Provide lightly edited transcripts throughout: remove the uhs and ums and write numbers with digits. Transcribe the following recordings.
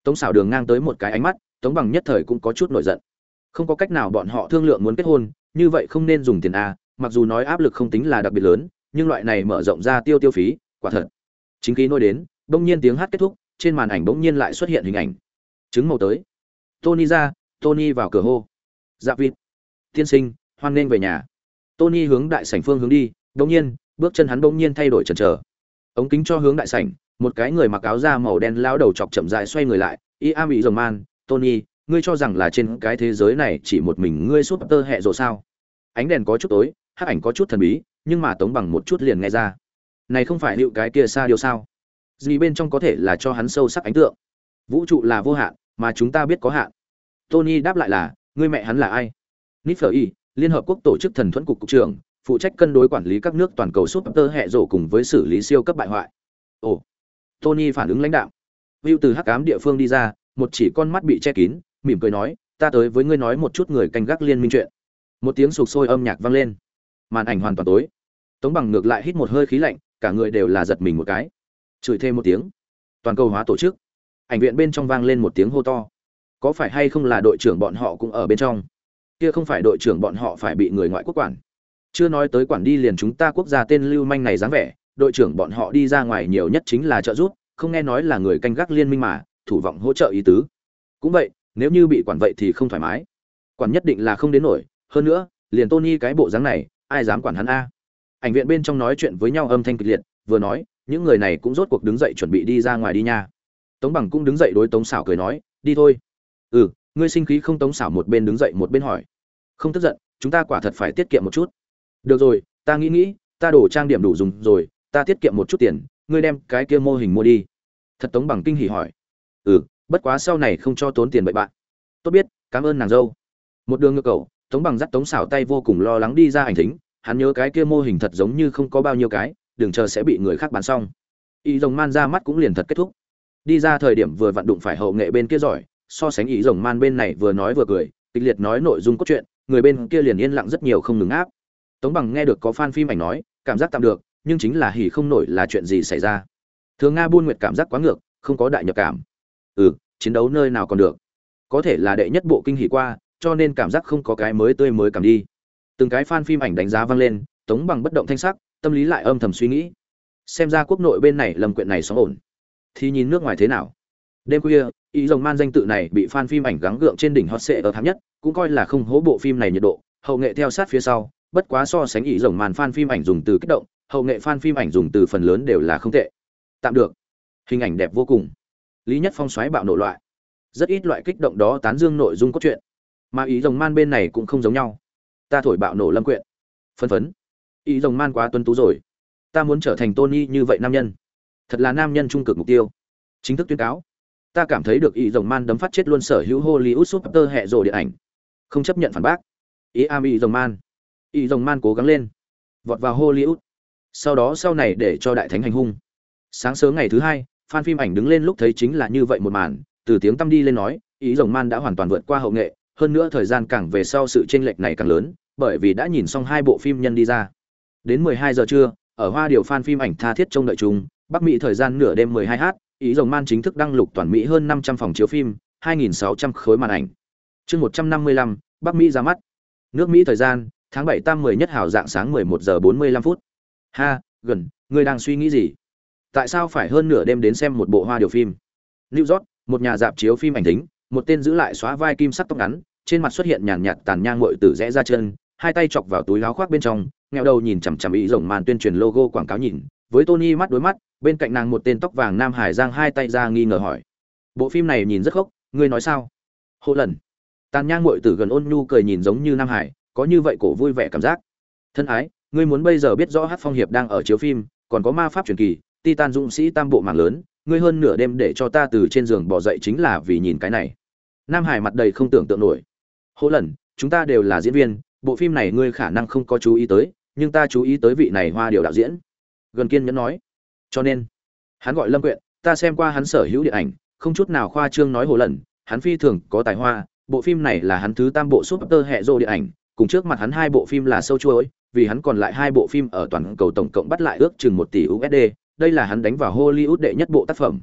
Tống Sảo Đường ngang tới một cái ánh mắt, Tống Bằng nhất thời cũng có chút nổi giận. Không có cách nào, bọn họ thương lượng muốn kết hôn, như vậy không nên dùng tiền a, mặc dù nói áp lực không tính là đặc biệt lớn, nhưng loại này mở rộng ra tiêu phí, quả thật. Chính khí nôi đến, bỗng nhiên tiếng hát kết thúc, trên màn ảnh bỗng nhiên lại xuất hiện hình ảnh. Trứng màu tới. Tony ra, Tony vào cửa hô. Dạ vịt. Tiên sinh, hoan nghênh về nhà. Tony hướng đại sảnh phương hướng đi, bỗng nhiên, bước chân hắn bỗng nhiên thay đổi chần chờ. Ống kính cho hướng đại sảnh, một cái người mặc áo da màu đen lão đầu chọc chậm rãi xoay người lại, "Am ý rồng man, Tony, ngươi cho rằng là trên cái thế giới này chỉ một mình ngươi súp tơ hẹ rồi sao?" Ánh đèn có chút tối, hắc ảnh có chút thần bí, nhưng mà Tống Bằng một chút liền nghe ra. Này không phải liệu cái kia xa điều sao? Gì bên trong có thể là cho hắn sâu sắc ấn tượng. Vũ trụ là vô hạn, mà chúng ta biết có hạn. Tony đáp lại là, ngươi mẹ hắn là ai? Nifei, Liên hợp quốc tổ chức thần thuẫn cục cục trưởng, phụ trách cân đối quản lý các nước toàn cầu súp tơ hẹ rổ cùng với xử lý siêu cấp bại hoại. Ồ. Tony phản ứng lãnh đạm. Will từ hắc ám địa phương đi ra, một chỉ con mắt bị che kín, mỉm cười nói, ta tới với ngươi nói một chút người canh gác liên minh chuyện. Một tiếng sục sôi âm nhạc vang lên, màn ảnh hoàn toàn tối. Tống Bằng ngược lại hít một hơi khí lạnh, cả người đều là giật mình một cái, chửi thêm một tiếng. Toàn cầu hóa tổ chức. Ảnh viện bên trong vang lên một tiếng hô to. Có phải hay không là đội trưởng bọn họ cũng ở bên trong? Kia không phải đội trưởng bọn họ phải bị người ngoại quốc quản. Chưa nói tới quản đi liền chúng ta quốc gia tên lưu manh này dáng vẻ, đội trưởng bọn họ đi ra ngoài nhiều nhất chính là trợ giúp, không nghe nói là người canh gác liên minh mà, thủ vọng hỗ trợ ý tứ. Cũng vậy, nếu như bị quản vậy thì không thoải mái. Quản nhất định là không đến nổi, hơn nữa, liền Tony cái bộ dáng này, ai dám quản hắn a? Ảnh viện bên trong nói chuyện với nhau âm thanh kịch liệt, vừa nói, những người này cũng rốt cuộc đứng dậy chuẩn bị đi ra ngoài đi nha. Tống Bằng cũng đứng dậy đối Tống Sảo cười nói, đi thôi. Ừ, ngươi sinh khí không? Tống Sảo một bên đứng dậy một bên hỏi. Không tức giận, chúng ta quả thật phải tiết kiệm một chút. Được rồi, ta nghĩ, ta đổ trang điểm đủ dùng rồi, ta tiết kiệm một chút tiền, ngươi đem cái kia mô hình mua đi. Thật? Tống Bằng kinh hỉ hỏi. Ừ, bất quá sau này không cho tốn tiền bậy bạn. Tốt biết, cảm ơn nàng dâu. Một đường ngược cầu, Tống Bằng dắt Tống Sảo tay vô cùng lo lắng đi ra hành thính, hắn nhớ cái kia mô hình thật giống như không có bao nhiêu cái, đừng chờ sẽ bị người khác bán xong. Ý rồng man ra mắt cũng liền thật kết thúc. Đi ra thời điểm vừa vặn đụng phải hậu nghệ bên kia giỏi, so sánh ý rồng man bên này vừa nói vừa cười, kịch liệt nói nội dung cốt truyện, người bên kia liền yên lặng rất nhiều không ngừng áp. Tống Bằng nghe được có fan phim ảnh nói, cảm giác tạm được, nhưng chính là hỉ không nổi là chuyện gì xảy ra. Thường Nga Buôn Nguyệt cảm giác quá ngược, không có đại nhập cảm. Chiến đấu nơi nào còn được. Có thể là đệ nhất bộ kinh hỉ qua, cho nên cảm giác không có cái mới tươi mới cảm đi. Từng cái fan phim ảnh đánh giá vang lên, Tống Bằng bất động thanh sắc, tâm lý lại âm thầm suy nghĩ. Xem ra quốc nội bên này lầm quyện này xóm ổn, thì nhìn nước ngoài thế nào. Đêm khuya, ý rồng man danh tự này bị fan phim ảnh gắng gượng trên đỉnh hot search ở thắng nhất, cũng coi là không hố bộ phim này nhiệt độ, hậu nghệ theo sát phía sau, bất quá so sánh ý rồng man fan phim ảnh dùng từ kích động, hậu nghệ fan phim ảnh dùng từ phần lớn đều là không tệ. Tạm được. Hình ảnh đẹp vô cùng. Lý Nhất Phong xoáy bạo nổ loại. Rất ít loại kích động đó tán dương nội dung cốt truyện. Mà ý rồng man bên này cũng không giống nhau. Ta thổi bạo nổ lâm quyện. Phấn phấn. Ý rồng man quá tuấn tú rồi. Ta muốn trở thành Tony như vậy nam nhân. Thật là nam nhân trung cực mục tiêu. Chính thức tuyên cáo. Ta cảm thấy được ý rồng man đấm phát chết luôn sở hữu Hollywood super hệ rồ điện ảnh. Không chấp nhận phản bác. Ý rồng man. Ý rồng man cố gắng lên. Vọt vào Hollywood. Sau này để cho đại thánh hành hung. Sáng sớm ngày thứ hai, fan phim ảnh đứng lên lúc thấy chính là như vậy một màn, từ tiếng tăm đi lên nói, ý rồng man đã hoàn toàn vượt qua hậu nghệ, hơn nữa thời gian càng về sau sự chênh lệch này càng lớn, bởi vì đã nhìn xong hai bộ phim nhân đi ra. Đến 12 giờ trưa, ở Hoa Điều fan phim ảnh tha thiết trông đợi chung, Bắc Mỹ thời gian nửa đêm 12h, ý rồng man chính thức đăng lục toàn Mỹ hơn 500 phòng chiếu phim, 2600 khối màn ảnh. Chương 155, Bắc Mỹ ra mắt. Nước Mỹ thời gian, tháng 7 tam 10 nhất hào dạng sáng 11 giờ 45 phút. Ha, gần, ngươi đang suy nghĩ gì? Tại sao phải hơn nửa đêm đến xem một bộ Hoa Điều phim? New York, một nhà rạp chiếu phim ảnh thính, một tên giữ lại xóa vai kim sắc tóc ngắn, trên mặt xuất hiện nhàn nhạt tàn nhang muội tử rẽ ra chân, hai tay chọc vào túi áo khoác bên trong, ngheo đầu nhìn chằm chằm ý rồng màn tuyên truyền logo quảng cáo nhìn, với Tony mắt đối mắt, bên cạnh nàng một tên tóc vàng nam hải giang hai tay ra nghi ngờ hỏi: "Bộ phim này nhìn rất khốc, ngươi nói sao?" Hồ lần. Tàn nhang muội tử gần ôn nhu cười nhìn giống như nam hải, có như vậy cổ vui vẻ cảm giác. "Thân ái, ngươi muốn bây giờ biết rõ Hắc Phong hiệp đang ở chiếu phim, còn có ma pháp truyền kỳ, Titan dũng sĩ tam bộ mảng lớn, ngươi hơn nửa đêm để cho ta từ trên giường bò dậy chính là vì nhìn cái này." Nam hải mặt đầy không tưởng tượng nổi. "Hồ lần, chúng ta đều là diễn viên, bộ phim này ngươi khả năng không có chú ý tới, nhưng ta chú ý tới vị này Hoa Điều đạo diễn." Gần kiên nhẫn nói. "Cho nên hắn gọi Lâm Quyện, ta xem qua hắn sở hữu điện ảnh, không chút nào khoa trương nói hồ lần, hắn phi thường có tài hoa, bộ phim này là hắn thứ tam bộ super hệ rô điện ảnh, cùng trước mặt hắn hai bộ phim là sâu chuỗi, vì hắn còn lại hai bộ phim ở toàn cầu tổng cộng bắt lại ước chừng 1 tỷ USD, đây là hắn đánh vào Hollywood đệ nhất bộ tác phẩm."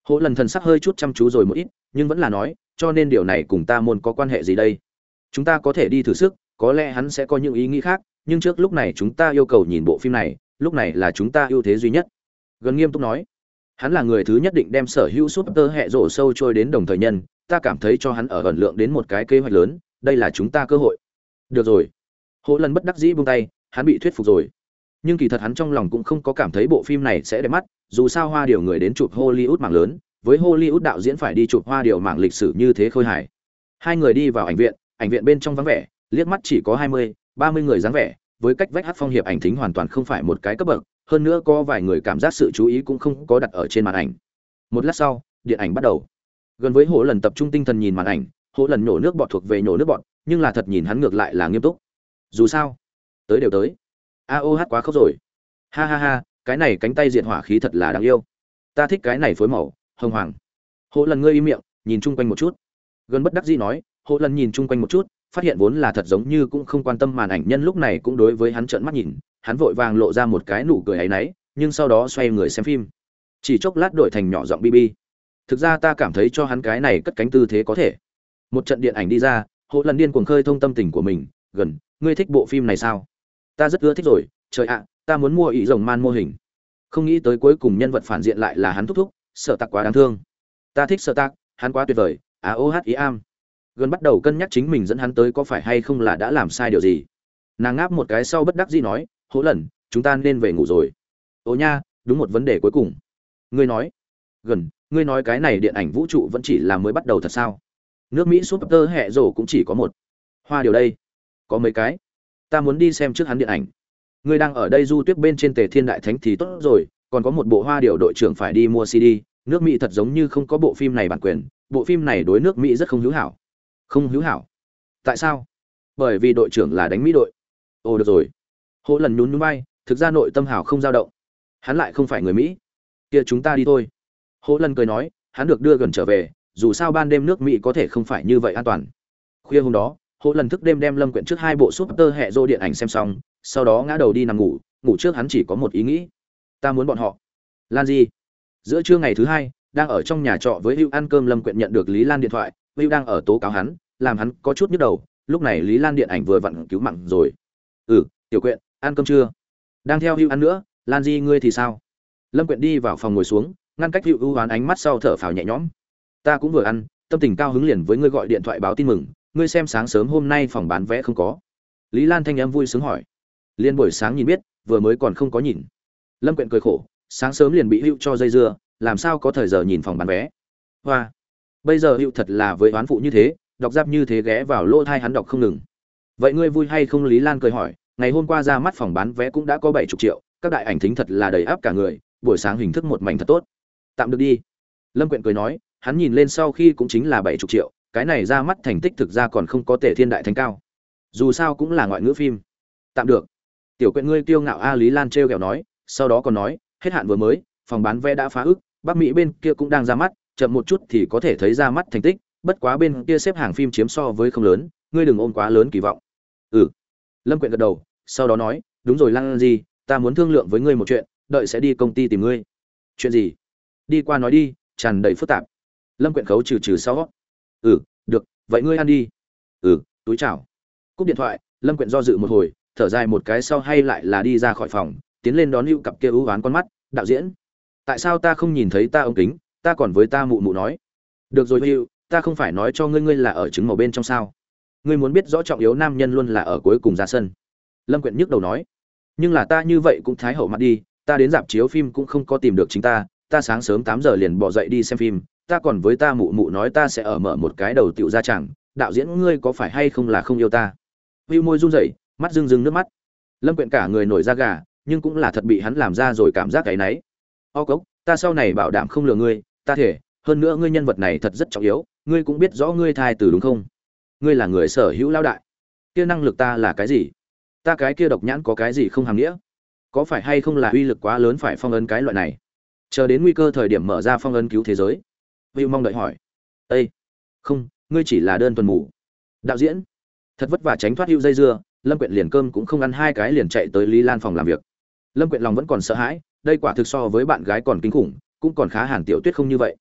Hộ lần thần sắc hơi chút chăm chú rồi một ít, nhưng vẫn là nói, cho nên điều này cùng ta môn có quan hệ gì đây? Chúng ta có thể đi thử sức, có lẽ hắn sẽ có những ý nghĩ khác, nhưng trước lúc này chúng ta yêu cầu nhìn bộ phim này, lúc này là chúng ta ưu thế duy nhất. Gần nghiêm túc nói, hắn là người thứ nhất định đem sở hữu super hệ rổ sâu trôi đến đồng thời nhân, ta cảm thấy cho hắn ở ẩn lượng đến một cái kế hoạch lớn, đây là chúng ta cơ hội. Được rồi. Hộ lần bất đắc dĩ buông tay, hắn bị thuyết phục rồi. Nhưng kỳ thật hắn trong lòng cũng không có cảm thấy bộ phim này sẽ đẹp mắt, dù sao Hoa Điều người đến chụp Hollywood mảng lớn, với Hollywood đạo diễn phải đi chụp Hoa Điều mảng lịch sử như thế khôi hài. Hai người đi vào ảnh viện bên trong vắng vẻ, liếc mắt chỉ có 20-30 người dáng vẻ, với cách vách hát phong hiệp ảnh thính hoàn toàn không phải một cái cấp bậc, hơn nữa có vài người cảm giác sự chú ý cũng không có đặt ở trên màn ảnh. Một lát sau, điện ảnh bắt đầu. Gần với Hổ lần tập trung tinh thần nhìn màn ảnh, Hổ lần nhổ nước bọt thuộc về nhổ nước bọt, nhưng là thật nhìn hắn ngược lại là nghiêm túc. Dù sao, tới đều tới. AOH quá khóc rồi. Ha ha ha, cái này cánh tay diệt hỏa khí thật là đáng yêu. Ta thích cái này phối màu, hồng hoàng. Hổ lần ngươi im miệng, nhìn chung quanh một chút. Gần bất đắc dĩ nói, Hổ lần nhìn chung quanh một chút, phát hiện vốn là thật giống như cũng không quan tâm màn ảnh nhân lúc này cũng đối với hắn trợn mắt nhìn, hắn vội vàng lộ ra một cái nụ cười ấy nấy, nhưng sau đó xoay người xem phim. Chỉ chốc lát đổi thành nhỏ giọng BB. Thực ra ta cảm thấy cho hắn cái này cất cánh tư thế có thể. Một trận điện ảnh đi ra, Hộ lần điên cuồng khơi thông tâm tình của mình, Gần, ngươi thích bộ phim này sao? Ta rất ưa thích rồi, trời ạ, ta muốn mua ỷ rồng man mô hình. Không nghĩ tới cuối cùng nhân vật phản diện lại là hắn thúc thúc, Sở Tạc quá đáng thương. Ta thích Sở Tạc, hắn quá tuyệt vời, AOH am. Gần bắt đầu cân nhắc chính mình dẫn hắn tới có phải hay không là đã làm sai điều gì. Nàng ngáp một cái sau bất đắc dĩ nói, Hỗ lần, chúng ta nên về ngủ rồi. Ồ nha, đúng một vấn đề cuối cùng. Ngươi nói, Gần, ngươi nói cái này điện ảnh vũ trụ vẫn chỉ là mới bắt đầu thật sao? Nước Mỹ super hệ rổ cũng chỉ có một. Hoa Điều đây, có mấy cái. Ta muốn đi xem trước hắn điện ảnh. Ngươi đang ở đây du tuyết bên trên Tề Thiên Đại Thánh thì tốt rồi, còn có một bộ Hoa Điều đội trưởng phải đi mua CD. Nước Mỹ thật giống như không có bộ phim này bản quyền, bộ phim này đối nước Mỹ rất không hữu hảo. Không hữu hảo? Tại sao? Bởi vì đội trưởng là đánh Mỹ đội. Ồ được rồi. Hỗ lần nhún nhún vai, thực ra nội tâm hảo không dao động. Hắn lại không phải người Mỹ. Kia chúng ta đi thôi. Hỗ lần cười nói, hắn được đưa gần trở về, dù sao ban đêm nước Mỹ có thể không phải như vậy an toàn. Khuya hôm đó, Hỗ lần thức đêm đem Lâm Quyện trước hai bộ super hệ rô điện ảnh xem xong, sau đó ngã đầu đi nằm ngủ, ngủ trước hắn chỉ có một ý nghĩ. Ta muốn bọn họ. Lan Di. Giữa trưa ngày thứ hai, đang ở trong nhà trọ với Hữu ăn cơm, Lâm Quyện nhận được Lý Lan điện thoại, Hữu đang ở tố cáo hắn, làm hắn có chút nhức đầu, lúc này Lý Lan điện ảnh vừa vặn cứu mạng rồi. Ừ, tiểu Quyện, ăn cơm chưa? Đang theo Hữu ăn nữa, Lan Di ngươi thì sao? Lâm Quyện đi vào phòng ngồi xuống, ngăn cách Hữu ưu hoán ánh mắt sau thở phào nhẹ nhõm. Ta cũng vừa ăn, tâm tình cao hứng liền với ngươi gọi điện thoại báo tin mừng, ngươi xem sáng sớm hôm nay phòng bán vé không có? Lý Lan thanh âm vui sướng hỏi. Liên buổi sáng nhìn biết, vừa mới còn không có nhìn. Lâm Quyện cười khổ, sáng sớm liền bị Hữu cho dây dưa, làm sao có thời giờ nhìn phòng bán vé. Hoa, bây giờ Hữu thật là với oán phụ như thế, đọc giáp như thế ghé vào lỗ tai hắn đọc không ngừng. Vậy ngươi vui hay không? Lý Lan cười hỏi, ngày hôm qua ra mắt phòng bán vé cũng đã có 70 triệu, các đại ảnh thính thật là đầy áp cả người, buổi sáng hình thức một mảnh thật tốt. Tạm được đi. Lâm Quyện cười nói, hắn nhìn lên sau khi cũng chính là 70 triệu, cái này ra mắt thành tích thực ra còn không có Tề Thiên Đại Thánh cao. Dù sao cũng là ngoại ngữ phim. Tạm được. Tiểu Quyện ngươi kiêu ngạo a, Lý Lan trêu ghẹo nói, sau đó còn nói, hết hạn vừa mới, phòng bán vé đã phá ức, Bắc Mỹ bên kia cũng đang ra mắt, chậm một chút thì có thể thấy ra mắt thành tích, bất quá bên kia xếp hàng phim chiếm so với không lớn, ngươi đừng ôm quá lớn kỳ vọng. Ừ. Lâm Quyện gật đầu, sau đó nói, đúng rồi Lan Di, ta muốn thương lượng với ngươi một chuyện, đợi sẽ đi công ty tìm ngươi. Chuyện gì? Đi qua nói đi, tràn đầy phức tạp. Lâm Quyện khấu trừ sau. Ừ, được, vậy ngươi ăn đi. Ừ, túi chào. Cúp điện thoại, Lâm Quyện do dự một hồi, thở dài một cái sau hay lại là đi ra khỏi phòng, tiến lên đón Hữu cặp kia ưu ám con mắt, đạo diễn, tại sao ta không nhìn thấy ta ống kính, ta còn với ta mụ mụ nói. Được rồi Hữu, ta không phải nói cho ngươi là ở trứng màu bên trong sao? Ngươi muốn biết rõ trọng yếu nam nhân luôn là ở cuối cùng ra sân. Lâm Quyện nhức đầu nói, nhưng là ta như vậy cũng thái hậu mặt đi, ta đến rạp chiếu phim cũng không có tìm được chính ta sáng sớm 8 giờ liền bỏ dậy đi xem phim, ta còn với ta mụ mụ nói ta sẽ ở mở một cái đầu tiểu ra chẳng, đạo diễn ngươi có phải hay không là không yêu ta? Hữu môi run rẩy, mắt rưng rưng nước mắt. Lâm Quyện cả người nổi da gà, nhưng cũng là thật bị hắn làm ra rồi cảm giác cái nấy. O cốc, ta sau này bảo đảm không lừa ngươi, ta thể, hơn nữa ngươi nhân vật này thật rất trọng yếu, ngươi cũng biết rõ ngươi thai từ đúng không? Ngươi là người sở hữu lao đại. Kia năng lực ta là cái gì? Ta cái kia độc nhãn có cái gì không hàm nghĩa? Có phải hay không là uy lực quá lớn phải phong ấn cái loại này? Chờ đến nguy cơ thời điểm mở ra phong ấn cứu thế giới. Hữu mong đợi hỏi. Ê, không, ngươi chỉ là đơn thuần mù. Đạo diễn, thật vất vả tránh thoát Hữu dây dưa, Lâm Quyện liền cơm cũng không ăn hai cái liền chạy tới Lý Lan phòng làm việc. Lâm Quyện lòng vẫn còn sợ hãi, đây quả thực so với bạn gái còn kinh khủng, cũng còn khá Hàn Tiểu Tuyết không như vậy.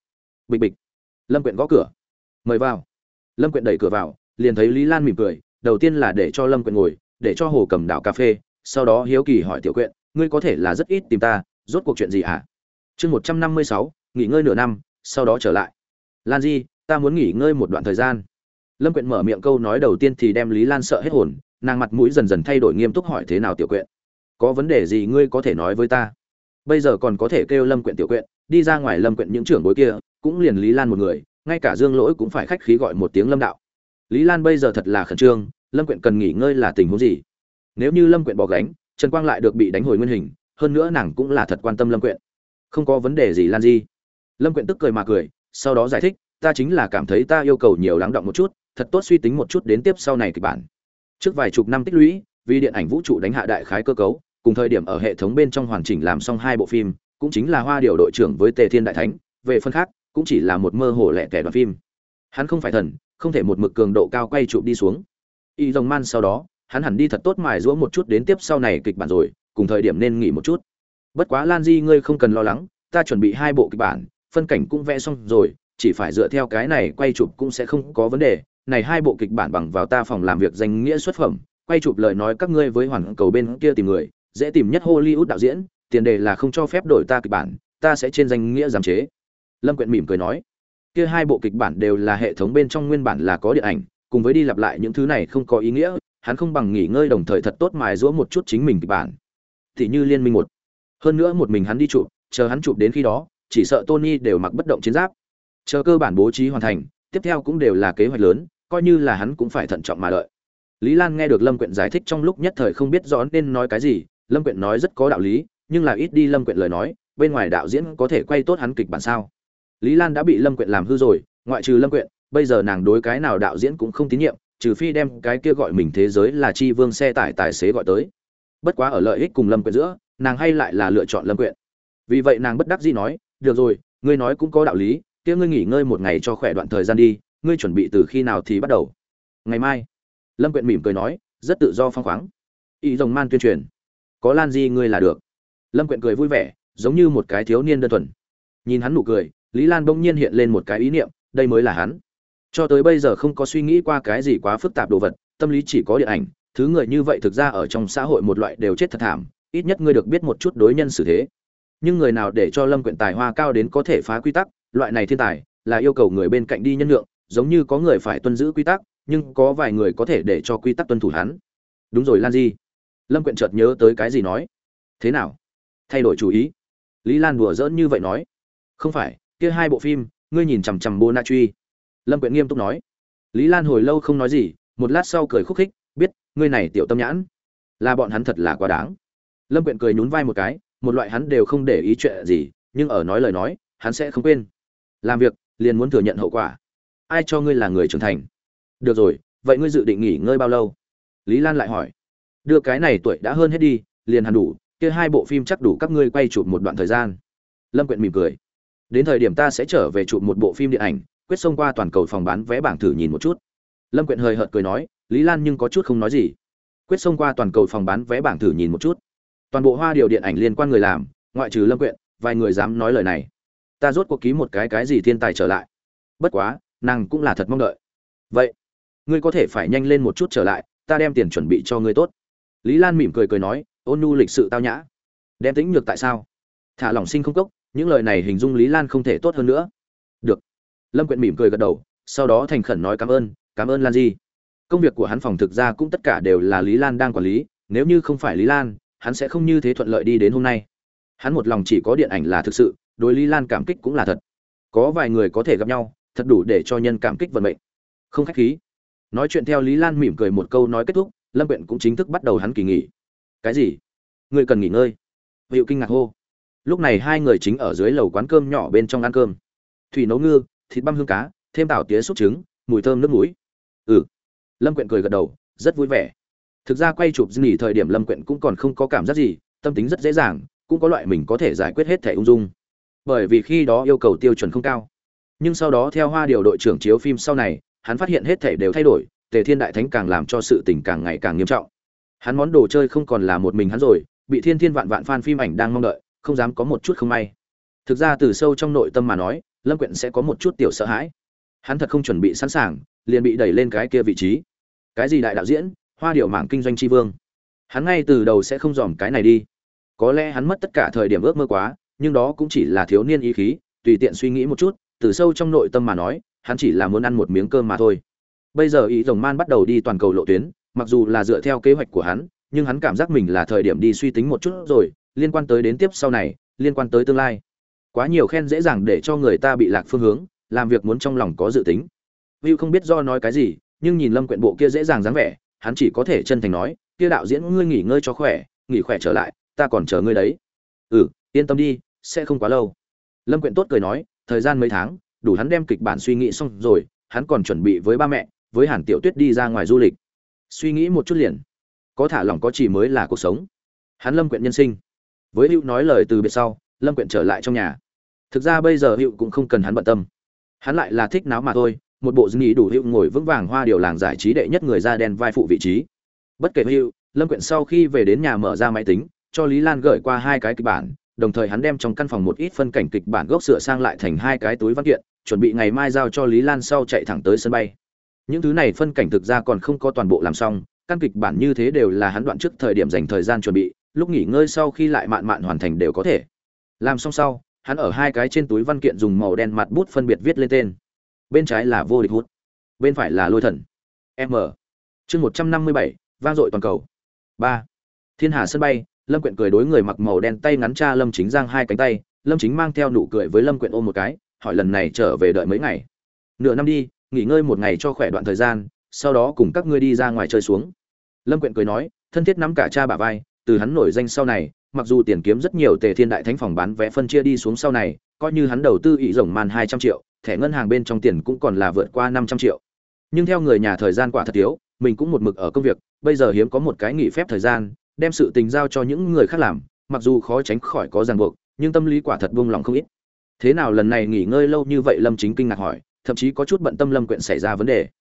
Bịch bịch. Lâm Quyện gõ cửa. Mời vào. Lâm Quyện đẩy cửa vào, liền thấy Lý Lan mỉm cười, đầu tiên là để cho Lâm Quyện ngồi, để cho Hồ Cầm đảo cà phê, sau đó hiếu kỳ hỏi Tiểu Quyện, ngươi có thể là rất ít tìm ta, rốt cuộc chuyện gì hả? Chương 156, nghỉ ngơi nửa năm, sau đó trở lại. Lan Di, ta muốn nghỉ ngơi một đoạn thời gian. Lâm Quyện mở miệng câu nói đầu tiên thì đem Lý Lan sợ hết hồn, nàng mặt mũi dần dần thay đổi nghiêm túc hỏi thế nào Tiểu Quyện? Có vấn đề gì ngươi có thể nói với ta? Bây giờ còn có thể kêu Lâm Quyện Tiểu Quyện, đi ra ngoài Lâm Quyện những trưởng bối kia, cũng liền Lý Lan một người, ngay cả Dương Lỗi cũng phải khách khí gọi một tiếng Lâm đạo. Lý Lan bây giờ thật là khẩn trương, Lâm Quyện cần nghỉ ngơi là tình huống gì? Nếu như Lâm Quyện bỏ gánh, Trần Quang lại được bị đánh hồi nguyên hình, hơn nữa nàng cũng là thật quan tâm Lâm Quyện. Không có vấn đề gì Lan Di. Lâm Quyện tức cười mà cười, sau đó giải thích, ta chính là cảm thấy ta yêu cầu nhiều lắng động một chút, thật tốt suy tính một chút đến tiếp sau này kịch bản. Trước vài chục năm tích lũy, vì điện ảnh vũ trụ đánh hạ đại khái cơ cấu, cùng thời điểm ở hệ thống bên trong hoàn chỉnh làm xong 2 bộ phim, cũng chính là Hoa Điều đội trưởng với Tề Thiên đại thánh, về phần khác, cũng chỉ là một mơ hồ lẻ tẻ đoạn phim. Hắn không phải thần, không thể một mực cường độ cao quay chụp đi xuống. Y Rồng Man sau đó, hắn hẳn đi thật tốt mài giũa một chút đến tiếp sau này kịch bản rồi, cùng thời điểm nên nghỉ một chút. Bất quá Lan Di ngươi không cần lo lắng, ta chuẩn bị 2 bộ kịch bản, phân cảnh cũng vẽ xong rồi, chỉ phải dựa theo cái này quay chụp cũng sẽ không có vấn đề. Này 2 bộ kịch bản bằng vào ta phòng làm việc danh nghĩa xuất phẩm, quay chụp lời nói các ngươi với hoàn cầu bên kia tìm người, dễ tìm nhất Hollywood đạo diễn, tiền đề là không cho phép đổi ta kịch bản, ta sẽ trên danh nghĩa giám chế. Lâm Quyện mỉm cười nói, kia 2 bộ kịch bản đều là hệ thống bên trong nguyên bản là có điện ảnh, cùng với đi lặp lại những thứ này không có ý nghĩa, hắn không bằng nghỉ ngơi đồng thời thật tốt mài giũa một chút chính mình kịch bản. Thì như Liên Minh 1. Hơn nữa một mình hắn đi chụp, chờ hắn chụp đến khi đó, chỉ sợ Tony đều mặc bất động chiến giáp. Chờ cơ bản bố trí hoàn thành, tiếp theo cũng đều là kế hoạch lớn, coi như là hắn cũng phải thận trọng mà đợi. Lý Lan nghe được Lâm Quyện giải thích trong lúc nhất thời không biết rõ nên nói cái gì, Lâm Quyện nói rất có đạo lý, nhưng là ít đi Lâm Quyện lời nói, bên ngoài đạo diễn có thể quay tốt hắn kịch bản sao? Lý Lan đã bị Lâm Quyện làm hư rồi, ngoại trừ Lâm Quyện, bây giờ nàng đối cái nào đạo diễn cũng không tín nhiệm, trừ phi đem cái kia gọi mình thế giới là chi vương xe tải tài xế gọi tới. Bất quá ở lợi ích cùng Lâm Quyện giữa, nàng hay lại là lựa chọn Lâm Quyện. Vì vậy nàng bất đắc dĩ nói, được rồi, ngươi nói cũng có đạo lý, kia ngươi nghỉ ngơi một ngày cho khỏe đoạn thời gian đi, ngươi chuẩn bị từ khi nào thì bắt đầu? Ngày mai. Lâm Quyện mỉm cười nói, rất tự do phóng khoáng. Y Rồng Man tuyên truyền, có Lan Di ngươi là được. Lâm Quyện cười vui vẻ, giống như một cái thiếu niên đơn thuần. Nhìn hắn nụ cười, Lý Lan bỗng nhiên hiện lên một cái ý niệm, đây mới là hắn. Cho tới bây giờ không có suy nghĩ qua cái gì quá phức tạp đồ vật, tâm lý chỉ có điện ảnh, thứ người như vậy thực ra ở trong xã hội một loại đều chết thật thảm, ít nhất ngươi được biết một chút đối nhân xử thế. Nhưng người nào để cho Lâm Quyện tài hoa cao đến có thể phá quy tắc, loại này thiên tài là yêu cầu người bên cạnh đi nhân lượng, giống như có người phải tuân giữ quy tắc, nhưng có vài người có thể để cho quy tắc tuân thủ hắn. Đúng rồi Lan Di. Lâm Quyện chợt nhớ tới cái gì nói, thế nào? Thay đổi chủ ý? Lý Lan đùa giỡn như vậy nói, không phải, kia 2 bộ phim, ngươi nhìn chằm chằm Bona Truy. Lâm Quyện nghiêm túc nói. Lý Lan hồi lâu không nói gì, một lát sau cười khúc khích, biết, ngươi này tiểu tâm nhãn, là bọn hắn thật là quá đáng. Lâm Quyện cười nhún vai một cái, một loại hắn đều không để ý chuyện gì, nhưng ở nói lời nói, hắn sẽ không quên. Làm việc, liền muốn thừa nhận hậu quả. Ai cho ngươi là người trưởng thành? Được rồi, vậy ngươi dự định nghỉ ngơi bao lâu? Lý Lan lại hỏi. Đưa cái này tuổi đã hơn hết đi, liền hẳn đủ, kia 2 bộ phim chắc đủ các ngươi quay chụp một đoạn thời gian. Lâm Quyện mỉm cười. Đến thời điểm ta sẽ trở về chụp một bộ phim điện ảnh, quyết xông qua toàn cầu phòng bán vé bảng thử nhìn một chút. Lâm Quyện hời hợt cười nói, Lý Lan nhưng có chút không nói gì. Quyết xông qua toàn cầu phòng bán vé bảng thử nhìn một chút. Toàn bộ Hoa Điều điện ảnh liên quan người làm, ngoại trừ Lâm Quyện, vài người dám nói lời này. Ta rốt cuộc ký một cái gì thiên tài trở lại. Bất quá, nàng cũng là thật mong đợi. Vậy, ngươi có thể phải nhanh lên một chút trở lại, ta đem tiền chuẩn bị cho ngươi tốt. Lý Lan mỉm cười cười nói, ôn nhu lịch sự tao nhã. Đem Tĩnh Nhược tại sao? Thả lỏng sinh không cốc, những lời này hình dung Lý Lan không thể tốt hơn nữa. Được. Lâm Quyện mỉm cười gật đầu, sau đó thành khẩn nói cảm ơn Lan Di. Công việc của hắn phòng thực ra cũng tất cả đều là Lý Lan đang quản lý, nếu như không phải Lý Lan, hắn sẽ không như thế thuận lợi đi đến hôm nay. Hắn một lòng chỉ có điện ảnh là thực sự, đối Lý Lan cảm kích cũng là thật. Có vài người có thể gặp nhau, thật đủ để cho nhân cảm kích vận mệnh. Không khách khí. Nói chuyện theo Lý Lan mỉm cười một câu nói kết thúc, Lâm Quyện cũng chính thức bắt đầu hắn kỳ nghỉ. Cái gì? Ngươi cần nghỉ ngơi? Hữu kinh ngạc hô. Lúc này 2 người chính ở dưới lầu quán cơm nhỏ bên trong ăn cơm. Thủy nấu ngư, thịt băm hương cá, thêm tảo tía sốt trứng, mùi thơm nước muối. Ừ. Lâm Quyện cười gật đầu, rất vui vẻ. Thực ra quay chụp nghỉ thời điểm Lâm Quyện cũng còn không có cảm giác gì, tâm tính rất dễ dàng, cũng có loại mình có thể giải quyết hết thể ung dung. Bởi vì khi đó yêu cầu tiêu chuẩn không cao. Nhưng sau đó theo Hoa Điều đội trưởng chiếu phim sau này, hắn phát hiện hết thể đều thay đổi, Tề Thiên đại thánh càng làm cho sự tình càng ngày càng nghiêm trọng. Hắn món đồ chơi không còn là một mình hắn rồi, bị thiên thiên vạn vạn fan phim ảnh đang mong đợi, không dám có một chút không may. Thực ra từ sâu trong nội tâm mà nói, Lâm Quyện sẽ có một chút tiểu sợ hãi. Hắn thật không chuẩn bị sẵn sàng, liền bị đẩy lên cái kia vị trí. Cái gì đại đạo diễn, hoa điệu mảng kinh doanh tri vương, hắn ngay từ đầu sẽ không dòm cái này đi. Có lẽ hắn mất tất cả thời điểm ước mơ quá, nhưng đó cũng chỉ là thiếu niên ý khí, tùy tiện suy nghĩ một chút, từ sâu trong nội tâm mà nói, hắn chỉ là muốn ăn một miếng cơm mà thôi. Bây giờ ý rồng man bắt đầu đi toàn cầu lộ tuyến, mặc dù là dựa theo kế hoạch của hắn, nhưng hắn cảm giác mình là thời điểm đi suy tính một chút rồi, liên quan tới đến tiếp sau này, liên quan tới tương lai. Quá nhiều khen dễ dàng để cho người ta bị lạc phương hướng, làm việc muốn trong lòng có dự tính. Vưu không biết do nói cái gì, nhưng nhìn Lâm Quyện bộ kia dễ dàng dáng vẻ, hắn chỉ có thể chân thành nói, kia đạo diễn ngươi nghỉ ngơi cho khỏe, nghỉ khỏe trở lại, ta còn chờ ngươi đấy. Yên tâm đi, sẽ không quá lâu. Lâm Quyện tốt cười nói, thời gian mấy tháng, đủ hắn đem kịch bản suy nghĩ xong rồi, hắn còn chuẩn bị với ba mẹ, với Hàn Tiểu Tuyết đi ra ngoài du lịch. Suy nghĩ một chút liền, có thả lỏng có chỉ mới là cuộc sống. Hắn Lâm Quyện nhân sinh. Với Hữu nói lời từ biệt sau, Lâm Quyện trở lại trong nhà. Thực ra bây giờ Hữu cũng không cần hắn bận tâm. Hắn lại là thích náo mà thôi, một bộ dưng ý đủ Hữu ngồi vững vàng hoa điều làng giải trí đệ nhất người da đen vai phụ vị trí. Bất kể Hữu, Lâm Quyện sau khi về đến nhà mở ra máy tính, cho Lý Lan gửi qua 2 cái kịch bản, đồng thời hắn đem trong căn phòng một ít phân cảnh kịch bản gốc sửa sang lại thành 2 cái túi văn kiện, chuẩn bị ngày mai giao cho Lý Lan sau chạy thẳng tới sân bay. Những thứ này phân cảnh thực ra còn không có toàn bộ làm xong, căn kịch bản như thế đều là hắn đoạn trước thời điểm dành thời gian chuẩn bị, lúc nghỉ ngơi sau khi lại mạn mạn hoàn thành đều có thể. Làm xong sau, hắn ở 2 cái trên túi văn kiện dùng màu đen mặt bút phân biệt viết lên tên. Bên trái là Vô Địch Hút, bên phải là Lôi Thần. M. Chương 157, vang dội toàn cầu. 3. Thiên Hà sân bay, Lâm Quyện cười đối người mặc màu đen tay ngắn cha Lâm Chính giang 2 cánh tay, Lâm Chính mang theo nụ cười với Lâm Quyện ôm một cái, hỏi lần này trở về đợi mấy ngày. Nửa năm đi, nghỉ ngơi một ngày cho khỏe đoạn thời gian, sau đó cùng các ngươi đi ra ngoài chơi xuống. Lâm Quyện cười nói, thân thiết nắm cả cha bả vai, từ hắn nổi danh sau này, mặc dù tiền kiếm rất nhiều, Tề Thiên Đại Thánh phòng bán vé phân chia đi xuống sau này, coi như hắn đầu tư ý rồng man 200 triệu, thẻ ngân hàng bên trong tiền cũng còn là vượt qua 500 triệu. Nhưng theo người nhà thời gian quả thật thiếu, mình cũng một mực ở công việc, bây giờ hiếm có một cái nghỉ phép thời gian, đem sự tình giao cho những người khác làm, mặc dù khó tránh khỏi có ràng buộc, nhưng tâm lý quả thật buông lòng không ít. Thế nào lần này nghỉ ngơi lâu như vậy? Lâm Chính kinh ngạc hỏi, thậm chí có chút bận tâm Lâm Quyện xảy ra vấn đề.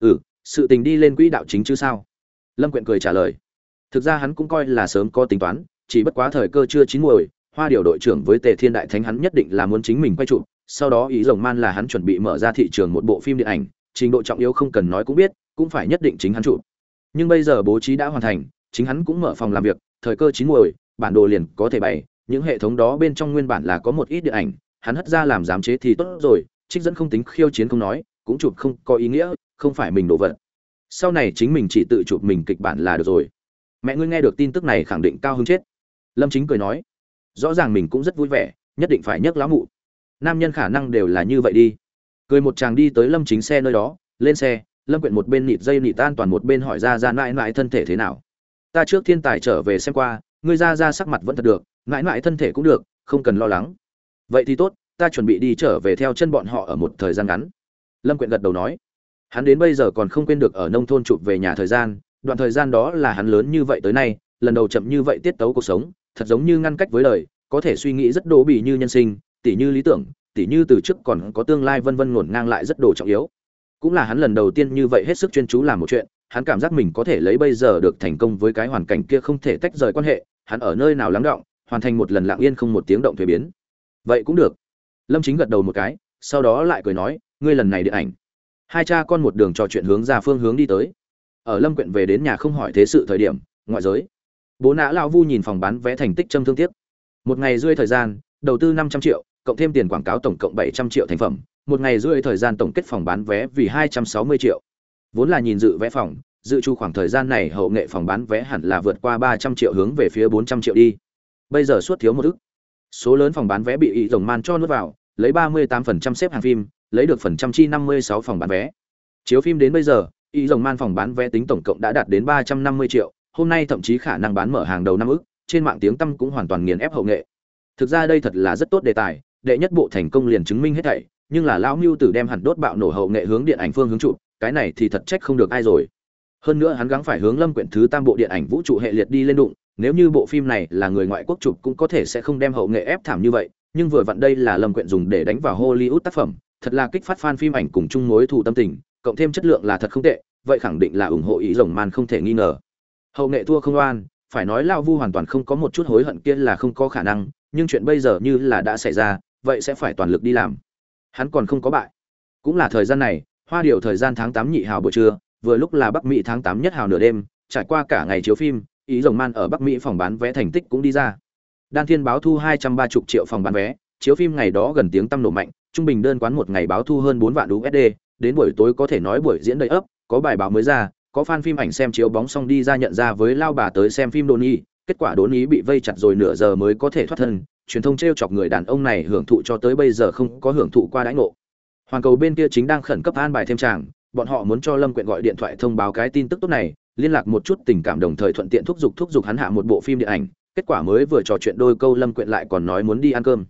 Sự tình đi lên quỹ đạo chính chứ sao? Lâm Quyện cười trả lời. Thực ra hắn cũng coi là sớm có tính toán, chỉ bất quá thời cơ chưa chín muồi, Hoa Điều đội trưởng với Tề Thiên Đại Thánh hắn nhất định là muốn chính mình quay chụp, sau đó ý rồng man là hắn chuẩn bị mở ra thị trường một bộ phim điện ảnh, trình độ trọng yếu không cần nói cũng biết, cũng phải nhất định chính hắn chụp. Nhưng bây giờ bố trí đã hoàn thành, chính hắn cũng mở phòng làm việc, thời cơ chín muồi, bản đồ liền có thể bày, những hệ thống đó bên trong nguyên bản là có một ít điện ảnh, hắn hất ra làm giám chế thì tốt rồi, trích dẫn không tính khiêu chiến không nói, cũng chụp không có ý nghĩa, không phải mình đổ vật. Sau này chính mình chỉ tự chụp mình kịch bản là được rồi. Mẹ ngươi nghe được tin tức này khẳng định cao hứng chết. Lâm Chính cười nói, rõ ràng mình cũng rất vui vẻ, nhất định phải nhấc lão mụ. Nam nhân khả năng đều là như vậy đi. Cười một chàng đi tới Lâm Chính xe nơi đó, lên xe, Lâm Quyện một bên nịt dây nịt an toàn một bên hỏi ra mãi mãi thân thể thế nào. Ta trước thiên tài trở về xem qua, ngươi ra sắc mặt vẫn thật được, mãi mãi thân thể cũng được, không cần lo lắng. Vậy thì tốt, ta chuẩn bị đi trở về theo chân bọn họ ở một thời gian ngắn. Lâm Quyện gật đầu nói, hắn đến bây giờ còn không quên được ở nông thôn chụp về nhà thời gian, đoạn thời gian đó là hắn lớn như vậy tới nay lần đầu chậm như vậy tiết tấu cuộc sống, thật giống như ngăn cách với đời, có thể suy nghĩ rất đố bỉ như nhân sinh, tỉ như lý tưởng, tỉ như từ trước còn có tương lai vân vân ngổn ngang lại rất đồ trọng yếu. Cũng là hắn lần đầu tiên như vậy hết sức chuyên chú làm một chuyện, hắn cảm giác mình có thể lấy bây giờ được thành công với cái hoàn cảnh kia không thể tách rời quan hệ, hắn ở nơi nào lắng đọng, hoàn thành một lần lặng yên không một tiếng động thuế biến. Vậy cũng được. Lâm Chính gật đầu một cái, sau đó lại cười nói, ngươi lần này điện ảnh. Hai cha con một đường trò chuyện hướng ra phương hướng đi tới. Ở Lâm Quyện về đến nhà không hỏi thế sự thời điểm, ngoại giới. Bố nã lão Vu nhìn phòng bán vé thành tích châm thương tiếc. Một ngày rưỡi thời gian, đầu tư 500 triệu, cộng thêm tiền quảng cáo tổng cộng 700 triệu thành phẩm, một ngày rưỡi thời gian tổng kết phòng bán vé vì 260 triệu. Vốn là nhìn dự vé phòng, dự chu khoảng thời gian này hậu nghệ phòng bán vé hẳn là vượt qua 300 triệu hướng về phía 400 triệu đi. Bây giờ suốt thiếu một ức. Số lớn phòng bán vé bị ý rồng man cho nuốt vào, lấy 38% xếp hàng phim, lấy được phần trăm chi 56 phòng bán vé. Chiếu phim đến bây giờ, ý rồng man phòng bán vé tính tổng cộng đã đạt đến 350 triệu, hôm nay thậm chí khả năng bán mở hàng đầu năm ức, trên mạng tiếng tăm cũng hoàn toàn nghiền ép hậu nghệ. Thực ra đây thật là rất tốt đề tài, đệ nhất bộ thành công liền chứng minh hết thảy, nhưng là lão Mưu Tử đem hẳn đốt bạo nổ hậu nghệ hướng điện ảnh phương hướng trụ, cái này thì thật trách không được ai rồi. Hơn nữa hắn gắng phải hướng Lâm Quyện thứ tam bộ điện ảnh vũ trụ hệ liệt đi lên đụng, nếu như bộ phim này là người ngoại quốc chụp cũng có thể sẽ không đem hậu nghệ ép thảm như vậy, nhưng vừa vặn đây là Lâm Quyện dùng để đánh vào Hollywood tác phẩm, thật là kích phát fan phim ảnh cùng chung mối thù tâm tình, cộng thêm chất lượng là thật không tệ, vậy khẳng định là ủng hộ ý rồng man không thể nghi ngờ. Hậu nghệ thua không oan, phải nói lão Vu hoàn toàn không có một chút hối hận kia là không có khả năng, nhưng chuyện bây giờ như là đã xảy ra, vậy sẽ phải toàn lực đi làm. hắn còn không có bại. Cũng là thời gian này, Hoa Điểu thời gian tháng 8 nhị hào buổi trưa, vừa lúc là Bắc Mỹ tháng 8 nhất hào nửa đêm, trải qua cả ngày chiếu phim, ý rồng man ở Bắc Mỹ phòng bán vé thành tích cũng đi ra. Đan Thiên báo thu 230 triệu phòng bán vé, chiếu phim ngày đó gần tiếng tăm nổ mạnh, trung bình đơn quán một ngày báo thu hơn 4 vạn USD, đến buổi tối có thể nói buổi diễn đầy ấp, có bài báo mới ra, có fan phim ảnh xem chiếu bóng xong đi ra nhận ra với lao bà tới xem phim Đốn Ý, kết quả Đốn Ý bị vây chặt rồi nửa giờ mới có thể thoát thân, truyền thông trêu chọc người đàn ông này hưởng thụ cho tới bây giờ không có hưởng thụ qua đãi ngộ. Hoàn Cầu bên kia chính đang khẩn cấp an bài thêm tràng, bọn họ muốn cho Lâm Quyện gọi điện thoại thông báo cái tin tức tốt này, liên lạc một chút tình cảm đồng thời thuận tiện thúc giục hắn hạ một bộ phim điện ảnh, kết quả mới vừa trò chuyện đôi câu Lâm Quyện lại còn nói muốn đi ăn cơm.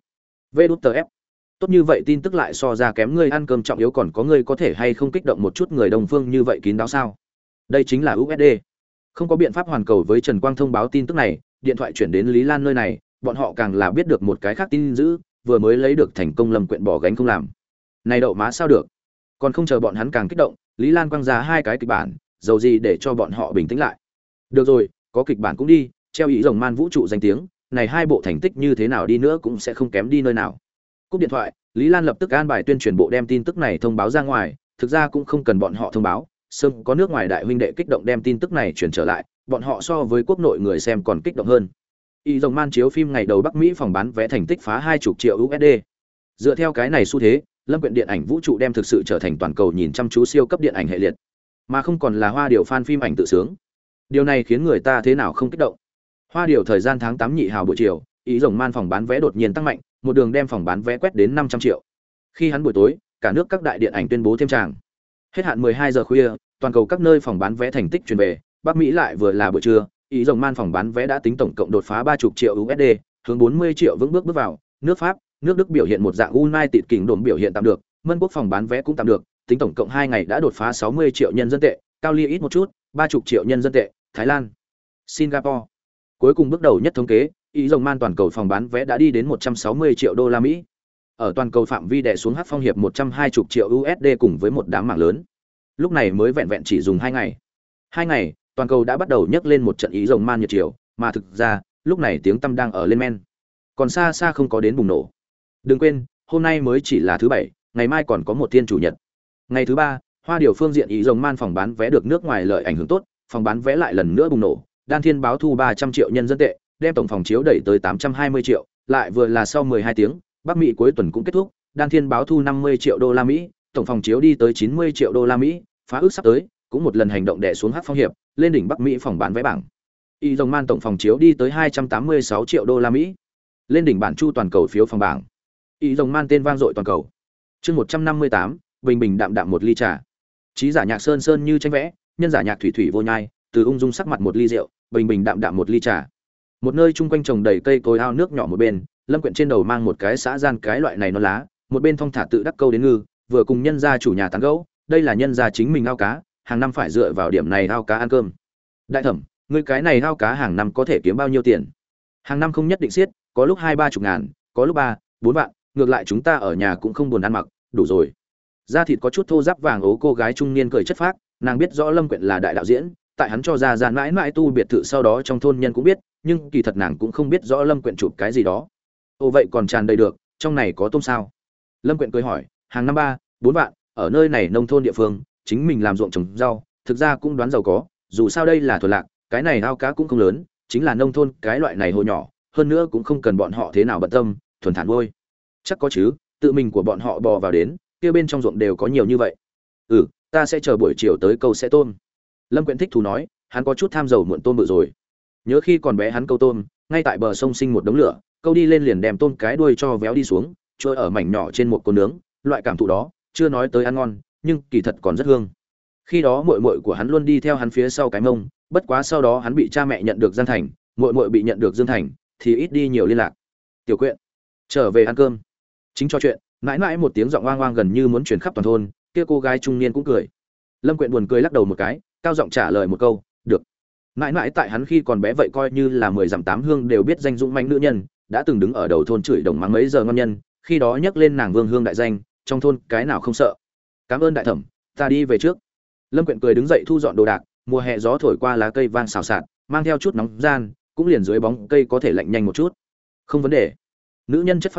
VF tốt như vậy tin tức lại so ra kém ngươi ăn cơm trọng yếu, còn có ngươi có thể hay không kích động một chút người đồng phương như vậy kín đáo sao? Đây chính là USD. Không có biện pháp Hoàn Cầu với Trần Quang thông báo tin tức này, điện thoại chuyển đến Lý Lan nơi này, bọn họ càng là biết được một cái khác tin dữ, vừa mới lấy được thành công Lâm Quyện bỏ gánh không làm. Này đậu má sao được? Còn không chờ bọn hắn càng kích động, Lý Lan quăng ra hai cái kịch bản, dầu gì để cho bọn họ bình tĩnh lại. Được rồi, có kịch bản cũng đi, treo ý rồng man vũ trụ danh tiếng, này hai bộ thành tích như thế nào đi nữa cũng sẽ không kém đi nơi nào. Cúp điện thoại, Lý Lan lập tức an bài tuyên truyền bộ đem tin tức này thông báo ra ngoài, thực ra cũng không cần bọn họ thông báo, sớm có nước ngoài đại huynh đệ kích động đem tin tức này truyền trở lại, bọn họ so với quốc nội người xem còn kích động hơn. Y rồng man chiếu phim ngày đầu Bắc Mỹ phòng bán vé thành tích phá 20 triệu USD. Dựa theo cái này xu thế, Lâm Quyện điện ảnh vũ trụ đem thực sự trở thành toàn cầu nhìn chăm chú siêu cấp điện ảnh hệ liệt, mà không còn là Hoa Điểu fan phim ảnh tự sướng. Điều này khiến người ta thế nào không kích động. Hoa Điểu thời gian tháng 8 nhị hào buổi chiều, ý rồng man phòng bán vé đột nhiên tăng mạnh, một đường đem phòng bán vé quét đến 500 triệu. Khi hắn buổi tối, cả nước các đại điện ảnh tuyên bố thêm tràng. Hết hạn 12 giờ khuya, toàn cầu các nơi phòng bán vé thành tích truyền về, Bắc Mỹ lại vừa là buổi trưa, ý rồng man phòng bán vé đã tính tổng cộng đột phá 30 triệu USD, hướng 40 triệu vững bước vào. Nước Pháp, nước Đức biểu hiện một dạng United Kingdom biểu hiện tạm được, Mân Quốc phòng bán vé cũng tạm được, tính tổng cộng 2 ngày đã đột phá 60 triệu nhân dân tệ, Cao Ly ít một chút, 30 triệu nhân dân tệ, Thái Lan, Singapore. Cuối cùng bước đầu nhất thống kế, ý rồng man toàn cầu phòng bán vé đã đi đến 160 triệu đô la Mỹ. Ở toàn cầu phạm vi đè xuống Hắc Phong hiệp 120 triệu USD cùng với một đám mạng lớn. Lúc này mới vẹn vẹn chỉ dùng 2 ngày. 2 ngày, toàn cầu đã bắt đầu nhấc lên một trận ý rồng man nhiệt chiều, mà thực ra, lúc này tiếng tăm đang ở lên men. Còn xa xa không có đến bùng nổ. Đừng quên, hôm nay mới chỉ là thứ bảy, ngày mai còn có một thiên chủ nhật. Ngày thứ ba, Hoa Điểu phương diện ý rồng man phòng bán vé được nước ngoài lợi ảnh hưởng tốt, phòng bán vé lại lần nữa bùng nổ, Đan Thiên báo thu 300 triệu nhân dân tệ, đem tổng phòng chiếu đẩy tới 820 triệu, lại vừa là sau 12 tiếng, Bắc Mỹ cuối tuần cũng kết thúc, Đan Thiên báo thu 50 triệu đô la Mỹ, tổng phòng chiếu đi tới 90 triệu đô la Mỹ, phá ước sắp tới, cũng một lần hành động đè xuống Hắc Phong hiệp, lên đỉnh Bắc Mỹ phòng bán vé bảng. Y rồng man tổng phòng chiếu đi tới 286 triệu đô la Mỹ, lên đỉnh bản chu toàn cầu phiếu phòng bảng. Y rồng man tên vang dội toàn cầu. Chương 158, bình bình đạm đạm một ly trà. Chí giả nhạc sơn sơn như tranh vẽ, nhân giả nhạc thủy thủy vô nhai, từ ung dung sắc mặt một ly rượu, bình bình đạm đạm một ly trà. Một nơi chung quanh trồng đầy cây cối ao nước nhỏ một bên, Lâm Quyện trên đầu mang một cái xã gian cái loại này nó lá, một bên thong thả tự đắc câu đến ngư, vừa cùng nhân gia chủ nhà tán gẫu, đây là nhân gia chính mình ao cá, hàng năm phải dựa vào điểm này ao cá ăn cơm. Đại thẩm, ngươi cái này ao cá hàng năm có thể kiếm bao nhiêu tiền? Hàng năm không nhất định xiết, có lúc 2-30 ngàn, có lúc 3-4 vạn, ngược lại chúng ta ở nhà cũng không buồn ăn mặc, đủ rồi. Da thịt có chút thô ráp vàng ố cô gái trung niên cười chất phác, nàng biết rõ Lâm Quyện là đại đạo diễn, tại hắn cho ra gian mãi mãi tu biệt thự sau đó trong thôn nhân cũng biết, nhưng kỳ thật nàng cũng không biết rõ Lâm Quyện chụp cái gì đó. Ồ vậy còn tràn đầy được, trong này có tôm sao? Lâm Quyện cười hỏi, hàng năm 3-4 vạn, ở nơi này nông thôn địa phương, chính mình làm ruộng trồng rau, thực ra cũng đoán giàu có, dù sao đây là thuần lạc, cái này ao cá cũng không lớn, chính là nông thôn cái loại này hồ nhỏ, hơn nữa cũng không cần bọn họ thế nào bận tâm, thuần thản nuôi. Chắc có chứ, tự mình của bọn họ bò vào đến, kia bên trong ruộng đều có nhiều như vậy. Ừ, ta sẽ chờ buổi chiều tới câu sẽ tôm. Lâm Quyện thích thú nói, hắn có chút tham dầu muộn tôm bự rồi. Nhớ khi còn bé hắn câu tôm, ngay tại bờ sông sinh một đống lửa, câu đi lên liền đem tôm cái đuôi cho véo đi xuống, trôi ở mảnh nhỏ trên một côn nướng, loại cảm thụ đó, chưa nói tới ăn ngon, nhưng kỳ thật còn rất hương. Khi đó muội muội của hắn luôn đi theo hắn phía sau cái mông, bất quá sau đó hắn bị cha mẹ nhận được Giang Thành, muội muội bị nhận được Dương Thành, thì ít đi nhiều liên lạc. Tiểu Quyện, trở về ăn cơm. Chính cho chuyện, mãi mãi một tiếng giọng oang oang gần như muốn truyền khắp toàn thôn, kia cô gái trung niên cũng cười. Lâm Quyện buồn cười lắc đầu một cái, cao giọng trả lời một câu, "Được." Mãi mãi tại hắn khi còn bé vậy coi như là 10 dặm 8 hương đều biết danh dũng mãnh nữ nhân, đã từng đứng ở đầu thôn chửi đồng mắng mấy giờ ngon nhân, khi đó nhắc lên nàng Vương Hương đại danh, trong thôn cái nào không sợ. "Cảm ơn đại thẩm, ta đi về trước." Lâm Quyện cười đứng dậy thu dọn đồ đạc, mùa hè gió thổi qua lá cây vang xào xạc, mang theo chút nóng gian, cũng liền dưới bóng cây có thể lạnh nhanh một chút. "Không vấn đề." Nữ nhân chất phác cười,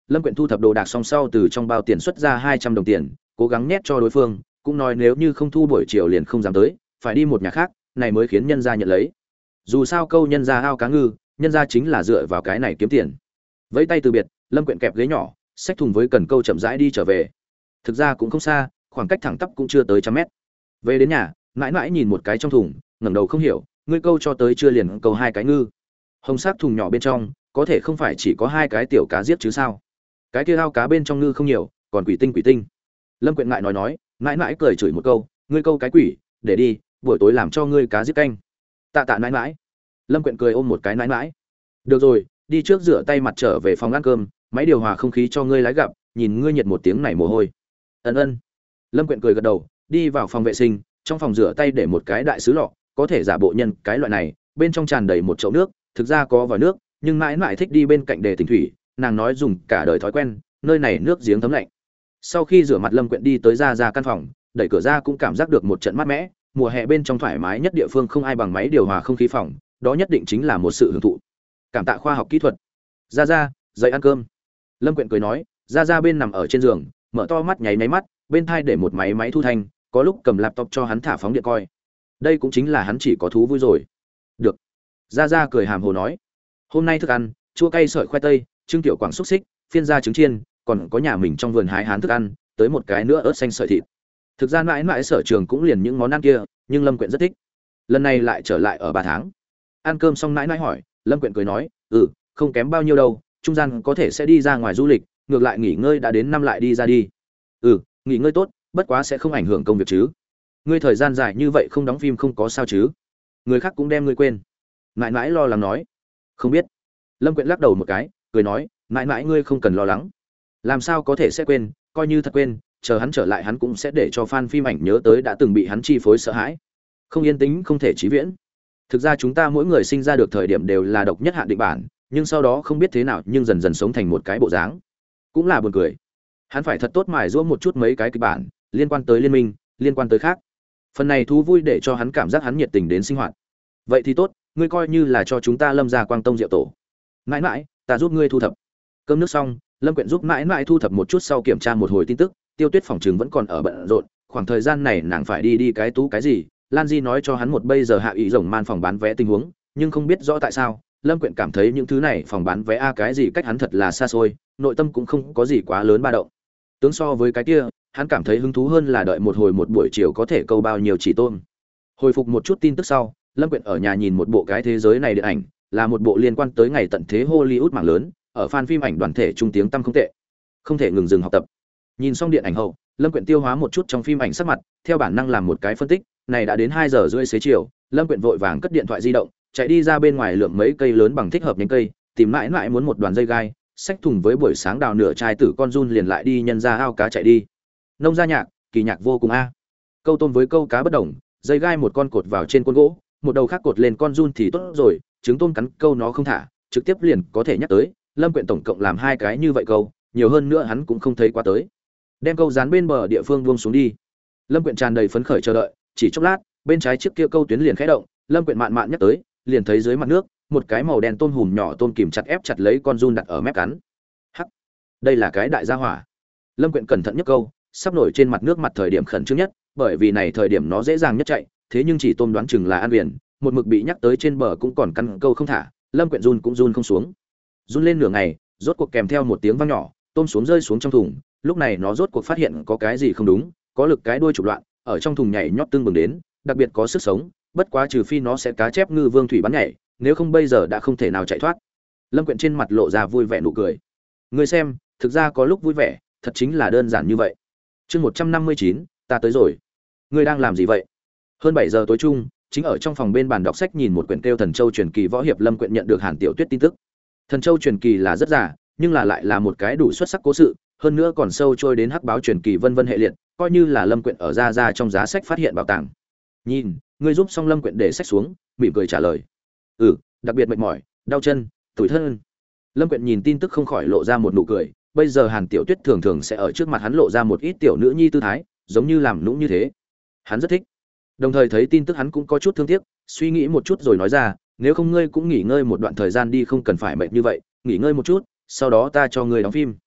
Lâm Quyện thu thập đồ đạc xong sau từ trong bao tiền xuất ra 200 đồng tiền, cố gắng nhét cho đối phương, cũng nói nếu như không thu buổi chiều liền không dám tới, phải đi một nhà khác, này mới khiến nhân gia nhận lấy. Dù sao câu nhân gia ao cá ngư, nhân gia chính là dựa vào cái này kiếm tiền. Vẫy tay từ biệt, Lâm Quyện kẹp ghế nhỏ, xách thùng với cần câu chậm rãi đi trở về. Thực ra cũng không xa, khoảng cách thẳng tắp cũng chưa tới trăm mét. Về đến nhà, mãi mãi nhìn một cái trong thùng, ngẩng đầu không hiểu, ngươi câu cho tới chưa liền câu 2 cái ngư. Hồng sắc thùng nhỏ bên trong, có thể không phải chỉ có 2 cái tiểu cá giết chứ sao? Cái kia ao cá bên trong ngư không nhiều, còn quỷ tinh. Lâm Quyện ngại nói, mãi mãi cười chửi một câu, ngươi câu cái quỷ, để đi, buổi tối làm cho ngươi cá giết canh. Tạ mãi mãi. Lâm Quyện cười ôm một cái mãi mãi. Được rồi, đi trước rửa tay mặt trở về phòng ăn cơm, máy điều hòa không khí cho ngươi lái gặp, nhìn ngươi nhiệt một tiếng này mồ hôi. Ân. Lâm Quyện cười gật đầu, đi vào phòng vệ sinh, trong phòng rửa tay để một cái đại sứ lọ, có thể giả bộ nhân cái loại này, bên trong tràn đầy một chậu nước, thực ra có vòi nước, nhưng mãi mãi thích đi bên cạnh để tỉnh thủy, nàng nói dùng cả đời thói quen, nơi này nước giếng thấm lạnh. Sau khi rửa mặt Lâm Quyện đi tới ra căn phòng, đẩy cửa ra cũng cảm giác được một trận mát mẻ, mùa hè bên trong thoải mái nhất địa phương không ai bằng máy điều hòa không khí phòng, đó nhất định chính là một sự hưởng thụ. Cảm tạ khoa học kỹ thuật. Ra, dậy ăn cơm. Lâm Quyện cười nói, ra bên nằm ở trên giường, mở to mắt nháy mắt, bên thai để một máy thu thanh, có lúc cầm laptop cho hắn thả phóng điện coi. Đây cũng chính là hắn chỉ có thú vui rồi. Được. Ra cười hàm hồ nói, hôm nay thức ăn, chua cay sợi khoai tây, trưng tiểu quảng xúc xích, phiên gia trứng chiên, còn có nhà mình trong vườn hái hán thức ăn, tới một cái nữa ớt xanh sợi thịt. Thực ra mãi sở trường cũng liền những món ăn kia, nhưng Lâm Quyện rất thích. Lần này lại trở lại ở 3 tháng. Ăn cơm xong mãi hỏi, Lâm Quyện cười nói, không kém bao nhiêu đâu, trung gian có thể sẽ đi ra ngoài du lịch, ngược lại nghỉ ngơi đã đến năm lại đi ra đi. Nghỉ ngơi tốt, bất quá sẽ không ảnh hưởng công việc chứ. Ngươi thời gian dài như vậy không đóng phim không có sao chứ? Người khác cũng đem ngươi quên. Mãi lo lắng nói, không biết. Lâm Quyện lắc đầu một cái, cười nói, mãi ngươi không cần lo lắng. Làm sao có thể sẽ quên, coi như thật quên, chờ hắn trở lại hắn cũng sẽ để cho fan phim ảnh nhớ tới đã từng bị hắn chi phối sợ hãi. Không yên tĩnh không thể chí viễn. Thực ra chúng ta mỗi người sinh ra được thời điểm đều là độc nhất hạn định bản, nhưng sau đó không biết thế nào nhưng dần dần sống thành một cái bộ dáng. Cũng là buồn cười. Hắn phải thật tốt mài giũa một chút mấy cái kịch bản, liên quan tới liên minh, liên quan tới khác. Phần này thú vui để cho hắn cảm giác hắn nhiệt tình đến sinh hoạt. Vậy thì tốt, ngươi coi như là cho chúng ta Lâm gia quang tông diệu tổ. Mãi, ta giúp ngươi thu thập. Cơm nước xong, Lâm Quyện giúp mãi thu thập một chút sau kiểm tra một hồi tin tức, Tiêu Tuyết phòng trường vẫn còn ở bận rộn, khoảng thời gian này nàng phải đi cái tú cái gì, Lan Di nói cho hắn một bây giờ hạ ý rồng man phòng bán vé tình huống, nhưng không biết rõ tại sao, Lâm Quyện cảm thấy những thứ này phòng bán vé cái gì cách hắn thật là xa xôi, nội tâm cũng không có gì quá lớn ba động. Tướng so với cái kia, hắn cảm thấy hứng thú hơn là đợi một buổi chiều có thể câu bao nhiêu chỉ tôm. Hồi phục một chút tin tức sau, Lâm Quyện ở nhà nhìn một bộ cái thế giới này điện ảnh, là một bộ liên quan tới ngày tận thế Hollywood mảng lớn, ở fan phim ảnh đoàn thể trung tiếng tăm không tệ, không thể ngừng dừng học tập. Nhìn xong điện ảnh hậu, Lâm Quyện tiêu hóa một chút trong phim ảnh sắc mặt, theo bản năng làm một cái phân tích, này đã đến 2:30 xế chiều, Lâm Quyện vội vàng cất điện thoại di động, chạy đi ra bên ngoài lượm mấy cây lớn bằng thích hợp nhánh cây, tìm mãi muốn một đoàn dây gai, xách thùng với buổi sáng đào nửa chai tử con giun liền lại đi nhân ra ao cá chạy đi. Nông gia nhạc, kỳ nhạc vô cùng a. Câu tôm với câu cá bất đồng, dây gai một con cột vào trên côn gỗ, một đầu khác cột lên con giun thì tốt rồi, trứng tôm cắn câu nó không thả, trực tiếp liền có thể nhắc tới. Lâm Quyện tổng cộng làm 2 cái như vậy câu, nhiều hơn nữa hắn cũng không thấy quá tới. Đem câu dán bên bờ địa phương buông xuống đi. Lâm Quyện tràn đầy phấn khởi chờ đợi, chỉ chốc lát, bên trái chiếc kia câu tuyến liền khẽ động, Lâm Quyện mạn nhắc tới, liền thấy dưới mặt nước, một cái màu đen tôm hùm nhỏ tôm kìm chặt ép chặt lấy con giun đặt ở mép cắn. Hắc, đây là cái đại gia hỏa. Lâm Quyện cẩn thận nhấc câu, sắp nổi trên mặt nước mặt thời điểm khẩn trương nhất, bởi vì này thời điểm nó dễ dàng nhất chạy, thế nhưng chỉ tôm đoán chừng là ăn biển, một mực bị nhắc tới trên bờ cũng còn căn câu không thả, Lâm Quyện run cũng run không xuống. Run lên nửa ngày, rốt cuộc kèm theo một tiếng vang nhỏ, tôm xuống rơi xuống trong thùng, lúc này nó rốt cuộc phát hiện có cái gì không đúng, có lực cái đuôi chụp loạn, ở trong thùng nhảy nhót tương bừng đến, đặc biệt có sức sống, bất quá trừ phi nó sẽ cá chép ngư vương thủy bắn nhảy, nếu không bây giờ đã không thể nào chạy thoát. Lâm Quyện trên mặt lộ ra vui vẻ nụ cười. Ngươi xem, thực ra có lúc vui vẻ, thật chính là đơn giản như vậy. Chương 159, ta tới rồi. Ngươi đang làm gì vậy? Hơn 7 giờ tối chung, chính ở trong phòng bên bàn đọc sách nhìn một quyển kêu Thần Châu truyền kỳ võ hiệp, Lâm Quyện nhận được Hàn Tiểu Tuyết tin tức. Thần Châu truyền kỳ là rất giả, nhưng là lại là một cái đủ xuất sắc cố sự, hơn nữa còn sâu trôi đến hắc báo truyền kỳ vân vân hệ liệt, coi như là Lâm Quyện ở ra trong giá sách phát hiện bảo tàng. Nhìn, ngươi giúp xong Lâm Quyện để sách xuống, mỉm cười trả lời. Đặc biệt mệt mỏi, đau chân, tủi thân. Lâm Quyện nhìn tin tức không khỏi lộ ra một nụ cười, bây giờ Hàn Tiểu Tuyết thường thường sẽ ở trước mặt hắn lộ ra một ít tiểu nữ nhi tư thái, giống như làm nũng như thế. Hắn rất thích. Đồng thời thấy tin tức hắn cũng có chút thương tiếc, suy nghĩ một chút rồi nói ra, nếu không ngươi cũng nghỉ ngơi một đoạn thời gian đi, không cần phải mệt như vậy, nghỉ ngơi một chút, sau đó ta cho ngươi đóng phim.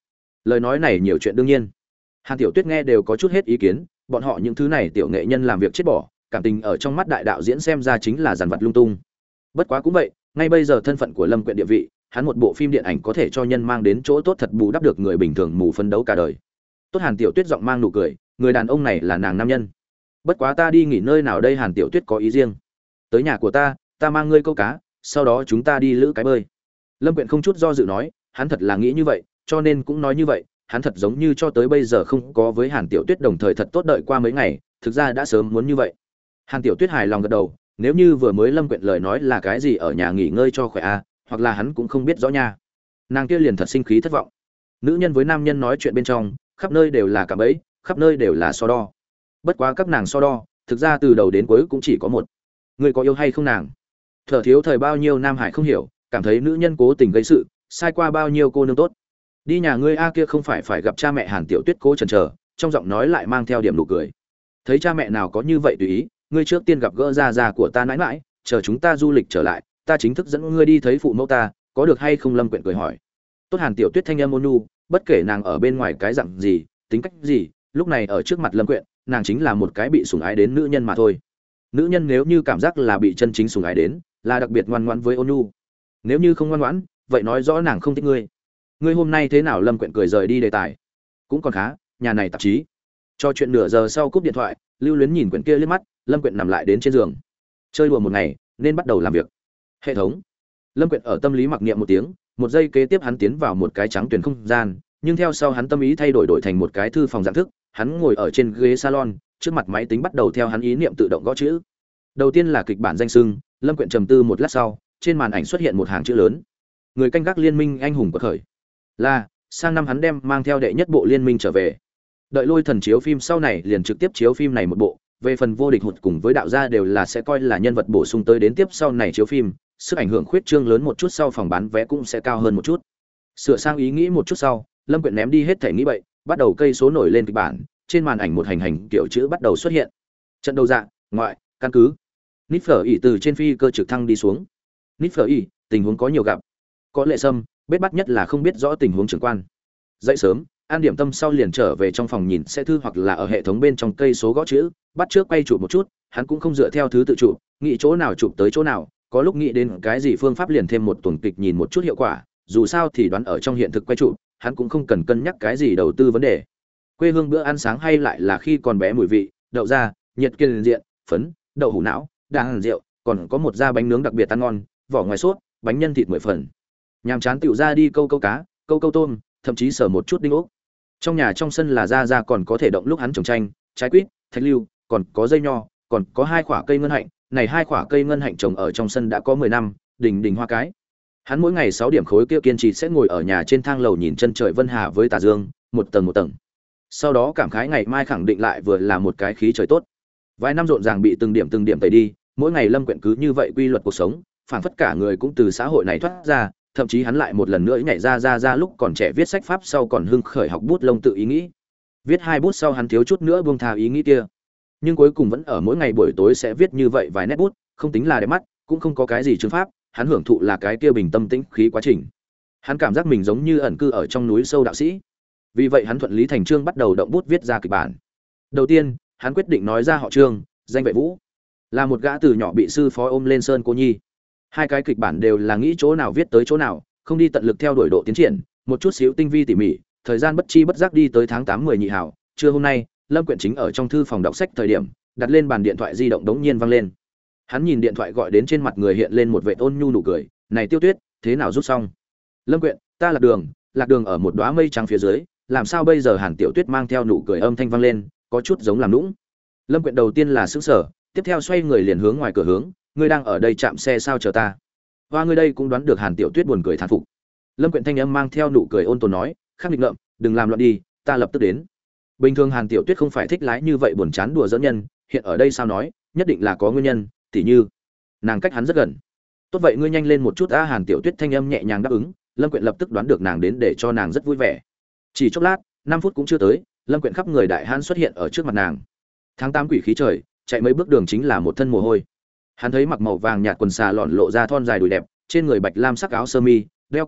Lời nói này nhiều chuyện đương nhiên. Hàn Tiểu Tuyết nghe đều có chút hết ý kiến, bọn họ những thứ này tiểu nghệ nhân làm việc chết bỏ, cảm tình ở trong mắt đại đạo diễn xem ra chính là dàn vật lung tung. Bất quá cũng vậy, ngay bây giờ thân phận của Lâm Quyện địa vị, hắn một bộ phim điện ảnh có thể cho nhân mang đến chỗ tốt thật bù đắp được người bình thường mù phấn đấu cả đời. Tốt. Hàn Tiểu Tuyết giọng mang nụ cười, người đàn ông này là nàng nam nhân. Bất quá ta đi nghỉ nơi nào đây? Hàn Tiểu Tuyết có ý riêng. Tới nhà của ta mang ngươi câu cá, sau đó chúng ta đi lữ cái bơi. Lâm Quyện không chút do dự nói, hắn thật là nghĩ như vậy, cho nên cũng nói như vậy, hắn thật giống như cho tới bây giờ không có với Hàn Tiểu Tuyết đồng thời thật tốt đợi qua mấy ngày, thực ra đã sớm muốn như vậy. Hàn Tiểu Tuyết hài lòng gật đầu, nếu như vừa mới Lâm Quyện lời nói là cái gì ở nhà nghỉ ngơi cho khỏe a, hoặc là hắn cũng không biết rõ nha. Nàng kia liền thật sinh khí thất vọng. Nữ nhân với nam nhân nói chuyện bên trong, khắp nơi đều là cạm bẫy, khắp nơi đều là so đo. Bất quá các nàng so đo, thực ra từ đầu đến cuối cũng chỉ có một. Người có yêu hay không nàng? Thở thiếu thời bao nhiêu Nam Hải không hiểu, cảm thấy nữ nhân cố tình gây sự, sai qua bao nhiêu cô nương tốt. Đi nhà ngươi a kia không phải gặp cha mẹ? Hàn Tiểu Tuyết cố chần chờ, trong giọng nói lại mang theo điểm nụ cười. Thấy cha mẹ nào có như vậy tùy ý, ngươi trước tiên gặp gỡ già của ta nãi nãi, chờ chúng ta du lịch trở lại, ta chính thức dẫn ngươi đi thấy phụ mẫu ta, có được hay không? Lâm Quyện cười hỏi. Tốt. Hàn Tiểu Tuyết thanh âm ôn nhu, bất kể nàng ở bên ngoài cái dạng gì, tính cách gì, lúc này ở trước mặt Lâm Quyện, nàng chính là một cái bị sủng ái đến nữ nhân mà thôi. Nữ nhân nếu như cảm giác là bị chân chính sủng ái đến, là đặc biệt ngoan ngoãn với ôn nhu. Nếu như không ngoan ngoãn, vậy nói rõ nàng không thích ngươi. Ngươi hôm nay thế nào? Lâm Quyện cười rời đi đề tài. Cũng còn khá, nhà này tạp chí. Cho chuyện nửa giờ sau cúp điện thoại, Lưu Luyến nhìn quyển kia liếc mắt, Lâm Quyện nằm lại đến trên giường. Chơi đùa một ngày, nên bắt đầu làm việc. Hệ thống. Lâm Quyện ở tâm lý mặc niệm một tiếng, một giây kế tiếp hắn tiến vào một cái trắng tuyển không gian, nhưng theo sau hắn tâm ý thay đổi thành một cái thư phòng dạng thức, hắn ngồi ở trên ghế salon, trước mặt máy tính bắt đầu theo hắn ý niệm tự động gõ chữ. Đầu tiên là kịch bản danh xưng, Lâm Quyện trầm tư một lát sau, trên màn ảnh xuất hiện một hàng chữ lớn. Người canh gác liên minh anh hùng quật khởi. Là, sang năm hắn đem mang theo đệ nhất bộ liên minh trở về. Đợi Lôi Thần chiếu phim sau này liền trực tiếp chiếu phim này một bộ, về phần vô địch hụt cùng với đạo gia đều là sẽ coi là nhân vật bổ sung tới đến tiếp sau này chiếu phim, sức ảnh hưởng khuyết trương lớn một chút, sau phòng bán vé cũng sẽ cao hơn một chút. Sửa sang ý nghĩ một chút sau, Lâm Quyện ném đi hết thể nghĩ bậy, bắt đầu cây số nổi lên kịch bản, trên màn ảnh một hành kiểu chữ bắt đầu xuất hiện. Trận đầu dạng, ngoại, căn cứ. Nít Phở ỉ từ trên phi cơ trực thăng đi xuống. Nít Phở ỉ, tình huống có nhiều gặp. Có lệ sâm, bết bắt nhất là không biết rõ tình huống trưởng quan. Dậy sớm, ăn điểm tâm sau liền trở về trong phòng nhìn xe thư hoặc là ở hệ thống bên trong cây số gõ chữ, bắt trước quay chụp một chút, hắn cũng không dựa theo thứ tự chụp, nghĩ chỗ nào chụp tới chỗ nào, có lúc nghĩ đến cái gì phương pháp liền thêm một tuần kịch nhìn một chút hiệu quả, dù sao thì đoán ở trong hiện thực quay chụp, hắn cũng không cần cân nhắc cái gì đầu tư vấn đề. Quê hương bữa ăn sáng hay lại là khi còn bé mùi vị, đậu da, nhiệt kiên diện, phấn, đậu hũ não, đàng rượu, còn có một da bánh nướng đặc biệt ăn ngon, vỏ ngoài sốt, bánh nhân thịt 10 phần. Nhàm chán tiểu ra đi câu cá, câu tôm, thậm chí sở một chút đinh ốc. Trong nhà trong sân là ra còn có thể động lúc hắn trồng chanh, trái quýt, thạch lưu, còn có dây nho, còn có 2 quả cây ngân hạnh, này 2 quả cây ngân hạnh trồng ở trong sân đã có 10 năm, đỉnh hoa cái. Hắn mỗi ngày 6 điểm khối kia kiên trì sẽ ngồi ở nhà trên thang lầu nhìn chân trời vân hà với tà dương, một tầng. Sau đó cảm khái ngày mai khẳng định lại vừa là một cái khí trời tốt. Vài năm rộn ràng bị từng điểm tẩy đi, mỗi ngày Lâm Quyện cứ như vậy quy luật cuộc sống, phản phất cả người cũng từ xã hội này thoát ra, thậm chí hắn lại một lần nữa nhảy ra lúc còn trẻ viết sách pháp sau còn hưng khởi học bút lông tự ý nghĩ. Viết 2 bút sau hắn thiếu chút nữa buông tha ý nghĩ kia. Nhưng cuối cùng vẫn ở mỗi ngày buổi tối sẽ viết như vậy vài nét bút, không tính là đẹp mắt, cũng không có cái gì chứng pháp, hắn hưởng thụ là cái kia bình tâm tĩnh khí quá trình. Hắn cảm giác mình giống như ẩn cư ở trong núi sâu đạo sĩ. Vì vậy hắn thuận lý thành chương bắt đầu động bút viết ra kịch bản. Đầu tiên, hắn quyết định nói ra họ Trương, danh Vệ Vũ, là một gã từ nhỏ bị sư phó ôm lên sơn cô nhi. 2 cái kịch bản đều là nghĩ chỗ nào viết tới chỗ nào, không đi tận lực theo đuổi độ tiến triển, một chút xíu tinh vi tỉ mỉ, thời gian bất chi bất giác đi tới tháng 8 10 nhị hảo, trưa hôm nay, Lâm Quyện chính ở trong thư phòng đọc sách thời điểm, đặt lên bàn điện thoại di động đống nhiên vang lên. Hắn nhìn điện thoại gọi đến, trên mặt người hiện lên một vẻ ôn nhu nụ cười, "Này Tiêu Tuyết, thế nào rút xong?" "Lâm Quyện, ta lạc đường ở một đóa mây trắng phía dưới, làm sao bây giờ?" Hàn Tiểu Tuyết mang theo nụ cười âm thanh vang lên, có chút giống làm nũng. Lâm Quyện đầu tiên là sững sờ, tiếp theo xoay người liền hướng ngoài cửa hướng, "Ngươi đang ở đây chạm xe sao, chờ ta?" "Hoa, ngươi đây cũng đoán được." Hàn Tiểu Tuyết buồn cười thán phục. Lâm Quyện thanh âm mang theo nụ cười ôn tồn nói, "Khắc nghịch ngợm, đừng làm loạn đi, ta lập tức đến." Bình thường Hàn Tiểu Tuyết không phải thích lái như vậy buồn chán đùa giỡn nhân, hiện ở đây sao nói, nhất định là có nguyên nhân, tỉ như nàng cách hắn rất gần. "Tốt vậy ngươi nhanh lên một chút a." Hàn Tiểu Tuyết thanh âm nhẹ nhàng đáp ứng. Lâm Quyện lập tức đoán được nàng đến để cho nàng rất vui vẻ. Chỉ chốc lát, 5 phút cũng chưa tới, Lâm Quyện khắp người đại hãn xuất hiện ở trước mặt nàng. Tháng 8 quỷ khí trời, chạy mấy bước đường chính là một thân mồ hôi. Hắn thấy mặc màu vàng nhạt quần xà lọn lộ ra thon dài đùi đẹp, trên người bạch lam sắc áo sơ mi, đeo kính mát,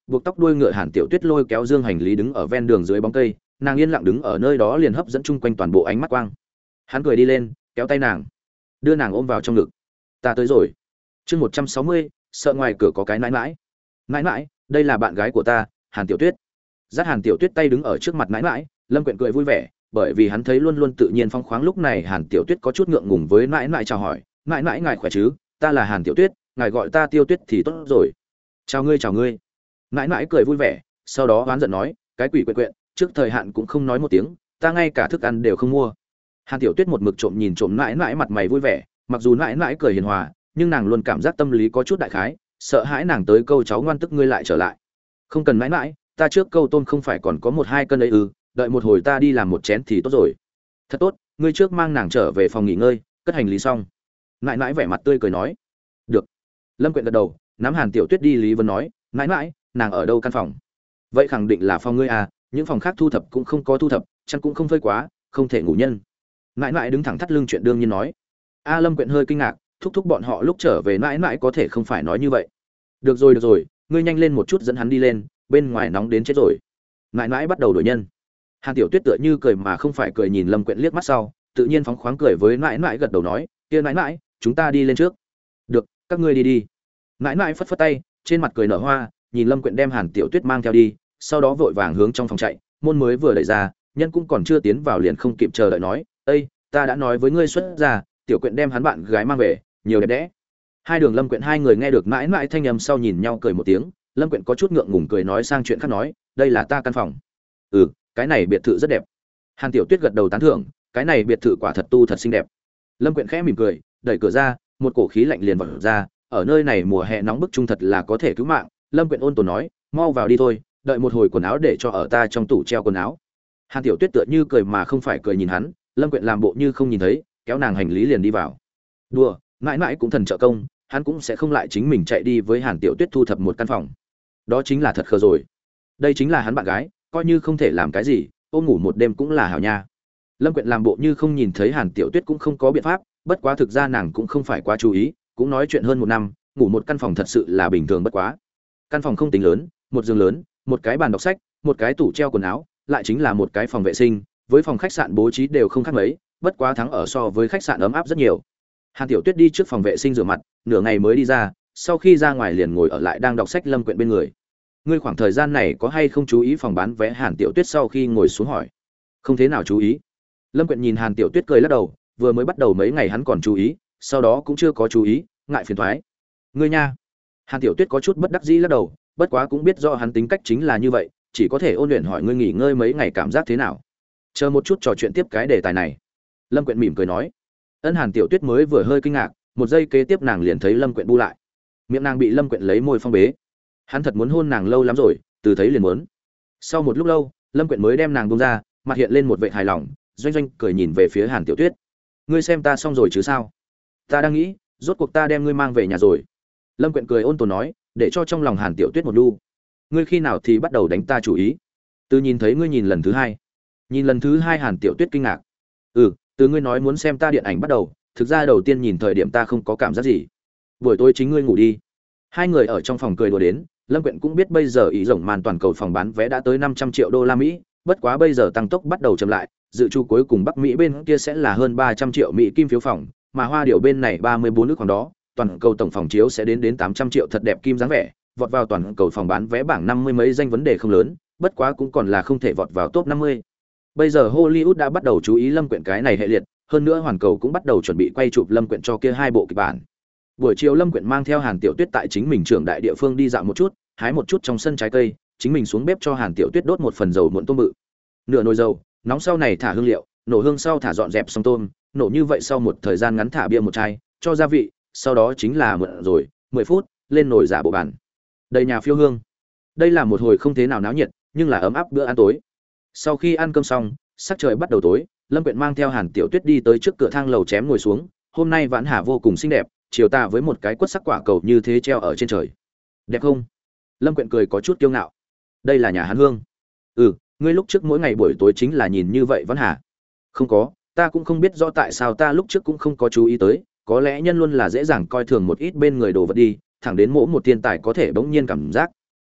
buộc tóc đuôi ngựa Hàn Tiểu Tuyết lôi kéo dương hành lý đứng ở ven đường dưới bóng cây, nàng yên lặng đứng ở nơi đó liền hấp dẫn chung quanh toàn bộ ánh mắt quang. Hắn cười đi lên, kéo tay nàng, đưa nàng ôm vào trong ngực. Ta tới rồi. Chương 160, sợ ngoài cửa có cái nãi nãi. Nãi nãi, đây là bạn gái của ta, Hàn Tiểu Tuyết. Dắt Hàn Tiểu Tuyết tay đứng ở trước mặt nãi nãi, Lâm Quyện cười vui vẻ, bởi vì hắn thấy luôn luôn tự nhiên phong khoáng, lúc này Hàn Tiểu Tuyết có chút ngượng ngùng với nãi nãi chào hỏi, nãi nãi ngài khỏe chứ, ta là Hàn Tiểu Tuyết, ngài gọi ta Tiêu Tuyết thì tốt rồi. Chào ngươi chào ngươi. Nãi nãi cười vui vẻ, sau đó oán giận nói, cái quỷ quyện quyện, trước thời hạn cũng không nói một tiếng, ta ngay cả thức ăn đều không mua. Hàn Tiểu Tuyết một mực trộm nhìn trộm nãi nãi mặt mày vui vẻ, mặc dù nãi nãi cười hiền hòa, nhưng nàng luôn cảm giác tâm lý có chút đại khái, sợ hãi nàng tới câu cháu ngoan tức ngươi lại trở lại. Không cần nãi nãi, ta trước câu tôm không phải còn có 1-2 cân ấy ư, đợi một hồi ta đi làm một chén thì tốt rồi. Thật tốt, ngươi trước mang nàng trở về phòng nghỉ ngơi, cất hành lý xong. Nãi nãi vẻ mặt tươi cười nói. Được. Lâm Quyện gật đầu, nắm Hàn Tiểu Tuyết đi Lý Vân nói, nãi nãi, nàng ở đâu căn phòng? Vậy khẳng định là phòng ngươi à, những phòng khác thu thập cũng không có thu thập, chăn cũng không phơi quá, không thể ngủ nhân. Nãi nãi đứng thẳng thắt lưng chuyện đương nhiên nói. A Lâm Quyện hơi kinh ngạc, thúc thúc bọn họ lúc trở về nãi nãi có thể không phải nói như vậy. Được rồi, ngươi nhanh lên một chút dẫn hắn đi lên, bên ngoài nóng đến chết rồi. Nãi nãi bắt đầu đổi nhân. Hàn Tiểu Tuyết tựa như cười mà không phải cười nhìn Lâm Quyện liếc mắt sau, tự nhiên phóng khoáng cười với nãi nãi gật đầu nói, kia nãi nãi, chúng ta đi lên trước. Được, các ngươi đi đi. Nãi nãi phất phất tay, trên mặt cười nở hoa, nhìn Lâm Quyện đem Hàn Tiểu Tuyết mang theo đi, sau đó vội vàng hướng trong phòng chạy, môn mới vừa đẩy ra, nhân cũng còn chưa tiến vào liền không kịp chờ đợi nói, "Ê, ta đã nói với ngươi xuất ra, Tiểu Quyện đem hắn bạn gái mang về, nhiều đẹp đẽ." Hai Đường Lâm Quyện hai người nghe được mãi mãi thanh âm sau nhìn nhau cười một tiếng, Lâm Quyện có chút ngượng ngùng cười nói sang chuyện khác nói, "Đây là ta căn phòng." "Ừ, cái này biệt thự rất đẹp." Hàn Tiểu Tuyết gật đầu tán thưởng, "Cái này biệt thự quả thật tu thật xinh đẹp." Lâm Quyện khẽ mỉm cười, đẩy cửa ra, một cổ khí lạnh liền vọt ra, ở nơi này mùa hè nóng bức trung thật là có thể cứu mạng. Lâm Quyện ôn tồn nói, "Mau vào đi thôi, đợi một hồi quần áo để cho ở ta trong tủ treo quần áo." Hàn Tiểu Tuyết tựa như cười mà không phải cười nhìn hắn, Lâm Quyện làm bộ như không nhìn thấy, kéo nàng hành lý liền đi vào. Đùa, mãi mãi cũng thần trợ công, hắn cũng sẽ không lại chính mình chạy đi với Hàn Tiểu Tuyết thu thập một căn phòng. Đó chính là thật khờ rồi. Đây chính là hắn bạn gái, coi như không thể làm cái gì, ôm ngủ một đêm cũng là hảo nha. Lâm Quyện làm bộ như không nhìn thấy Hàn Tiểu Tuyết cũng không có biện pháp, bất quá thực ra nàng cũng không phải quá chú ý, cũng nói chuyện hơn 1 năm, ngủ một căn phòng thật sự là bình thường bất quá. Căn phòng không tính lớn, một giường lớn, một cái bàn đọc sách, một cái tủ treo quần áo, lại chính là một cái phòng vệ sinh, với phòng khách sạn bố trí đều không khác mấy, bất quá thắng ở so với khách sạn ấm áp rất nhiều. Hàn Tiểu Tuyết đi trước phòng vệ sinh rửa mặt, nửa ngày mới đi ra, sau khi ra ngoài liền ngồi ở lại đang đọc sách Lâm Quyện bên người. Ngươi khoảng thời gian này có hay không chú ý phòng bán vé? Hàn Tiểu Tuyết sau khi ngồi xuống hỏi. Không thế nào chú ý. Lâm Quyện nhìn Hàn Tiểu Tuyết cười lắc đầu, vừa mới bắt đầu mấy ngày hắn còn chú ý, sau đó cũng chưa có chú ý, ngại phiền toái. Ngươi nha. Hàn Tiểu Tuyết có chút bất đắc dĩ lắc đầu, bất quá cũng biết do hắn tính cách chính là như vậy, chỉ có thể ôn luyện hỏi ngươi nghỉ ngơi mấy ngày cảm giác thế nào. Chờ một chút trò chuyện tiếp cái đề tài này. Lâm Quyện mỉm cười nói. Hàn Tiểu Tuyết mới vừa hơi kinh ngạc, một giây kế tiếp nàng liền thấy Lâm Quyện bu lại. Miệng nàng bị Lâm Quyện lấy môi phong bế. Hắn thật muốn hôn nàng lâu lắm rồi, từ thấy liền muốn. Sau một lúc lâu, Lâm Quyện mới đem nàng buông ra, mặt hiện lên một vẻ hài lòng, doanh doanh cười nhìn về phía Hàn Tiểu Tuyết. Ngươi xem ta xong rồi chứ sao? Ta đang nghĩ, rốt cuộc ta đem ngươi mang về nhà rồi. Lâm Quyện cười ôn tồn nói, để cho trong lòng Hàn Tiểu Tuyết một lu. Ngươi khi nào thì bắt đầu đánh ta chủ ý? Từ nhìn thấy ngươi nhìn lần thứ hai. Nhìn lần thứ hai Hàn Tiểu Tuyết kinh ngạc. Từ ngươi nói muốn xem ta điện ảnh bắt đầu, thực ra đầu tiên nhìn thời điểm ta không có cảm giác gì. Buổi tối chính ngươi ngủ đi. Hai người ở trong phòng cười đùa đến, Lâm Quyện cũng biết bây giờ ý rộng màn toàn cầu phòng bán vé đã tới 500 triệu đô la Mỹ, bất quá bây giờ tăng tốc bắt đầu chậm lại, dự chu cuối cùng Bắc Mỹ bên kia sẽ là hơn 300 triệu Mỹ kim phiếu phòng, mà Hoa Điểu bên này 34 nước khoảng đó, toàn cầu tổng phòng chiếu sẽ đến 800 triệu thật đẹp kim dáng vẻ, vọt vào toàn cầu phòng bán vé bảng 50 mấy danh vấn đề không lớn, bất quá cũng còn là không thể vọt vào top 50. Bây giờ Hollywood đã bắt đầu chú ý Lâm Quyện cái này hệ liệt, hơn nữa hoàn cầu cũng bắt đầu chuẩn bị quay chụp Lâm Quyện cho kia 2 bộ kịch bản. Buổi chiều Lâm Quyện mang theo Hàn Tiểu Tuyết tại chính mình trưởng đại địa phương đi dạo một chút, hái một chút trong sân trái cây, chính mình xuống bếp cho Hàn Tiểu Tuyết đốt một phần dầu muộn tôm bự. Nửa nồi dầu, nóng sau này thả hương liệu, nổ hương sau thả dọn dẹp xong tôm, nổ như vậy sau một thời gian ngắn thả bia một chai, cho gia vị, sau đó chính là muộn rồi, 10 phút, lên nồi giả bộ bàn. Đầy nhà phiêu hương. Đây là một hồi không thế nào náo nhiệt, nhưng là ấm áp bữa ăn tối. Sau khi ăn cơm xong, sắc trời bắt đầu tối, Lâm Quyện mang theo Hàn Tiểu Tuyết đi tới trước cửa thang lầu chém ngồi xuống. Hôm nay vãn hà vô cùng xinh đẹp, chiều tà với một cái quất sắc quả cầu như thế treo ở trên trời. Đẹp không? Lâm Quyện cười có chút kiêu ngạo. Đây là nhà hắn hương. Ngươi lúc trước mỗi ngày buổi tối chính là nhìn như vậy vãn hà. Không có, ta cũng không biết rõ tại sao ta lúc trước cũng không có chú ý tới, có lẽ nhân luôn là dễ dàng coi thường một ít bên người đồ vật đi, thẳng đến mỗi một thiên tài có thể bỗng nhiên cảm giác.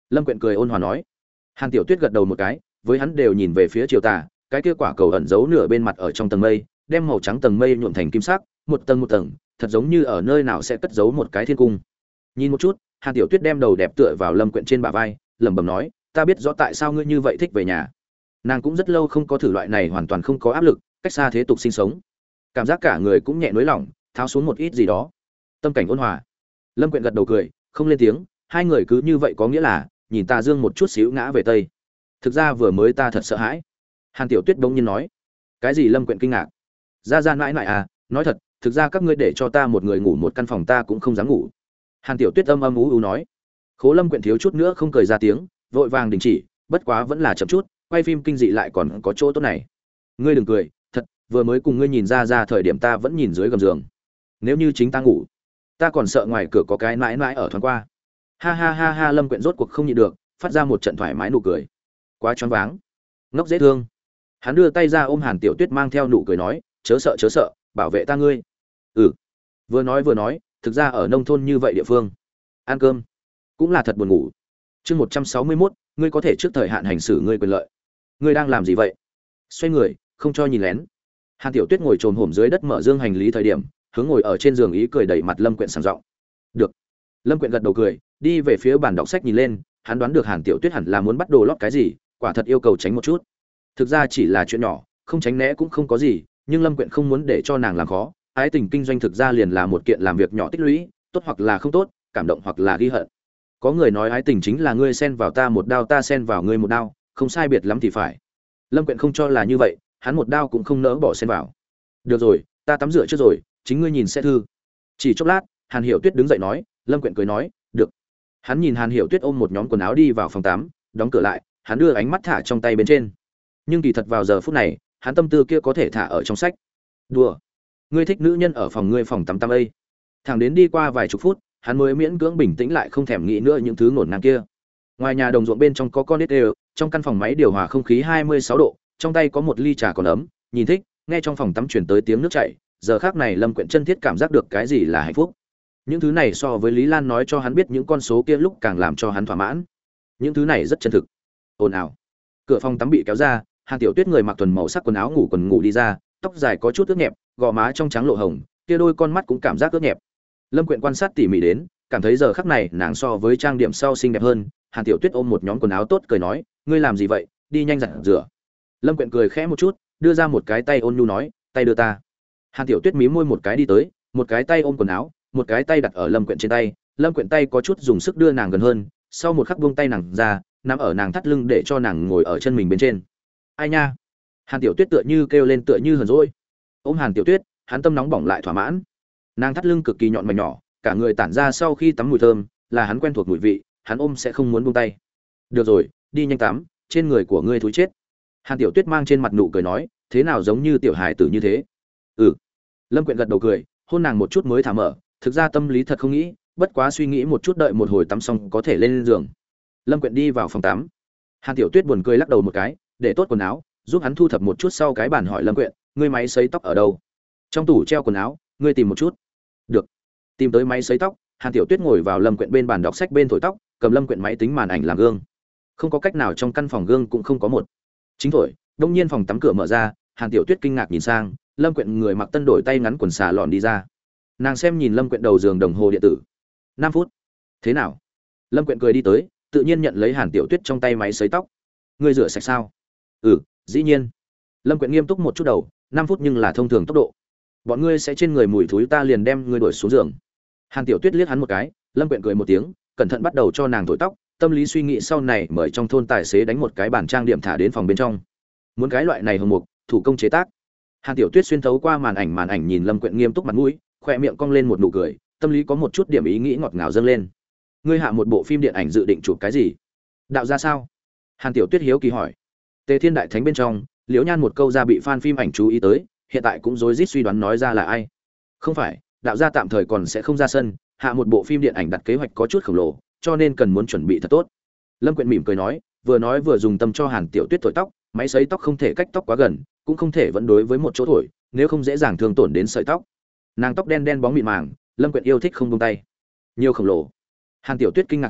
Lâm Quyện cười ôn hòa nói. Hàn Tiểu Tuyết gật đầu một cái, với hắn đều nhìn về phía chiều tà, cái kia quả cầu ẩn giấu nửa bên mặt ở trong tầng mây, đem màu trắng tầng mây nhuộm thành kim sắc, một tầng, thật giống như ở nơi nào sẽ cất giấu một cái thiên cung. Nhìn một chút, Hàn Tiểu Tuyết đem đầu đẹp tựa vào Lâm Quyện trên bả vai, lẩm bẩm nói, ta biết rõ tại sao ngươi như vậy thích về nhà. Nàng cũng rất lâu không có thử loại này hoàn toàn không có áp lực, cách xa thế tục sinh sống. Cảm giác cả người cũng nhẹ nới lỏng, tháo xuống một ít gì đó. Tâm cảnh ôn hòa. Lâm Quyện gật đầu cười, không lên tiếng, hai người cứ như vậy có nghĩa là nhìn Tà Dương một chút xíu ngã về tây. Thực ra vừa mới ta thật sợ hãi. Hàn Tiểu Tuyết bỗng nhiên nói. Cái gì? Lâm Quyện kinh ngạc. Ra mãi mãi à, nói thật, thực ra các ngươi để cho ta một người ngủ một căn phòng ta cũng không dám ngủ. Hàn Tiểu Tuyết âm ú nói. Khố Lâm Quyện thiếu chút nữa không cười ra tiếng, vội vàng đình chỉ, bất quá vẫn là chậm chút, quay phim kinh dị lại còn có chỗ tốt này. Ngươi đừng cười, thật, vừa mới cùng ngươi nhìn ra thời điểm ta vẫn nhìn dưới gầm giường. Nếu như chính ta ngủ, ta còn sợ ngoài cửa có cái mãi mãi ở thoáng qua. Ha ha ha ha, Lâm Quyện rốt cuộc không nhịn được, phát ra một trận thoải mái nụ cười. Quá choáng váng, ngốc dễ thương. Hắn đưa tay ra ôm Hàn Tiểu Tuyết mang theo nụ cười nói, chớ sợ, bảo vệ ta ngươi. Ừ. Vừa nói, thực ra ở nông thôn như vậy địa phương, ăn cơm cũng là thật buồn ngủ. Chương 161, ngươi có thể trước thời hạn hành xử ngươi quyền lợi. Ngươi đang làm gì vậy? Xoay người, không cho nhìn lén. Hàn Tiểu Tuyết ngồi chồm hổm dưới đất mở dương hành lý thời điểm, hướng ngồi ở trên giường ý cười đẩy mặt Lâm Quyện sảng giọng. Được. Lâm Quyện gật đầu cười, đi về phía bàn đọc sách nhìn lên, hắn đoán được Hàn Tiểu Tuyết hẳn là muốn bắt đồ lót cái gì, quả thật yêu cầu tránh một chút. Thực ra chỉ là chuyện nhỏ, không tránh né cũng không có gì, nhưng Lâm Quyện không muốn để cho nàng làm khó, ái tình kinh doanh thực ra liền là một kiện làm việc nhỏ tích lũy, tốt hoặc là không tốt, cảm động hoặc là ghi hận. Có người nói ái tình chính là ngươi xen vào ta một đao, ta xen vào ngươi một đao, không sai biệt lắm thì phải. Lâm Quyện không cho là như vậy, hắn một đao cũng không nỡ bỏ xen vào. Được rồi, ta tắm rửa trước rồi, chính ngươi nhìn sẽ thư. Chỉ chốc lát, Hàn Hiểu Tuyết đứng dậy nói, Lâm Quyện cười nói, được. Hắn nhìn Hàn Hiểu Tuyết ôm một nhóm quần áo đi vào phòng tắm, đóng cửa lại, hắn đưa ánh mắt thả trong tay bên trên. Nhưng kỳ thật vào giờ phút này, hắn tâm tư kia có thể thả ở trong sách. Đùa, ngươi thích nữ nhân ở phòng ngươi phòng tắm tắm ấy. Thẳng đến đi qua vài chục phút, hắn mới miễn cưỡng bình tĩnh lại, không thèm nghĩ nữa những thứ ngổn ngang kia. Ngoài nhà đồng ruộng bên trong có con nít đều, trong căn phòng máy điều hòa không khí 26 độ, trong tay có một ly trà còn ấm, nhìn thích, nghe trong phòng tắm truyền tới tiếng nước chảy, giờ khắc này Lâm Quyện chân thiết cảm giác được cái gì là hạnh phúc. Những thứ này so với Lý Lan nói cho hắn biết những con số kia lúc càng làm cho hắn thỏa mãn. Những thứ này rất chân thực. Ồn ào. Cửa phòng tắm bị kéo ra, Hàn Tiểu Tuyết người mặc thuần màu sắc quần áo ngủ quần ngủ đi ra, tóc dài có chút ướt nhẹp, gò má trong trắng lộ hồng, kia đôi con mắt cũng cảm giác ướt nhẹp. Lâm Quyện quan sát tỉ mỉ đến, cảm thấy giờ khắc này nàng so với trang điểm sau xinh đẹp hơn. Hàn Tiểu Tuyết ôm một nhóm quần áo tốt cười nói, ngươi làm gì vậy, đi nhanh giặt rửa. Lâm Quyện cười khẽ một chút, đưa ra một cái tay ôn nhu nói, tay đưa ta. Hàn Tiểu Tuyết mím môi một cái đi tới, một cái tay ôm quần áo, một cái tay đặt ở Lâm Quyện trên tay. Lâm Quyện tay có chút dùng sức đưa nàng gần hơn, sau một khắc buông tay nàng ra, nằm ở nàng thắt lưng để cho nàng ngồi ở chân mình bên trên. Ai nha. Hàn Tiểu Tuyết tựa như kêu lên, tựa như hờn dỗi. Ôm Hàn Tiểu Tuyết, hắn tâm nóng bỏng lại thỏa mãn. Nàng thắt lưng cực kỳ nhọn mảnh nhỏ, cả người tản ra sau khi tắm mùi thơm, là hắn quen thuộc mùi vị, hắn ôm sẽ không muốn buông tay. Được rồi, đi nhanh tắm, trên người của ngươi thúi chết. Hàn Tiểu Tuyết mang trên mặt nụ cười nói, thế nào giống như tiểu hài tử như thế. Ừ. Lâm Quyện gật đầu cười, hôn nàng một chút mới thả mở, thực ra tâm lý thật không nghĩ, bất quá suy nghĩ một chút, đợi một hồi tắm xong có thể lên giường. Lâm Quyện đi vào phòng tắm. Hàn Tiểu Tuyết buồn cười lắc đầu một cái, để tốt quần áo, giúp hắn thu thập một chút, sau cái bàn hỏi Lâm Quyện, ngươi máy sấy tóc ở đâu? Trong tủ treo quần áo, ngươi tìm một chút. Được. Tìm tới máy sấy tóc, Hàn Tiểu Tuyết ngồi vào Lâm Quyện bên bàn đọc sách bên thổi tóc, cầm Lâm Quyện máy tính màn ảnh làm gương. Không có cách nào, trong căn phòng gương cũng không có một. Chính thổi, đông nhiên phòng tắm cửa mở ra, Hàn Tiểu Tuyết kinh ngạc nhìn sang, Lâm Quyện người mặc tân đổi tay ngắn quần xà lọn đi ra. Nàng xem nhìn Lâm Quyện đầu giường đồng hồ điện tử. 5 phút. Thế nào? Lâm Quyện cười đi tới, tự nhiên nhận lấy Hàn Tiểu Tuyết trong tay máy sấy tóc. Ngươi rửa sạch sao? Ừ, dĩ nhiên. Lâm Quyện nghiêm túc một chút đầu, 5 phút nhưng là thông thường tốc độ. Bọn ngươi sẽ trên người mùi thối, ta liền đem ngươi đuổi xuống giường. Hàn Tiểu Tuyết liếc hắn một cái, Lâm Quyện cười một tiếng, cẩn thận bắt đầu cho nàng thổi tóc, tâm lý suy nghĩ sau này mời trong thôn tài xế đánh một cái bàn trang điểm thả đến phòng bên trong. Muốn cái loại này hồng mục, thủ công chế tác. Hàn Tiểu Tuyết xuyên thấu qua màn ảnh nhìn Lâm Quyện nghiêm túc mặt mũi, khóe miệng cong lên một nụ cười, tâm lý có một chút điểm ý nghĩ ngọt ngào dâng lên. Ngươi hạ một bộ phim điện ảnh dự định chụp cái gì? Đạo ra sao? Hàn Tiểu Tuyết hiếu kỳ hỏi. Tề Thiên Đại Thánh bên trong, Liễu Nhan một câu ra bị fan phim ảnh chú ý tới, hiện tại cũng rối rít suy đoán nói ra là ai. Không phải, đạo gia tạm thời còn sẽ không ra sân, hạ một bộ phim điện ảnh đặt kế hoạch có chút khổng lồ, cho nên cần muốn chuẩn bị thật tốt. Lâm Quyện mỉm cười nói vừa dùng tâm cho Hàn Tiểu Tuyết thổi tóc, máy sấy tóc không thể cách tóc quá gần, cũng không thể vẫn đối với một chỗ thổi, nếu không dễ dàng thương tổn đến sợi tóc. Nàng tóc đen đen bóng mịn màng, Lâm Quyện yêu thích không buông tay. Nhiều khổng lồ. Hàn Tiểu Tuyết kinh ngạc hỏi,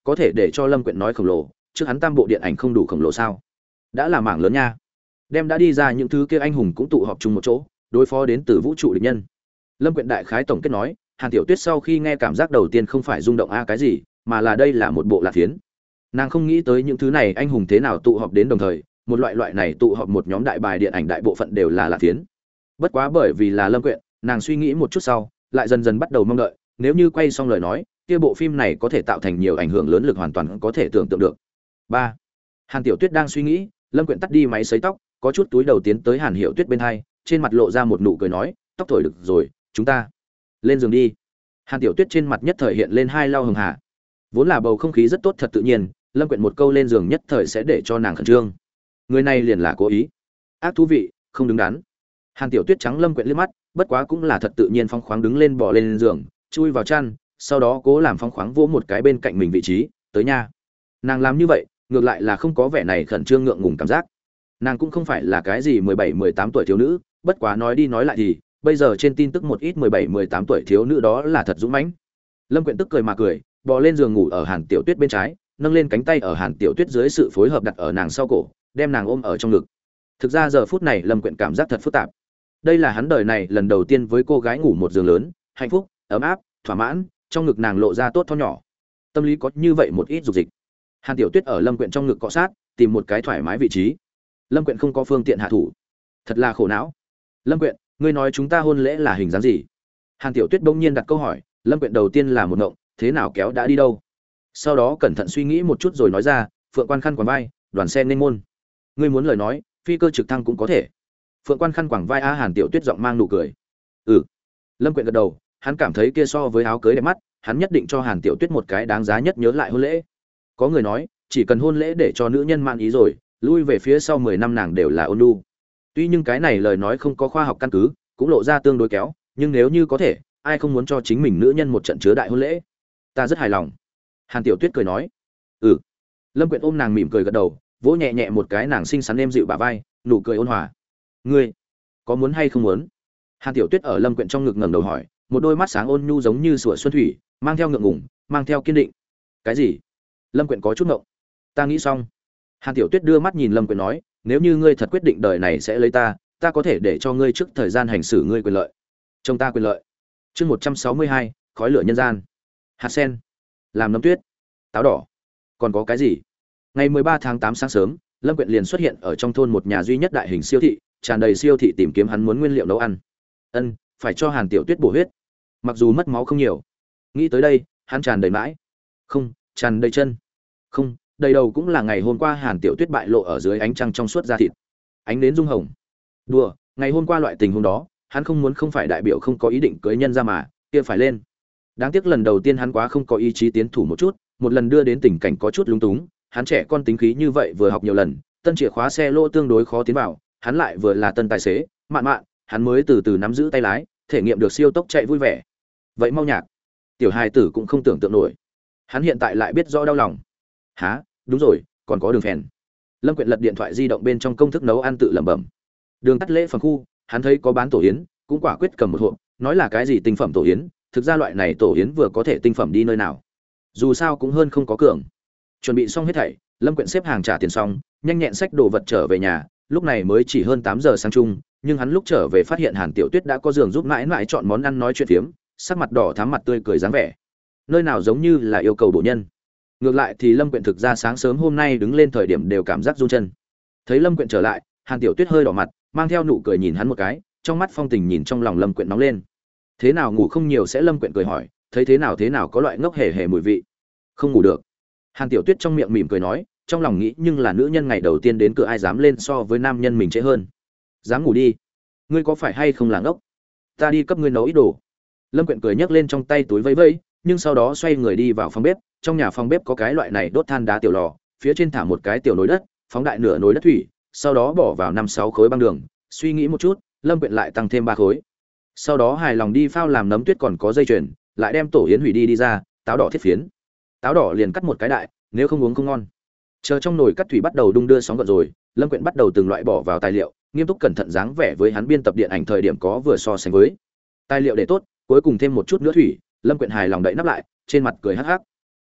có thể để cho Lâm Quyện nói khổng lồ, trước hắn tam bộ điện ảnh không đủ khổng lồ sao? Đã là mảng lớn nha. Đem đã đi ra những thứ kia anh hùng cũng tụ họp chung một chỗ, đối phó đến từ vũ trụ địch nhân. Lâm Quyện đại khái tổng kết nói, Hàn Tiểu Tuyết sau khi nghe cảm giác đầu tiên không phải rung động cái gì, mà là đây là một bộ lạc phiến. Nàng không nghĩ tới những thứ này anh hùng thế nào tụ họp đến đồng thời, một loại này tụ họp một nhóm đại bài điện ảnh đại bộ phận đều là lạc phiến. Bất quá bởi vì là Lâm Quyện, nàng suy nghĩ một chút sau, lại dần dần bắt đầu mong đợi, nếu như quay xong lời nói, kia bộ phim này có thể tạo thành nhiều ảnh hưởng lớn lực hoàn toàn có thể tưởng tượng được. 3. Hàn Tiểu Tuyết đang suy nghĩ, Lâm Quyện tắt đi máy sấy tóc, có chút túi đầu tiến tới Hàn Hiểu Tuyết bên hai, trên mặt lộ ra một nụ cười nói, tóc thổi được rồi, chúng ta lên giường đi. Hàn Tiểu Tuyết trên mặt nhất thời hiện lên hai lau hường hà. Vốn là bầu không khí rất tốt thật tự nhiên, Lâm Quyện một câu lên giường nhất thời sẽ để cho nàng khẩn trương. Người này liền là cố ý, ác thú vị, không đứng đắn. Hàn Tiểu Tuyết trắng Lâm Quyện liếc mắt, bất quá cũng là thật tự nhiên phóng khoáng đứng lên bò lên giường, chui vào chăn, sau đó cố làm phóng khoáng vỗ một cái bên cạnh mình vị trí, tới nha. Nàng làm như vậy, ngược lại là không có vẻ này khẩn trương ngượng ngùng cảm giác. Nàng cũng không phải là cái gì 17-18 tuổi thiếu nữ, bất quá nói đi nói lại thì, bây giờ trên tin tức một ít 17-18 tuổi thiếu nữ đó là thật dũng mãnh. Lâm Quyện tức cười mà cười, bò lên giường ngủ ở Hàn Tiểu Tuyết bên trái, nâng lên cánh tay ở Hàn Tiểu Tuyết dưới sự phối hợp đặt ở nàng sau cổ, đem nàng ôm ở trong ngực. Thực ra giờ phút này Lâm Quyện cảm giác thật phức tạp. Đây là hắn đời này lần đầu tiên với cô gái ngủ một giường lớn, hạnh phúc, ấm áp, thỏa mãn, trong ngực nàng lộ ra tốt thon nhỏ. Tâm lý có như vậy một ít dục dịch. Hàn Tiểu Tuyết ở Lâm Quyện trong ngực cọ sát, tìm một cái thoải mái vị trí. Lâm Quyện không có phương tiện hạ thủ, thật là khổ não. Lâm Quyện, ngươi nói chúng ta hôn lễ là hình dáng gì? Hàn Tiểu Tuyết bỗng nhiên đặt câu hỏi. Lâm Quyện đầu tiên là một ngộng, thế nào kéo đã đi đâu? Sau đó cẩn thận suy nghĩ một chút rồi nói ra, Phượng Quan khăn quàng vai, đoàn xe nên môn. Ngươi muốn lời nói, phi cơ trực thăng cũng có thể. Phượng Quan khăn quàng vai Hàn Tiểu Tuyết giọng mang nụ cười. Ừ. Lâm Quyện gật đầu, hắn cảm thấy kia so với áo cưới đẹp mắt, hắn nhất định cho Hàn Tiểu Tuyết một cái đáng giá nhất nhớ lại hôn lễ. Có người nói, chỉ cần hôn lễ để cho nữ nhân mãn ý rồi, lui về phía sau 10 năm nàng đều là ôn nhu. Tuy nhưng cái này lời nói không có khoa học căn cứ, cũng lộ ra tương đối kéo, nhưng nếu như có thể, ai không muốn cho chính mình nữ nhân một trận chứa đại hôn lễ. Ta rất hài lòng. Hàn Tiểu Tuyết cười nói. Ừ. Lâm Quyện ôm nàng mỉm cười gật đầu, vỗ nhẹ nhẹ một cái nàng xinh xắn êm dịu bả vai, nụ cười ôn hòa. Ngươi có muốn hay không muốn? Hàn Tiểu Tuyết ở Lâm Quyện trong ngực ngẩng đầu hỏi, một đôi mắt sáng ôn nhu giống như sủa xuân thủy, mang theo ngượng ngùng, mang theo kiên định. Cái gì? Lâm Quyện có chút ngộng. Ta nghĩ xong. Hàn Tiểu Tuyết đưa mắt nhìn Lâm Quyện nói, nếu như ngươi thật quyết định đời này sẽ lấy ta, ta có thể để cho ngươi trước thời gian hành xử ngươi quyền lợi. Trông ta quyền lợi. Chương 162, khói lửa nhân gian. Hạt sen, làm nấm tuyết, táo đỏ. Còn có cái gì? Ngày 13 tháng 8 sáng sớm, Lâm Quyện liền xuất hiện ở trong thôn một nhà duy nhất đại hình siêu thị, tràn đầy siêu thị tìm kiếm hắn muốn nguyên liệu nấu ăn. Phải cho Hàn Tiểu Tuyết bổ huyết. Mặc dù mất máu không nhiều. Nghĩ tới đây, hắn tràn đầy mãi. Không, tràn đầy chân. Không, đầy đầu cũng là ngày hôm qua Hàn Tiểu Tuyết bại lộ ở dưới ánh trăng trong suốt da thịt. Ánh đến dung hồng. Đùa, ngày hôm qua loại tình huống đó, hắn không muốn không phải đại biểu không có ý định cưới nhân ra mà, kia phải lên. Đáng tiếc lần đầu tiên hắn quá không có ý chí tiến thủ một chút, một lần đưa đến tình cảnh có chút lung túng, hắn trẻ con tính khí như vậy vừa học nhiều lần, tân chìa khóa xe lô tương đối khó tiến vào, hắn lại vừa là tân tài xế, mạn, hắn mới từ từ nắm giữ tay lái, thể nghiệm được siêu tốc chạy vui vẻ. Vậy mau nhạc. Tiểu hài tử cũng không tưởng tượng nổi. Hắn hiện tại lại biết rõ đau lòng. Hả, đúng rồi, còn có đường phèn. Lâm Quyện lật điện thoại di động bên trong công thức nấu ăn tự lẩm bẩm. Đường tắt lễ phẩm khu, hắn thấy có bán tổ yến, cũng quả quyết cầm một hộp, nói là cái gì tinh phẩm tổ yến, thực ra loại này tổ yến vừa có thể tinh phẩm đi nơi nào. Dù sao cũng hơn không có cường. Chuẩn bị xong hết thảy, Lâm Quyện xếp hàng trả tiền xong, nhanh nhẹn xách đồ vật trở về nhà, lúc này mới chỉ hơn 8 giờ sáng chung, nhưng hắn lúc trở về phát hiện Hàn Tiểu Tuyết đã có giường giúp mãi mãi chọn món ăn nói chuyện phiếm, sắc mặt đỏ thắm mặt tươi cười dáng vẻ. Nơi nào giống như là yêu cầu bổ nhân. Ngược lại thì Lâm Quyện thực ra sáng sớm hôm nay đứng lên thời điểm đều cảm giác run chân. Thấy Lâm Quyện trở lại, Hàn Tiểu Tuyết hơi đỏ mặt, mang theo nụ cười nhìn hắn một cái, trong mắt phong tình nhìn trong lòng Lâm Quyện nóng lên. Thế nào ngủ không nhiều sẽ Lâm Quyện cười hỏi, thấy thế nào có loại ngốc hề hề mùi vị. Không ngủ được. Hàn Tiểu Tuyết trong miệng mỉm cười nói, trong lòng nghĩ nhưng là nữ nhân ngày đầu tiên đến cửa ai dám lên so với nam nhân mình trễ hơn. Dám ngủ đi. Ngươi có phải hay không là ngốc? Ta đi cấp ngươi nấu ít đồ. Lâm Quyện cười nhấc lên trong tay túi vẫy vẫy, nhưng sau đó xoay người đi vào phòng bếp, trong nhà phòng bếp có cái loại này đốt than đá tiểu lò, phía trên thả một cái tiểu nồi đất, phóng đại nửa nồi đất thủy, sau đó bỏ vào 5-6 khối băng đường, suy nghĩ một chút, Lâm Quyện lại tăng thêm 3 khối. Sau đó hài lòng đi phao làm nấm tuyết còn có dây chuyền, lại đem tổ yến hủy đi ra, táo đỏ thiết phiến. Táo đỏ liền cắt một cái đại, nếu không uống không ngon. Chờ trong nồi cắt thủy bắt đầu đung đưa sóng gợn rồi, Lâm Quyện bắt đầu từng loại bỏ vào tài liệu, nghiêm túc cẩn thận dáng vẻ với hắn biên tập điện ảnh thời điểm có vừa so sánh với. Tài liệu để tốt, cuối cùng thêm một chút nữa thủy, Lâm Quyện hài lòng đậy nắp lại, trên mặt cười hắc hắc.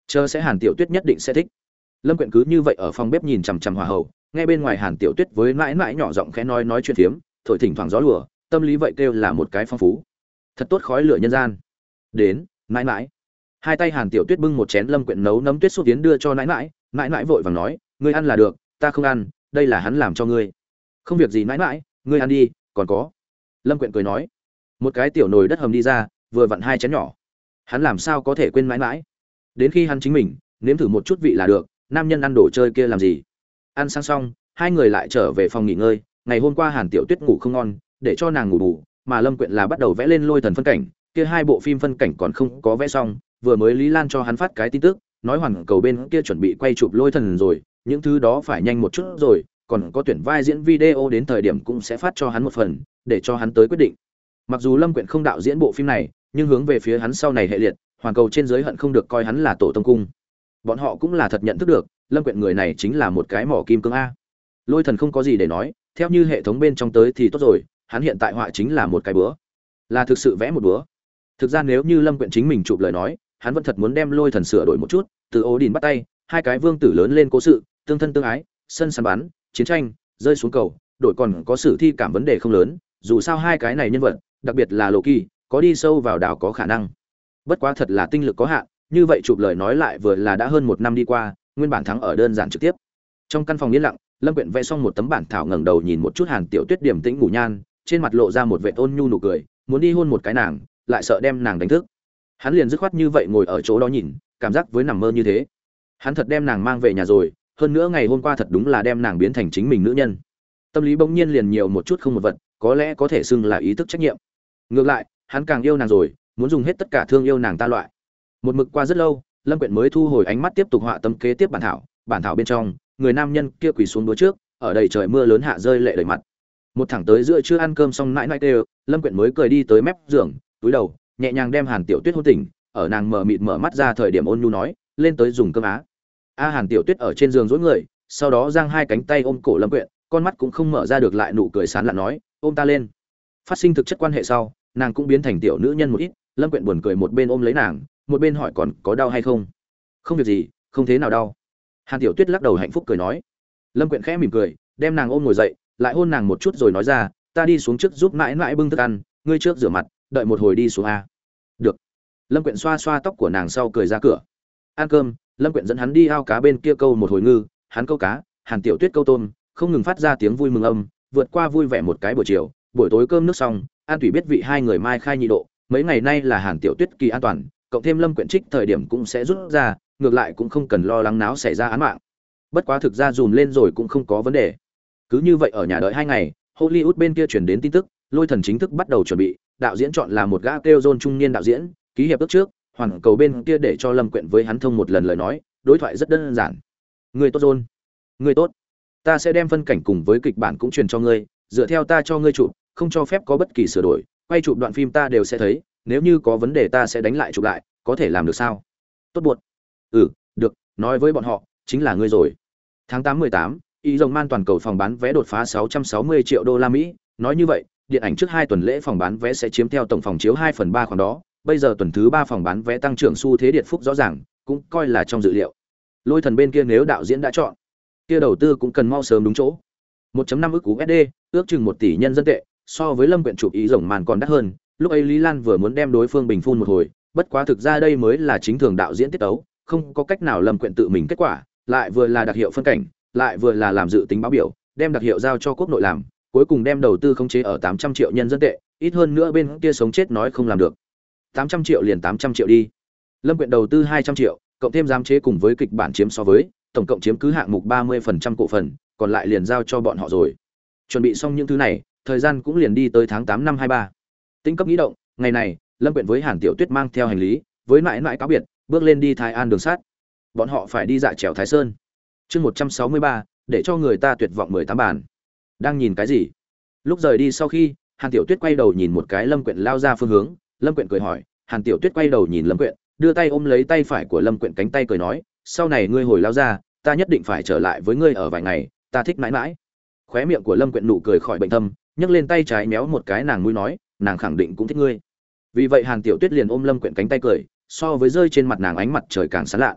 Chờ sẽ Hàn Tiểu Tuyết nhất định sẽ thích. Lâm Quyện cứ như vậy ở phòng bếp nhìn chằm chằm hỏa hậu, nghe bên ngoài Hàn Tiểu Tuyết với mãi mãi nhỏ giọng khẽ nói chuyện phiếm, thổi thỉnh thoảng gió lùa, tâm lý vậy kêu là một cái phong phú. Thật tốt khói lửa nhân gian. Đến, mãi mãi. Hai tay Hàn Tiểu Tuyết bưng một chén Lâm Quyện nấu nấm tuyết xúc tiến đưa cho mãi mãi, mãi mãi vội vàng nói, ngươi ăn là được, ta không ăn, đây là hắn làm cho ngươi. Không việc gì mãi mãi, ngươi ăn đi, còn có. Lâm Quyện cười nói, một cái tiểu nồi đất hầm đi ra, vừa vặn hai chén nhỏ. Hắn làm sao có thể quên mãi mãi? Đến khi hắn chính mình nếm thử một chút vị là được, nam nhân ăn đồ chơi kia làm gì? Ăn sang xong, hai người lại trở về phòng nghỉ ngơi. Ngày hôm qua Hàn Tiểu Tuyết ngủ không ngon, để cho nàng ngủ bù, mà Lâm Quyện là bắt đầu vẽ lên Lôi Thần phân cảnh, kia hai bộ phim phân cảnh còn không có vẽ xong, vừa mới Lý Lan cho hắn phát cái tin tức, nói hoàn cầu bên kia chuẩn bị quay chụp Lôi Thần rồi, những thứ đó phải nhanh một chút rồi, còn có tuyển vai diễn video đến thời điểm cũng sẽ phát cho hắn một phần, để cho hắn tới quyết định. Mặc dù Lâm Quyện không đạo diễn bộ phim này, nhưng hướng về phía hắn sau này hệ liệt, hoàn cầu trên dưới hận không được coi hắn là tổ tông cung. Bọn họ cũng là thật nhận thức được, Lâm Quyện người này chính là một cái mỏ kim cương a. Lôi Thần không có gì để nói, theo như hệ thống bên trong tới thì tốt rồi, hắn hiện tại họa chính là một cái búa, là thực sự vẽ một búa. Thực ra nếu như Lâm Quyện chính mình chụp lời nói, hắn vẫn thật muốn đem Lôi Thần sửa đổi một chút, từ ố đình bắt tay, hai cái vương tử lớn lên cố sự, tương thân tương ái, sân săn bắn, chiến tranh, rơi xuống cầu, đổi còn có sử thi cảm vấn đề không lớn, dù sao hai cái này nhân vật, đặc biệt là Loki, có đi sâu vào đảo có khả năng. Bất quá thật là tinh lực có hạn, như vậy chụp lời nói lại vừa là đã hơn một năm đi qua, nguyên bản thắng ở đơn giản trực tiếp. Trong căn phòng yên lặng, Lâm Quyện vẽ xong một tấm bản thảo, ngẩng đầu nhìn một chút Hàn Tiểu Tuyết điềm tĩnh ngủ nhan, trên mặt lộ ra một vẻ ôn nhu nụ cười, muốn đi hôn một cái nàng, lại sợ đem nàng đánh thức. Hắn liền dứt khoát như vậy ngồi ở chỗ đó nhìn, cảm giác với nằm mơ như thế. Hắn thật đem nàng mang về nhà rồi, hơn nữa ngày hôm qua thật đúng là đem nàng biến thành chính mình nữ nhân. Tâm lý bỗng nhiên liền nhiều một chút không một vật, có lẽ có thể xưng là ý thức trách nhiệm. Ngược lại, hắn càng yêu nàng rồi, muốn dùng hết tất cả thương yêu nàng ta loại. Một mực qua rất lâu, Lâm Quyện mới thu hồi ánh mắt tiếp tục họa tấm kế tiếp bản thảo bên trong, người nam nhân kia quỳ xuống đối trước, ở đầy trời mưa lớn hạ rơi lệ đầy mặt. Một thẳng tới giữa trưa ăn cơm xong nãi nãi kêu, Lâm Quyện mới cười đi tới mép giường, túi đầu, nhẹ nhàng đem Hàn Tiểu Tuyết hôn tỉnh, ở nàng mờ mịt mở mắt ra thời điểm ôn nhu nói, lên tới dùng cơm á. Hàn Tiểu Tuyết ở trên giường duỗi người, sau đó giang hai cánh tay ôm cổ Lâm Quyện, con mắt cũng không mở ra được lại nụ cười sán lạn nói, ôm ta lên. Phát sinh thực chất quan hệ sau, nàng cũng biến thành tiểu nữ nhân một ít. Lâm Quyện buồn cười một bên ôm lấy nàng, một bên hỏi còn có đau hay không. Không việc gì, không thế nào đau. Hàn Tiểu Tuyết lắc đầu hạnh phúc cười nói. Lâm Quyện khẽ mỉm cười, đem nàng ôm ngồi dậy, lại hôn nàng một chút rồi nói ra, ta đi xuống trước giúp mãi mãi bưng thức ăn, ngươi trước rửa mặt, đợi một hồi đi xuống a. Được. Lâm Quyện xoa xoa tóc của nàng sau cười ra cửa. Ăn cơm, Lâm Quyện dẫn hắn đi ao cá bên kia câu một hồi ngư, hắn câu cá, Hàn Tiểu Tuyết câu tôm, không ngừng phát ra tiếng vui mừng âm, vượt qua vui vẻ một cái buổi chiều. Buổi tối cơm nước xong, An Thủy biết vị hai người mai khai nhị độ, mấy ngày nay là Hàn Tiểu Tuyết kỳ an toàn, cộng thêm Lâm Quyện trích thời điểm cũng sẽ rút ra, ngược lại cũng không cần lo lắng náo xảy ra án mạng. Bất quá thực ra dùm lên rồi cũng không có vấn đề. Cứ như vậy ở nhà đợi 2 ngày, Hollywood bên kia truyền đến tin tức, Lôi Thần chính thức bắt đầu chuẩn bị, đạo diễn chọn là một gã kêu John trung niên đạo diễn, ký hiệp ước trước, hoàn cầu bên kia để cho Lâm Quyện với hắn thông một lần lời nói, đối thoại rất đơn giản. Người tốt John, người tốt. Ta sẽ đem phân cảnh cùng với kịch bản cũng truyền cho ngươi, dựa theo ta cho ngươi chụp, không cho phép có bất kỳ sửa đổi, quay chụp đoạn phim ta đều sẽ thấy, nếu như có vấn đề ta sẽ đánh lại chụp lại, có thể làm được sao? Tốt buộc. Được, nói với bọn họ, chính là ngươi rồi. Tháng 8/18, Y Rồng Man toàn cầu phòng bán vé đột phá 660 triệu đô la Mỹ, nói như vậy, điện ảnh trước 2 tuần lễ phòng bán vé sẽ chiếm theo tổng phòng chiếu 2/3 khoảng đó, bây giờ tuần thứ 3 phòng bán vé tăng trưởng xu thế điện phúc rõ ràng, cũng coi là trong dự liệu. Lôi Thần bên kia nếu đạo diễn đã chọn, kia đầu tư cũng cần mau sớm đúng chỗ. 1.5 ức USD, ước chừng 1 tỷ nhân dân tệ, so với Lâm Quyện chụp Y Rồng Man còn đắt hơn, lúc ấy Lý Lan vừa muốn đem đối phương bình phun một hồi, bất quá thực ra đây mới là chính thường đạo diễn tiết tấu, không có cách nào Lâm Quyện tự mình kết quả, lại vừa là đặc hiệu phân cảnh, lại vừa là làm dự tính báo biểu, đem đặc hiệu giao cho quốc nội làm, cuối cùng đem đầu tư khống chế ở 800 triệu nhân dân tệ, ít hơn nữa bên kia sống chết nói không làm được. 800 triệu liền 800 triệu đi. Lâm Quyện đầu tư 200 triệu, cộng thêm giám chế cùng với kịch bản chiếm so với, tổng cộng chiếm cứ hạng mục 30% cổ phần, còn lại liền giao cho bọn họ rồi. Chuẩn bị xong những thứ này, thời gian cũng liền đi tới tháng 8 năm 23. Tính cấp nghĩ động, ngày này, Lâm Quyện với Hàn Tiểu Tuyết mang theo hành lý, với mãi mãi cáo biệt, bước lên đi Thái An đường sắt. Bọn họ phải đi dạ trèo Thái Sơn. Chương 163, để cho người ta tuyệt vọng 18 bản. Đang nhìn cái gì? Lúc rời đi sau khi, Hàn Tiểu Tuyết quay đầu nhìn một cái Lâm Quyện lao ra phương hướng, Lâm Quyện cười hỏi, Hàn Tiểu Tuyết quay đầu nhìn Lâm Quyện, đưa tay ôm lấy tay phải của Lâm Quyện cánh tay cười nói, sau này ngươi hồi lao ra, ta nhất định phải trở lại với ngươi ở vài ngày, ta thích mãi mãi. Khóe miệng của Lâm Quyện nụ cười khỏi bệnh thâm, nhấc lên tay trái méo một cái nàng mũi nói, nàng khẳng định cũng thích ngươi. Vì vậy Hàn Tiểu Tuyết liền ôm Lâm Quyện cánh tay cười, so với rơi trên mặt nàng ánh mặt trời càng sáng lạ.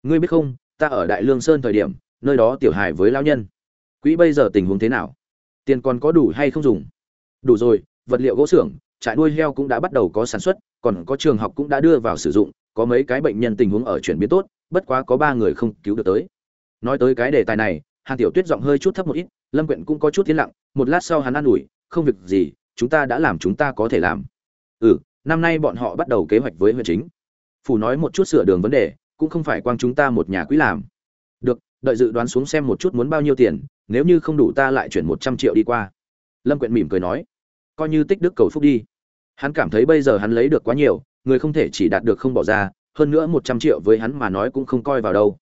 Ngươi biết không, ta ở Đại Lương Sơn thời điểm, nơi đó tiểu hài với lão nhân. Quỹ bây giờ tình huống thế nào? Tiền còn có đủ hay không dùng? Đủ rồi, vật liệu gỗ xưởng, trại nuôi heo cũng đã bắt đầu có sản xuất, còn có trường học cũng đã đưa vào sử dụng, có mấy cái bệnh nhân tình huống ở chuyển biến tốt, bất quá có 3 người không cứu được tới. Nói tới cái đề tài này, Hàn Tiểu Tuyết giọng hơi chút thấp một ít, Lâm Quyện cũng có chút tiến lặng, một lát sau hắn an ủi, không việc gì, chúng ta đã làm chúng ta có thể làm. Năm nay bọn họ bắt đầu kế hoạch với huyện chính. Phủ nói một chút sửa đường vấn đề, cũng không phải quang chúng ta một nhà quỹ làm. Được, đợi dự đoán xuống xem một chút muốn bao nhiêu tiền, nếu như không đủ ta lại chuyển 100 triệu đi qua. Lâm Quyện mỉm cười nói, coi như tích đức cầu phúc đi. Hắn cảm thấy bây giờ hắn lấy được quá nhiều, người không thể chỉ đạt được không bỏ ra, hơn nữa 100 triệu với hắn mà nói cũng không coi vào đâu.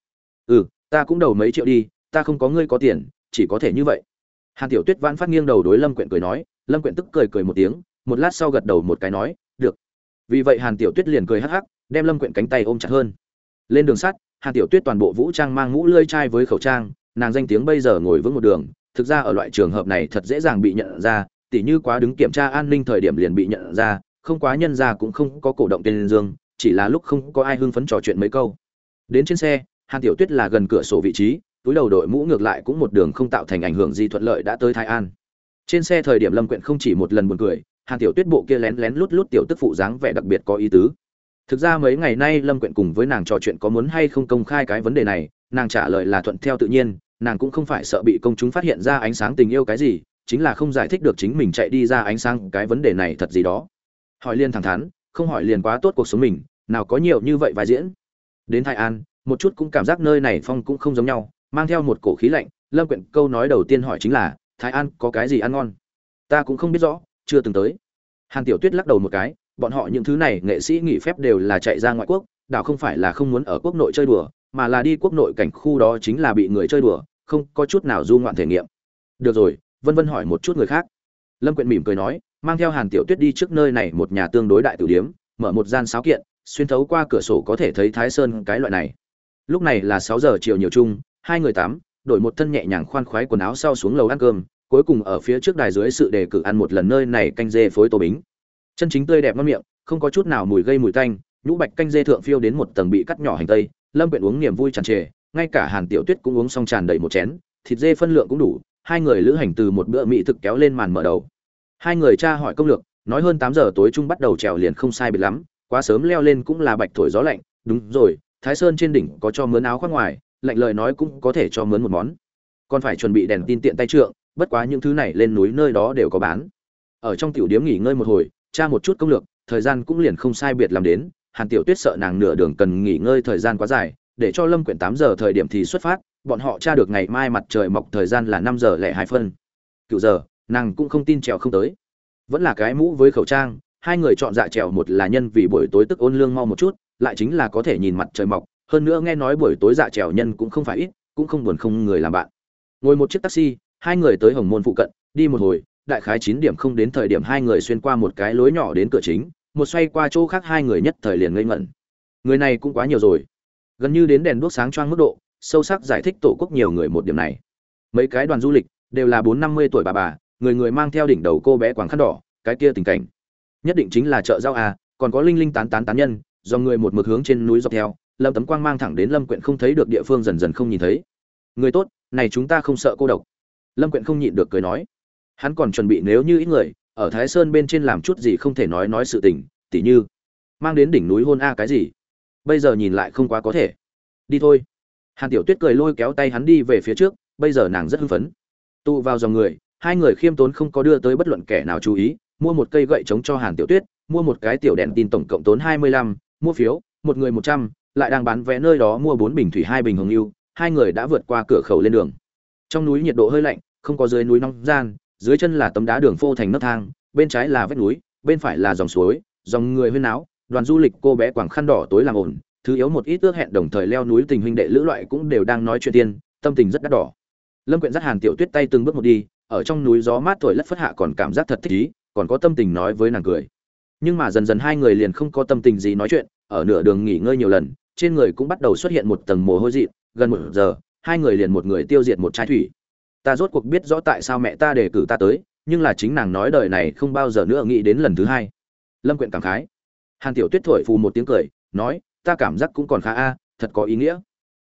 Ta cũng đầu mấy triệu đi, ta không có ngươi có tiền, chỉ có thể như vậy. Hàn Tiểu Tuyết vãn phát nghiêng đầu đối Lâm Quyện cười nói, Lâm Quyện tức cười một tiếng, một lát sau gật đầu một cái nói, được. Vì vậy Hàn Tiểu Tuyết liền cười hắc hắc, đem Lâm Quyện cánh tay ôm chặt hơn. Lên đường sắt, Hàn Tiểu Tuyết toàn bộ vũ trang mang mũ lưỡi chai với khẩu trang, nàng danh tiếng bây giờ ngồi vững một đường, thực ra ở loại trường hợp này thật dễ dàng bị nhận ra, tỉ như quá đứng kiểm tra an ninh thời điểm liền bị nhận ra, không quá nhân ra cũng không có cổ động tên dương, chỉ là lúc không có ai hưng phấn trò chuyện mấy câu. Đến trên xe, Hàn Tiểu Tuyết là gần cửa sổ vị trí, túi đầu đội mũ ngược lại cũng một đường không tạo thành ảnh hưởng gì, thuận lợi đã tới Thái An. Trên xe thời điểm Lâm Quyện không chỉ một lần buồn cười, Hàn Tiểu Tuyết bộ kia lén lén lút lút tiểu tức phụ dáng vẻ đặc biệt có ý tứ. Thực ra mấy ngày nay Lâm Quyện cùng với nàng trò chuyện có muốn hay không công khai cái vấn đề này, nàng trả lời là thuận theo tự nhiên, nàng cũng không phải sợ bị công chúng phát hiện ra ánh sáng tình yêu cái gì, chính là không giải thích được chính mình chạy đi ra ánh sáng cái vấn đề này thật gì đó. Hỏi liền thẳng thắn, không hỏi liền quá tốt cuộc sống mình, nào có nhiều như vậy vai diễn. Đến Thái An, một chút cũng cảm giác nơi này phong cũng không giống nhau, mang theo một cổ khí lạnh. Lâm Quyện câu nói đầu tiên hỏi chính là, Thái An có cái gì ăn ngon? Ta cũng không biết rõ, chưa từng tới. Hàn Tiểu Tuyết lắc đầu một cái, bọn họ những thứ này nghệ sĩ nghỉ phép đều là chạy ra ngoại quốc, đảo không phải là không muốn ở quốc nội chơi đùa, mà là đi quốc nội cảnh khu đó chính là bị người chơi đùa, không có chút nào du ngoạn thể nghiệm. Được rồi, Vân Vân hỏi một chút người khác. Lâm Quyện mỉm cười nói, mang theo Hàn Tiểu Tuyết đi trước nơi này một nhà tương đối đại tử điếm, mở một gian sáo kiện, xuyên thấu qua cửa sổ có thể thấy Thái Sơn cái loại này. Lúc này là 6 giờ chiều nhiều chung, hai người tắm, đổi một thân nhẹ nhàng khoan khoái quần áo sau xuống lầu ăn cơm, cuối cùng ở phía trước đài dưới sự đề cử ăn một lần nơi này canh dê phối tô bính. Chân chính tươi đẹp ngon miệng, không có chút nào mùi gây mùi tanh, nhũ bạch canh dê thượng phiêu đến một tầng bị cắt nhỏ hành tây, Lâm Quyện uống niềm vui tràn trề, ngay cả Hàn Tiểu Tuyết cũng uống xong tràn đầy một chén, thịt dê phân lượng cũng đủ, hai người lữ hành từ một bữa mỹ thực kéo lên màn mở đầu. Hai người tra hỏi công lược, nói hơn 8 giờ tối chung bắt đầu trèo liền không sai biệt lắm, quá sớm leo lên cũng là bạch thổi gió lạnh, đúng rồi, Thái Sơn trên đỉnh có cho mướn áo khoác ngoài, lạnh lời nói cũng có thể cho mướn một món. Còn phải chuẩn bị đèn tin tiện tay trượng, bất quá những thứ này lên núi nơi đó đều có bán. Ở trong tiểu điếm nghỉ ngơi một hồi, tra một chút công lược, thời gian cũng liền không sai biệt làm đến. Hàn Tiểu Tuyết sợ nàng nửa đường cần nghỉ ngơi thời gian quá dài, để cho Lâm Quyện 8 giờ thời điểm thì xuất phát, bọn họ tra được ngày mai mặt trời mọc thời gian là 5 giờ lẻ 2 phân. Cựu giờ, nàng cũng không tin trèo không tới. Vẫn là cái mũ với khẩu trang, hai người chọn dạ trèo, một là nhân vì buổi tối tức ôn lương mau một chút, lại chính là có thể nhìn mặt trời mọc, hơn nữa nghe nói buổi tối dạ trèo nhân cũng không phải ít, cũng không buồn không người làm bạn. Ngồi một chiếc taxi, hai người tới Hồng Môn phụ cận, đi một hồi, đại khái 9 điểm không đến thời điểm hai người xuyên qua một cái lối nhỏ đến cửa chính, một xoay qua chỗ khác hai người nhất thời liền ngây ngẩn. Người này cũng quá nhiều rồi. Gần như đến đèn đuốc sáng choang mức độ, sâu sắc giải thích tổ quốc nhiều người một điểm này. Mấy cái đoàn du lịch đều là 4-50 tuổi bà, người người mang theo đỉnh đầu cô bé quàng khăn đỏ, cái kia tình cảnh nhất định chính là chợ rau à, còn có linh linh tán tán nhân, do người một mực hướng trên núi dọc theo, Lâm tấm quang mang thẳng đến Lâm Quyện không thấy được địa phương dần dần không nhìn thấy. Người tốt, này chúng ta không sợ cô độc. Lâm Quyện không nhịn được cười nói. Hắn còn chuẩn bị nếu như ít người ở Thái Sơn bên trên làm chút gì không thể nói sự tình, tỉ như mang đến đỉnh núi hôn a cái gì. Bây giờ nhìn lại không quá có thể. Đi thôi. Hàn Tiểu Tuyết cười lôi kéo tay hắn đi về phía trước, bây giờ nàng rất hưng phấn. Tụ vào dòng người, hai người khiêm tốn không có đưa tới bất luận kẻ nào chú ý, mua một cây gậy chống cho Hàn Tiểu Tuyết, mua một cái tiểu đèn tin tổng cộng tốn 25, mua phiếu, một người 100, lại đang bán vé nơi đó mua 4 bình thủy 2 bình hồng ưu, hai người đã vượt qua cửa khẩu lên đường. Trong núi nhiệt độ hơi lạnh, không có dưới núi nóng gian, dưới chân là tấm đá đường phô thành nấc thang, bên trái là vách núi, bên phải là dòng suối, dòng người huyên náo, đoàn du lịch cô bé quàng khăn đỏ tối làm ổn, thứ yếu một ít ước hẹn đồng thời leo núi tình huynh đệ lữ loại cũng đều đang nói chuyện tiên, tâm tình rất đắt đỏ. Lâm Quyện dắt Hàn Tiểu Tuyết tay từng bước một đi, ở trong núi gió mát thổi lất phất hạ còn cảm giác thật thích ý, còn có tâm tình nói với nàng cười. Nhưng mà dần dần hai người liền không có tâm tình gì nói chuyện, ở nửa đường nghỉ ngơi nhiều lần, trên người cũng bắt đầu xuất hiện một tầng mồ hôi dị, gần 1 giờ, hai người liền một người tiêu diệt một chai thủy. Ta rốt cuộc biết rõ tại sao mẹ ta đề cử ta tới, nhưng là chính nàng nói đời này không bao giờ nữa nghĩ đến lần thứ hai. Lâm Quyện cảm khái. Hàn Tiểu Tuyết thổi phù một tiếng cười, nói, ta cảm giác cũng còn khá a, thật có ý nghĩa.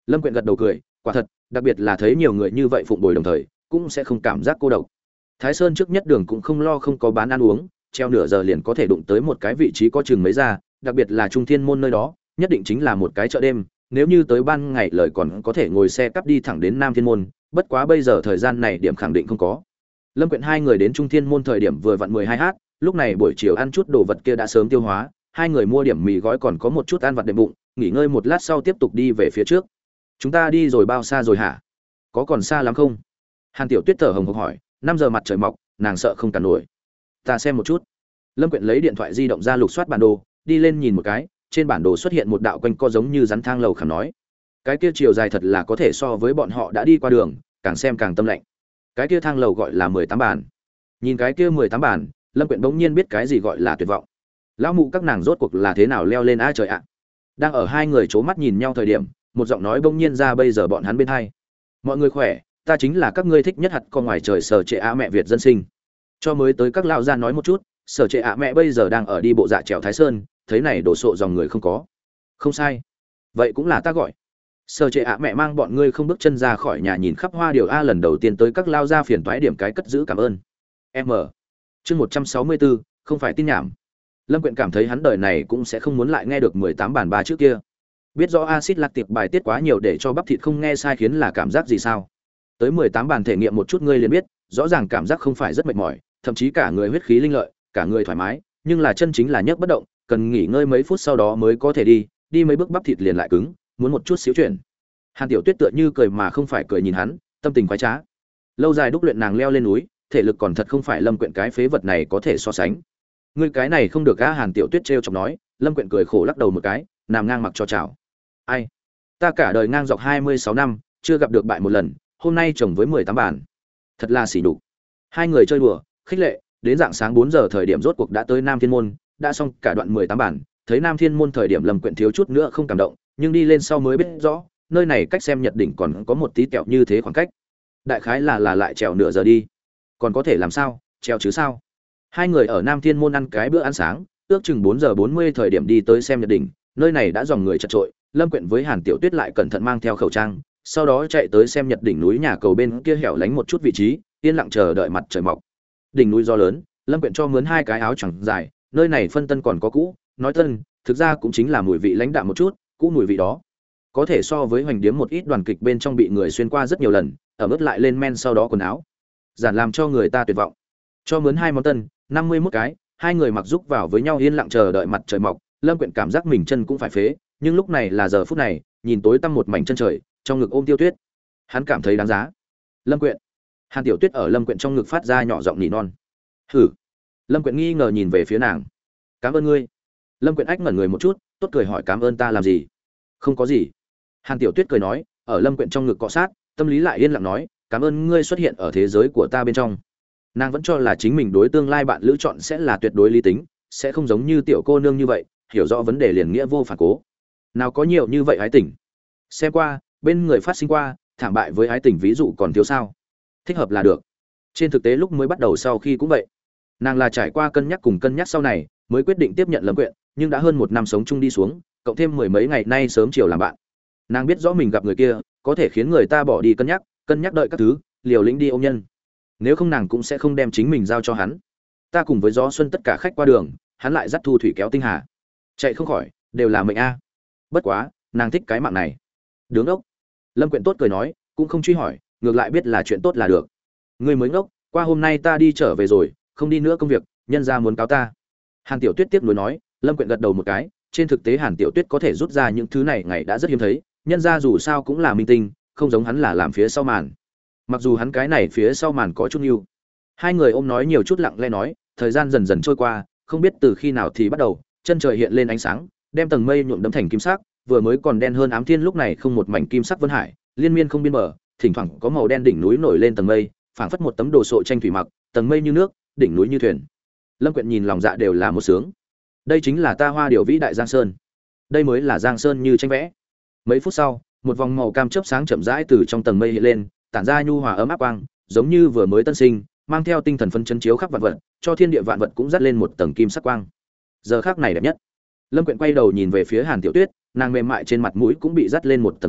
Lâm Quyện gật đầu cười, quả thật, đặc biệt là thấy nhiều người như vậy phụng bồi đồng thời, cũng sẽ không cảm giác cô độc. Thái Sơn trước nhất đường cũng không lo không có bán ăn uống, treo nửa giờ liền có thể đụng tới một cái vị trí có chừng mấy ra, đặc biệt là Trung Thiên môn nơi đó, nhất định chính là một cái chợ đêm, nếu như tới ban ngày lời còn có thể ngồi xe cắp đi thẳng đến Nam Thiên môn, bất quá bây giờ thời gian này điểm khẳng định không có. Lâm Quyện hai người đến Trung Thiên môn thời điểm vừa vặn 12h, lúc này buổi chiều ăn chút đồ vật kia đã sớm tiêu hóa, hai người mua điểm mì gói còn có một chút ăn vặt đệm bụng, nghỉ ngơi một lát sau tiếp tục đi về phía trước. Chúng ta đi rồi bao xa rồi hả? Có còn xa lắm không? Hàn Tiểu Tuyết thở hồng hộc hỏi, 5 giờ mặt trời mọc, nàng sợ không cản nổi. Ta xem một chút. Lâm Quyện lấy điện thoại di động ra lục soát bản đồ, đi lên nhìn một cái, trên bản đồ xuất hiện một đạo quanh co giống như rắn thang lầu khảm nói. Cái kia chiều dài thật là có thể so với bọn họ đã đi qua đường, càng xem càng tâm lạnh. Cái kia thang lầu gọi là 18 bàn. Nhìn cái kia 18 bàn, Lâm Quyện bỗng nhiên biết cái gì gọi là tuyệt vọng. Lão mụ các nàng rốt cuộc là thế nào leo lên a trời ạ. Đang ở hai người chố mắt nhìn nhau thời điểm, một giọng nói bỗng nhiên ra bây giờ bọn hắn bên hai. Mọi người khỏe, ta chính là các ngươi thích nhất hạt con ngoài trời Sở Trệ Ạ mẹ Việt dân sinh. Cho mới tới các lão gia nói một chút, Sở Trệ Ạ mẹ bây giờ đang ở đi bộ dạ trèo Thái Sơn, thấy này đổ sộ dòng người không có. Không sai. Vậy cũng là ta gọi. Sở Trệ Ạ mẹ mang bọn ngươi không bước chân ra khỏi nhà nhìn khắp hoa điều a lần đầu tiên tới các lao gia phiền toái điểm cái cất giữ cảm ơn. M. Chương 164, không phải tin nhảm. Lâm Quyện cảm thấy hắn đời này cũng sẽ không muốn lại nghe được 18 bản ba trước kia. Biết rõ axit lactic bài tiết quá nhiều để cho bắp thịt không nghe sai khiến là cảm giác gì sao? Tới 18 bản thể nghiệm một chút ngươi liền biết, rõ ràng cảm giác không phải rất mệt mỏi, thậm chí cả người huyết khí linh lợi, cả người thoải mái, nhưng là chân chính là nhấc bất động, cần nghỉ ngơi mấy phút sau đó mới có thể đi mấy bước bắp thịt liền lại cứng, muốn một chút xíu chuyển. Hàn Tiểu Tuyết tựa như cười mà không phải cười nhìn hắn, tâm tình khoái trá. Lâu dài đúc luyện nàng leo lên núi, thể lực còn thật không phải Lâm Quyện cái phế vật này có thể so sánh. Ngươi cái này không được a, Hàn Tiểu Tuyết trêu chọc nói. Lâm Quyện cười khổ lắc đầu một cái, nằm ngang mặc cho chào. Ai? Ta cả đời ngang dọc 26 năm, chưa gặp được bại một lần, hôm nay chồng với 18 bản. Thật là xỉ nhục. Hai người chơi đùa, khích lệ, đến dạng sáng 4 giờ thời điểm rốt cuộc đã tới Nam Thiên môn, đã xong cả đoạn 18 bản, thấy Nam Thiên môn thời điểm Lâm Quyện thiếu chút nữa không cảm động, nhưng đi lên sau mới biết rõ, nơi này cách xem Nhật đỉnh còn có một tí kẹo như thế khoảng cách. Đại khái là lại trèo nửa giờ đi. Còn có thể làm sao, trèo chứ sao? Hai người ở Nam Thiên môn ăn cái bữa ăn sáng, ước chừng 4 giờ 40 thời điểm đi tới xem Nhật đỉnh, nơi này đã dòng người chật trội, Lâm Quyện với Hàn Tiểu Tuyết lại cẩn thận mang theo khẩu trang, sau đó chạy tới xem Nhật đỉnh núi nhà cầu bên kia hẻo lánh một chút vị trí, yên lặng chờ đợi mặt trời mọc. Đỉnh núi gió lớn, Lâm Quyện cho mướn hai cái áo choàng dài, nơi này phân tân còn có cũ, nói tân, thực ra cũng chính là mùi vị lãnh đạm một chút, cũ mùi vị đó. Có thể so với hoành điếm một ít đoàn kịch bên trong bị người xuyên qua rất nhiều lần, ở mức lại lên men sau đó quần áo. Giản làm cho người ta tuyệt vọng. Cho mướn hai món tân, 51 cái, hai người mặc giúp vào với nhau yên lặng chờ đợi mặt trời mọc, Lâm Quyện cảm giác mình chân cũng phải phế, nhưng lúc này là giờ phút này, nhìn tối tăm một mảnh chân trời, trong ngực ôm Tiêu Tuyết. Hắn cảm thấy đáng giá. Lâm Quyện. Hàn Tiểu Tuyết ở Lâm Quyện trong ngực phát ra nhỏ giọng nỉ non. Hử. Lâm Quyện nghi ngờ nhìn về phía nàng. Cảm ơn ngươi. Lâm Quyện ách ngẩn người một chút, tốt cười hỏi cảm ơn ta làm gì? Không có gì. Hàn Tiểu Tuyết cười nói, ở Lâm Quyện trong ngực cọ sát, tâm lý lại yên lặng nói, cảm ơn ngươi xuất hiện ở thế giới của ta bên trong. Nàng vẫn cho là chính mình đối tương lai bạn lữ chọn sẽ là tuyệt đối lý tính, sẽ không giống như tiểu cô nương như vậy, hiểu rõ vấn đề liền nghĩa vô phản cố. Nào có nhiều như vậy ái tình. Xem qua, bên người phát sinh qua, thảm bại với ái tình ví dụ còn thiếu sao? Thích hợp là được. Trên thực tế lúc mới bắt đầu sau khi cũng vậy. Nàng là trải qua cân nhắc cùng cân nhắc sau này, mới quyết định tiếp nhận Lâm Quyện, nhưng đã hơn một năm sống chung đi xuống, cộng thêm mười mấy ngày nay sớm chiều làm bạn. Nàng biết rõ mình gặp người kia, có thể khiến người ta bỏ đi cân nhắc đợi các thứ, liều lĩnh đi ôm nhân. Nếu không nàng cũng sẽ không đem chính mình giao cho hắn. Ta cùng với gió xuân tất cả khách qua đường, hắn lại dắt Thu Thủy kéo Tinh Hà. Chạy không khỏi, đều là mệnh a. Bất quá, nàng thích cái mạng này. Đứng ốc. Lâm Quyện tốt cười nói, cũng không truy hỏi, ngược lại biết là chuyện tốt là được. Ngươi mới ngốc, qua hôm nay ta đi trở về rồi, không đi nữa công việc, nhân ra muốn cáo ta. Hàn Tiểu Tuyết tiếp nối nói, Lâm Quyện gật đầu một cái, trên thực tế Hàn Tiểu Tuyết có thể rút ra những thứ này ngày đã rất hiếm thấy, nhân ra dù sao cũng là minh tinh, không giống hắn là làm phía sau màn. Mặc dù hắn cái này phía sau màn có chút nhiều. Hai người ôm nói nhiều chút lặng lẽ nói, thời gian dần dần trôi qua, không biết từ khi nào thì bắt đầu, chân trời hiện lên ánh sáng, đem tầng mây nhuộm đẫm thành kim sắc, vừa mới còn đen hơn ám thiên lúc này không một mảnh kim sắc vân hải, liên miên không biên bờ, thỉnh thoảng có màu đen đỉnh núi nổi lên tầng mây, phảng phất một tấm đồ sộ tranh thủy mặc, tầng mây như nước, đỉnh núi như thuyền. Lâm Quyện nhìn lòng dạ đều là một sướng. Đây chính là ta Hoa Điều vĩ đại Giang Sơn. Đây mới là Giang Sơn như tranh vẽ. Mấy phút sau, một vòng màu cam chớp sáng chậm rãi từ trong tầng mây hiện lên, tản ra nhu hòa ấm áp quang, giống như vừa mới tân sinh, mang theo tinh thần phấn chấn chiếu khắp vạn vật, cho thiên địa vạn vật cũng dắt lên một tầng kim sắc quang. Giờ khắc này đẹp nhất. Lâm Quyện quay đầu nhìn về phía Hàn Tiểu Tuyết, nàng mềm mại trên mặt mũi cũng bị dắt lên một tầng quang,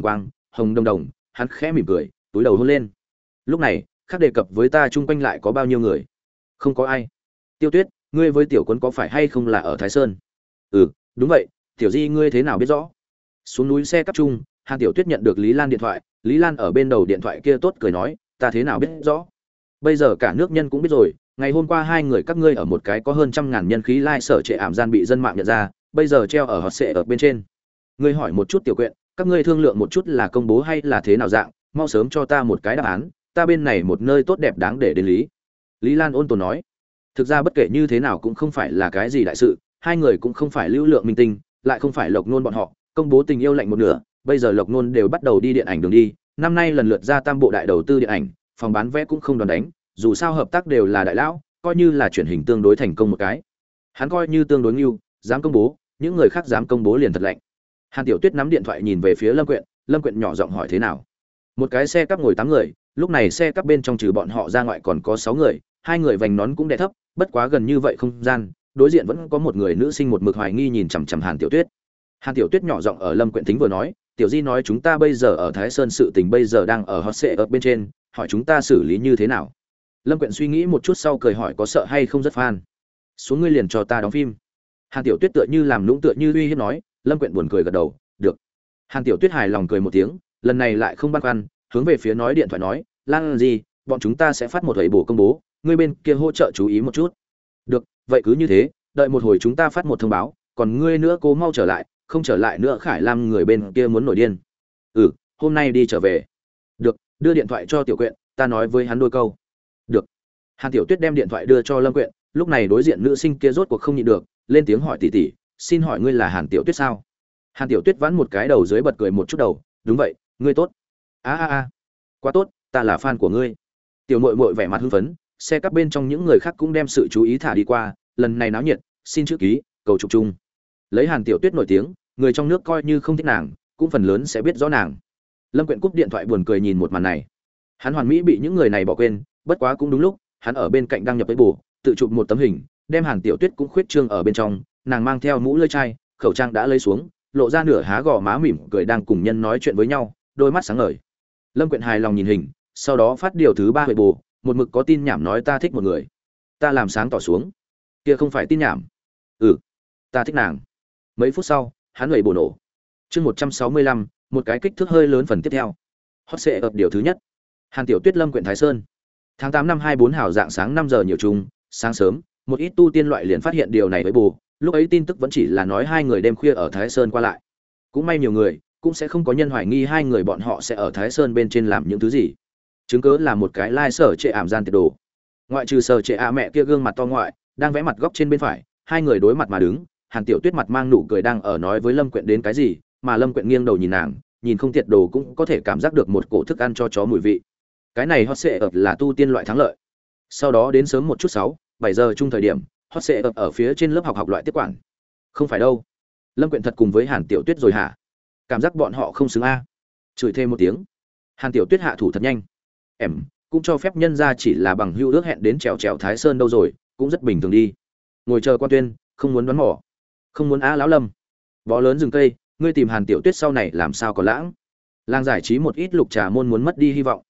hồng đồng đồng, hắn khẽ mỉm cười, túi đầu hôn lên. Lúc này, khác đề cập với ta chung quanh lại có bao nhiêu người? Không có ai. Tiêu Tuyết, ngươi với Tiểu Quân có phải hay không là ở Thái Sơn? Ừ, đúng vậy, Tiểu Di ngươi thế nào biết rõ? Xuống núi xe cắp chung, Hàn Tiểu Tuyết nhận được Lý Lan điện thoại, Lý Lan ở bên đầu điện thoại kia tốt cười nói, ta thế nào biết rõ? Bây giờ cả nước nhân cũng biết rồi, ngày hôm qua hai người các ngươi ở một cái có hơn 100.000 nhân khí lai sở trệ ảm gian bị dân mạng nhận ra, bây giờ treo ở hot sệ ở bên trên. Ngươi hỏi một chút Tiểu Quyện, các ngươi thương lượng một chút là công bố hay là thế nào dạng, mau sớm cho ta một cái đáp án, ta bên này một nơi tốt đẹp đáng để đến lý. Lý Lan ôn tồn nói, thực ra bất kể như thế nào cũng không phải là cái gì đại sự, hai người cũng không phải lưu lượng minh tinh, lại không phải Lộc Nôn bọn họ, công bố tình yêu lạnh một nửa, bây giờ Lộc Nôn đều bắt đầu đi điện ảnh đường đi, năm nay lần lượt ra tam bộ đại đầu tư điện ảnh, phòng bán vé cũng không đòn đánh, dù sao hợp tác đều là đại lão, coi như là truyền hình tương đối thành công một cái. Hắn coi như tương đối ưu, dám công bố, những người khác dám công bố liền thật lạnh. Hàn Tiểu Tuyết nắm điện thoại nhìn về phía Lâm Quyện, Lâm Quyện nhỏ giọng hỏi thế nào. Một cái xe cắp ngồi 8 người, lúc này xe cắp bên trong trừ bọn họ ra ngoại còn có 6 người, hai người vành nón cũng đè thấp, bất quá gần như vậy không gian, đối diện vẫn có một người nữ sinh một mực hoài nghi nhìn chằm chằm Hàn Tiểu Tuyết. Hàn Tiểu Tuyết nhỏ giọng ở Lâm Quyện thính vừa nói, Tiểu Di nói chúng ta bây giờ ở Thái Sơn sự tình bây giờ đang ở hot sệ ở bên trên, hỏi chúng ta xử lý như thế nào. Lâm Quyện suy nghĩ một chút sau cười hỏi có sợ hay không rất fan. Xuống ngươi liền cho ta đóng phim. Hàn Tiểu Tuyết tựa như làm nũng tựa như uy hiếp nói, Lâm Quyện buồn cười gật đầu, được. Hàn Tiểu Tuyết hài lòng cười một tiếng, lần này lại không băn khoăn, hướng về phía nói điện thoại nói, Lan gì, bọn chúng ta sẽ phát một hồi bổ công bố, ngươi bên kia hỗ trợ chú ý một chút. Được, vậy cứ như thế, đợi một hồi chúng ta phát một thông báo, còn ngươi nữa cố mau trở lại, không trở lại nữa Khải Lam người bên kia muốn nổi điên. Ừ, hôm nay đi trở về. Được, đưa điện thoại cho Tiểu Quyện, ta nói với hắn đôi câu. Được. Hàn Tiểu Tuyết đem điện thoại đưa cho Lâm Quyện, lúc này đối diện nữ sinh kia rốt cuộc không nhịn được, lên tiếng hỏi tỷ tỷ, xin hỏi ngươi là Hàn Tiểu Tuyết sao? Hàn Tiểu Tuyết vãn một cái đầu dưới bật cười một chút đầu, đúng vậy, ngươi tốt. A, quá tốt, ta là fan của ngươi. Tiểu Muội Muội vẻ mặt hưng phấn, xe cắp bên trong những người khác cũng đem sự chú ý thả đi qua, lần này náo nhiệt, xin chữ ký, cầu chụp chung. Lấy Hàn Tiểu Tuyết nổi tiếng, người trong nước coi như không thích nàng, cũng phần lớn sẽ biết rõ nàng. Lâm Quyện cúp điện thoại buồn cười nhìn một màn này. Hắn hoàn mỹ bị những người này bỏ quên, bất quá cũng đúng lúc, hắn ở bên cạnh đăng nhập với bù, tự chụp một tấm hình, đem Hàn Tiểu Tuyết cũng khuyết trương ở bên trong, nàng mang theo mũ lưỡi chai, khẩu trang đã lấy xuống, lộ ra nửa há gò má mỉm cười đang cùng nhân nói chuyện với nhau, đôi mắt sáng ngời. Lâm Quyện hài lòng nhìn hình, sau đó phát điều thứ 3 huệ bù, một mực có tin nhảm nói ta thích một người. Ta làm sáng tỏ xuống. Kia không phải tin nhảm. Ừ, ta thích nàng. Mấy phút sau, hắn huệ bù nổ. Chương 165, một cái kích thước hơi lớn phần tiếp theo. Hot sẽ ập điều thứ nhất. Hàn Tiểu Tuyết Lâm Quyện Thái Sơn. Tháng 8 năm 24 hào dạng sáng 5 giờ nhiều chung, sáng sớm, một ít tu tiên loại liền phát hiện điều này với bù, lúc ấy tin tức vẫn chỉ là nói hai người đêm khuya ở Thái Sơn qua lại. Cũng may nhiều người, cũng sẽ không có nhân hoài nghi hai người bọn họ sẽ ở Thái Sơn bên trên làm những thứ gì. Chứng cớ là một cái lai sở trệ ảm gian tiệt đồ. Ngoại trừ sở trệ mẹ kia gương mặt to ngoại, đang vẽ mặt góc trên bên phải, hai người đối mặt mà đứng, Hàn Tiểu Tuyết mặt mang nụ cười đang ở nói với Lâm Quyện đến cái gì, mà Lâm Quyện nghiêng đầu nhìn nàng, nhìn không tiệt đồ cũng có thể cảm giác được một cổ thức ăn cho chó mùi vị. Cái này hot sẽ ập là tu tiên loại thắng lợi. Sau đó đến sớm một chút 7 giờ chung thời điểm, hot sẽ ập ở phía trên lớp học loại tiếp quản. Không phải đâu. Lâm Quyện thật cùng với Hàn Tiểu Tuyết rồi hả? Cảm giác bọn họ không xứng a. Chửi thêm một tiếng. Hàn Tiểu Tuyết hạ thủ thật nhanh. Cũng cho phép nhân ra chỉ là bằng hữu ước hẹn đến trèo trèo Thái Sơn đâu rồi, cũng rất bình thường đi. Ngồi chờ quan tuyên, không muốn đoán mò. Không muốn lão Lâm. Bó lớn rừng cây, ngươi tìm Hàn Tiểu Tuyết sau này làm sao còn lãng. Làng giải trí một ít lục trà môn muốn mất đi hy vọng.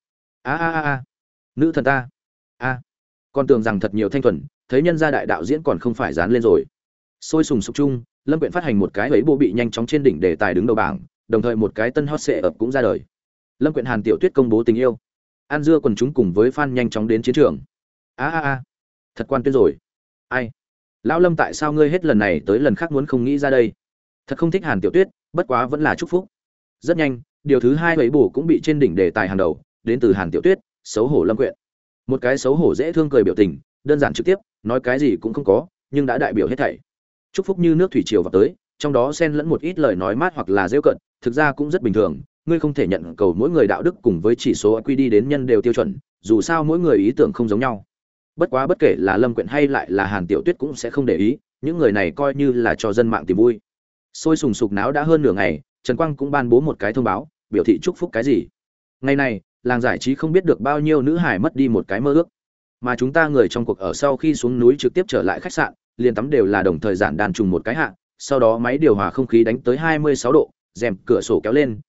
Nữ thần ta. Con tưởng rằng thật nhiều thanh thuần, thấy nhân gia đại đạo diễn còn không phải dán lên rồi. Sôi sùng sục chung, Lâm Quyện phát hành một cái ấy bộ bị nhanh chóng trên đỉnh đề tài đứng đầu bảng, đồng thời một cái tân hot sẽ ập cũng ra đời. Lâm Quyện Hàn Tiểu Tuyết công bố tình yêu. An dưa quần chúng cùng với fan nhanh chóng đến chiến trường. Thật quan tuyên rồi. Ai? Lão Lâm tại sao ngươi hết lần này tới lần khác muốn không nghĩ ra đây? Thật không thích Hàn Tiểu Tuyết, bất quá vẫn là chúc phúc. Rất nhanh, điều thứ 2 ấy bộ cũng bị trên đỉnh đề tài hàng đầu, đến từ Hàn Tiểu Tuyết, xấu hổ Lâm Quyện. Một cái xấu hổ dễ thương cười biểu tình, đơn giản trực tiếp, nói cái gì cũng không có, nhưng đã đại biểu hết thảy. Chúc phúc như nước thủy triều vào tới, trong đó xen lẫn một ít lời nói mát hoặc là giễu cợt, thực ra cũng rất bình thường, ngươi không thể nhận cầu mỗi người đạo đức cùng với chỉ số IQ đi đến nhân đều tiêu chuẩn, dù sao mỗi người ý tưởng không giống nhau. Bất quá bất kể là Lâm Quyện hay lại là Hàn Tiểu Tuyết cũng sẽ không để ý, những người này coi như là cho dân mạng tìm vui. Sôi sùng sục náo đã hơn nửa ngày, Trần Quang cũng ban bố một cái thông báo, biểu thị chúc phúc cái gì. Ngày này, làng giải trí không biết được bao nhiêu nữ hải mất đi một cái mơ ước, mà chúng ta người trong cuộc ở sau khi xuống núi trực tiếp trở lại khách sạn, liền tắm đều là đồng thời giản đàn trùng một cái hạ, sau đó máy điều hòa không khí đánh tới 26 độ, rèm cửa sổ kéo lên,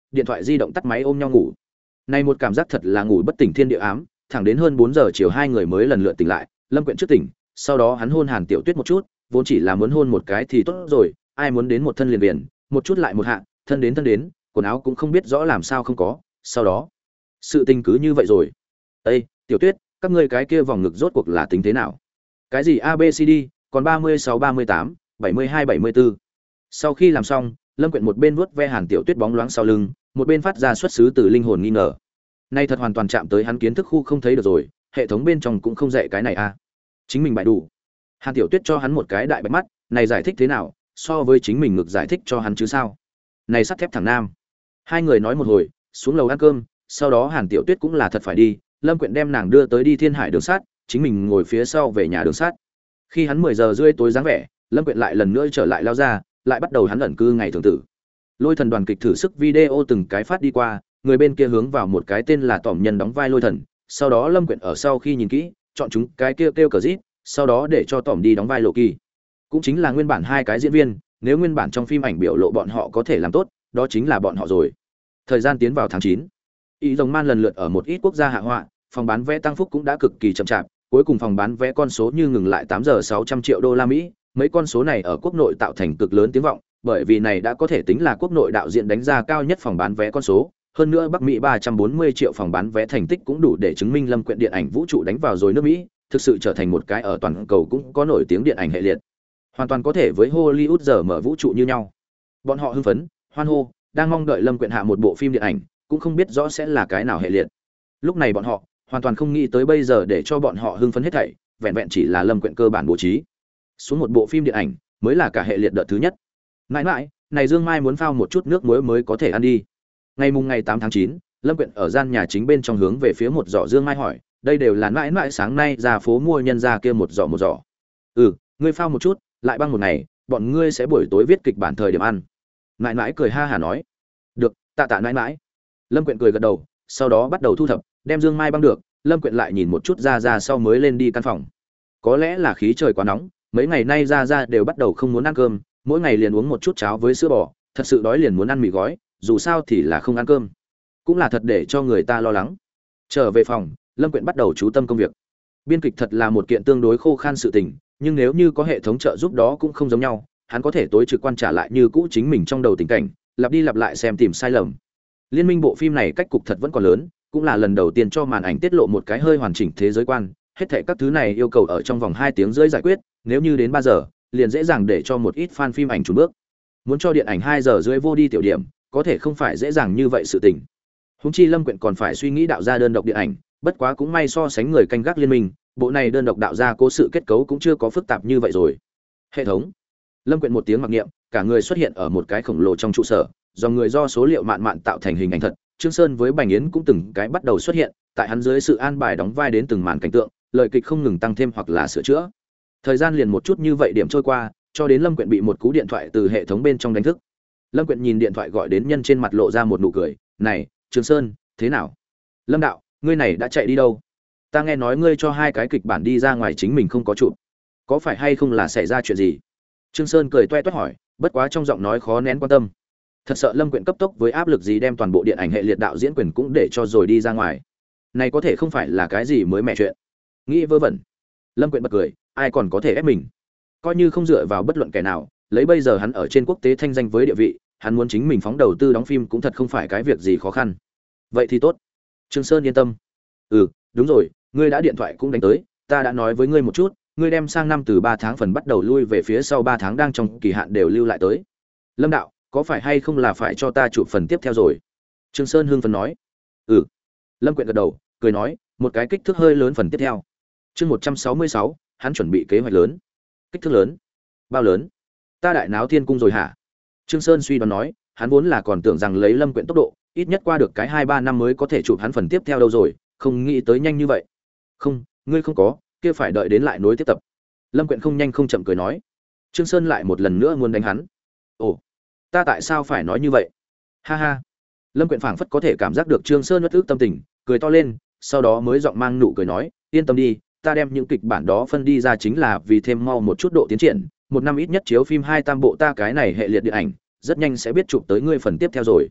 điện thoại di động tắt máy ôm nhau ngủ. Này một cảm giác thật là ngủ bất tỉnh thiên địa ám, thẳng đến hơn 4 giờ chiều hai người mới lần lượt tỉnh lại, Lâm Quyện trước tỉnh, sau đó hắn hôn Hàn Tiểu Tuyết một chút, vốn chỉ là muốn hôn một cái thì tốt rồi, ai muốn đến một thân liền liền, một chút lại một hạ, thân đến, quần áo cũng không biết rõ làm sao không có, sau đó, sự tình cứ như vậy rồi. Ê, Tiểu Tuyết, các ngươi cái kia vòng ngực rốt cuộc là tính thế nào? Cái gì ABCD, còn 36 38, 72 74. Sau khi làm xong, Lâm Quyện một bên vuốt ve Hàn Tiểu Tuyết bóng loáng sau lưng, một bên phát ra xuất xứ từ linh hồn nghi ngờ. Nay thật hoàn toàn chạm tới hắn kiến thức khu không thấy được rồi, hệ thống bên trong cũng không dạy cái này à? Chính mình bại đủ. Hàn Tiểu Tuyết cho hắn một cái đại bạch mắt, này giải thích thế nào, so với chính mình ngược giải thích cho hắn chứ sao? Này sắt thép thằng nam. Hai người nói một hồi, xuống lầu ăn cơm, sau đó Hàn Tiểu Tuyết cũng là thật phải đi, Lâm Quyện đem nàng đưa tới đi Thiên Hải đường sắt, chính mình ngồi phía sau về nhà đường sắt. Khi hắn 10 giờ rưỡi tối dáng vẻ, Lâm Quyện lại lần nữa trở lại lao ra, lại bắt đầu hắn ẩn cư ngày thường tử. Lôi Thần đoàn kịch thử sức video từng cái phát đi qua, người bên kia hướng vào một cái tên là Tỏm Nhân đóng vai Lôi Thần, sau đó Lâm Quyện ở sau khi nhìn kỹ, chọn chúng cái kia kêu cờ rít, sau đó để cho Tỏm đi đóng vai Lộ Kỳ. Cũng chính là nguyên bản hai cái diễn viên, nếu nguyên bản trong phim ảnh biểu lộ bọn họ có thể làm tốt, đó chính là bọn họ rồi. Thời gian tiến vào tháng 9. Ý rồng man lần lượt ở một ít quốc gia hạ họa, phòng bán vé tăng phúc cũng đã cực kỳ chậm chạp, cuối cùng phòng bán vé con số như ngừng lại 8 giờ 600 triệu đô la Mỹ, mấy con số này ở quốc nội tạo thành cực lớn tiếng vọng, bởi vì này đã có thể tính là quốc nội đạo diễn đánh ra cao nhất phòng bán vé con số, hơn nữa Bắc Mỹ 340 triệu phòng bán vé thành tích cũng đủ để chứng minh Lâm Quyện điện ảnh vũ trụ đánh vào rồi nước Mỹ, thực sự trở thành một cái ở toàn cầu cũng có nổi tiếng điện ảnh hệ liệt. Hoàn toàn có thể với Hollywood giờ mở vũ trụ như nhau. Bọn họ hưng phấn, hoan hô, đang mong đợi Lâm Quyện hạ một bộ phim điện ảnh, cũng không biết rõ sẽ là cái nào hệ liệt. Lúc này bọn họ hoàn toàn không nghĩ tới bây giờ để cho bọn họ hưng phấn hết thảy, vẹn vẹn chỉ là Lâm Quyện cơ bản bố trí. Xuống một bộ phim điện ảnh mới là cả hệ liệt đợt thứ nhất. Mãi mãi, này Dương Mai muốn phao một chút nước muối mới có thể ăn đi. Ngày 8 tháng 9, Lâm Quyện ở gian nhà chính bên trong hướng về phía một giỏ Dương Mai hỏi, đây đều là mãi mãi sáng nay ra phố mua nhân ra kia một giỏ. Ừ, ngươi phao một chút, lại băng một ngày, bọn ngươi sẽ buổi tối viết kịch bản thời điểm ăn. Mãi mãi cười ha hả nói, được, tạ mãi mãi. Lâm Quyện cười gật đầu, sau đó bắt đầu thu thập, đem Dương Mai băng được, Lâm Quyện lại nhìn một chút ra sau mới lên đi căn phòng. Có lẽ là khí trời quá nóng, mấy ngày nay ra đều bắt đầu không muốn ăn cơm, mỗi ngày liền uống một chút cháo với sữa bò, thật sự đói liền muốn ăn mì gói, dù sao thì là không ăn cơm. Cũng là thật để cho người ta lo lắng. Trở về phòng, Lâm Quyện bắt đầu chú tâm công việc. Biên kịch thật là một kiện tương đối khô khan sự tình, nhưng nếu như có hệ thống trợ giúp đó cũng không giống nhau, hắn có thể tối trực quan trả lại như cũ chính mình trong đầu tình cảnh, lặp đi lặp lại xem tìm sai lầm. Liên minh bộ phim này cách cục thật vẫn còn lớn, cũng là lần đầu tiên cho màn ảnh tiết lộ một cái hơi hoàn chỉnh thế giới quan, hết thảy các thứ này yêu cầu ở trong vòng 2 tiếng rưỡi giải quyết, nếu như đến 3 giờ, liền dễ dàng để cho một ít fan phim ảnh chùn bước. Muốn cho điện ảnh 2 giờ rưỡi vô đi tiểu điểm, có thể không phải dễ dàng như vậy sự tình. Huống chi Lâm Quyện còn phải suy nghĩ đạo ra đơn độc điện ảnh, bất quá cũng may so sánh người canh gác liên minh, bộ này đơn độc đạo ra cố sự kết cấu cũng chưa có phức tạp như vậy rồi. Hệ thống. Lâm Quyện một tiếng mặc niệm, cả người xuất hiện ở một cái khổng lồ trong trụ sở, do người do số liệu mạn tạo thành hình ảnh thật. Trương Sơn với Bành Yến cũng từng cái bắt đầu xuất hiện, tại hắn dưới sự an bài đóng vai đến từng màn cảnh tượng, lời kịch không ngừng tăng thêm hoặc là sửa chữa. Thời gian liền một chút như vậy điểm trôi qua, cho đến Lâm Quyện bị một cú điện thoại từ hệ thống bên trong đánh thức. Lâm Quyện nhìn điện thoại gọi đến nhân trên mặt lộ ra một nụ cười, "Này, Trương Sơn, thế nào?" "Lâm đạo, ngươi này đã chạy đi đâu? Ta nghe nói ngươi cho 2 cái kịch bản đi ra ngoài chính mình không có chụp, có phải hay không là xảy ra chuyện gì?" Trương Sơn cười toe toét hỏi, bất quá trong giọng nói khó nén quan tâm. Thật sợ Lâm Quyện cấp tốc với áp lực gì đem toàn bộ điện ảnh hệ liệt đạo diễn quyền cũng để cho rồi đi ra ngoài. Này có thể không phải là cái gì mới mẻ chuyện. Nghĩ vớ vẩn. Lâm Quyện bật cười, ai còn có thể ép mình. Coi như không dựa vào bất luận kẻ nào, lấy bây giờ hắn ở trên quốc tế thanh danh với địa vị, hắn muốn chính mình phóng đầu tư đóng phim cũng thật không phải cái việc gì khó khăn. Vậy thì tốt. Trương Sơn yên tâm. Ừ, đúng rồi, ngươi đã điện thoại cũng đánh tới, ta đã nói với ngươi một chút, ngươi đem sang năm từ 3 tháng phần bắt đầu lui về phía sau 3 tháng đang trong kỳ hạn đều lưu lại tới. Lâm đạo, có phải hay không là phải cho ta chụp phần tiếp theo rồi? Trương Sơn hưng phấn nói. Ừ. Lâm Quyện gật đầu, cười nói, một cái kích thước hơi lớn phần tiếp theo. Chương 166, hắn chuẩn bị kế hoạch lớn. Kích thước lớn? Bao lớn? Ta đại náo thiên cung rồi hả? Trương Sơn suy đoán nói, hắn vốn là còn tưởng rằng lấy Lâm Quyện tốc độ, ít nhất qua được cái 2-3 năm mới có thể chụp hắn phần tiếp theo đâu rồi, không nghĩ tới nhanh như vậy. Không, ngươi không có, kia phải đợi đến lại nối tiếp tập. Lâm Quyện không nhanh không chậm cười nói. Trương Sơn lại một lần nữa muốn đánh hắn. Ồ, ta tại sao phải nói như vậy? Ha ha. Lâm Quyện phảng phất có thể cảm giác được Trương Sơn uất ức tâm tình, cười to lên, sau đó mới giọng mang nụ cười nói, yên tâm đi, ta đem những kịch bản đó phân đi ra chính là vì thêm mau một chút độ tiến triển, một năm ít nhất chiếu phim 2 tam bộ ta cái này hệ liệt điện ảnh, rất nhanh sẽ biết chụp tới ngươi phần tiếp theo rồi.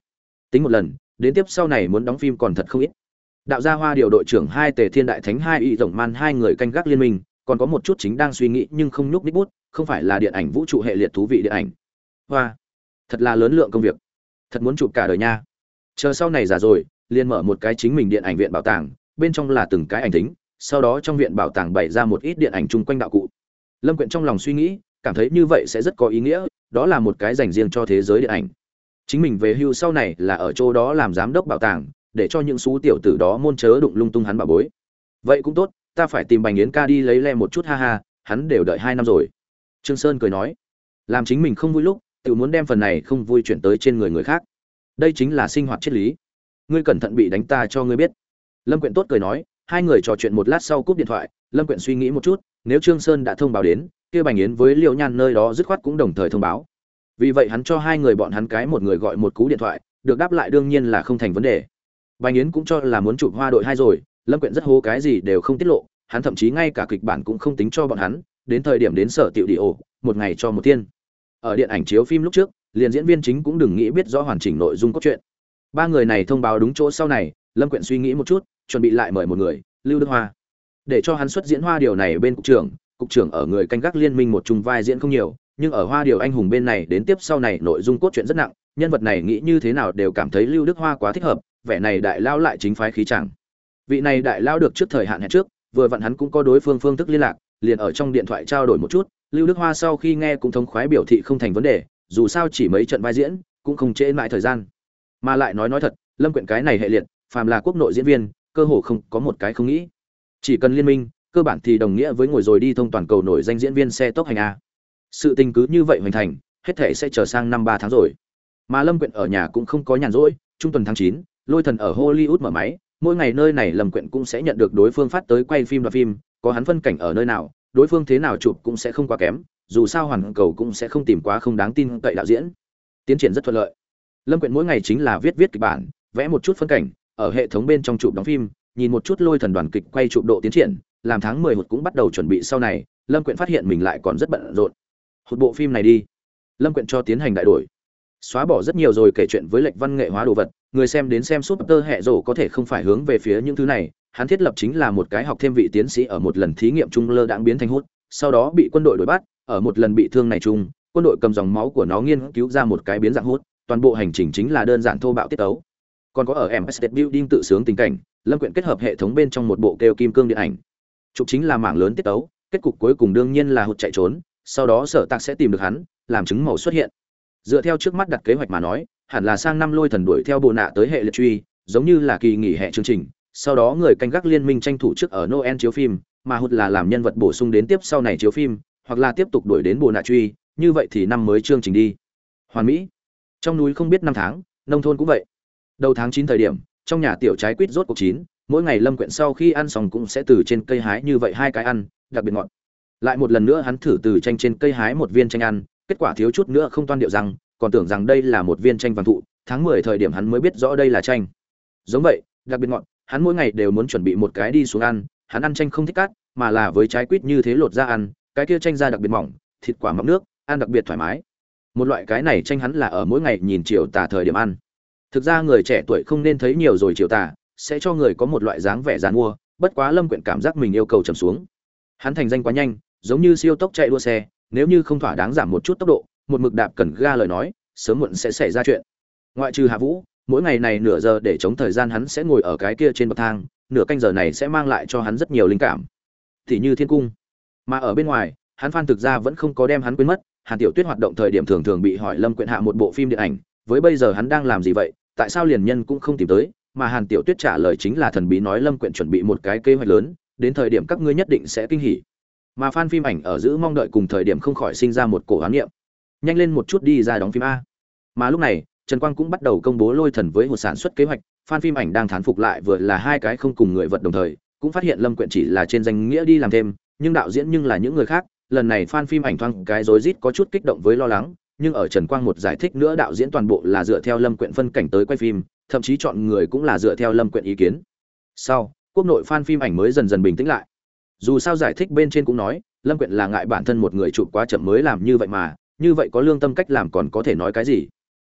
Tính một lần, đến tiếp sau này muốn đóng phim còn thật không ít. Đạo gia Hoa điều đội trưởng hai Tề Thiên Đại Thánh hai Y Rồng Man hai người canh gác liên minh, còn có một chút chính đang suy nghĩ nhưng không nhúc nhích bút, không phải là điện ảnh vũ trụ hệ liệt thú vị điện ảnh. Hoa, thật là lớn lượng công việc, thật muốn chụp cả đời nha. Chờ sau này già rồi, liền mở một cái chính mình điện ảnh viện bảo tàng, bên trong là từng cái ảnh tính, sau đó trong viện bảo tàng bày ra một ít điện ảnh chung quanh đạo cụ. Lâm Quyện trong lòng suy nghĩ, cảm thấy như vậy sẽ rất có ý nghĩa, đó là một cái dành riêng cho thế giới điện ảnh. Chính mình về hưu sau này là ở chỗ đó làm giám đốc bảo tàng, để cho những số tiểu tử đó môn chớ đụng lung tung hắn bảo bối. Vậy cũng tốt, ta phải tìm Bành Yến ca đi lấy le một chút ha ha, hắn đều đợi 2 năm rồi. Trương Sơn cười nói, làm chính mình không vui lúc, tự muốn đem phần này không vui chuyển tới trên người khác. Đây chính là sinh hoạt triết lý. Ngươi cẩn thận bị đánh ta cho ngươi biết. Lâm Quyện tốt cười nói, hai người trò chuyện một lát sau cúp điện thoại, Lâm Quyện suy nghĩ một chút, nếu Trương Sơn đã thông báo đến, kia Bành Yến với Liễu Nhan nơi đó dứt khoát cũng đồng thời thông báo. Vì vậy hắn cho hai người bọn hắn cái một người gọi một cú điện thoại, được đáp lại đương nhiên là không thành vấn đề. Bành Yến cũng cho là muốn chụp Hoa đội 2 rồi, Lâm Quyện rất hố cái gì đều không tiết lộ, hắn thậm chí ngay cả kịch bản cũng không tính cho bọn hắn, đến thời điểm đến sở tiểu đi ổ, một ngày cho một thiên. Ở điện ảnh chiếu phim lúc trước, liền diễn viên chính cũng đừng nghĩ biết rõ hoàn chỉnh nội dung cốt truyện. Ba người này thông báo đúng chỗ sau này, Lâm Quyện suy nghĩ một chút, chuẩn bị lại mời một người, Lưu Đức Hoa, để cho hắn xuất diễn Hoa điều này bên cục trưởng ở người canh gác liên minh một chung vai diễn không nhiều, nhưng ở Hoa điều anh hùng bên này đến tiếp sau này nội dung cốt truyện rất nặng, nhân vật này nghĩ như thế nào đều cảm thấy Lưu Đức Hoa quá thích hợp, vẻ này đại lao lại chính phái khí chẳng. Vị này đại lao được trước thời hạn hẹn trước, vừa vặn hắn cũng có đối phương phương thức liên lạc, liền ở trong điện thoại trao đổi một chút, Lưu Đức Hoa sau khi nghe cũng thống khoái biểu thị không thành vấn đề, dù sao chỉ mấy trận vai diễn, cũng không trễ mãi thời gian. Mà lại nói thật, Lâm Quyện cái này hệ liệt, phàm là quốc nội diễn viên, cơ hồ không có một cái không nghĩ. Chỉ cần liên minh, cơ bản thì đồng nghĩa với ngồi rồi đi thông toàn cầu nổi danh diễn viên xe tốc hành a. Sự tình cứ như vậy hoàn thành, hết thể sẽ chờ sang năm 3 tháng rồi. Mà Lâm Quyện ở nhà cũng không có nhàn rỗi, trung tuần tháng 9, Lôi Thần ở Hollywood mở máy, mỗi ngày nơi này Lâm Quyện cũng sẽ nhận được đối phương phát tới quay phim đoạt phim, có hắn phân cảnh ở nơi nào, đối phương thế nào chụp cũng sẽ không quá kém, dù sao hoàn cầu cũng sẽ không tìm quá không đáng tin cậy đạo diễn. Tiến triển rất thuận lợi. Lâm Quyện mỗi ngày chính là viết kịch bản, vẽ một chút phân cảnh, ở hệ thống bên trong chụp đóng phim, nhìn một chút Lôi Thần đoàn kịch quay chụp độ tiến triển, làm tháng 10 hụt cũng bắt đầu chuẩn bị sau này, Lâm Quyện phát hiện mình lại còn rất bận rộn. Hụt bộ phim này đi, Lâm Quyện cho tiến hành đại đổi. Xóa bỏ rất nhiều rồi kể chuyện với lệch văn nghệ hóa đồ vật, người xem đến xem suốt tơ hệ rổ có thể không phải hướng về phía những thứ này, hắn thiết lập chính là một cái học thêm vị tiến sĩ ở một lần thí nghiệm chung lơ đãng biến thành hút, sau đó bị quân đội đuổi bắt, ở một lần bị thương này chung, quân đội cầm dòng máu của nó nghiên cứu ra một cái biến dạng hút, toàn bộ hành trình chính là đơn giản thô bạo tiết tấu. Còn có ở Empire State Building tự sướng tình cảnh, Lâm Quyện kết hợp hệ thống bên trong một bộ kêu kim cương điện ảnh. Chụp chính là mảng lớn tiết tấu, kết cục cuối cùng đương nhiên là hụt chạy trốn, sau đó Sở Tạc sẽ tìm được hắn, làm chứng màu xuất hiện. Dựa theo trước mắt đặt kế hoạch mà nói, hẳn là sang năm Lôi Thần đuổi theo bộ nạ tới hệ liệt truy, giống như là kỳ nghỉ hè chương trình, sau đó người canh gác liên minh tranh thủ trước ở Noel chiếu phim, mà hụt là làm nhân vật bổ sung đến tiếp sau này chiếu phim, hoặc là tiếp tục đuổi đến bộ nạ truy, như vậy thì năm mới chương trình đi. Hoàn mỹ. Trong núi không biết năm tháng, nông thôn cũng vậy. Đầu tháng 9 thời điểm, trong nhà tiểu trái quýt rốt cuộc chín, mỗi ngày Lâm Quyện sau khi ăn xong cũng sẽ từ trên cây hái như vậy 2 cái ăn, đặc biệt ngọt. Lại một lần nữa hắn thử từ chanh trên cây hái một viên chanh ăn, kết quả thiếu chút nữa không toan điệu rằng, còn tưởng rằng đây là một viên chanh vàng thụ, tháng 10 thời điểm hắn mới biết rõ đây là chanh. Giống vậy, đặc biệt ngọt, hắn mỗi ngày đều muốn chuẩn bị một cái đi xuống ăn, hắn ăn chanh không thích cắt, mà là với trái quýt như thế lột ra ăn, cái kia chanh ra đặc biệt mỏng, thịt quả mọng nước, ăn đặc biệt thoải mái. Một loại cái này chanh hắn là ở mỗi ngày nhìn chiều tà thời điểm ăn. Thực ra người trẻ tuổi không nên thấy nhiều rồi chiều tà, sẽ cho người có một loại dáng vẻ giàn mua, bất quá Lâm Quyện cảm giác mình yêu cầu trầm xuống. Hắn thành danh quá nhanh, giống như siêu tốc chạy đua xe, nếu như không thỏa đáng giảm một chút tốc độ, một mực đạp cần ga lời nói, sớm muộn sẽ xảy ra chuyện. Ngoại trừ Hạ Vũ, mỗi ngày này nửa giờ để chống thời gian hắn sẽ ngồi ở cái kia trên bậc thang, nửa canh giờ này sẽ mang lại cho hắn rất nhiều linh cảm. Thì như Thiên Cung. Mà ở bên ngoài, hắn Phan thực ra vẫn không có đem hắn quên mất, Hàn Tiểu Tuyết hoạt động thời điểm thường thường bị hỏi Lâm Quyện hạ một bộ phim điện ảnh, với bây giờ hắn đang làm gì vậy, tại sao liền nhân cũng không tìm tới, mà Hàn Tiểu Tuyết trả lời chính là thần bí nói Lâm Quyện chuẩn bị một cái kế hoạch lớn, đến thời điểm các ngươi nhất định sẽ kinh hỉ. Mà fan phim ảnh ở giữ mong đợi cùng thời điểm không khỏi sinh ra một cổ hoán niệm. Nhanh lên một chút đi ra đóng phim a. Mà lúc này, Trần Quang cũng bắt đầu công bố Lôi Thần với một sản xuất kế hoạch, fan phim ảnh đang thán phục lại vừa là hai cái không cùng người vật đồng thời, cũng phát hiện Lâm Quyện chỉ là trên danh nghĩa đi làm thêm, nhưng đạo diễn nhưng là những người khác, lần này fan phim ảnh thoáng cái rối rít có chút kích động với lo lắng, nhưng ở Trần Quang một giải thích nữa đạo diễn toàn bộ là dựa theo Lâm Quyện phân cảnh tới quay phim, thậm chí chọn người cũng là dựa theo Lâm Quyện ý kiến. Sau, quốc nội fan phim ảnh mới dần dần bình tĩnh lại. Dù sao giải thích bên trên cũng nói, Lâm Quyện là ngại bản thân một người chụp quá chậm mới làm như vậy mà, như vậy có lương tâm cách làm còn có thể nói cái gì.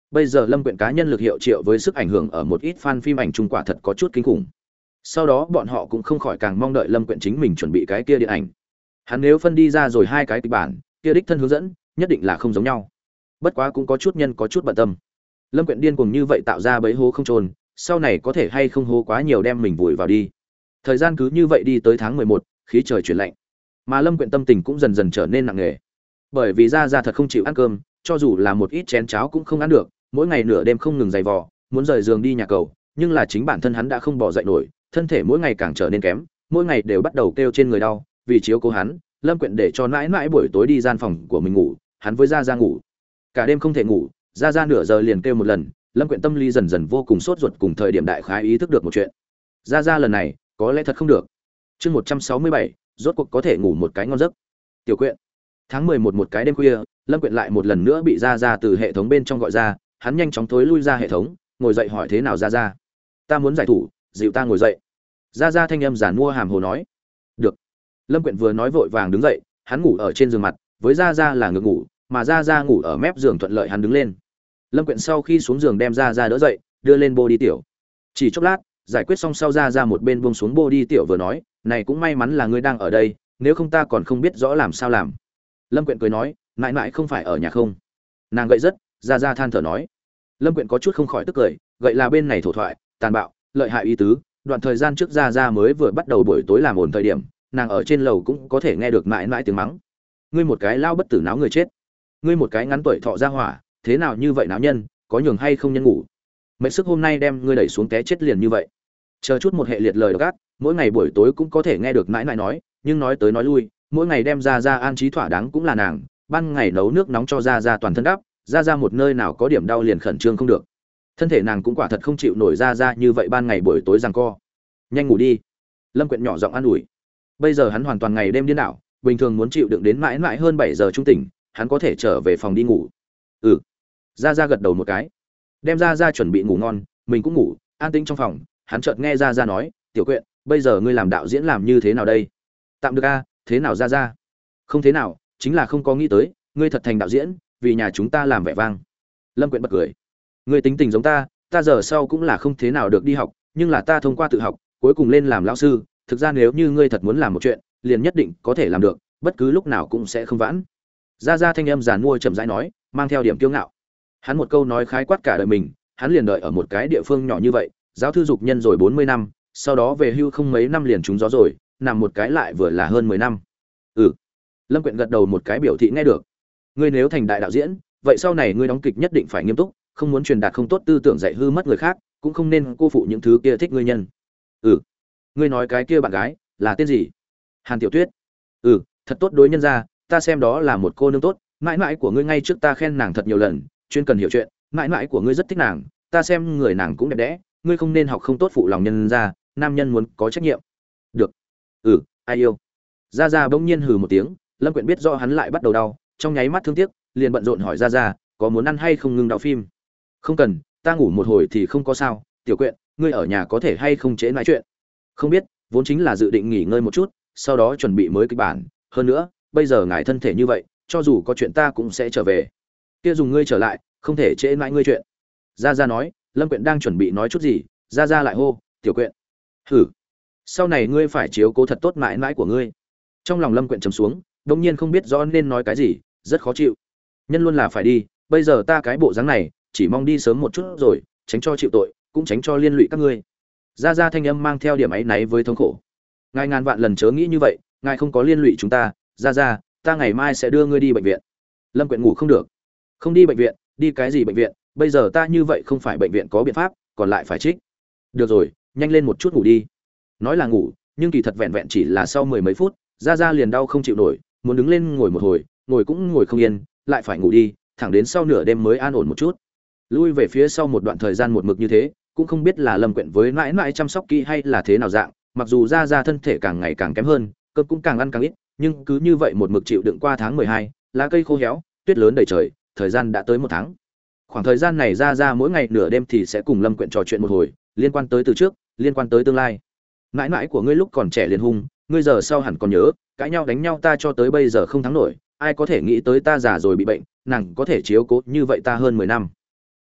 Bây giờ Lâm Quyện cá nhân lực hiệu triệu với sức ảnh hưởng ở một ít fan phim ảnh Trung quả thật có chút kinh khủng. Sau đó bọn họ cũng không khỏi càng mong đợi Lâm Quyện chính mình chuẩn bị cái kia điện ảnh. Hắn nếu phân đi ra rồi hai cái kịch bản, kia đích thân hướng dẫn, nhất định là không giống nhau. Bất quá cũng có chút nhân có chút bận tâm. Lâm Quyện điên cuồng như vậy tạo ra bẫy hố không trôn, sau này có thể hay không hố quá nhiều đem mình vùi vào đi. Thời gian cứ như vậy đi tới tháng 11, khí trời chuyển lạnh. Mà Lâm Quyện tâm tình cũng dần dần trở nên nặng nề. Bởi vì Gia Gia thật không chịu ăn cơm, cho dù là một ít chén cháo cũng không ăn được, mỗi ngày nửa đêm không ngừng giày vò, muốn rời giường đi nhà cầu, nhưng là chính bản thân hắn đã không bỏ dậy nổi, thân thể mỗi ngày càng trở nên kém, mỗi ngày đều bắt đầu kêu trên người đau, vì chiếu cố hắn, Lâm Quyện để cho mãi mãi buổi tối đi gian phòng của mình ngủ, hắn với Gia Gia ngủ. Cả đêm không thể ngủ, Gia Gia nửa giờ liền kêu một lần, Lâm Quyện tâm lý dần dần vô cùng sốt ruột, cùng thời điểm đại khái ý thức được một chuyện. Gia Gia lần này, có lẽ thật không được. Chương 167, rốt cuộc có thể ngủ một cái ngon giấc. Tiểu Quyện. Tháng 11 một cái đêm khuya, Lâm Quyện lại một lần nữa bị Gia Gia từ hệ thống bên trong gọi ra, hắn nhanh chóng thối lui ra hệ thống, ngồi dậy hỏi thế nào Gia Gia. Ta muốn giải thủ, dịu ta ngồi dậy. Gia Gia thanh âm giản mua hàm hồ nói. Được. Lâm Quyện vừa nói vội vàng đứng dậy, hắn ngủ ở trên giường mặt, với Gia Gia là ngược ngủ, mà Gia Gia ngủ ở mép giường thuận lợi hắn đứng lên. Lâm Quyện sau khi xuống giường đem Gia Gia đỡ dậy, đưa lên bô đi tiểu. Chỉ chốc lát, giải quyết xong sau Gia Gia một bên buông xuống bô đi tiểu vừa nói, này cũng may mắn là ngươi đang ở đây, nếu không ta còn không biết rõ làm sao làm. Lâm Quyện cười nói, mãi mãi không phải ở nhà không? Nàng gậy rất, Gia Gia than thở nói. Lâm Quyện có chút không khỏi tức cười, gậy là bên này thổ thoại, tàn bạo, lợi hại ý tứ. Đoạn thời gian trước Gia Gia mới vừa bắt đầu buổi tối làm ổn thời điểm, nàng ở trên lầu cũng có thể nghe được mãi mãi tiếng mắng. Ngươi một cái lao bất tử náo người chết, ngươi một cái ngắn tuổi thọ ra hỏa, thế nào như vậy náo nhân, có nhường hay không nhân ngủ? Mệnh sức hôm nay đem ngươi đẩy xuống té chết liền như vậy. Chờ chút một hệ liệt lời gắt, mỗi ngày buổi tối cũng có thể nghe được mãi mãi nói, nhưng nói tới nói lui, mỗi ngày đem Gia Gia an trí thỏa đáng cũng là nàng, ban ngày nấu nước nóng cho Gia Gia toàn thân đắp, Gia Gia một nơi nào có điểm đau liền khẩn trương không được. Thân thể nàng cũng quả thật không chịu nổi Gia Gia như vậy ban ngày buổi tối giằng co. Nhanh ngủ đi. Lâm Quyện nhỏ giọng an ủi. Bây giờ hắn hoàn toàn ngày đêm điên đảo, bình thường muốn chịu đựng đến mãi mãi hơn 7 giờ trung tỉnh, hắn có thể trở về phòng đi ngủ. Ừ. Gia Gia gật đầu một cái. Đem Gia Gia chuẩn bị ngủ ngon, mình cũng ngủ, an tĩnh trong phòng, hắn chợt nghe Gia Gia nói, "Tiểu Quyện, bây giờ ngươi làm đạo diễn làm như thế nào đây?" "Tạm được a, thế nào Gia Gia?" "Không thế nào, chính là không có nghĩ tới, ngươi thật thành đạo diễn, vì nhà chúng ta làm vẻ vang." Lâm Quyện bật cười. "Ngươi tính tình giống ta, ta giờ sau cũng là không thế nào được đi học, nhưng là ta thông qua tự học, cuối cùng lên làm lão sư, thực ra nếu như ngươi thật muốn làm một chuyện, liền nhất định có thể làm được, bất cứ lúc nào cũng sẽ không vãn." Gia Gia thanh âm giàn mua chậm rãi nói, mang theo điểm kiêu ngạo. Hắn một câu nói khái quát cả đời mình, hắn liền đợi ở một cái địa phương nhỏ như vậy, giáo thư dục nhân rồi 40 năm, sau đó về hưu không mấy năm liền trúng gió rồi, nằm một cái lại vừa là hơn 10 năm. Ừ. Lâm Quyện gật đầu một cái biểu thị nghe được. Ngươi nếu thành đại đạo diễn, vậy sau này ngươi đóng kịch nhất định phải nghiêm túc, không muốn truyền đạt không tốt tư tưởng dạy hư mất người khác, cũng không nên cô phụ những thứ kia thích ngươi nhân. Ừ. Ngươi nói cái kia bạn gái là tên gì? Hàn Tiểu Tuyết. Ừ, thật tốt đối nhân ra, ta xem đó là một cô nương tốt, mãi mãi của ngươi ngay trước ta khen nàng thật nhiều lần, chuyên cần hiểu chuyện, mãi mãi của ngươi rất thích nàng, ta xem người nàng cũng đẹp đẽ, ngươi không nên học không tốt phụ lòng nhân ra, nam nhân muốn có trách nhiệm. Được. Ừ, ai yêu. Gia Gia bỗng nhiên hừ một tiếng, Lâm Quyện biết rõ hắn lại bắt đầu đau, trong nháy mắt thương tiếc, liền bận rộn hỏi Gia Gia, có muốn ăn hay không ngưng đào phim? Không cần, ta ngủ một hồi thì không có sao. Tiểu Quyện, ngươi ở nhà có thể hay không trễ nói chuyện? Không biết, vốn chính là dự định nghỉ ngơi một chút, sau đó chuẩn bị mới kịch bản, hơn nữa, bây giờ ngài thân thể như vậy, cho dù có chuyện ta cũng sẽ trở về. Kia dùng ngươi trở lại, không thể trễ mãi ngươi chuyện. Gia Gia nói, Lâm Quyện đang chuẩn bị nói chút gì, Gia Gia lại hô, Tiểu Quyện. Hử. Sau này ngươi phải chiếu cố thật tốt mãi mãi của ngươi. Trong lòng Lâm Quyện trầm xuống, đột nhiên không biết rõ nên nói cái gì, rất khó chịu. Nhân luôn là phải đi, bây giờ ta cái bộ dáng này, chỉ mong đi sớm một chút rồi, tránh cho chịu tội, cũng tránh cho liên lụy các ngươi. Gia Gia thanh âm mang theo điểm áy náy với thống khổ. Ngài ngàn vạn lần chớ nghĩ như vậy, ngài không có liên lụy chúng ta, Gia Gia, ta ngày mai sẽ đưa ngươi đi bệnh viện. Lâm Quyện ngủ không được. Không đi bệnh viện, đi cái gì bệnh viện, bây giờ ta như vậy không phải bệnh viện có biện pháp, còn lại phải trích. Được rồi, nhanh lên một chút ngủ đi. Nói là ngủ, nhưng kỳ thật vẹn vẹn chỉ là sau 10 mấy phút, Gia Gia liền đau không chịu nổi, muốn đứng lên ngồi một hồi, ngồi cũng ngồi không yên, lại phải ngủ đi, thẳng đến sau nửa đêm mới an ổn một chút. Lui về phía sau một đoạn thời gian một mực như thế, cũng không biết là Lâm Quyện với mãi mãi chăm sóc kỹ hay là thế nào dạng, mặc dù Gia Gia thân thể càng ngày càng kém hơn, cơm cũng càng ăn càng ít, nhưng cứ như vậy một mực chịu đựng qua tháng 12, lá cây khô héo, tuyết lớn đầy trời, thời gian đã tới 1 tháng. Khoảng thời gian này Gia Gia mỗi ngày nửa đêm thì sẽ cùng Lâm Quyện trò chuyện một hồi, liên quan tới từ trước, liên quan tới tương lai. Mãi mãi của ngươi lúc còn trẻ liền hung, ngươi giờ sau hẳn còn nhớ, cãi nhau đánh nhau ta cho tới bây giờ không thắng nổi, ai có thể nghĩ tới ta già rồi bị bệnh, nàng có thể chiếu cố như vậy ta hơn 10 năm.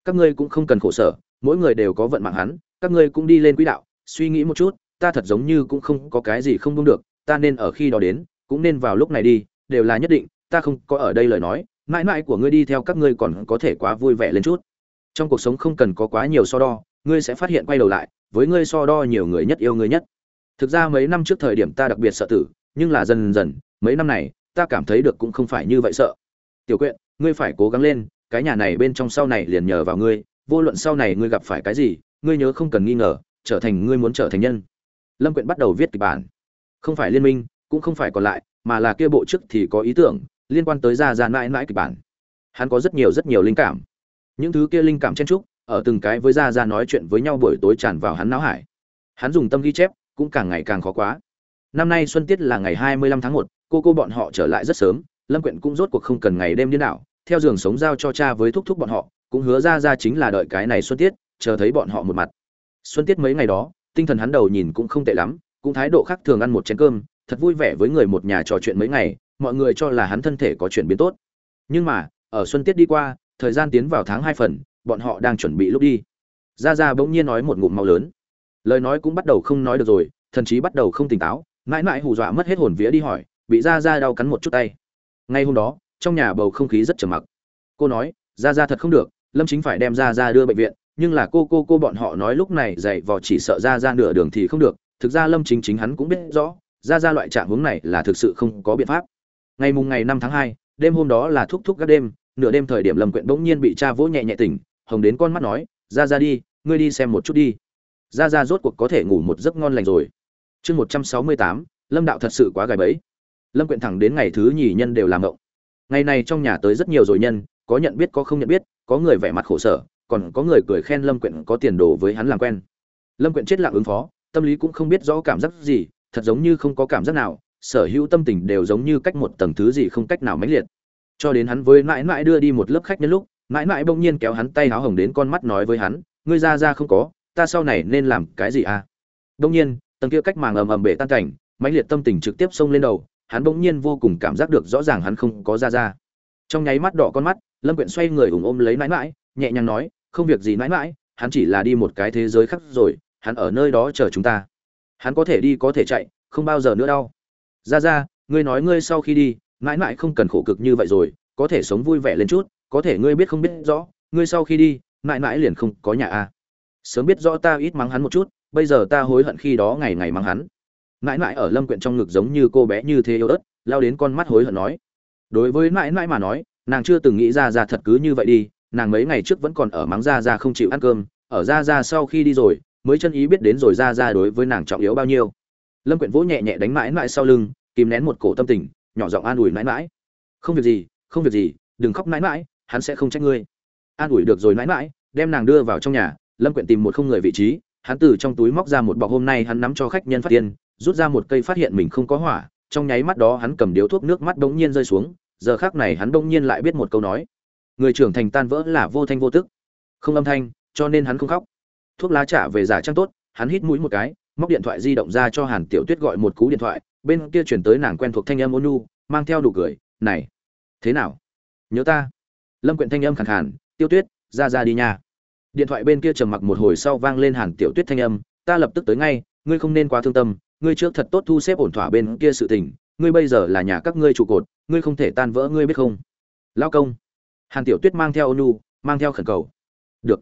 các ngươi cũng không cần khổ sở, mỗi người đều có vận mạng hắn, các ngươi cũng đi lên quỹ đạo, suy nghĩ một chút, ta thật giống như cũng không có cái gì không đúng được, ta nên ở khi đó đến, cũng nên vào lúc này đi, đều là nhất định, ta không có ở đây lời nói, mãi mãi của ngươi đi theo các ngươi còn có thể quá vui vẻ lên chút. Trong cuộc sống không cần có quá nhiều so đo, ngươi sẽ phát hiện quay đầu lại, với ngươi so đo nhiều người nhất yêu ngươi nhất. Thực ra mấy năm trước thời điểm ta đặc biệt sợ tử, nhưng là dần dần, mấy năm này, ta cảm thấy được cũng không phải như vậy sợ. Tiểu Quyện, ngươi phải cố gắng lên, cái nhà này bên trong sau này liền nhờ vào ngươi, vô luận sau này ngươi gặp phải cái gì, ngươi nhớ không cần nghi ngờ, trở thành ngươi muốn trở thành nhân. Lâm Quyện bắt đầu viết kịch bản, không phải liên minh, cũng không phải còn lại, mà là kia bộ trước thì có ý tưởng liên quan tới gia mãi mãi kịch bản. Hắn có rất nhiều linh cảm, những thứ kia linh cảm chen trúc ở từng cái với gia nói chuyện với nhau buổi tối tràn vào hắn não hải. Hắn dùng tâm ghi chép, cũng càng ngày càng khó quá. Năm nay xuân tiết là ngày 25 tháng 1, cô bọn họ trở lại rất sớm, Lâm Quyện cũng rốt cuộc không cần ngày đêm điên đảo, theo giường sống giao cho cha với thúc bọn họ, cũng hứa ra chính là đợi cái này xuân tiết, chờ thấy bọn họ một mặt. Xuân tiết mấy ngày đó, tinh thần hắn đầu nhìn cũng không tệ lắm, cũng thái độ khác thường ăn một chén cơm, thật vui vẻ với người một nhà trò chuyện mấy ngày, mọi người cho là hắn thân thể có chuyển biến tốt. Nhưng mà, ở xuân tiết đi qua, thời gian tiến vào tháng 2 phần, bọn họ đang chuẩn bị lúc đi. Gia bỗng nhiên nói một ngụm máu lớn. Lời nói cũng bắt đầu không nói được rồi, thần chí bắt đầu không tỉnh táo, mãi mãi hù dọa mất hết hồn vía đi hỏi, bị Gia đau cắn một chút tay. Ngay hôm đó, trong nhà bầu không khí rất trầm mặc. Cô nói, Gia thật không được, Lâm Chính phải đem Gia đưa bệnh viện, nhưng là cô bọn họ nói lúc này dạy vò chỉ sợ Gia nửa đường thì không được, thực ra Lâm Chính hắn cũng biết rõ, Gia loại trạng huống này là thực sự không có biện pháp. Ngày 5 tháng 2, đêm hôm đó là thúc các đêm, nửa đêm thời điểm Lâm Quyện bỗng nhiên bị cha vỗ nhẹ nhẹ tỉnh, hồng đến con mắt nói, Gia đi, ngươi đi xem một chút đi. Gia rốt cuộc có thể ngủ một giấc ngon lành rồi. Chương 168, Lâm đạo thật sự quá gài bẫy. Lâm Quyện thẳng đến ngày thứ nhì nhân đều làm ngộng. Ngày này trong nhà tới rất nhiều rồi nhân, có nhận biết có không nhận biết, có người vẻ mặt khổ sở, còn có người cười khen Lâm Quyện có tiền đồ với hắn làm quen. Lâm Quyện chết lặng ứng phó, tâm lý cũng không biết rõ cảm giác gì, thật giống như không có cảm giác nào, sở hữu tâm tình đều giống như cách một tầng thứ gì không cách nào mãnh liệt. Cho đến hắn với mãi mãi đưa đi một lớp khách nhân lúc, mãi mãi bỗng nhiên kéo hắn tay háo hồng đến con mắt nói với hắn, ngươi Gia không có, ta sau này nên làm cái gì à? Bỗng nhiên, tầng kia cách màng ầm bể tan cảnh, mãnh liệt tâm tình trực tiếp xông lên đầu, hắn bỗng nhiên vô cùng cảm giác được rõ ràng hắn không có Gia. Trong nháy mắt đỏ con mắt, Lâm Quyện xoay người ôm lấy mãi mãi, nhẹ nhàng nói, không việc gì mãi mãi, hắn chỉ là đi một cái thế giới khác rồi, hắn ở nơi đó chờ chúng ta. Hắn có thể đi có thể chạy, không bao giờ nữa đau. Gia, ngươi nói ngươi sau khi đi, mãi mãi không cần khổ cực như vậy rồi, có thể sống vui vẻ lên chút, có thể ngươi biết không biết rõ, ngươi sau khi đi, mãi mãi liền không có nhà à? Sớm biết rõ ta ít mắng hắn một chút, bây giờ ta hối hận khi đó ngày ngày mắng hắn. Mãi mãi ở Lâm Quyện trong ngực giống như cô bé như thế yếu ớt, lao đến con mắt hối hận nói. Đối với mãi mãi mà nói, nàng chưa từng nghĩ Gia thật cứ như vậy đi, nàng mấy ngày trước vẫn còn ở mắng Gia không chịu ăn cơm, ở Gia sau khi đi rồi, mới chân ý biết đến rồi Gia đối với nàng trọng yếu bao nhiêu. Lâm Quyện vỗ nhẹ nhẹ đánh mãi mãi sau lưng, kìm nén một cổ tâm tình, nhỏ giọng an ủi mãi mãi. Không việc gì, đừng khóc mãi mãi, hắn sẽ không trách ngươi. An ủi được rồi mãi mãi, đem nàng đưa vào trong nhà. Lâm Quyện tìm một không người vị trí, hắn từ trong túi móc ra một bọc hôm nay hắn nắm cho khách nhân phát tiền, rút ra một cây phát hiện mình không có hỏa, trong nháy mắt đó hắn cầm điếu thuốc, nước mắt bỗng nhiên rơi xuống, giờ khắc này hắn bỗng nhiên lại biết một câu nói: người trưởng thành tan vỡ là vô thanh vô tức, không âm thanh, cho nên hắn không khóc. Thuốc lá trả về giả trang tốt, hắn hít mũi một cái, móc điện thoại di động ra cho Hàn Tiểu Tuyết gọi một cú điện thoại, bên kia chuyển tới nàng quen thuộc thanh âm ôn nhu, mang theo đủ cười, "Này, thế nào? Nhớ ta?" Lâm Quyện thanh âm khàn khàn, "Tiêu Tuyết, ra đi nha." Điện thoại bên kia trầm mặc một hồi sau vang lên Hàn Tiểu Tuyết thanh âm, "Ta lập tức tới ngay, ngươi không nên quá thương tâm, ngươi trước thật tốt thu xếp ổn thỏa bên kia sự tình, ngươi bây giờ là nhà các ngươi trụ cột, ngươi không thể tan vỡ, ngươi biết không?" "Lão công." Hàn Tiểu Tuyết mang theo ôn nhu, mang theo khẩn cầu. "Được.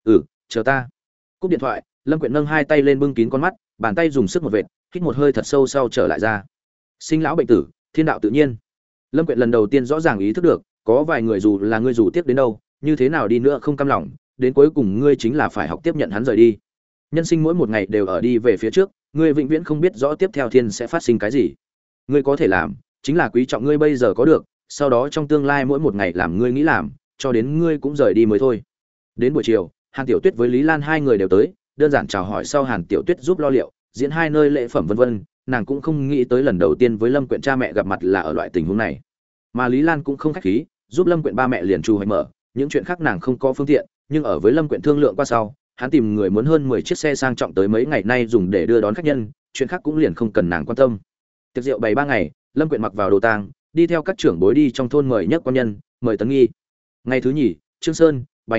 Chờ ta." Cúp điện thoại, Lâm Quyện nâng hai tay lên bưng kín con mắt, bàn tay dùng sức một vệt, hít một hơi thật sâu sau trở lại ra. Sinh lão bệnh tử, thiên đạo tự nhiên. Lâm Quyện lần đầu tiên rõ ràng ý thức được, có vài người dù là ngươi dù tiếp đến đâu, như thế nào đi nữa không cam lòng, đến cuối cùng ngươi chính là phải học tiếp nhận hắn rời đi. Nhân sinh mỗi một ngày đều ở đi về phía trước, ngươi vĩnh viễn không biết rõ tiếp theo thiên sẽ phát sinh cái gì. Ngươi có thể làm, chính là quý trọng ngươi bây giờ có được, sau đó trong tương lai mỗi một ngày làm ngươi nghĩ làm, cho đến ngươi cũng rời đi mới thôi. Đến buổi chiều, Hàn Tiểu Tuyết với Lý Lan hai người đều tới, đơn giản chào hỏi sau Hàn Tiểu Tuyết giúp lo liệu, diễn hai nơi lễ phẩm vân vân, nàng cũng không nghĩ tới lần đầu tiên với Lâm Quyện cha mẹ gặp mặt là ở loại tình huống này. Mà Lý Lan cũng không khách khí, giúp Lâm Quyện ba mẹ liền trù hoạch mở, những chuyện khác nàng không có phương tiện, nhưng ở với Lâm Quyện thương lượng qua sau, hắn tìm người muốn hơn 10 chiếc xe sang trọng tới mấy ngày nay dùng để đưa đón khách nhân, chuyện khác cũng liền không cần nàng quan tâm. Tiệc rượu bày 3 ngày, Lâm Quyện mặc vào đồ tang, đi theo các trưởng bối đi trong thôn mời nhất quan nhân, mời Tấn Nghi. Ngày thứ nhì, Trương Sơn, Bành Yến,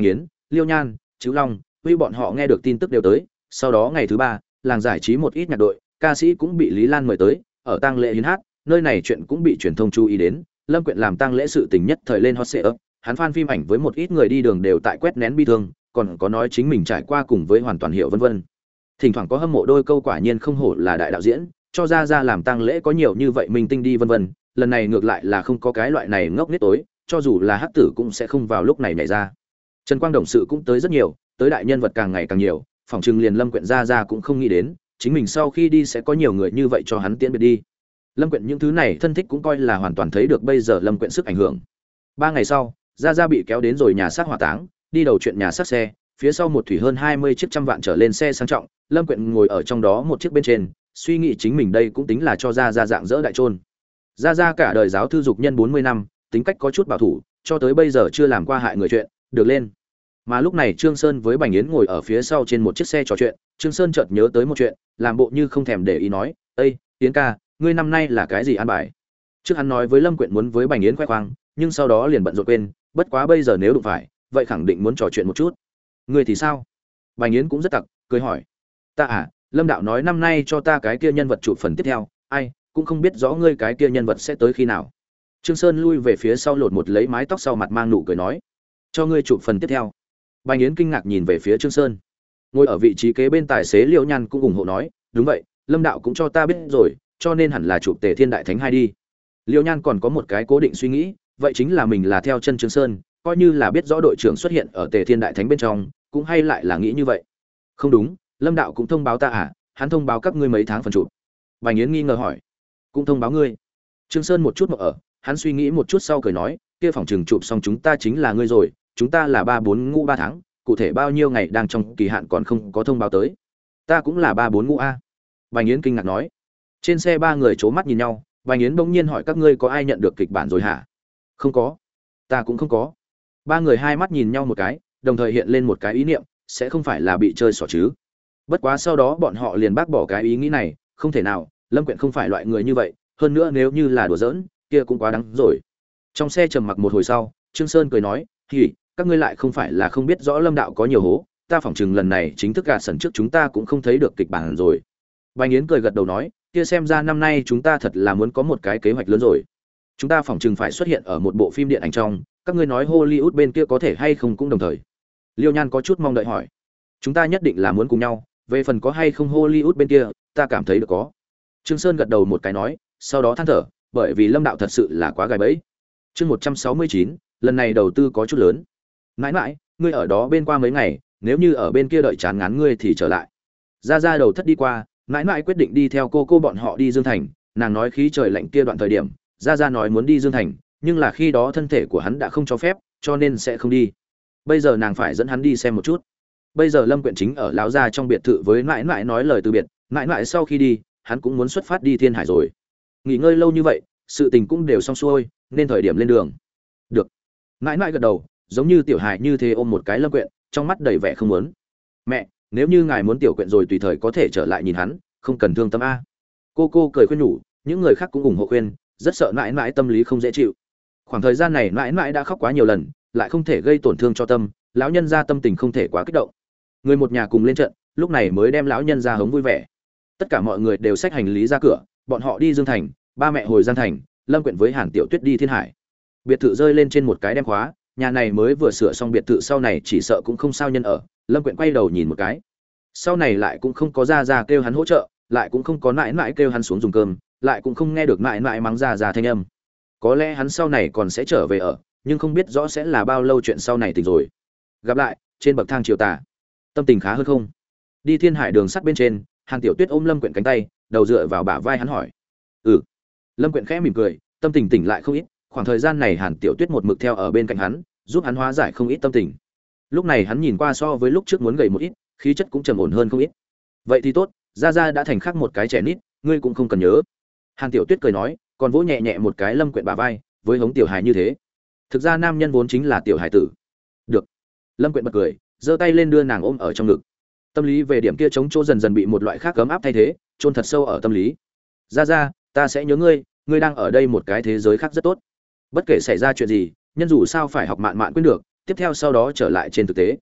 Liêu Nhan, Chữ Long, Huy bọn họ nghe được tin tức đều tới. Sau đó ngày thứ ba, làng giải trí một ít nhạc đội, ca sĩ cũng bị Lý Lan mời tới, ở tang lễ hiến hát, nơi này chuyện cũng bị truyền thông chú ý đến. Lâm Quyện làm tang lễ sự tình nhất thời lên hot search, hắn fan phim ảnh với một ít người đi đường đều tại quét nén bi thương, còn có nói chính mình trải qua cùng với hoàn toàn hiểu vân vân. Thỉnh thoảng có hâm mộ đôi câu quả nhiên không hổ là đại đạo diễn, cho ra làm tang lễ có nhiều như vậy minh tinh đi vân vân. Lần này ngược lại là không có cái loại này ngốc nghếch tối, cho dù là hắc tử cũng sẽ không vào lúc này nhảy ra. Trần Quang Đồng sự cũng tới rất nhiều, tới đại nhân vật càng ngày càng nhiều, phòng trừng liền Lâm Quyện ra cũng không nghĩ đến, chính mình sau khi đi sẽ có nhiều người như vậy cho hắn tiễn biệt đi. Lâm Quyện những thứ này thân thích cũng coi là hoàn toàn thấy được bây giờ Lâm Quyện sức ảnh hưởng. 3 ngày sau, ra bị kéo đến rồi nhà xác hỏa táng, đi đầu chuyện nhà xác xe, phía sau một thủy hơn 20 chiếc trăm vạn trở lên xe sang trọng, Lâm Quyện ngồi ở trong đó một chiếc bên trên, suy nghĩ chính mình đây cũng tính là cho ra dạng dỡ đại trôn. Ra cả đời giáo thư dục nhân 40 năm, tính cách có chút bảo thủ, cho tới bây giờ chưa làm qua hại người chuyện, được lên. Mà lúc này Trương Sơn với Bành Yến ngồi ở phía sau trên một chiếc xe trò chuyện, Trương Sơn chợt nhớ tới một chuyện, làm bộ như không thèm để ý nói, "Ê, Yến ca, ngươi năm nay là cái gì an bài?" Trước hắn nói với Lâm Quyện muốn với Bành Yến khoe khoang, nhưng sau đó liền bận rộn quên, bất quá bây giờ nếu đụng phải, vậy khẳng định muốn trò chuyện một chút. "Ngươi thì sao?" Bành Yến cũng rất tặc, cười hỏi. "Ta à, Lâm đạo nói năm nay cho ta cái kia nhân vật chụp phần tiếp theo, ai, cũng không biết rõ ngươi cái kia nhân vật sẽ tới khi nào." Trương Sơn lui về phía sau lột một lấy mái tóc sau mặt mang nụ cười nói, "Cho ngươi chụp phần tiếp theo." Bành Yến kinh ngạc nhìn về phía Trương Sơn. Ngồi ở vị trí kế bên tài xế Liễu Nhan cũng ủng hộ nói, "Đúng vậy, Lâm đạo cũng cho ta biết rồi, cho nên hẳn là chụp Tề Thiên Đại Thánh 2 đi." Liễu Nhan còn có một cái cố định suy nghĩ, vậy chính là mình là theo chân Trương Sơn, coi như là biết rõ đội trưởng xuất hiện ở Tề Thiên Đại Thánh bên trong, cũng hay lại là nghĩ như vậy. "Không đúng, Lâm đạo cũng thông báo ta à, hắn thông báo các ngươi mấy tháng phần chụp." Bành Yến nghi ngờ hỏi. "Cũng thông báo ngươi?" Trương Sơn một chút mà ở, hắn suy nghĩ một chút sau cười nói, "Kia phòng trường chụp xong chúng ta chính là ngươi rồi, chúng ta là 3-4 ngũ 3 tháng, cụ thể bao nhiêu ngày đang trong kỳ hạn còn không có thông báo tới." "Ta cũng là 3-4 ngũ a." Bành Yến kinh ngạc nói. Trên xe ba người c mắt nhìn nhau, Bành Yến bỗng nhiên hỏi, "Các ngươi có ai nhận được kịch bản rồi hả?" "Không có." "Ta cũng không có." Ba người hai mắt nhìn nhau một cái, đồng thời hiện lên một cái ý niệm, sẽ không phải là bị chơi xỏ chứ. Bất quá sau đó bọn họ liền bác bỏ cái ý nghĩ này, không thể nào, Lâm Quyện không phải loại người như vậy, hơn nữa nếu như là đùa giỡn, kia cũng quá đáng rồi. Trong xe trầm mặc một hồi sau, Trương Sơn cười nói, "Hỉ, các ngươi lại không phải là không biết rõ Lâm đạo có nhiều hố, ta phỏng chừng lần này chính thức gạt sần trước chúng ta cũng không thấy được kịch bản rồi." Bành Yến cười gật đầu nói, "Kia xem ra năm nay chúng ta thật là muốn có một cái kế hoạch lớn rồi. Chúng ta phỏng chừng phải xuất hiện ở một bộ phim điện ảnh trong, các ngươi nói Hollywood bên kia có thể hay không cũng đồng thời." Liêu Nhan có chút mong đợi hỏi. "Chúng ta nhất định là muốn cùng nhau, về phần có hay không Hollywood bên kia, ta cảm thấy được có." Trương Sơn gật đầu một cái nói, sau đó than thở, bởi vì Lâm đạo thật sự là quá gài bẫy. Chương 169, lần này đầu tư có chút lớn. "Mãi mãi, ngươi ở đó bên qua mấy ngày, nếu như ở bên kia đợi chán ngán ngươi thì trở lại." Ra đầu thất đi qua, mãi mãi quyết định đi theo cô bọn họ đi Dương Thành, nàng nói khí trời lạnh kia đoạn thời điểm, ra nói muốn đi Dương Thành, nhưng là khi đó thân thể của hắn đã không cho phép, cho nên sẽ không đi. Bây giờ nàng phải dẫn hắn đi xem một chút. Bây giờ Lâm Quyện chính ở lão gia trong biệt thự với mãi mãi nói lời từ biệt, mãi mãi sau khi đi, hắn cũng muốn xuất phát đi Thiên Hải rồi. Nghỉ ngơi lâu như vậy, sự tình cũng đều xong xuôi, nên thời điểm lên đường. Được. Mãi mãi gật đầu, giống như tiểu hài như thế ôm một cái Lâm Quyện, trong mắt đầy vẻ không muốn. "Mẹ, nếu như ngài muốn tiểu Quyện rồi tùy thời có thể trở lại nhìn hắn, không cần thương tâm a." Cô cười khuyên nhủ, những người khác cũng ủng hộ khuyên, rất sợ mãi mãi tâm lý không dễ chịu. Khoảng thời gian này mãi mãi đã khóc quá nhiều lần, lại không thể gây tổn thương cho tâm, lão nhân gia tâm tình không thể quá kích động. Người một nhà cùng lên trận, lúc này mới đem lão nhân gia hống vui vẻ. Tất cả mọi người đều xách hành lý ra cửa, bọn họ đi Dương Thành, ba mẹ hồi Giang Thành, Lâm Quyện với Hàn Tiểu Tuyết đi Thiên Hải. Biệt thự rơi lên trên một cái đem khóa, nhà này mới vừa sửa xong biệt thự sau này chỉ sợ cũng không sao nhân ở. Lâm Quyện quay đầu nhìn một cái, sau này lại cũng không có ra kêu hắn hỗ trợ, lại cũng không có mãi mãi kêu hắn xuống dùng cơm, lại cũng không nghe được mãi mãi mắng ra thanh âm. Có lẽ hắn sau này còn sẽ trở về ở, nhưng không biết rõ sẽ là bao lâu chuyện sau này tình rồi. Gặp lại trên bậc thang chiều tà, tâm tình khá hơn không? Đi Thiên Hải đường sắt bên trên, Hàn Tiểu Tuyết ôm Lâm Quyện cánh tay, đầu dựa vào bả vai hắn hỏi. "Ừ." Lâm Quyện khẽ mỉm cười, tâm tình tỉnh lại không ít, khoảng thời gian này Hàn Tiểu Tuyết một mực theo ở bên cạnh hắn, giúp hắn hóa giải không ít tâm tình. Lúc này hắn nhìn qua so với lúc trước muốn gầy một ít, khí chất cũng trầm ổn hơn không ít. "Vậy thì tốt, ra đã thành khác một cái trẻ nít, ngươi cũng không cần nhớ." Hàn Tiểu Tuyết cười nói, còn vỗ nhẹ nhẹ một cái Lâm Quyện bả vai, với hống tiểu hài như thế. Thực ra nam nhân vốn chính là tiểu hài tử. "Được." Lâm Quyện bật cười, giơ tay lên đưa nàng ôm ở trong ngực. Tâm lý về điểm kia chống chỗ dần dần bị một loại khác cấm áp thay thế, chôn thật sâu ở tâm lý. "Ra, ta sẽ nhớ ngươi, ngươi đang ở đây một cái thế giới khác rất tốt. Bất kể xảy ra chuyện gì, nhân dù sao phải học mạn mạn quên được, tiếp theo sau đó trở lại trên thực tế."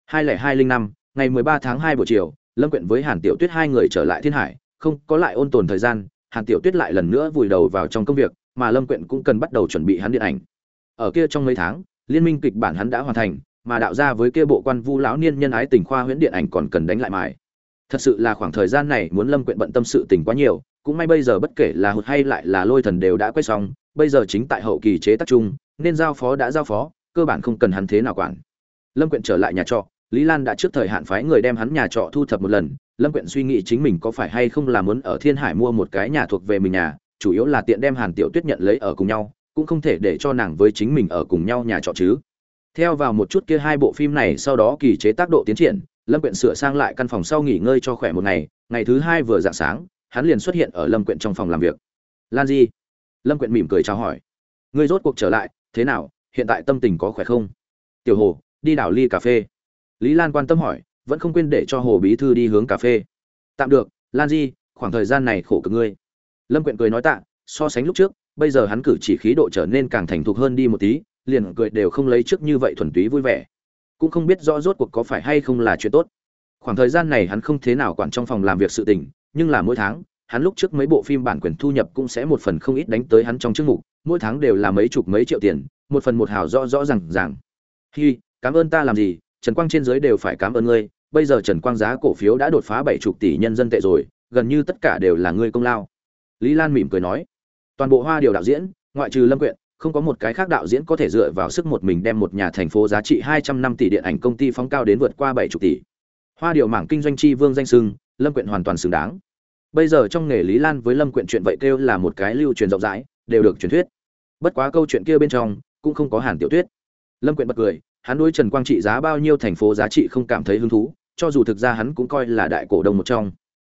20205, ngày 13 tháng 2 buổi chiều, Lâm Quyện với Hàn Tiểu Tuyết hai người trở lại Thiên Hải, không có lại ôn tồn thời gian, Hàn Tiểu Tuyết lại lần nữa vùi đầu vào trong công việc, mà Lâm Quyện cũng cần bắt đầu chuẩn bị hắn điện ảnh. Ở kia trong mấy tháng, liên minh kịch bản hắn đã hoàn thành, mà đạo ra với kia bộ Quan Vu lão niên nhân ái tình khoa huyễn điện ảnh còn cần đánh lại mài. Thật sự là khoảng thời gian này muốn Lâm Quyện bận tâm sự tình quá nhiều, cũng may bây giờ bất kể là Hụt hay lại là Lôi Thần đều đã quay xong, bây giờ chính tại hậu kỳ chế tác chung, nên giao phó đã giao phó, cơ bản không cần hắn thế nào quản. Lâm Quyện trở lại nhà trọ, Lý Lan đã trước thời hạn phái người đem hắn nhà trọ thu thập một lần. Lâm Quyện suy nghĩ chính mình có phải hay không là muốn ở Thiên Hải mua một cái nhà thuộc về mình nhà, chủ yếu là tiện đem Hàn Tiểu Tuyết nhận lấy ở cùng nhau, cũng không thể để cho nàng với chính mình ở cùng nhau nhà trọ chứ. Theo vào một chút kia hai bộ phim này sau đó kỳ chế tác độ tiến triển, Lâm Quyện sửa sang lại căn phòng sau nghỉ ngơi cho khỏe một ngày, ngày thứ hai vừa rạng sáng, hắn liền xuất hiện ở Lâm Quyện trong phòng làm việc. "Lan Di." Lâm Quyện mỉm cười chào hỏi. "Ngươi rốt cuộc trở lại, thế nào, hiện tại tâm tình có khỏe không?" "Tiểu Hồ, đi đảo ly cà phê." Lý Lan quan tâm hỏi, vẫn không quên để cho Hồ bí thư đi hướng cà phê. "Tạm được, Lan Di, khoảng thời gian này khổ cực ngươi." Lâm Quyện cười nói tạ, so sánh lúc trước, bây giờ hắn cử chỉ khí độ trở nên càng thành thục hơn đi một tí, liền cười đều không lấy trước như vậy thuần túy vui vẻ. Cũng không biết rõ rốt cuộc có phải hay không là chuyện tốt. Khoảng thời gian này hắn không thế nào quản trong phòng làm việc sự tình, nhưng là mỗi tháng, hắn lúc trước mấy bộ phim bản quyền thu nhập cũng sẽ một phần không ít đánh tới hắn trong chương mục, mỗi tháng đều là mấy chục mấy triệu tiền, một phần một hào rõ rõ ràng. "Hi, cảm ơn ta làm gì, Trần Quang trên dưới đều phải cảm ơn ngươi, bây giờ Trần Quang giá cổ phiếu đã đột phá 70 tỷ nhân dân tệ rồi, gần như tất cả đều là ngươi công lao." Lý Lan mỉm cười nói, toàn bộ Hoa Điều đạo diễn, ngoại trừ Lâm Quyện, không có một cái khác đạo diễn có thể dựa vào sức một mình đem một nhà thành phố giá trị 200 năm tỷ điện ảnh công ty phóng cao đến vượt qua 70 tỷ. Hoa Điều mảng kinh doanh chi vương danh xưng, Lâm Quyện hoàn toàn xứng đáng. Bây giờ trong nghề Lý Lan với Lâm Quyện chuyện vậy kêu là một cái lưu truyền rộng rãi, đều được truyền thuyết. Bất quá câu chuyện kia bên trong cũng không có Hàn Tiểu Tuyết. Lâm Quyện bật cười, hắn đối Trần Quang trị giá bao nhiêu thành phố giá trị không cảm thấy hứng thú, cho dù thực ra hắn cũng coi là đại cổ đông một trong.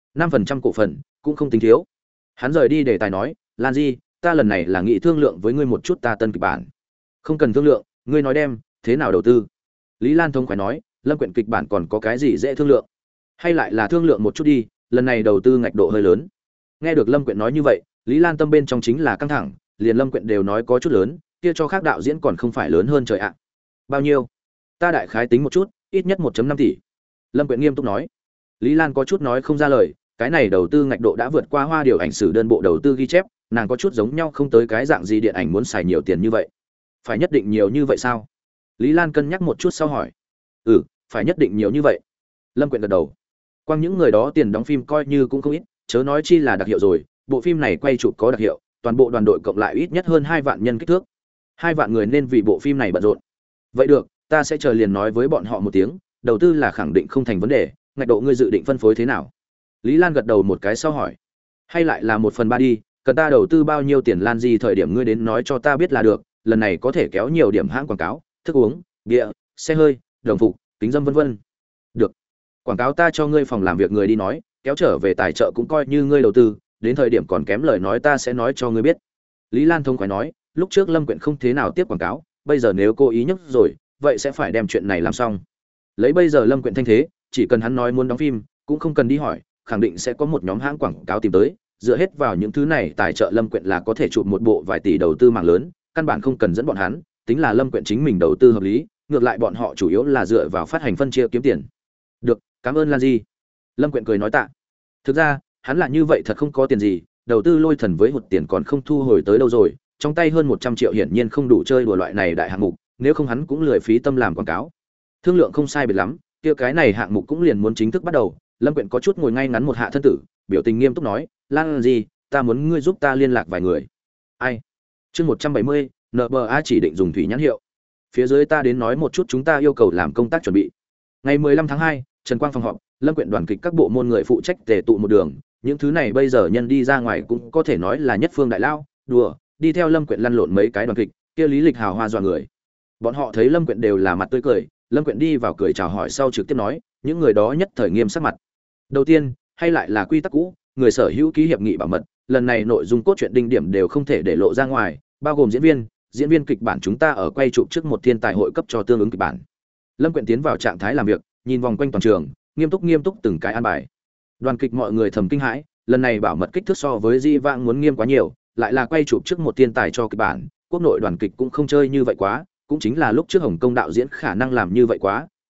5% cổ phần cũng không tính thiếu. Hắn rời đi để tài nói, "Lan Di, ta lần này là nghị thương lượng với ngươi một chút ta tân kịch bản." "Không cần thương lượng, ngươi nói đem, thế nào đầu tư?" Lý Lan thông khoái nói, Lâm Quyện kịch bản còn có cái gì dễ thương lượng? Hay lại là thương lượng một chút đi, lần này đầu tư ngạch độ hơi lớn. Nghe được Lâm Quyện nói như vậy, Lý Lan tâm bên trong chính là căng thẳng, liền Lâm Quyện đều nói có chút lớn, kia cho khác đạo diễn còn không phải lớn hơn trời ạ. "Bao nhiêu?" "Ta đại khái tính một chút, ít nhất 1.5 tỷ." Lâm Quyện nghiêm túc nói. Lý Lan có chút nói không ra lời, cái này đầu tư ngạch độ đã vượt qua Hoa Điều ảnh sử đơn bộ đầu tư ghi chép, nàng có chút giống nhau không tới cái dạng gì điện ảnh muốn xài nhiều tiền như vậy. "Phải nhất định nhiều như vậy sao?" Lý Lan cân nhắc một chút sau hỏi. "Ừ, phải nhất định nhiều như vậy." Lâm Quyện gật đầu. Quang những người đó tiền đóng phim coi như cũng không ít, chớ nói chi là đặc hiệu rồi, bộ phim này quay chụp có đặc hiệu, toàn bộ đoàn đội cộng lại ít nhất hơn 2 vạn nhân kích thước. 2 vạn người nên vì bộ phim này bận rộn. "Vậy được, ta sẽ chờ liền nói với bọn họ một tiếng, đầu tư là khẳng định không thành vấn đề, ngạch độ ngươi dự định phân phối thế nào?" Lý Lan gật đầu một cái sau hỏi, "Hay lại là 1/3 đi, cần ta đầu tư bao nhiêu tiền Lan gì thời điểm ngươi đến nói cho ta biết là được, lần này có thể kéo nhiều điểm hãng quảng cáo, thức uống, bia, xe hơi, đồng phục, kính dâm vân vân." "Được. Quảng cáo ta cho ngươi phòng làm việc người đi nói, kéo trở về tài trợ cũng coi như ngươi đầu tư, đến thời điểm còn kém lời nói ta sẽ nói cho ngươi biết." Lý Lan thông khoái nói, lúc trước Lâm Quyện không thế nào tiếp quảng cáo, bây giờ nếu cô ý nhắc rồi, vậy sẽ phải đem chuyện này làm xong. Lấy bây giờ Lâm Quyện thanh thế, chỉ cần hắn nói muốn đóng phim, cũng không cần đi hỏi, khẳng định sẽ có một nhóm hãng quảng cáo tìm tới, dựa hết vào những thứ này tài trợ Lâm Quyện là có thể chụp một bộ vài tỷ đầu tư mạng lớn, căn bản không cần dẫn bọn hắn, tính là Lâm Quyện chính mình đầu tư hợp lý, ngược lại bọn họ chủ yếu là dựa vào phát hành phân chia kiếm tiền. "Được, cảm ơn Lan Di." Lâm Quyện cười nói tạ. Thực ra, hắn là như vậy thật không có tiền gì, đầu tư Lôi Thần với hụt tiền còn không thu hồi tới đâu rồi, trong tay hơn 100 triệu hiển nhiên không đủ chơi đùa loại này đại hạng mục, nếu không hắn cũng lười phí tâm làm quảng cáo. Thương lượng không sai biệt lắm, kia cái này hạng mục cũng liền muốn chính thức bắt đầu. Lâm Quyện có chút ngồi ngay ngắn một hạ thân tử, biểu tình nghiêm túc nói, "Lan Di, ta muốn ngươi giúp ta liên lạc vài người." "Ai?" "Chương 170, NBA chỉ định dùng thủy nhãn hiệu." "Phía dưới ta đến nói một chút chúng ta yêu cầu làm công tác chuẩn bị." Ngày 15 tháng 2, Trần Quang phòng họp, Lâm Quyện đoàn kịch các bộ môn người phụ trách tề tụ một đường, những thứ này bây giờ nhân đi ra ngoài cũng có thể nói là nhất phương đại lao, đùa, đi theo Lâm Quyện lăn lộn mấy cái đoàn kịch, kia lý lịch hào hoa dọa người. Bọn họ thấy Lâm Quyện đều là mặt tươi cười, Lâm Quyện đi vào cười chào hỏi sau trực tiếp nói, những người đó nhất thời nghiêm sắc mặt. Đầu tiên, hay lại là quy tắc cũ, người sở hữu ký hiệp nghị bảo mật, lần này nội dung cốt truyện đinh điểm đều không thể để lộ ra ngoài, bao gồm diễn viên kịch bản chúng ta ở quay chụp trước một thiên tài hội cấp cho tương ứng kịch bản. Lâm Quyện tiến vào trạng thái làm việc, nhìn vòng quanh toàn trường, nghiêm túc từng cái an bài. Đoàn kịch mọi người thầm kinh hãi, lần này bảo mật kích thước so với di vãng muốn nghiêm quá nhiều, lại là quay chụp trước một thiên tài cho kịch bản, quốc nội đoàn kịch cũng không chơi như vậy quá, cũng chính là lúc trước Hồng Kông đạo diễn khả năng làm như vậy quá,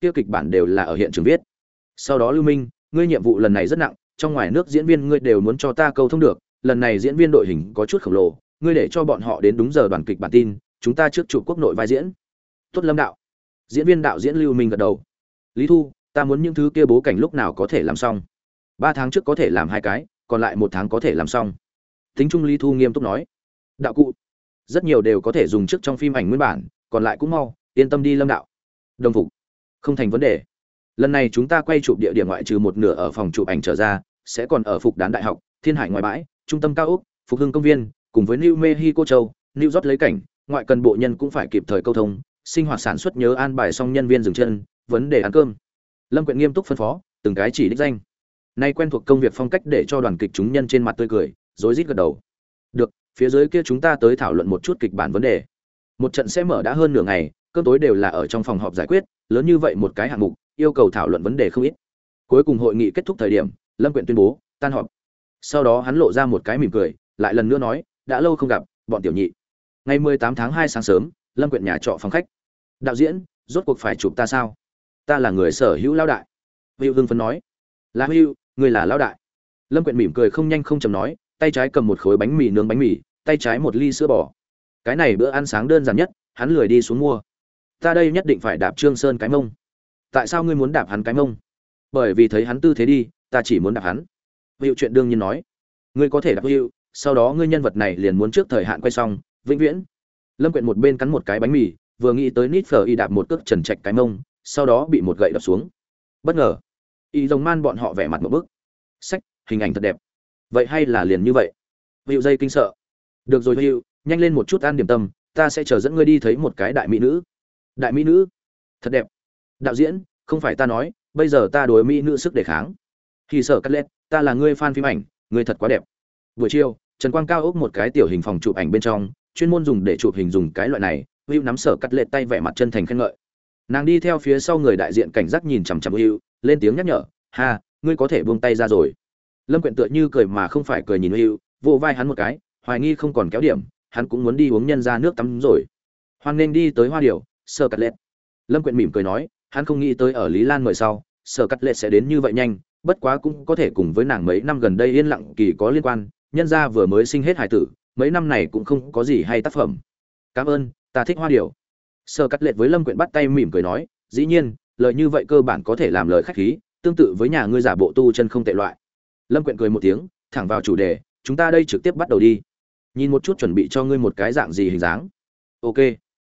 kia kịch bản đều là ở hiện trường viết. Sau đó Lưu Minh, ngươi nhiệm vụ lần này rất nặng, trong ngoài nước diễn viên ngươi đều muốn cho ta câu thông được, lần này diễn viên đội hình có chút khổng lồ, ngươi để cho bọn họ đến đúng giờ đoàn kịch bản tin, chúng ta trước chụp quốc nội vai diễn. Tốt Lâm đạo. Diễn viên đạo diễn Lưu Minh gật đầu. Lý Thu, ta muốn những thứ kia bố cảnh lúc nào có thể làm xong. 3 tháng trước có thể làm 2 cái, còn lại 1 tháng có thể làm xong. Tính trung Lý Thu nghiêm túc nói. Đạo cụ, rất nhiều đều có thể dùng trước trong phim ảnh nguyên bản, còn lại cũng mau, yên tâm đi Lâm đạo. Đồng phục, không thành vấn đề. Lần này chúng ta quay chụp địa điểm ngoại trừ một nửa ở phòng chụp ảnh trở ra, sẽ còn ở Phục Đán Đại học, Thiên Hải ngoài bãi, trung tâm cao ốc, Phục Hưng công viên, cùng với New Mexico châu, New York lấy cảnh, ngoại cần bộ nhân cũng phải kịp thời câu thông, sinh hoạt sản xuất nhớ an bài xong nhân viên dừng chân, vấn đề ăn cơm. Lâm Quyện nghiêm túc phân phó, từng cái chỉ đích danh. Nay quen thuộc công việc phong cách để cho đoàn kịch chúng nhân trên mặt tươi cười, rối rít gật đầu. Được, phía dưới kia chúng ta tới thảo luận một chút kịch bản vấn đề. Một trận sẽ mở đã hơn nửa ngày, cơm tối đều là ở trong phòng họp giải quyết, lớn như vậy một cái hạng mục, yêu cầu thảo luận vấn đề không ít. Cuối cùng hội nghị kết thúc thời điểm, Lâm Quyện tuyên bố tan họp. Sau đó hắn lộ ra một cái mỉm cười, lại lần nữa nói, đã lâu không gặp, bọn tiểu nhị. Ngày 18 tháng 2 sáng sớm, Lâm Quyện nhà trọ phòng khách. Đạo diễn, rốt cuộc phải chụp ta sao? Ta là người sở hữu lão đại. Hữu Hưng phấn nói. Là Hữu, người là lão đại. Lâm Quyện mỉm cười không nhanh không chậm nói, tay trái cầm một khối bánh mì nướng bánh mì, tay trái một ly sữa bò. Cái này bữa ăn sáng đơn giản nhất, hắn lười đi xuống mua. Ta đây nhất định phải đạp Trương Sơn cái mông. Tại sao ngươi muốn đạp hắn cái mông? Bởi vì thấy hắn tư thế đi, ta chỉ muốn đạp hắn. Hữu chuyện đương nhiên nói. Ngươi có thể đạp Hữu, sau đó ngươi nhân vật này liền muốn trước thời hạn quay xong, vĩnh viễn. Lâm Quyện một bên cắn một cái bánh mì, vừa nghĩ tới Nít Phở y đạp một cước trần trạch cái mông, sau đó bị một gậy đập xuống. Bất ngờ, y rồng man bọn họ vẻ mặt một bức. Sách, hình ảnh thật đẹp. Vậy hay là liền như vậy? Hữu dây kinh sợ. Được rồi Hữu, nhanh lên một chút ăn điểm tâm, ta sẽ chờ dẫn ngươi đi thấy một cái đại mỹ nữ. Đại mỹ nữ? Thật đẹp. Đạo diễn, không phải ta nói, bây giờ ta đối mỹ nữ sức đề kháng. Thì sở cắt lét, ta là ngươi fan phim ảnh, ngươi thật quá đẹp. Buổi chiều, Trần Quang Cao ốc một cái tiểu hình phòng chụp ảnh bên trong, chuyên môn dùng để chụp hình dùng cái loại này, Hữu nắm sở cắt lệ tay vẻ mặt chân thành khen ngợi. Nàng đi theo phía sau người đại diện cảnh giác nhìn chằm chằm Hữu, lên tiếng nhắc nhở, "Ha, ngươi có thể buông tay ra rồi." Lâm Quyện tựa như cười mà không phải cười nhìn Hữu, vỗ vai hắn một cái, hoài nghi không còn kéo điểm, hắn cũng muốn đi uống nhân ra nước tắm rồi. Hoan nên đi tới Hoa Điểu, sở cắt lệ. Lâm Quyện mỉm cười nói, hắn không nghĩ tới ở Lý Lan mời sau, sở cắt lệ sẽ đến như vậy nhanh, bất quá cũng có thể cùng với nàng mấy năm gần đây yên lặng kỳ có liên quan, nhân gia vừa mới sinh hết hài tử, mấy năm này cũng không có gì hay tác phẩm. Cảm ơn, ta thích Hoa Điểu. Sở cắt lệ với Lâm Quyện bắt tay mỉm cười nói, dĩ nhiên, lời như vậy cơ bản có thể làm lời khách khí, tương tự với nhà ngươi giả bộ tu chân không tệ loại. Lâm Quyện cười một tiếng, thẳng vào chủ đề, chúng ta đây trực tiếp bắt đầu đi. Nhìn một chút chuẩn bị cho ngươi một cái dạng gì hình dáng. Ok.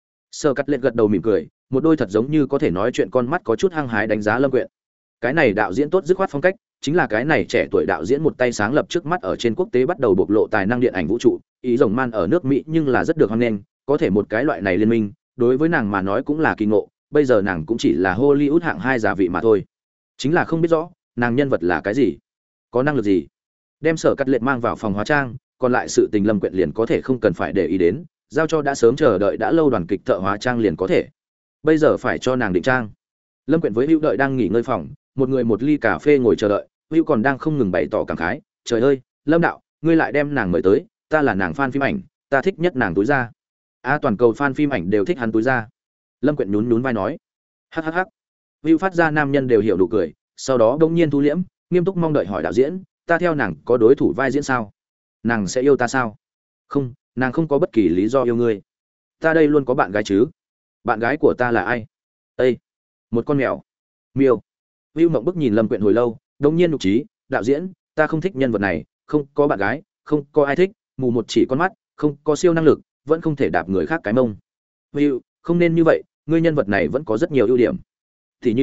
Sở cắt lệ gật đầu mỉm cười, một đôi thật giống như có thể nói chuyện con mắt có chút hăng hái đánh giá Lâm Quyện. Cái này đạo diễn tốt dứt khoát phong cách, chính là cái này trẻ tuổi đạo diễn một tay sáng lập trước mắt ở trên quốc tế bắt đầu bộc lộ tài năng điện ảnh vũ trụ, ý rồng man ở nước Mỹ nhưng là rất được hoan nghênh, có thể một cái loại này liên minh, đối với nàng mà nói cũng là kỳ ngộ, bây giờ nàng cũng chỉ là Hollywood hạng 2 giá vị mà thôi. Chính là không biết rõ, nàng nhân vật là cái gì, có năng lực gì. Đem Sở Cắt Lệ mang vào phòng hóa trang, còn lại sự tình Lâm Quyện liền có thể không cần phải để ý đến, giao cho đã sớm chờ đợi đã lâu đoàn kịch thợ hóa trang liền có thể. Bây giờ phải cho nàng định trang. Lâm Quyện với Hữu đợi đang nghỉ ngơi phòng, một người một ly cà phê ngồi chờ đợi, Hữu còn đang không ngừng bày tỏ cảm khái, trời ơi, Lâm đạo, ngươi lại đem nàng mời tới, ta là nàng fan phim ảnh, ta thích nhất nàng túi ra. Toàn cầu fan phim ảnh đều thích hắn túi ra. Lâm Quyện nhún nhún vai nói, hắc hắc hắc. Hữu phát ra nam nhân đều hiểu đủ cười, sau đó bỗng nhiên thu liễm, nghiêm túc mong đợi hỏi đạo diễn, ta theo nàng có đối thủ vai diễn sao? Nàng sẽ yêu ta sao? Không, nàng không có bất kỳ lý do yêu ngươi. Ta đây luôn có bạn gái chứ? Bạn gái của ta là ai? Ê, một con mèo. Miêu. Hữu mộng bức nhìn Lâm Quyện hồi lâu, đống nhiên nhục trí, đạo diễn, ta không thích nhân vật này, không có bạn gái, không có ai thích, mù một chỉ con mắt, không có siêu năng lực, vẫn không thể đạp người khác cái mông. Hữu, không nên như vậy, ngươi nhân vật này vẫn có rất nhiều ưu điểm. Thì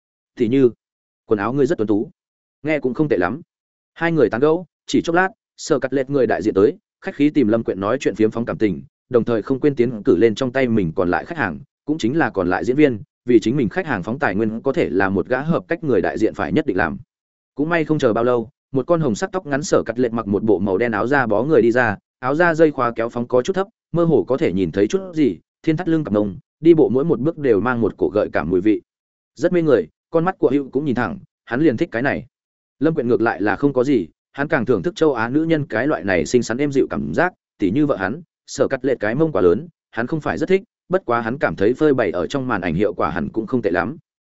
như, quần áo ngươi rất tuấn tú, nghe cũng không tệ lắm. Hai người tán gẫu, chỉ chốc lát, Sở Cắt Lệ người đại diện tới, khách khí tìm Lâm Quyện nói chuyện phiếm phóng cảm tình, đồng thời không quên tiến cử lên trong tay mình còn lại khách hàng, cũng chính là còn lại diễn viên, vì chính mình khách hàng phóng tài nguyên có thể là một gã hợp cách người đại diện phải nhất định làm. Cũng may không chờ bao lâu, một con hồng sắc tóc ngắn Sở Cắt Lệ mặc một bộ màu đen áo da bó người đi ra, áo da dây khóa kéo phóng có chút thấp, mơ hồ có thể nhìn thấy chút gì, thiên thắt lưng cặp nông, đi bộ mỗi một bước đều mang một cổ gợi cảm mùi vị. Rất mê người, con mắt của Hữu cũng nhìn thẳng, hắn liền thích cái này. Lâm Quyện ngược lại là không có gì, hắn càng thưởng thức châu Á nữ nhân cái loại này xinh xắn êm dịu cảm giác, tỉ như vợ hắn, Sở Cắt Lệ cái mông quá lớn, hắn không phải rất thích, bất quá hắn cảm thấy phơi bày ở trong màn ảnh hiệu quả hẳn cũng không tệ lắm.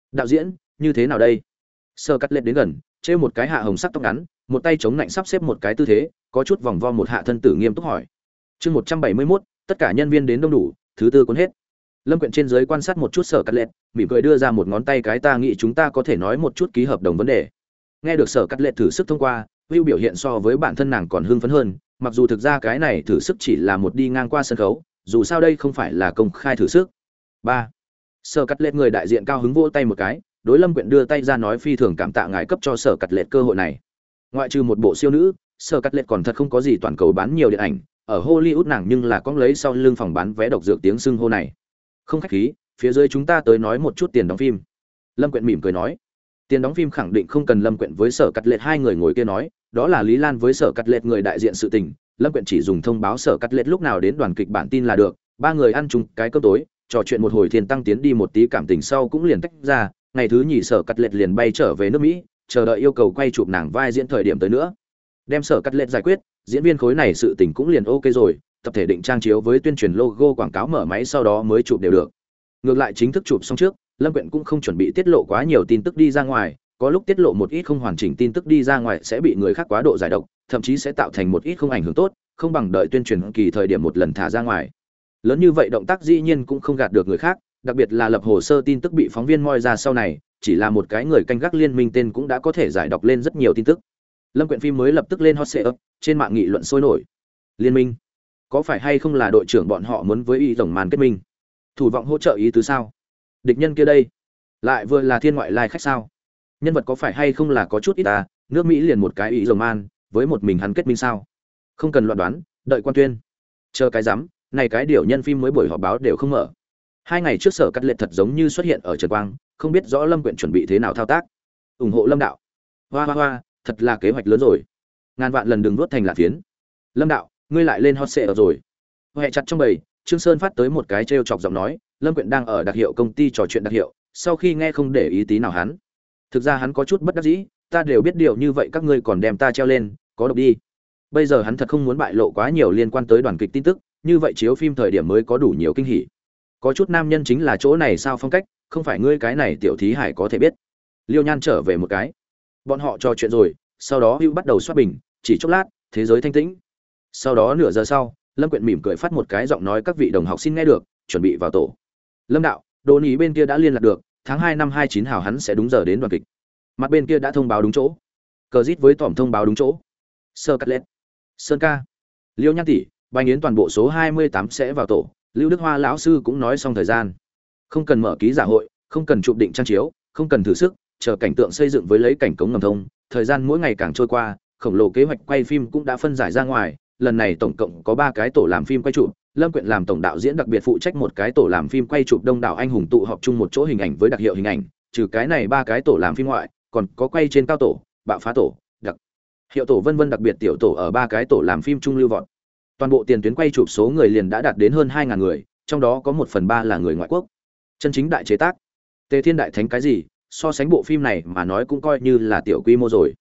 đạo diễn như thế nào đây? Sơ cắt lết đến gần, treo một cái hạ hồng sắc tóc ngắn, một tay chống nạnh sắp xếp một cái tư thế, có chút vòng vo một hạ thân tử nghiêm túc hỏi. Chương 171, tất cả nhân viên đến đông đủ, thứ tư cuốn hết. Lâm Quyện trên dưới quan sát một chút Sở Cắt Lệ, mỉm cười đưa ra một ngón tay cái, ta nghĩ chúng ta có thể nói một chút ký hợp đồng vấn đề. Nghe được Sở Cắt Lệ thử sức thông qua, Will biểu hiện so với bản thân nàng còn hưng phấn hơn, mặc dù thực ra cái này thử sức chỉ là một đi ngang qua sân khấu, dù sao đây không phải là công khai thử sức. 3. Sở Cắt Lệ người đại diện cao hứng vỗ tay một cái, đối Lâm Quyện đưa tay ra nói phi thường cảm tạ ngài cấp cho Sở Cắt Lệ cơ hội này. Ngoại trừ một bộ siêu nữ, Sở Cắt Lệ còn thật không có gì toàn cầu bán nhiều điện ảnh, ở Hollywood nàng nhưng là có lấy sau lưng phòng bán vé độc dược tiếng xưng hô này. Không khách khí, phía dưới chúng ta tới nói một chút tiền đóng phim. Lâm Quyện mỉm cười nói. Tiền đóng phim khẳng định không cần Lâm Quyện với Sở Cắt Lệ hai người ngồi kia nói, đó là Lý Lan với Sở Cắt Lệ người đại diện sự tình. Lâm Quyện chỉ dùng thông báo Sở Cắt Lệ lúc nào đến đoàn kịch bản tin là được. Ba người ăn chung cái cơm tối, trò chuyện một hồi thiên tăng tiến đi một tí cảm tình sau cũng liền tách ra. Ngày thứ nhì Sở Cắt Lệ liền bay trở về nước Mỹ, chờ đợi yêu cầu quay chụp nàng vai diễn thời điểm tới nữa. Đem Sở Cắt Lệ giải quyết, diễn viên khối này sự tình cũng liền ok rồi, tập thể định trang chiếu với tuyên truyền logo quảng cáo mở máy sau đó mới chụp đều được. Ngược lại chính thức chụp xong trước, Lâm Quyện cũng không chuẩn bị tiết lộ quá nhiều tin tức đi ra ngoài, có lúc tiết lộ một ít không hoàn chỉnh tin tức đi ra ngoài sẽ bị người khác quá độ giải độc, thậm chí sẽ tạo thành một ít không ảnh hưởng tốt, không bằng đợi tuyên truyền kỳ thời điểm một lần thả ra ngoài. Lớn như vậy động tác dĩ nhiên cũng không gạt được người khác, đặc biệt là lập hồ sơ tin tức bị phóng viên moi ra sau này, chỉ là một cái người canh gác liên minh tên cũng đã có thể giải đọc lên rất nhiều tin tức. Lâm Quyện phim mới lập tức lên hot search, trên mạng nghị luận sôi nổi. Liên minh, có phải hay không là đội trưởng bọn họ muốn với y tổng màn kết minh? Thủ vọng hỗ trợ ý tứ sao? Địch nhân kia đây, lại vừa là thiên ngoại lai khách sao? Nhân vật có phải hay không là có chút ít ta, nước Mỹ liền một cái y tổng man, với một mình hắn kết minh sao? Không cần loạn đoán, đợi quan tuyên. Chờ cái rắm, này cái điều nhân phim mới buổi họp báo đều không mở. 2 ngày trước Sở Cắt Lệ thật giống như xuất hiện ở Trần Quang, không biết rõ Lâm Quyện chuẩn bị thế nào thao tác. Ủng hộ Lâm đạo. Hoa hoa hoa, thật là kế hoạch lớn rồi. Ngàn vạn lần đừng nuốt thành là phiến. Lâm đạo, ngươi lại lên hot search rồi. Hoẹ chặt trong bầy, Trương Sơn phát tới một cái trêu chọc giọng nói, Lâm Quyện đang ở đặc hiệu công ty trò chuyện đặc hiệu, sau khi nghe không để ý tí nào hắn. Thực ra hắn có chút bất đắc dĩ, ta đều biết điều như vậy các ngươi còn đem ta treo lên, có độc đi. Bây giờ hắn thật không muốn bại lộ quá nhiều liên quan tới đoàn kịch tin tức, như vậy chiếu phim thời điểm mới có đủ nhiều kinh hỉ. Có chút nam nhân chính là chỗ này sao phong cách, không phải ngươi cái này tiểu thí hải có thể biết. Liêu Nhan trở về một cái. Bọn họ trò chuyện rồi, sau đó Hưu bắt đầu xoát bình, chỉ chốc lát, thế giới thanh tĩnh. Sau đó nửa giờ sau, Lâm Quyện mỉm cười phát một cái giọng nói các vị đồng học xin nghe được, chuẩn bị vào tổ. Lâm đạo, Đồn ý bên kia đã liên lạc được, tháng 2 năm 29 hào hắn sẽ đúng giờ đến đoàn kịch. Mặt bên kia đã thông báo đúng chỗ. Cờ Dít với tỏm thông báo đúng chỗ. Sơ Cắt Lét, Sơn ca, Liêu Nhan tỷ, Bành Yến toàn bộ số 28 sẽ vào tổ. Lưu Đức Hoa lão sư cũng nói xong thời gian. Không cần mở ký giả hội, không cần chụp định trang chiếu, không cần thử sức, chờ cảnh tượng xây dựng với lấy cảnh cống ngầm thông, thời gian mỗi ngày càng trôi qua, khổng lồ kế hoạch quay phim cũng đã phân giải ra ngoài, lần này tổng cộng có 3 cái tổ làm phim quay chụp, Lâm Quyện làm tổng đạo diễn đặc biệt phụ trách một cái tổ làm phim quay chụp đông đảo anh hùng tụ họp chung một chỗ hình ảnh với đặc hiệu hình ảnh, trừ cái này 3 cái tổ làm phim ngoại, còn có quay trên cao tổ, bạo phá tổ, đặc hiệu tổ vân vân đặc biệt tiểu tổ ở 3 cái tổ làm phim chung lưu vọt. Toàn bộ tiền tuyến quay chụp số người liền đã đạt đến hơn 2000 người, trong đó có 1/3 là người ngoại quốc. Chân chính đại chế tác. Tề Thiên đại thánh cái gì, so sánh bộ phim này mà nói cũng coi như là tiểu quy mô rồi.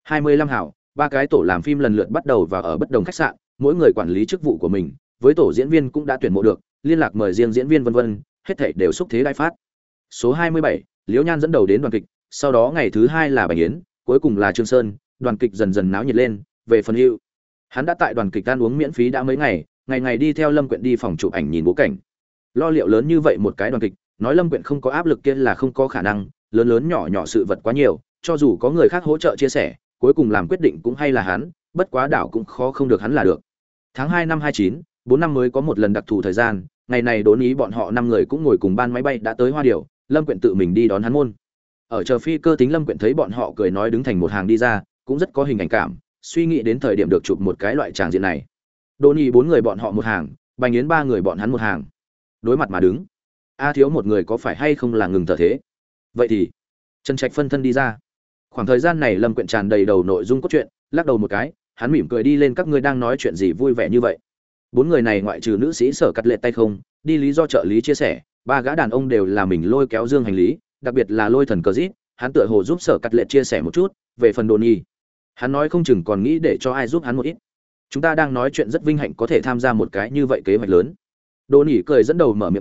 25 hảo, 3 cái tổ làm phim lần lượt bắt đầu và ở bất đồng khách sạn, mỗi người quản lý chức vụ của mình, với tổ diễn viên cũng đã tuyển mộ được, liên lạc mời riêng diễn viên vân vân, hết thảy đều xúc thế đại phát. Số 27, Liễu Nhan dẫn đầu đến đoàn kịch, sau đó ngày thứ 2 là Bành Yến, cuối cùng là Trương Sơn, đoàn kịch dần dần náo nhiệt lên, về phần Hưu. Hắn đã tại đoàn kịch ăn uống miễn phí đã mấy ngày, ngày ngày đi theo Lâm Quyện đi phòng chụp ảnh nhìn bố cảnh. Lo liệu lớn như vậy một cái đoàn kịch, nói Lâm Quyện không có áp lực kia là không có khả năng, lớn lớn nhỏ nhỏ sự vật quá nhiều, cho dù có người khác hỗ trợ chia sẻ, cuối cùng làm quyết định cũng hay là hắn, bất quá đảo cũng khó không được hắn là được. Tháng 2 năm 29, 4 năm mới có một lần đặc thù thời gian, ngày này Đốn ý bọn họ 5 người cũng ngồi cùng ban máy bay đã tới Hoa Điểu, Lâm Quyện tự mình đi đón hắn môn. Ở chờ phi cơ tính Lâm Quyện thấy bọn họ cười nói đứng thành một hàng đi ra, cũng rất có hình ảnh cảm, suy nghĩ đến thời điểm được chụp một cái loại tràng diện này. Đốn ý 4 người bọn họ một hàng, Bành Yến 3 người bọn hắn một hàng. Đối mặt mà đứng. A thiếu một người có phải hay không là ngừng thở thế? Vậy thì Trần Trạch phân thân đi ra. Khoảng thời gian này Lâm Quyện tràn đầy đầu nội dung cốt truyện, lắc đầu một cái, hắn mỉm cười đi lên, các ngươi đang nói chuyện gì vui vẻ như vậy? 4 người này ngoại trừ nữ sĩ Sở Cắt Lệ tay không, đi lý do trợ lý chia sẻ, 3 gã đàn ông đều là mình lôi kéo dương hành lý, đặc biệt là Lôi Thần Cờ Dít, hắn tựa hồ giúp Sở Cắt Lệ chia sẻ một chút, về phần Đồn Nhi, hắn nói không chừng còn nghĩ để cho ai giúp hắn một ít. Chúng ta đang nói chuyện rất vinh hạnh có thể tham gia một cái như vậy kế hoạch lớn. Đồn Nhi cười dẫn đầu mở miệng trước,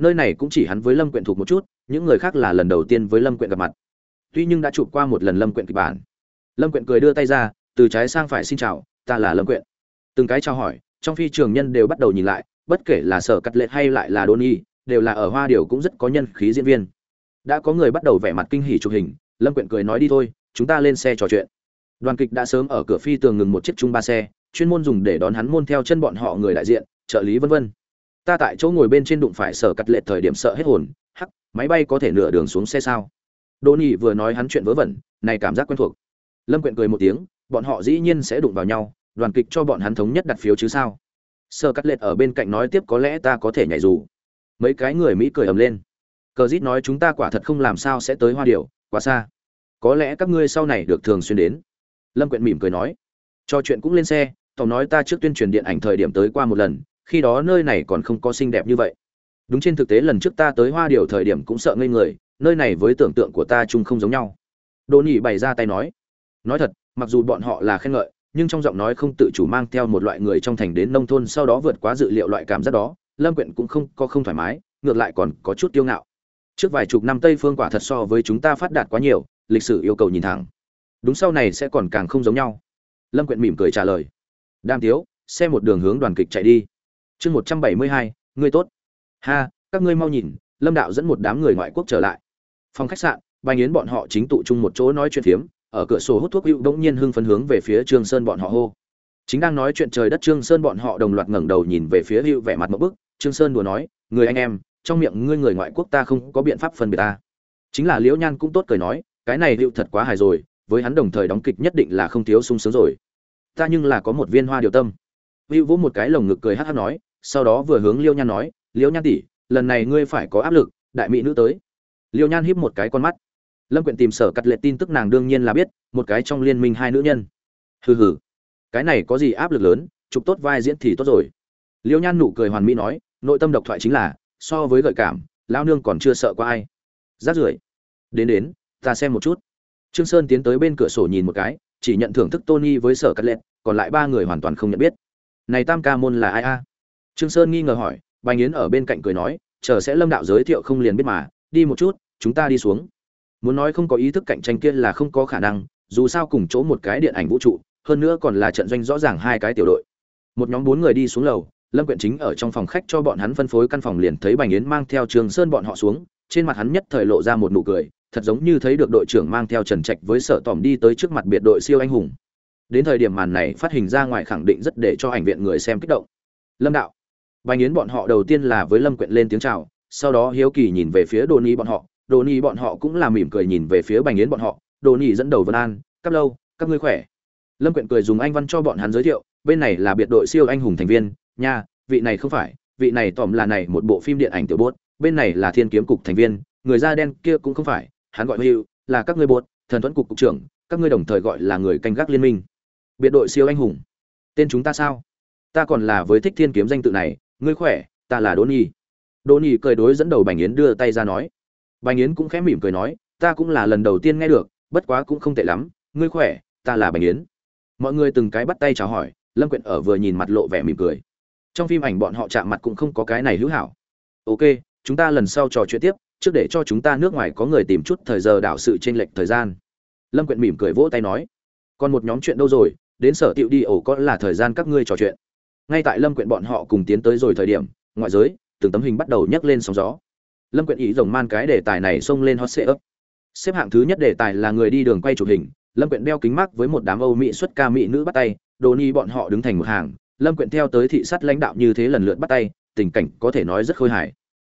nơi này cũng chỉ hắn với Lâm Quyện thuộc một chút, những người khác là lần đầu tiên với Lâm Quyện gặp mặt. Tuy nhưng đã chụp qua một lần Lâm Quyện kịch bản. Lâm Quyện cười đưa tay ra, từ trái sang phải xin chào, ta là Lâm Quyện. Từng cái chào hỏi, trong phi trường nhân đều bắt đầu nhìn lại, bất kể là Sở Cắt Lệ hay lại là Donnie, đều là ở Hoa Điểu cũng rất có nhân khí diễn viên. Đã có người bắt đầu vẻ mặt kinh hỉ chụp hình, Lâm Quyện cười nói đi thôi, chúng ta lên xe trò chuyện. Đoàn kịch đã sớm ở cửa phi tường ngừng một chiếc trung ba xe, chuyên môn dùng để đón hắn môn theo chân bọn họ người đại diện, trợ lý vân vân. Ta tại chỗ ngồi bên trên đụng phải Sở Cắt Lệ thời điểm sợ hết hồn, hắc, máy bay có thể nửa đường xuống xe sao? Donnie vừa nói hắn chuyện vớ vẩn, này cảm giác quen thuộc. Lâm Quyện cười một tiếng, bọn họ dĩ nhiên sẽ đụng vào nhau, đoàn kịch cho bọn hắn thống nhất đặt phiếu chứ sao? Sở Cắt Lệ ở bên cạnh nói tiếp có lẽ ta có thể nhảy dù. Mấy cái người Mỹ cười ầm lên. Cờ Dít nói chúng ta quả thật không làm sao sẽ tới Hoa Điểu, quá xa. Có lẽ các ngươi sau này được thường xuyên đến. Lâm Quyện mỉm cười nói. Cho chuyện cũng lên xe, tổng nói ta trước tuyên truyền điện ảnh thời điểm tới qua một lần, khi đó nơi này còn không có xinh đẹp như vậy. Đúng trên thực tế lần trước ta tới Hoa Điểu thời điểm cũng sợ ngây người, nơi này với tưởng tượng của ta chung không giống nhau. Đỗ Nhĩ bày ra tay nói. Nói thật, mặc dù bọn họ là khen ngợi, nhưng trong giọng nói không tự chủ mang theo một loại người trong thành đến nông thôn sau đó vượt quá dự liệu loại cảm giác đó. Lâm Quyện cũng không thoải mái, ngược lại còn có chút kiêu ngạo. Trước vài chục năm Tây phương quả thật so với chúng ta phát đạt quá nhiều, lịch sử yêu cầu nhìn thẳng. Đúng sau này sẽ còn càng không giống nhau. Lâm Quyện mỉm cười trả lời. Đam Tiếu, xe một đường hướng đoàn kịch chạy đi. Chương 172, ngươi tốt. Ha, các ngươi mau nhìn, Lâm đạo dẫn một đám người ngoại quốc trở lại. Phòng khách sạn, Bành Yến bọn họ chính tụ chung một chỗ nói chuyện phiếm, ở cửa sổ hút thuốc hữu bỗng nhiên hưng phấn hướng về phía Trương Sơn bọn họ hô. Chính đang nói chuyện trời đất Trương Sơn bọn họ đồng loạt ngẩng đầu nhìn về phía hữu vẻ mặt ngộp bức, Trương Sơn đùa nói, người anh em, trong miệng ngươi người ngoại quốc ta không có biện pháp phân biệt ta. Chính là Liễu Nhan cũng tốt cười nói, cái này hữu thật quá hài rồi, với hắn đồng thời đóng kịch nhất định là không thiếu sung sướng rồi. Ta nhưng là có một viên hoa điều tâm. Hữu vỗ một cái lồng ngực cười hắc hắc nói, sau đó vừa hướng Liễu Nhan nói, Liễu Nhan tỷ, lần này ngươi phải có áp lực, đại mỹ nữ tới. Liễu Nhan híp một cái con mắt. Lâm Quyện tìm Sở Cắt Lệ tin tức nàng đương nhiên là biết, một cái trong liên minh hai nữ nhân. Hừ hừ, cái này có gì áp lực lớn, chụp tốt vai diễn thì tốt rồi. Liễu Nhan nụ cười hoàn mỹ nói, nội tâm độc thoại chính là, so với gợi cảm, lão nương còn chưa sợ qua ai. Rác rưởi. Đến, ta xem một chút. Trương Sơn tiến tới bên cửa sổ nhìn một cái, chỉ nhận thưởng thức Tony với Sở Cắt Lệ, còn lại ba người hoàn toàn không nhận biết. Này Tam ca môn là ai a? Trương Sơn nghi ngờ hỏi, Bành Yến ở bên cạnh cười nói, chờ sẽ Lâm đạo giới thiệu không liền biết mà, đi một chút, chúng ta đi xuống. Muốn nói không có ý thức cạnh tranh kia là không có khả năng, dù sao cùng chỗ một cái điện ảnh vũ trụ, hơn nữa còn là trận doanh rõ ràng hai cái tiểu đội. Một nhóm bốn người đi xuống lầu, Lâm Quyện chính ở trong phòng khách cho bọn hắn phân phối căn phòng liền thấy Bành Yến mang theo Trương Sơn bọn họ xuống, trên mặt hắn nhất thời lộ ra một nụ cười, thật giống như thấy được đội trưởng mang theo Trần Trạch với Sở Tỏm đi tới trước mặt biệt đội siêu anh hùng. Đến thời điểm màn này phát hình ra ngoài khẳng định rất để cho ảnh viện người xem kích động. Lâm đạo, Bành Yến bọn họ đầu tiên là với Lâm Quyện lên tiếng chào, sau đó hiếu kỳ nhìn về phía Donnie bọn họ, Donnie bọn họ cũng là mỉm cười nhìn về phía Bành Yến bọn họ, Donnie dẫn đầu Vân An, "Cáp lâu, các ngươi khỏe?" Lâm Quyện cười dùng anh văn cho bọn hắn giới thiệu, bên này là biệt đội siêu anh hùng thành viên, nha, vị này không phải, vị này tòm là này một bộ phim điện ảnh tiểu bốt, bên này là Thiên Kiếm cục thành viên, người da đen kia cũng không phải, hắn gọi Hữu, là các ngươi bốt, Thần Thuẫn cục cục trưởng, các ngươi đồng thời gọi là người canh gác liên minh. Biệt đội siêu anh hùng. Tên chúng ta sao? Ta còn là với thích Thiên Kiếm danh tự này, ngươi khỏe, ta là Donnie. Donnie cười đối dẫn đầu Bành Yến đưa tay ra nói. Bành Yến cũng khẽ mỉm cười nói, ta cũng là lần đầu tiên nghe được, bất quá cũng không tệ lắm, ngươi khỏe, ta là Bành Yến. Mọi người từng cái bắt tay chào hỏi, Lâm Quyện ở vừa nhìn mặt lộ vẻ mỉm cười. Trong phim ảnh bọn họ chạm mặt cũng không có cái này hữu hảo. Ok, chúng ta lần sau trò chuyện tiếp, trước để cho chúng ta nước ngoài có người tìm chút thời giờ đảo sự chênh lệch thời gian. Lâm Quyện mỉm cười vỗ tay nói, còn một nhóm chuyện đâu rồi, đến Sở Tiệu đi ổ có là thời gian các ngươi trò chuyện. Ngay tại Lâm Quyện bọn họ cùng tiến tới rồi thời điểm, ngoại giới, từng tấm hình bắt đầu nhấc lên sóng gió. Lâm Quyện ý rồng man cái đề tài này xông lên hot search. Xếp hạng thứ nhất đề tài là người đi đường quay chụp hình, Lâm Quyện đeo kính mắt với một đám Âu Mỹ xuất ca mỹ nữ bắt tay, Donnie bọn họ đứng thành một hàng, Lâm Quyện theo tới thị sát lãnh đạo như thế lần lượt bắt tay, tình cảnh có thể nói rất khôi hài.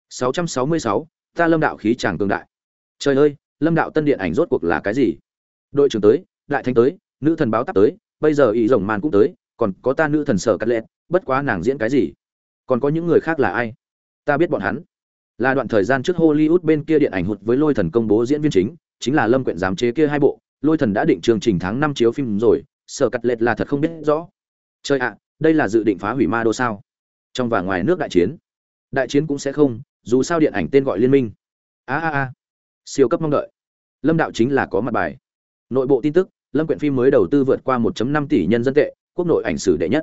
666, ta Lâm đạo khí chàng cường đại. Trời ơi, Lâm đạo tân điện ảnh rốt cuộc là cái gì? Đội trưởng tới, đại thánh tới, nữ thần báo táp tới, bây giờ ý rồng man cũng tới, còn có ta nữ thần Sở Cắt Lệ, bất quá nàng diễn cái gì? Còn có những người khác là ai? Ta biết bọn hắn. Là đoạn thời gian trước Hollywood bên kia điện ảnh hụt với Lôi Thần công bố diễn viên chính là Lâm Quyện giám chế kia hai bộ, Lôi Thần đã định chương trình tháng 5 chiếu phim rồi, Sở Cắt Lệ là thật không biết rõ. Trời ạ, đây là dự định phá hủy ma đô sao? Trong và ngoài nước đại chiến. Đại chiến cũng sẽ không, dù sao điện ảnh tên gọi liên minh. Siêu cấp mong đợi. Lâm đạo chính là có mặt bài. Nội bộ tin tức, Lâm Quyện phim mới đầu tư vượt qua 1.5 tỷ nhân dân tệ, quốc nội ảnh sử đệ nhất.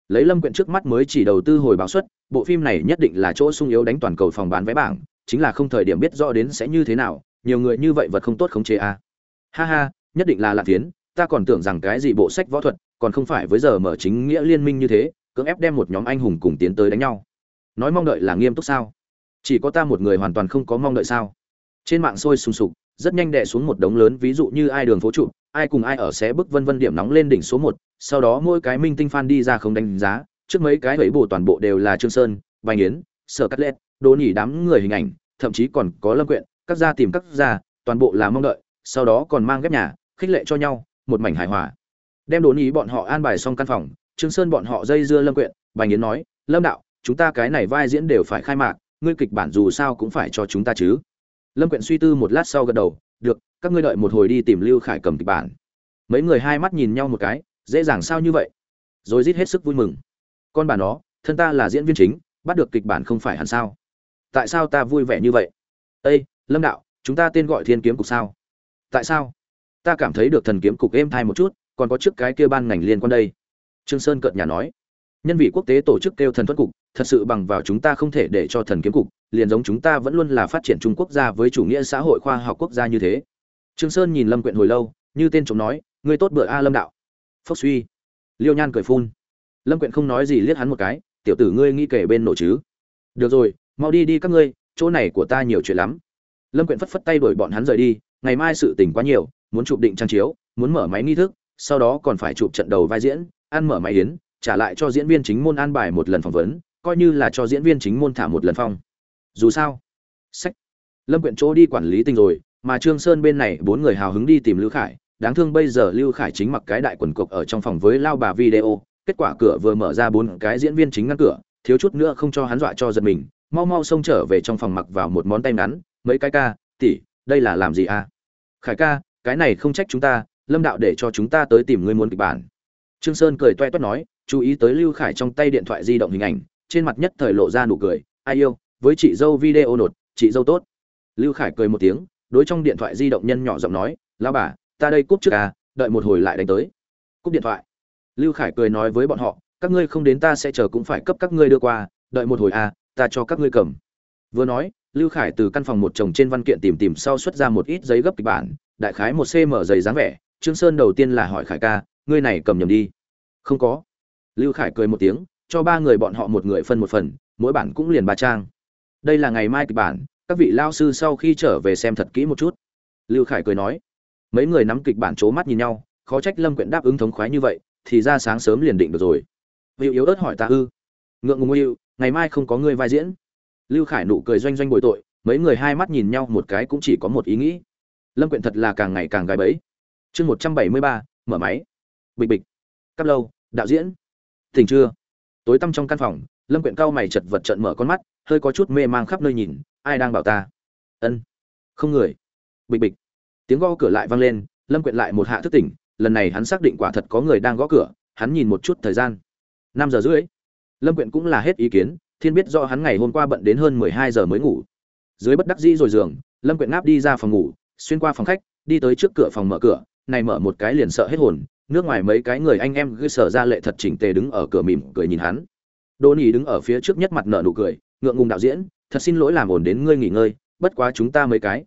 Lấy Lâm Quyện trước mắt mới chỉ đầu tư hồi báo suất, bộ phim này nhất định là chỗ sung yếu đánh toàn cầu phòng bán vé bảng, chính là không thời điểm biết rõ đến sẽ như thế nào, nhiều người như vậy vật không tốt khống chế a. Ha ha, nhất định là Lạc Tiến, ta còn tưởng rằng cái gì bộ sách võ thuật, còn không phải với giờ mở chính nghĩa liên minh như thế, cưỡng ép đem một nhóm anh hùng cùng tiến tới đánh nhau. Nói mong đợi là nghiêm túc sao? Chỉ có ta một người hoàn toàn không có mong đợi sao? Trên mạng sôi sùng sục, rất nhanh đè xuống một đống lớn ví dụ như ai đường phố trụ, ai cùng ai ở xé bức vân vân điểm nóng lên đỉnh số 1, sau đó mỗi cái minh tinh fan đi ra không đánh giá, trước mấy cái ấy bổ toàn bộ đều là Trương Sơn, Bành Yến, Sở Cát Lệ, Đỗ Nhĩ đám người hình ảnh, thậm chí còn có Lâm Quyện, các gia tìm các gia, toàn bộ là mong đợi, sau đó còn mang ghép nhà, khích lệ cho nhau, một mảnh hài hòa. Đem Đỗ Nhĩ bọn họ an bài xong căn phòng, Trương Sơn bọn họ dây dưa Lâm Quyện, Bành Yến nói, "Lâm đạo, chúng ta cái này vai diễn đều phải khai mạc, ngươi kịch bản dù sao cũng phải cho chúng ta chứ." Lâm Quyện suy tư một lát sau gật đầu, "Được, các ngươi đợi một hồi đi tìm Lưu Khải cầm kịch bản." Mấy người hai mắt nhìn nhau một cái, dễ dàng sao như vậy? Rồi rít hết sức vui mừng. Con bà nó, thân ta là diễn viên chính, bắt được kịch bản không phải hẳn sao? Tại sao ta vui vẻ như vậy? Ê, Lâm đạo, chúng ta tên gọi Thiên Kiếm cục sao? Tại sao? Ta cảm thấy được Thần Kiếm cục êm thai một chút, còn có trước cái kia ban ngành liên quan đây. Trương Sơn cợt nhả nói, nhân vị quốc tế tổ chức kêu Thần Thuẫn cục, thật sự bằng vào chúng ta không thể để cho Thần Kiếm cục, liền giống chúng ta vẫn luôn là phát triển Trung Quốc gia với chủ nghĩa xã hội khoa học quốc gia như thế. Trương Sơn nhìn Lâm Quyện hồi lâu, như tên trống nói, ngươi tốt bữa a Lâm đạo. Phốc suy. Liêu Nhan cười phun. Lâm Quyện không nói gì liếc hắn một cái, tiểu tử ngươi nghĩ kể bên nổ chứ? Được rồi, mau đi đi các ngươi, chỗ này của ta nhiều chuyện lắm. Lâm Quyện phất phất tay đuổi bọn hắn rời đi, ngày mai sự tình quá nhiều, muốn chụp định trang chiếu, muốn mở máy nghi thức, sau đó còn phải chụp trận đầu vai diễn, ăn mở máy yến, trả lại cho diễn viên chính môn an bài một lần phỏng vấn, coi như là cho diễn viên chính môn thả một lần phong. Dù sao, sách. Lâm Quyện chỗ đi quản lý tình rồi, mà Trương Sơn bên này bốn người hào hứng đi tìm Lưu Khải, đáng thương bây giờ Lưu Khải chính mặc cái đại quần cộc ở trong phòng với lao bà video, kết quả cửa vừa mở ra bốn cái diễn viên chính ngăn cửa, thiếu chút nữa không cho hắn dọa cho giật mình, mau mau xông trở về trong phòng mặc vào một món tay ngắn, mấy cái ca, tỷ, đây là làm gì à? Khải ca, cái này không trách chúng ta, Lâm đạo để cho chúng ta tới tìm ngươi muốn kịch bản. Trương Sơn cười toe toét nói, chú ý tới Lưu Khải trong tay điện thoại di động hình ảnh, trên mặt nhất thời lộ ra nụ cười, ai yêu, với chị dâu video nột, chị dâu tốt. Lưu Khải cười một tiếng, đối trong điện thoại di động nhân nhỏ giọng nói, lão bà, ta đây cúp trước à, đợi một hồi lại đánh tới. Cúp điện thoại. Lưu Khải cười nói với bọn họ, các ngươi không đến ta sẽ chờ cũng phải cấp các ngươi đưa qua, đợi một hồi à, ta cho các ngươi cầm. Vừa nói, Lưu Khải từ căn phòng một chồng trên văn kiện tìm sau xuất ra một ít giấy gấp kịch bản, đại khái 1 cm dày dáng vẻ. Trương Sơn đầu tiên là hỏi Khải ca, ngươi này cầm nhầm đi. Không có. Lưu Khải cười một tiếng, cho ba người bọn họ một người phân một phần, mỗi bản cũng liền 3 trang. Đây là ngày mai kịch bản, các vị lao sư sau khi trở về xem thật kỹ một chút. Lưu Khải cười nói. Mấy người nắm kịch bản chố mắt nhìn nhau, khó trách Lâm Quyện đáp ứng thống khoái như vậy, thì ra sáng sớm liền định được rồi. Hữu yếu ớt hỏi ta ư? Ngượng ngùng Hữu, ngày mai không có ngươi vai diễn. Lưu Khải nụ cười doanh doanh bồi tội, mấy người hai mắt nhìn nhau một cái cũng chỉ có một ý nghĩ. Lâm Quyện thật là càng ngày càng gái bẫy. Chương 173, mở máy. Bịch bịch. Cắp lâu, đạo diễn. Tỉnh chưa? Tối tăm trong căn phòng, Lâm Quyện cau mày chật vật trợn mở con mắt, hơi có chút mê mang khắp nơi nhìn, ai đang bảo ta? Ân. Không người. Bịch bịch. Tiếng gõ cửa lại vang lên, Lâm Quyện lại một hạ thức tỉnh, lần này hắn xác định quả thật có người đang gõ cửa, hắn nhìn một chút thời gian. 5:30. Lâm Quyện cũng là hết ý kiến, thiên biết rõ hắn ngày hôm qua bận đến hơn 12 giờ mới ngủ. Dưới bất đắc dĩ rồi giường, Lâm Quyện ngáp đi ra phòng ngủ, xuyên qua phòng khách, đi tới trước cửa phòng mở cửa, này mở một cái liền sợ hết hồn, nước ngoài mấy cái người anh em gư sở ra lệ thật chỉnh tề đứng ở cửa mỉm cười nhìn hắn. Đỗ Nhĩ đứng ở phía trước nhất mặt nở nụ cười, ngượng ngùng đạo diễn, thật xin lỗi làm ổn đến ngươi nghỉ ngơi, bất quá chúng ta mấy cái,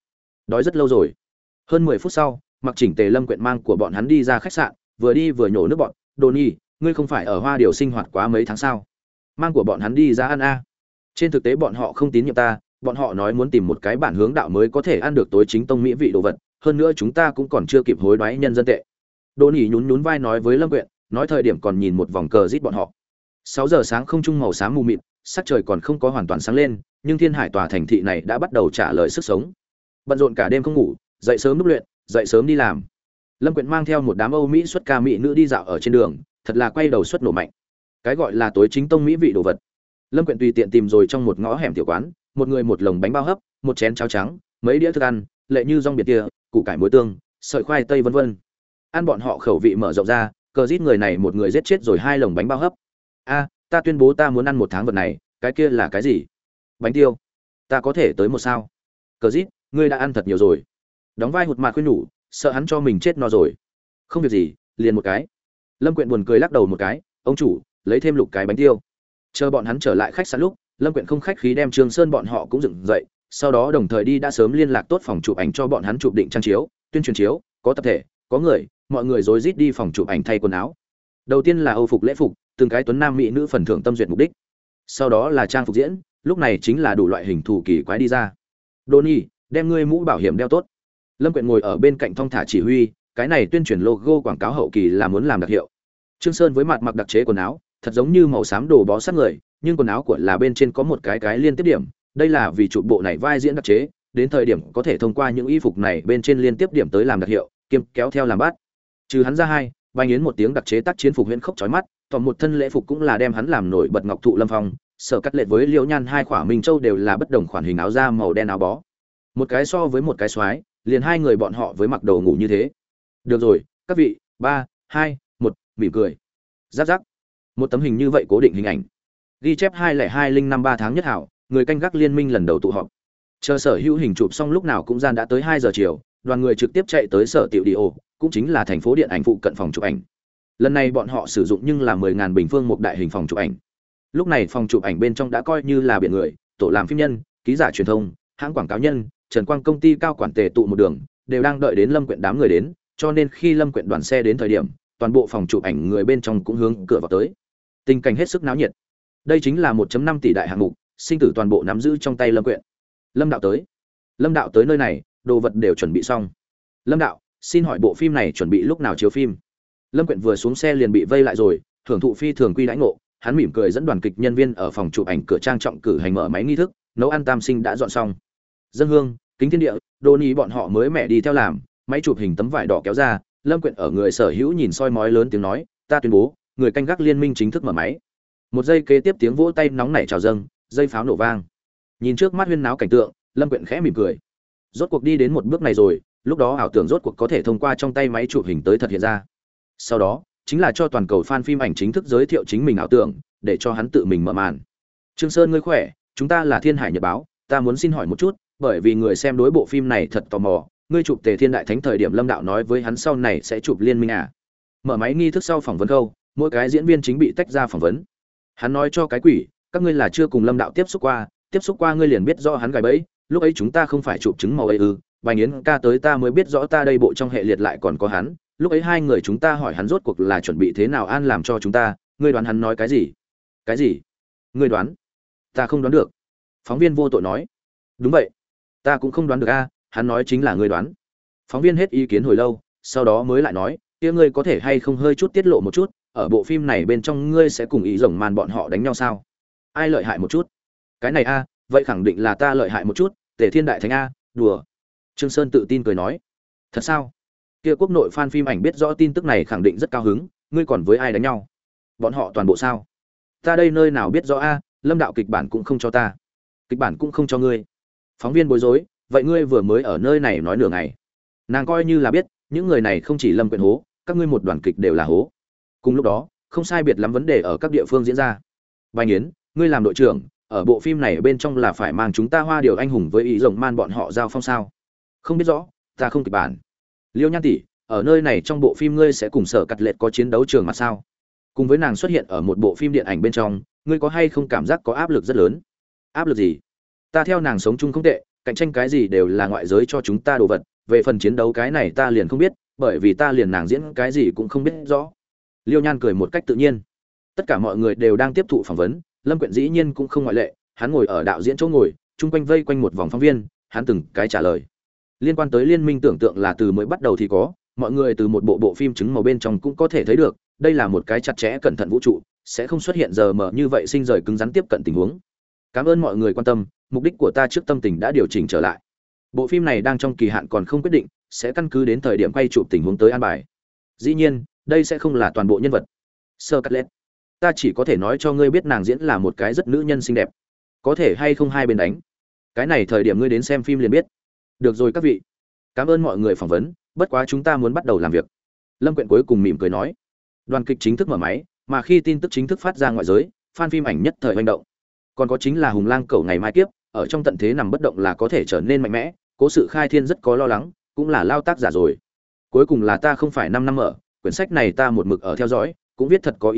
đói rất lâu rồi. Hơn 10 phút sau, mặc chỉnh tề Lâm Quyện mang của bọn hắn đi ra khách sạn, vừa đi vừa nhổ nước bọn, Đỗ Nhĩ, ngươi không phải ở Hoa Điều sinh hoạt quá mấy tháng sao? Mang của bọn hắn đi ra ăn a. Trên thực tế bọn họ không tín nhiệm ta, bọn họ nói muốn tìm một cái bản hướng đạo mới có thể ăn được tối chính tông mỹ vị đồ vật, hơn nữa chúng ta cũng còn chưa kịp hối đoái nhân dân tệ. Đỗ Nhĩ nhún nhún vai nói với Lâm Quyện, nói thời điểm còn nhìn một vòng cờ giết bọn họ. 6 giờ sáng không trung màu xám mù mịt, sắc trời còn không có hoàn toàn sáng lên, nhưng Thiên Hải tòa thành thị này đã bắt đầu trả lời sức sống. Bận rộn cả đêm không ngủ, dậy sớm đúc luyện, dậy sớm đi làm. Lâm Quyện mang theo một đám Âu Mỹ xuất ca mỹ nữ đi dạo ở trên đường, thật là quay đầu xuất nổ mạnh. Cái gọi là tối chính tông mỹ vị đồ vật. Lâm Quyện tùy tiện tìm rồi trong một ngõ hẻm tiểu quán, một người một lồng bánh bao hấp, một chén cháo trắng, mấy đĩa thức ăn, lệ như rong biệt tia, củ cải muối tương, sợi khoai tây vân vân. Ăn bọn họ khẩu vị mở rộng ra, cờ giết người này một người giết chết rồi 2 lồng bánh bao hấp. A, ta tuyên bố ta muốn ăn 1 tháng vật này, cái kia là cái gì? Bánh tiêu. Ta có thể tới 1 sao? Cờ giết, ngươi đã ăn thật nhiều rồi. Đóng vai hụt mặt khuyên nhủ, sợ hắn cho mình chết no rồi. Không việc gì, liền một cái. Lâm Quyện buồn cười lắc đầu một cái, ông chủ, lấy thêm lục cái bánh tiêu. Chờ bọn hắn trở lại khách sạn lúc, Lâm Quyện không khách khí đem Trương Sơn bọn họ cũng dựng dậy, sau đó đồng thời đi đã sớm liên lạc tốt phòng chụp ảnh cho bọn hắn chụp định trang chiếu, tuyên truyền chiếu, có tập thể, có người, mọi người rối rít đi phòng chụp ảnh thay quần áo. Đầu tiên là Âu phục lễ phục, từng cái tuấn nam mỹ nữ phần thưởng tâm duyệt mục đích. Sau đó là trang phục diễn, lúc này chính là đủ loại hình thù kỳ quái đi ra. Đô Nhi, đem ngươi mũ bảo hiểm đeo tốt. Lâm Quyện ngồi ở bên cạnh thong thả chỉ huy, cái này tuyên truyền logo quảng cáo hậu kỳ là muốn làm đặc hiệu. Trương Sơn với mặt mặc đặc chế quần áo, thật giống như màu xám đồ bó sát người, nhưng quần áo của là bên trên có một cái liên tiếp điểm, đây là vì chụp bộ này vai diễn đặc chế, đến thời điểm có thể thông qua những y phục này bên trên liên tiếp điểm tới làm đặc hiệu, kiêm kéo theo làm bát. Trừ hắn ra hai, Bành Yến một tiếng đặc chế tác chiến phục huyễn khốc chói mắt, toàn một thân lễ phục cũng là đem hắn làm nổi bật ngọc thụ lâm phong, Sở Cắt Lệ với Liễu Nhan hai khỏa Minh Châu đều là bất đồng khoản hình áo da màu đen áo bó. Một cái so với một cái xoái, liền hai người bọn họ với mặc đồ ngủ như thế. Được rồi, các vị, 3, 2, 1, mỉm cười. Giáp giáp. Một tấm hình như vậy cố định hình ảnh. Ghi chép 202053 tháng nhất hảo, người canh gác liên minh lần đầu tụ họp. Chờ sở hữu hình chụp xong lúc nào cũng gian đã tới 2 giờ chiều, đoàn người trực tiếp chạy tới sở tiểu đi ổ, cũng chính là thành phố điện ảnh phụ cận phòng chụp ảnh. Lần này bọn họ sử dụng nhưng là 10.000 bình phương một đại hình phòng chụp ảnh. Lúc này phòng chụp ảnh bên trong đã coi như là biển người, tổ làm phim nhân, ký giả truyền thông, hãng quảng cáo nhân, Trần Quang công ty cao quản tề tụ một đường, đều đang đợi đến Lâm Quyện đám người đến, cho nên khi Lâm Quyện đoàn xe đến thời điểm, toàn bộ phòng chụp ảnh người bên trong cũng hướng cửa vào tới. Tình cảnh hết sức náo nhiệt. Đây chính là 1.5 tỷ đại hạng mục, sinh tử toàn bộ nắm giữ trong tay Lâm Quyện. Lâm đạo tới. Lâm đạo tới nơi này, đồ vật đều chuẩn bị xong. Lâm đạo, xin hỏi bộ phim này chuẩn bị lúc nào chiếu phim? Lâm Quyện vừa xuống xe liền bị vây lại rồi, hưởng thụ phi thường quy đãi ngộ, hắn mỉm cười dẫn đoàn kịch nhân viên ở phòng chụp ảnh cửa trang trọng cử hành mở máy nghi thức, nấu ăn tam sinh đã dọn xong. Dân hương, kính thiên địa, Đô Nhi bọn họ mới mẹ đi theo làm, máy chụp hình tấm vải đỏ kéo ra, Lâm Quyện ở người sở hữu nhìn soi mói lớn tiếng nói, ta tuyên bố, người canh gác liên minh chính thức mở máy. Một giây kế tiếp tiếng vỗ tay nóng nảy chào dâng, dây pháo nổ vang. Nhìn trước mắt huyên náo cảnh tượng, Lâm Quyện khẽ mỉm cười. Rốt cuộc đi đến một bước này rồi, lúc đó ảo tưởng rốt cuộc có thể thông qua trong tay máy chụp hình tới thật hiện ra. Sau đó, chính là cho toàn cầu fan phim ảnh chính thức giới thiệu chính mình ảo tưởng, để cho hắn tự mình mở màn. Trương Sơn ngươi khỏe, chúng ta là Thiên Hải Nhật báo, ta muốn xin hỏi một chút, bởi vì người xem đối bộ phim này thật tò mò, ngươi chụp Tề Thiên Đại Thánh thời điểm Lâm đạo nói với hắn sau này sẽ chụp liên minh à? Mở máy nghi thức sau phỏng vấn câu, mỗi cái diễn viên chính bị tách ra phỏng vấn. Hắn nói cho cái quỷ, các ngươi là chưa cùng Lâm đạo tiếp xúc qua ngươi liền biết rõ hắn gài bẫy, lúc ấy chúng ta không phải chụp chứng màu ấy ư? Bành Yến ca tới ta mới biết rõ ta đây bộ trong hệ liệt lại còn có hắn, lúc ấy hai người chúng ta hỏi hắn rốt cuộc là chuẩn bị thế nào an làm cho chúng ta, ngươi đoán hắn nói cái gì? Cái gì? Ngươi đoán? Ta không đoán được. Phóng viên vô tội nói. Đúng vậy, ta cũng không đoán được a, hắn nói chính là ngươi đoán. Phóng viên hết ý kiến hồi lâu, sau đó mới lại nói, kia ngươi có thể hay không hơi chút tiết lộ một chút, ở bộ phim này bên trong ngươi sẽ cùng ý rồng màn bọn họ đánh nhau sao? Ai lợi hại một chút? Cái này a, vậy khẳng định là ta lợi hại một chút, Tề Thiên Đại Thánh a, đùa. Trương Sơn tự tin cười nói. Thật sao? Kia quốc nội fan phim ảnh biết rõ tin tức này khẳng định rất cao hứng, ngươi còn với ai đánh nhau? Bọn họ toàn bộ sao? Ta đây nơi nào biết rõ a, Lâm đạo kịch bản cũng không cho ta. Kịch bản cũng không cho ngươi. Phóng viên bối rối, vậy ngươi vừa mới ở nơi này nói nửa ngày. Nàng coi như là biết, những người này không chỉ Lâm Quyện hố, các ngươi một đoàn kịch đều là hố. Cùng lúc đó, không sai biệt lắm vấn đề ở các địa phương diễn ra. Bành Yến, ngươi làm đội trưởng, ở bộ phim này bên trong là phải mang chúng ta Hoa Điều anh hùng với ý rồng man bọn họ giao phong sao? Không biết rõ, ta không kịch bản. Liêu Nhan tỷ, ở nơi này trong bộ phim ngươi sẽ cùng Sở Cắt Lệ có chiến đấu trường mặt sao? Cùng với nàng xuất hiện ở một bộ phim điện ảnh bên trong, ngươi có hay không cảm giác có áp lực rất lớn? Áp lực gì? Ta theo nàng sống chung không tệ, cạnh tranh cái gì đều là ngoại giới cho chúng ta đồ vật, về phần chiến đấu cái này ta liền không biết, bởi vì ta liền nàng diễn cái gì cũng không biết rõ. Liêu Nhan cười một cách tự nhiên. Tất cả mọi người đều đang tiếp thụ phỏng vấn, Lâm Quyện dĩ nhiên cũng không ngoại lệ, hắn ngồi ở đạo diễn chỗ ngồi, chung quanh vây quanh một vòng phóng viên, hắn từng cái trả lời. Liên quan tới liên minh tưởng tượng là từ mới bắt đầu thì có, mọi người từ một bộ phim chứng màu bên trong cũng có thể thấy được, đây là một cái chặt chẽ cẩn thận vũ trụ, sẽ không xuất hiện giờ mở như vậy sinh rời cứng rắn tiếp cận tình huống. Cảm ơn mọi người quan tâm, mục đích của ta trước tâm tình đã điều chỉnh trở lại. Bộ phim này đang trong kỳ hạn còn không quyết định, sẽ căn cứ đến thời điểm quay chụp tình huống tới an bài. Dĩ nhiên, đây sẽ không là toàn bộ nhân vật. Sơ Cắt Lết, ta chỉ có thể nói cho ngươi biết nàng diễn là một cái rất nữ nhân xinh đẹp. Có thể hay không hai bên đánh, cái này thời điểm ngươi đến xem phim liền biết. Được rồi các vị, cảm ơn mọi người phỏng vấn, bất quá chúng ta muốn bắt đầu làm việc. Lâm Quyện cuối cùng mỉm cười nói. Đoàn kịch chính thức mở máy, mà khi tin tức chính thức phát ra ngoại giới, fan phim ảnh nhất thời hoành động. Còn có chính là Hùng Lang Cẩu ngày mai kiếp, ở trong tận thế nằm bất động là có thể trở nên mạnh mẽ, cố sự khai thiên rất có lo lắng, cũng là lao tác giả rồi. Cuối cùng là ta không phải 5 năm ở, quyển sách này ta một mực ở theo dõi, cũng viết thật có ý tứ,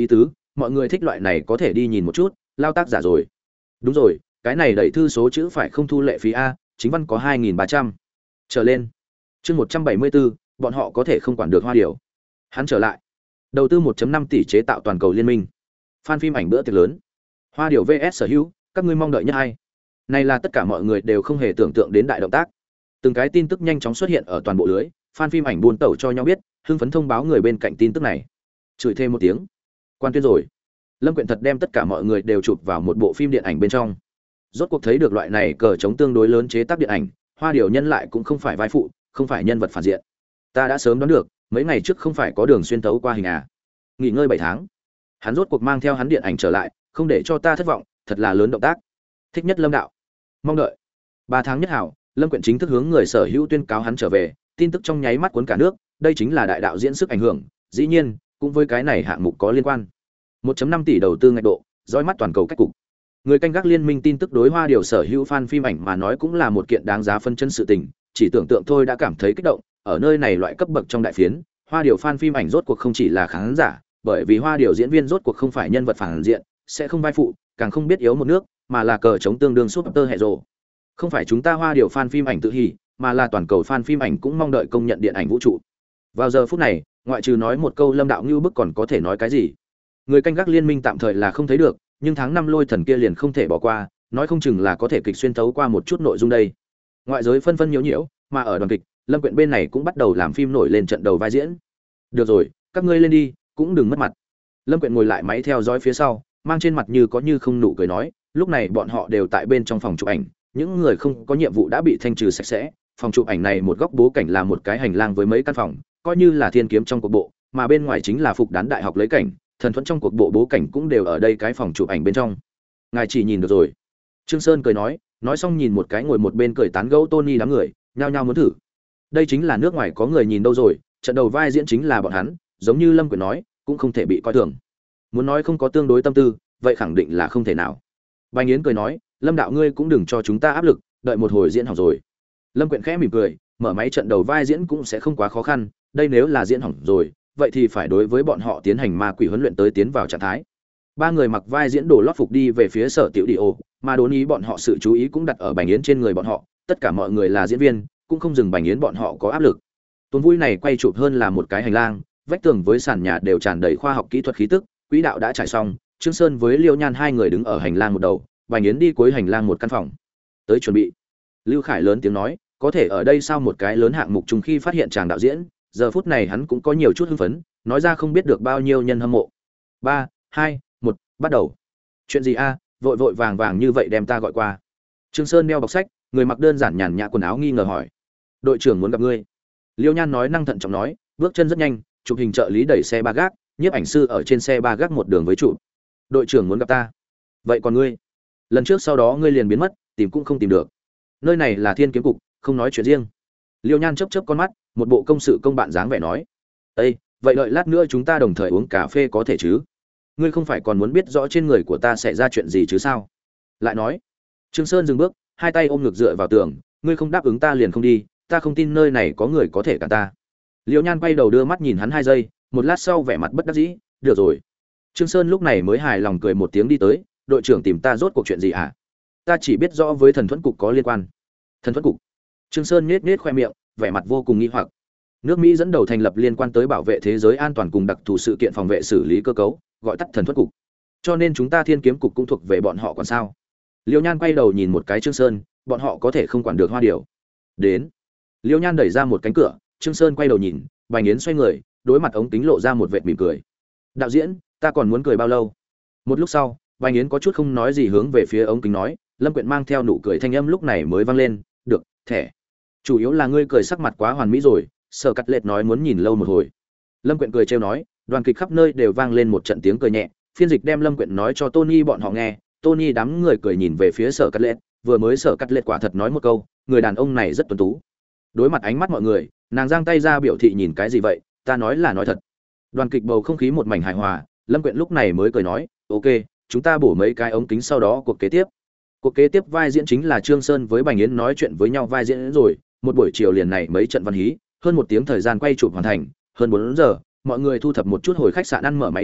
mọi người thích loại này có thể đi nhìn một chút lao tác giả rồi. Đúng rồi, cái này đẩy thư số chữ phải không thu lệ phí a, chính văn có 2.300 trở lên. Chương 174, bọn họ có thể không quản được Hoa Điều. Hắn trở lại. Đầu tư 1.5 tỷ chế tạo toàn cầu liên minh. Fan phim ảnh bữa tiệc lớn. Hoa Điều VS Sở Hữu, các ngươi mong đợi nhất hay. Này là tất cả mọi người đều không hề tưởng tượng đến đại động tác. Từng cái tin tức nhanh chóng xuất hiện ở toàn bộ lưới, fan phim ảnh buôn tẩu cho nhau biết, hưng phấn thông báo người bên cạnh tin tức này. Chửi thêm một tiếng. Quan tuyên rồi. Lâm Quyện thật đem tất cả mọi người đều chụp vào một bộ phim điện ảnh bên trong. Rốt cuộc thấy được loại này cờ chống tương đối lớn chế tác điện ảnh, Hoa Điều nhân lại cũng không phải vai phụ, không phải nhân vật phản diện. Ta đã sớm đoán được, mấy ngày trước không phải có đường xuyên tấu qua hình à? Nghỉ ngơi 7 tháng, hắn rốt cuộc mang theo hắn điện ảnh trở lại, không để cho ta thất vọng, thật là lớn động tác. Thích nhất Lâm đạo. Mong đợi. 3 tháng nhất hảo, Lâm Quyện chính thức hướng người sở hữu tuyên cáo hắn trở về, tin tức trong nháy mắt cuốn cả nước, đây chính là đại đạo diễn sức ảnh hưởng, dĩ nhiên, cũng với cái này hạng mục có liên quan. 1.5 tỷ đầu tư ngạch độ, dõi mắt toàn cầu cách cục. Người canh gác liên minh tin tức đối Hoa Điều sở hữu fan phim ảnh mà nói cũng là một kiện đáng giá phân chân sự tình, chỉ tưởng tượng thôi đã cảm thấy kích động, ở nơi này loại cấp bậc trong đại phiến, Hoa Điều fan phim ảnh rốt cuộc không chỉ là khán giả, bởi vì Hoa Điều diễn viên rốt cuộc không phải nhân vật phản diện, sẽ không vai phụ, càng không biết yếu một nước, mà là cờ chống tương đương super hero. Không phải chúng ta Hoa Điều fan phim ảnh tự hỉ, mà là toàn cầu fan phim ảnh cũng mong đợi công nhận điện ảnh vũ trụ. Vào giờ phút này, ngoại trừ nói một câu Lâm đạo như bức còn có thể nói cái gì? Người canh gác liên minh tạm thời là không thấy được, nhưng tháng 5 lôi thần kia liền không thể bỏ qua, nói không chừng là có thể kịch xuyên thấu qua một chút nội dung đây. Ngoại giới phân phân nhiễu nhiễu, mà ở đoàn kịch, Lâm Quyện bên này cũng bắt đầu làm phim nổi lên trận đầu vai diễn. Được rồi, các ngươi lên đi, cũng đừng mất mặt. Lâm Quyện ngồi lại máy theo dõi phía sau, mang trên mặt như có như không nụ cười nói, lúc này bọn họ đều tại bên trong phòng chụp ảnh, những người không có nhiệm vụ đã bị thanh trừ sạch sẽ. Phòng chụp ảnh này một góc bố cảnh là một cái hành lang với mấy căn phòng, coi như là thiên kiếm trong cuộc bộ, mà bên ngoài chính là phục đán đại học lấy cảnh, thần thuẫn trong cuộc bộ bố cảnh cũng đều ở đây cái phòng chụp ảnh bên trong. Ngài chỉ nhìn được rồi. Trương Sơn cười nói xong nhìn một cái ngồi một bên cười tán gẫu Tony đám người, nhao nhao muốn thử. Đây chính là nước ngoài có người nhìn đâu rồi, trận đầu vai diễn chính là bọn hắn, giống như Lâm Quyện nói, cũng không thể bị coi thường. Muốn nói không có tương đối tâm tư, vậy khẳng định là không thể nào. Bành Yến cười nói, Lâm đạo ngươi cũng đừng cho chúng ta áp lực, đợi một hồi diễn hỏng rồi. Lâm Quyện khẽ mỉm cười, mở máy trận đầu vai diễn cũng sẽ không quá khó khăn, đây nếu là diễn hỏng rồi, vậy thì phải đối với bọn họ tiến hành ma quỷ huấn luyện tới tiến vào trạng thái. Ba người mặc vai diễn đồ lót phục đi về phía Sở Tiểu Điểu, mà đốn ý bọn họ sự chú ý cũng đặt ở Bành Yến trên người bọn họ, tất cả mọi người là diễn viên, cũng không dừng Bành Yến bọn họ có áp lực. Tuần vui này quay chụp hơn là một cái hành lang, vách tường với sàn nhà đều tràn đầy khoa học kỹ thuật khí tức, quỹ đạo đã trải xong, Trương Sơn với Liêu Nhan hai người đứng ở hành lang một đầu, Bành Yến đi cuối hành lang một căn phòng. Tới chuẩn bị. Lưu Khải lớn tiếng nói, có thể ở đây sao một cái lớn hạng mục trùng khi phát hiện chàng đạo diễn, giờ phút này hắn cũng có nhiều chút hưng phấn, nói ra không biết được bao nhiêu nhân hâm mộ. 3, 2, 1, bắt đầu. Chuyện gì a, vội vội vàng vàng như vậy đem ta gọi qua. Trương Sơn đeo bọc sách, người mặc đơn giản nhàn nhã quần áo nghi ngờ hỏi. Đội trưởng muốn gặp ngươi. Liêu Nhan nói năng thận trọng nói, bước chân rất nhanh, chụp hình trợ lý đẩy xe ba gác, nhiếp ảnh sư ở trên xe ba gác một đường với trụ. Đội trưởng muốn gặp ta. Vậy còn ngươi? Lần trước sau đó ngươi liền biến mất, tìm cũng không tìm được. Nơi này là Thiên Kiếm cục, không nói chuyện riêng. Liêu Nhan chớp chớp con mắt, một bộ công sự công bạn dáng vẻ nói, ê, vậy đợi lát nữa chúng ta đồng thời uống cà phê có thể chứ? Ngươi không phải còn muốn biết rõ trên người của ta sẽ ra chuyện gì chứ sao? Lại nói. Trương Sơn dừng bước, hai tay ôm ngực dựa vào tường, ngươi không đáp ứng ta liền không đi, ta không tin nơi này có người có thể cản ta. Liêu Nhan quay đầu đưa mắt nhìn hắn 2 giây, một lát sau vẻ mặt bất đắc dĩ, được rồi. Trương Sơn lúc này mới hài lòng cười một tiếng đi tới, đội trưởng tìm ta rốt cuộc chuyện gì hả? Ta chỉ biết rõ với thần thuẫn cục có liên quan. Thần thuẫn cục? Trương Sơn nhếch nhếch khoe miệng, vẻ mặt vô cùng nghi hoặc. Nước Mỹ dẫn đầu thành lập liên quan tới bảo vệ thế giới an toàn cùng đặc thù sự kiện phòng vệ xử lý cơ cấu, gọi tắt thần thuẫn cục. Cho nên chúng ta Thiên Kiếm cục cũng thuộc về bọn họ còn sao? Liêu Nhan quay đầu nhìn một cái Trương Sơn, bọn họ có thể không quản được Hoa Điều. Đến. Liêu Nhan đẩy ra một cánh cửa, Trương Sơn quay đầu nhìn, Bành Yến xoay người, đối mặt ống kính lộ ra một vệt mỉm cười. Đạo diễn, ta còn muốn cười bao lâu? Một lúc sau, Bành Yến có chút không nói gì hướng về phía ống kính nói, Lâm Quyện mang theo nụ cười thanh âm lúc này mới vang lên, được, thẻ. Chủ yếu là ngươi cười sắc mặt quá hoàn mỹ rồi, Sở Cắt Lệch nói muốn nhìn lâu một hồi. Lâm Quyện cười trêu nói, đoàn kịch khắp nơi đều vang lên một trận tiếng cười nhẹ, phiên dịch đem Lâm Quyện nói cho Tony bọn họ nghe, Tony đám người cười nhìn về phía Sở Cắt Lệch, vừa mới Sở Cắt Lệch quả thật nói một câu, người đàn ông này rất tuấn tú. Đối mặt ánh mắt mọi người, nàng giang tay ra biểu thị nhìn cái gì vậy, ta nói là nói thật. Đoàn kịch bầu không khí một mảnh hài hòa, Lâm Quyện lúc này mới cười nói, ok, chúng ta bổ mấy cái ống kính sau đó cuộc kế tiếp. Cuộc kế tiếp vai diễn chính là Trương Sơn với Bành Yến nói chuyện với nhau vai diễn rồi, một buổi chiều liền này mấy trận văn hí, hơn 1 tiếng thời gian quay chụp hoàn thành, hơn 4 giờ, mọi người thu thập một chút hồi khách sạn ăn mở máy yến,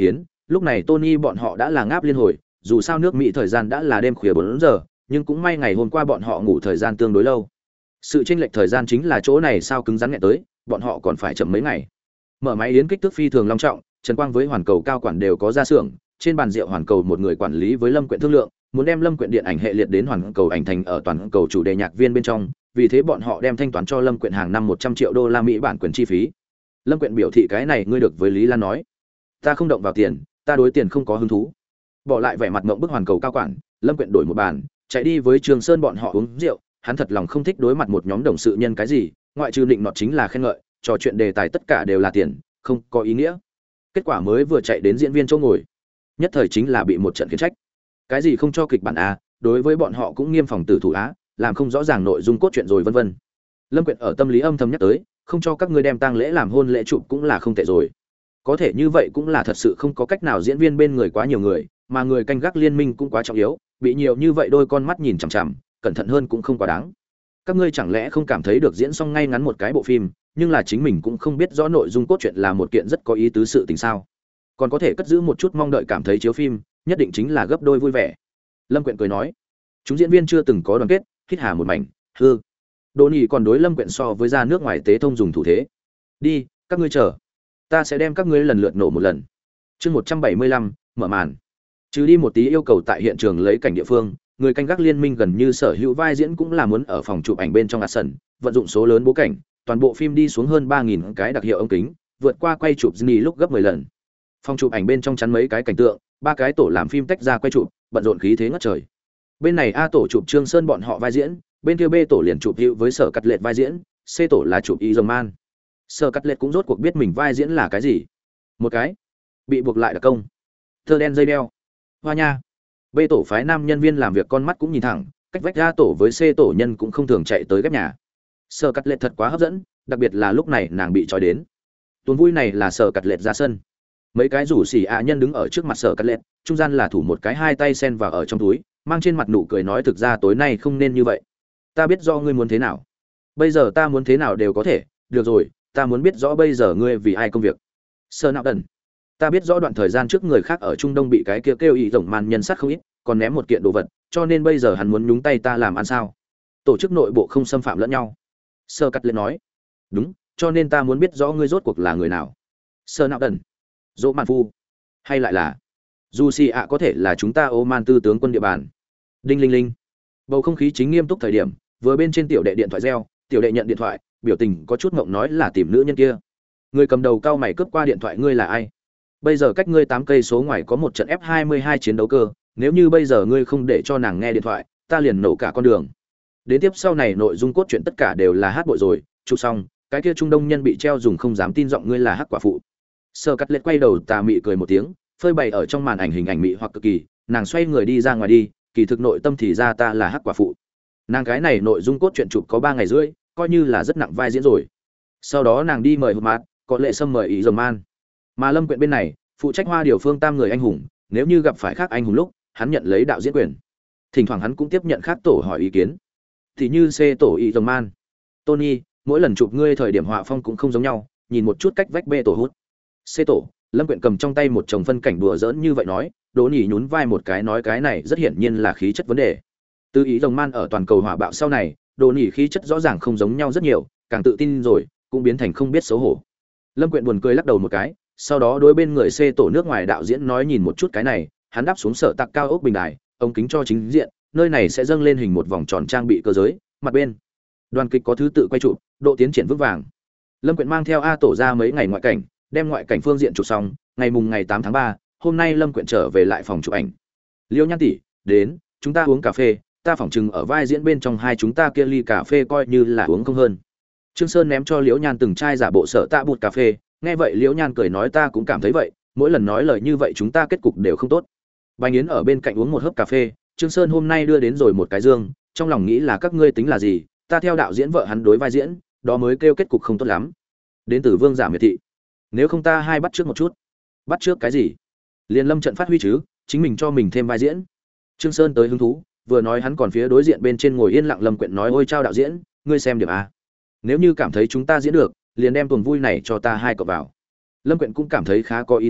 lúc này Tony bọn họ đã là ngáp liên hồi, dù sao nước Mỹ thời gian đã là đêm khuya 4 giờ, nhưng cũng may ngày hôm qua bọn họ ngủ thời gian tương đối lâu. Sự chênh lệch thời gian chính là chỗ này sao cứng rắn nghẹn tới, bọn họ còn phải chậm mấy ngày. Mở máy yến kích thước phi thường long trọng, Trần Quang với Hoàn Cầu cao quản đều có ra xưởng, trên bàn rượu Hoàn Cầu một người quản lý với Lâm Quyện thương lượng, muốn đem Lâm Quyện điện ảnh hệ liệt đến Hoàn Cầu ảnh thành ở toàn cầu chủ đề nhạc viên bên trong, vì thế bọn họ đem thanh toán cho Lâm Quyện hàng năm 100 triệu đô la Mỹ bản quyền chi phí. Lâm Quyện biểu thị cái này ngươi được với Lý Lan nói, ta không động vào tiền, ta đối tiền không có hứng thú. Bỏ lại vẻ mặt ngậm bức Hoàn Cầu cao quản, Lâm Quyện đổi một bàn, chạy đi với Trường Sơn bọn họ uống rượu, hắn thật lòng không thích đối mặt một nhóm đồng sự nhân cái gì, ngoại trừ định nọt chính là khen ngợi, trò chuyện đề tài tất cả đều là tiền, không có ý nghĩa. Kết quả mới vừa chạy đến diễn viên chỗ ngồi, nhất thời chính là bị một trận khiển trách. Cái gì không cho kịch bản à, đối với bọn họ cũng nghiêm phòng tử thủ á, làm không rõ ràng nội dung cốt truyện rồi vân vân. Lâm Quyện ở tâm lý âm thầm nhắc tới, không cho các ngươi đem tang lễ làm hôn lễ chụp cũng là không tệ rồi. Có thể như vậy cũng là thật sự không có cách nào, diễn viên bên người quá nhiều người, mà người canh gác liên minh cũng quá trọng yếu, bị nhiều như vậy đôi con mắt nhìn chằm chằm, cẩn thận hơn cũng không quá đáng. Các ngươi chẳng lẽ không cảm thấy được diễn xong ngay ngắn một cái bộ phim, nhưng là chính mình cũng không biết rõ nội dung cốt truyện là một kiện rất có ý tứ sự tình sao? Còn có thể cất giữ một chút mong đợi, cảm thấy chiếu phim nhất định chính là gấp đôi vui vẻ. Lâm Quyện cười nói, chúng diễn viên chưa từng có đoàn kết, hít hà một mảnh, hư. Đỗ Nhĩ còn đối Lâm Quyện so với ra nước ngoài tế thông dùng thủ thế. Đi, các ngươi chờ, ta sẽ đem các ngươi lần lượt nổ một lần. Chương 175, mở màn. Trừ đi một tí yêu cầu tại hiện trường lấy cảnh địa phương, người canh gác liên minh gần như sở hữu vai diễn cũng là muốn ở phòng chụp ảnh bên trong action, vận dụng số lớn bố cảnh, toàn bộ phim đi xuống hơn 3000 cái đặc hiệu ống kính, vượt qua quay chụp Disney lúc gấp 10 lần. Phòng chụp ảnh bên trong chắn mấy cái cảnh tượng, ba cái tổ làm phim tách ra quay chụp, bận rộn khí thế ngất trời. Bên này A tổ chụp Trương Sơn bọn họ vai diễn, bên kia B tổ liền chụp hữu với Sở Cắt Lệ vai diễn, C tổ là chụp Y Dòng Man. Sở Cắt Lệ cũng rốt cuộc biết mình vai diễn là cái gì. Một cái bị buộc lại đặc công, thơ đen dây đeo, hoa nha. B tổ phái nam nhân viên làm việc con mắt cũng nhìn thẳng, cách vách A tổ với C tổ nhân cũng không thường chạy tới ghép nhà. Sở Cắt Lệ thật quá hấp dẫn, đặc biệt là lúc này nàng bị trói đến. Tuần vui này là Sở Cắt Lệ ra sân. Mấy cái rủ xỉ ạ nhân đứng ở trước mặt Sở Cắt Lệ, trung gian là thủ một cái hai tay sen vào ở trong túi, mang trên mặt nụ cười nói, thực ra tối nay không nên như vậy. Ta biết rõ ngươi muốn thế nào. Bây giờ ta muốn thế nào đều có thể, được rồi, ta muốn biết rõ bây giờ ngươi vì ai công việc. Sơ Nạo Đần, ta biết rõ đoạn thời gian trước người khác ở Trung Đông bị cái kia kêu ý tổng man nhân sát không ít, còn ném một kiện đồ vật, cho nên bây giờ hắn muốn nhúng tay ta làm ăn sao? Tổ chức nội bộ không xâm phạm lẫn nhau. Sơ Cắt Lệ nói, đúng, cho nên ta muốn biết rõ ngươi rốt cuộc là người nào. Sơ Nạo Đần, Dỗ Mạn Phu, hay lại là dù xì ạ có thể là chúng ta Oman tư tướng quân địa bàn. Đinh linh linh, bầu không khí chính nghiêm túc thời điểm, vừa bên trên tiểu đệ điện thoại reo, tiểu đệ nhận điện thoại, biểu tình có chút ngộng nói là tìm nữ nhân kia. Người cầm đầu cao mày cướp qua điện thoại, ngươi là ai? Bây giờ cách ngươi 8 cây số ngoài có một trận F22 chiến đấu cơ, nếu như bây giờ ngươi không để cho nàng nghe điện thoại, ta liền nổ cả con đường. Đến tiếp sau này nội dung cốt truyện tất cả đều là hát bội rồi, chụp xong, cái kia Trung Đông nhân bị treo dùng không dám tin giọng ngươi là hắc quả phụ. Sơ Cắt Lệ quay đầu tà mị cười một tiếng, phơi bày ở trong màn ảnh hình ảnh mị hoặc cực kỳ, nàng xoay người đi ra ngoài đi, kỳ thực nội tâm thì ra ta là hắc quả phụ. Nàng cái này nội dung cốt truyện chụp có 3 ngày rưỡi, coi như là rất nặng vai diễn rồi. Sau đó nàng đi mời Hụt Mạt, có Lệ Sâm mời Ý Dòng Man. Mà Lâm Quyện bên này, phụ trách Hoa Điều Phương Tam người anh hùng, nếu như gặp phải khác anh hùng lúc, hắn nhận lấy đạo diễn quyền. Thỉnh thoảng hắn cũng tiếp nhận khác tổ hỏi ý kiến. Thì như C tổ Ý Dòng Man. Tony, mỗi lần chụp ngươi thời điểm họa phong cũng không giống nhau, nhìn một chút cách vách B tổ hút. C tổ, Lâm Quyện cầm trong tay một chồng phân cảnh đùa giỡn như vậy nói, Đỗ Nhĩ nhún vai một cái nói cái này rất hiển nhiên là khí chất vấn đề. Từ Ý Rồng Man ở toàn cầu hỏa bạo sau này, Đỗ Nhĩ khí chất rõ ràng không giống nhau rất nhiều, càng tự tin rồi, cũng biến thành không biết xấu hổ. Lâm Quyện buồn cười lắc đầu một cái, sau đó đối bên người C tổ nước ngoài đạo diễn nói nhìn một chút cái này, hắn đáp xuống sở tạc cao ốc bình đài, ống kính cho chính diện, nơi này sẽ dâng lên hình một vòng tròn trang bị cơ giới, mặt bên. Đoàn kịch có thứ tự quay chụp, độ tiến triển vững vàng. Lâm Quyện mang theo A tổ ra mấy ngày ngoại cảnh, đem ngoại cảnh phương diện chụp xong, ngày 8 tháng 3, hôm nay Lâm Quyện trở về lại phòng chụp ảnh. Liêu Nhan tỷ, đến, chúng ta uống cà phê, ta phỏng chừng ở vai diễn bên trong hai chúng ta kia ly cà phê coi như là uống không hơn. Trương Sơn ném cho Liễu Nhan từng chai giả bộ sợ tạ bụt cà phê, nghe vậy Liễu Nhan cười nói ta cũng cảm thấy vậy, mỗi lần nói lời như vậy chúng ta kết cục đều không tốt. Bành Yến ở bên cạnh uống một hớp cà phê, Trương Sơn hôm nay đưa đến rồi một cái dương, trong lòng nghĩ là các ngươi tính là gì, ta theo đạo diễn vợ hắn đối vai diễn, đó mới kêu kết cục không tốt lắm. Đến từ Vương Giả Miệt Thị. Nếu không ta hai bắt trước một chút. Bắt trước cái gì? Liên Lâm trận phát huy chứ, chính mình cho mình thêm vai diễn. Trương Sơn tới hứng thú, vừa nói hắn còn phía đối diện bên trên ngồi yên lặng Lâm Quyện nói ôi chao đạo diễn, ngươi xem điểm a. Nếu như cảm thấy chúng ta diễn được, liền đem tuần vui này cho ta hai cậu vào. Lâm Quyện cũng cảm thấy khá có ý tứ,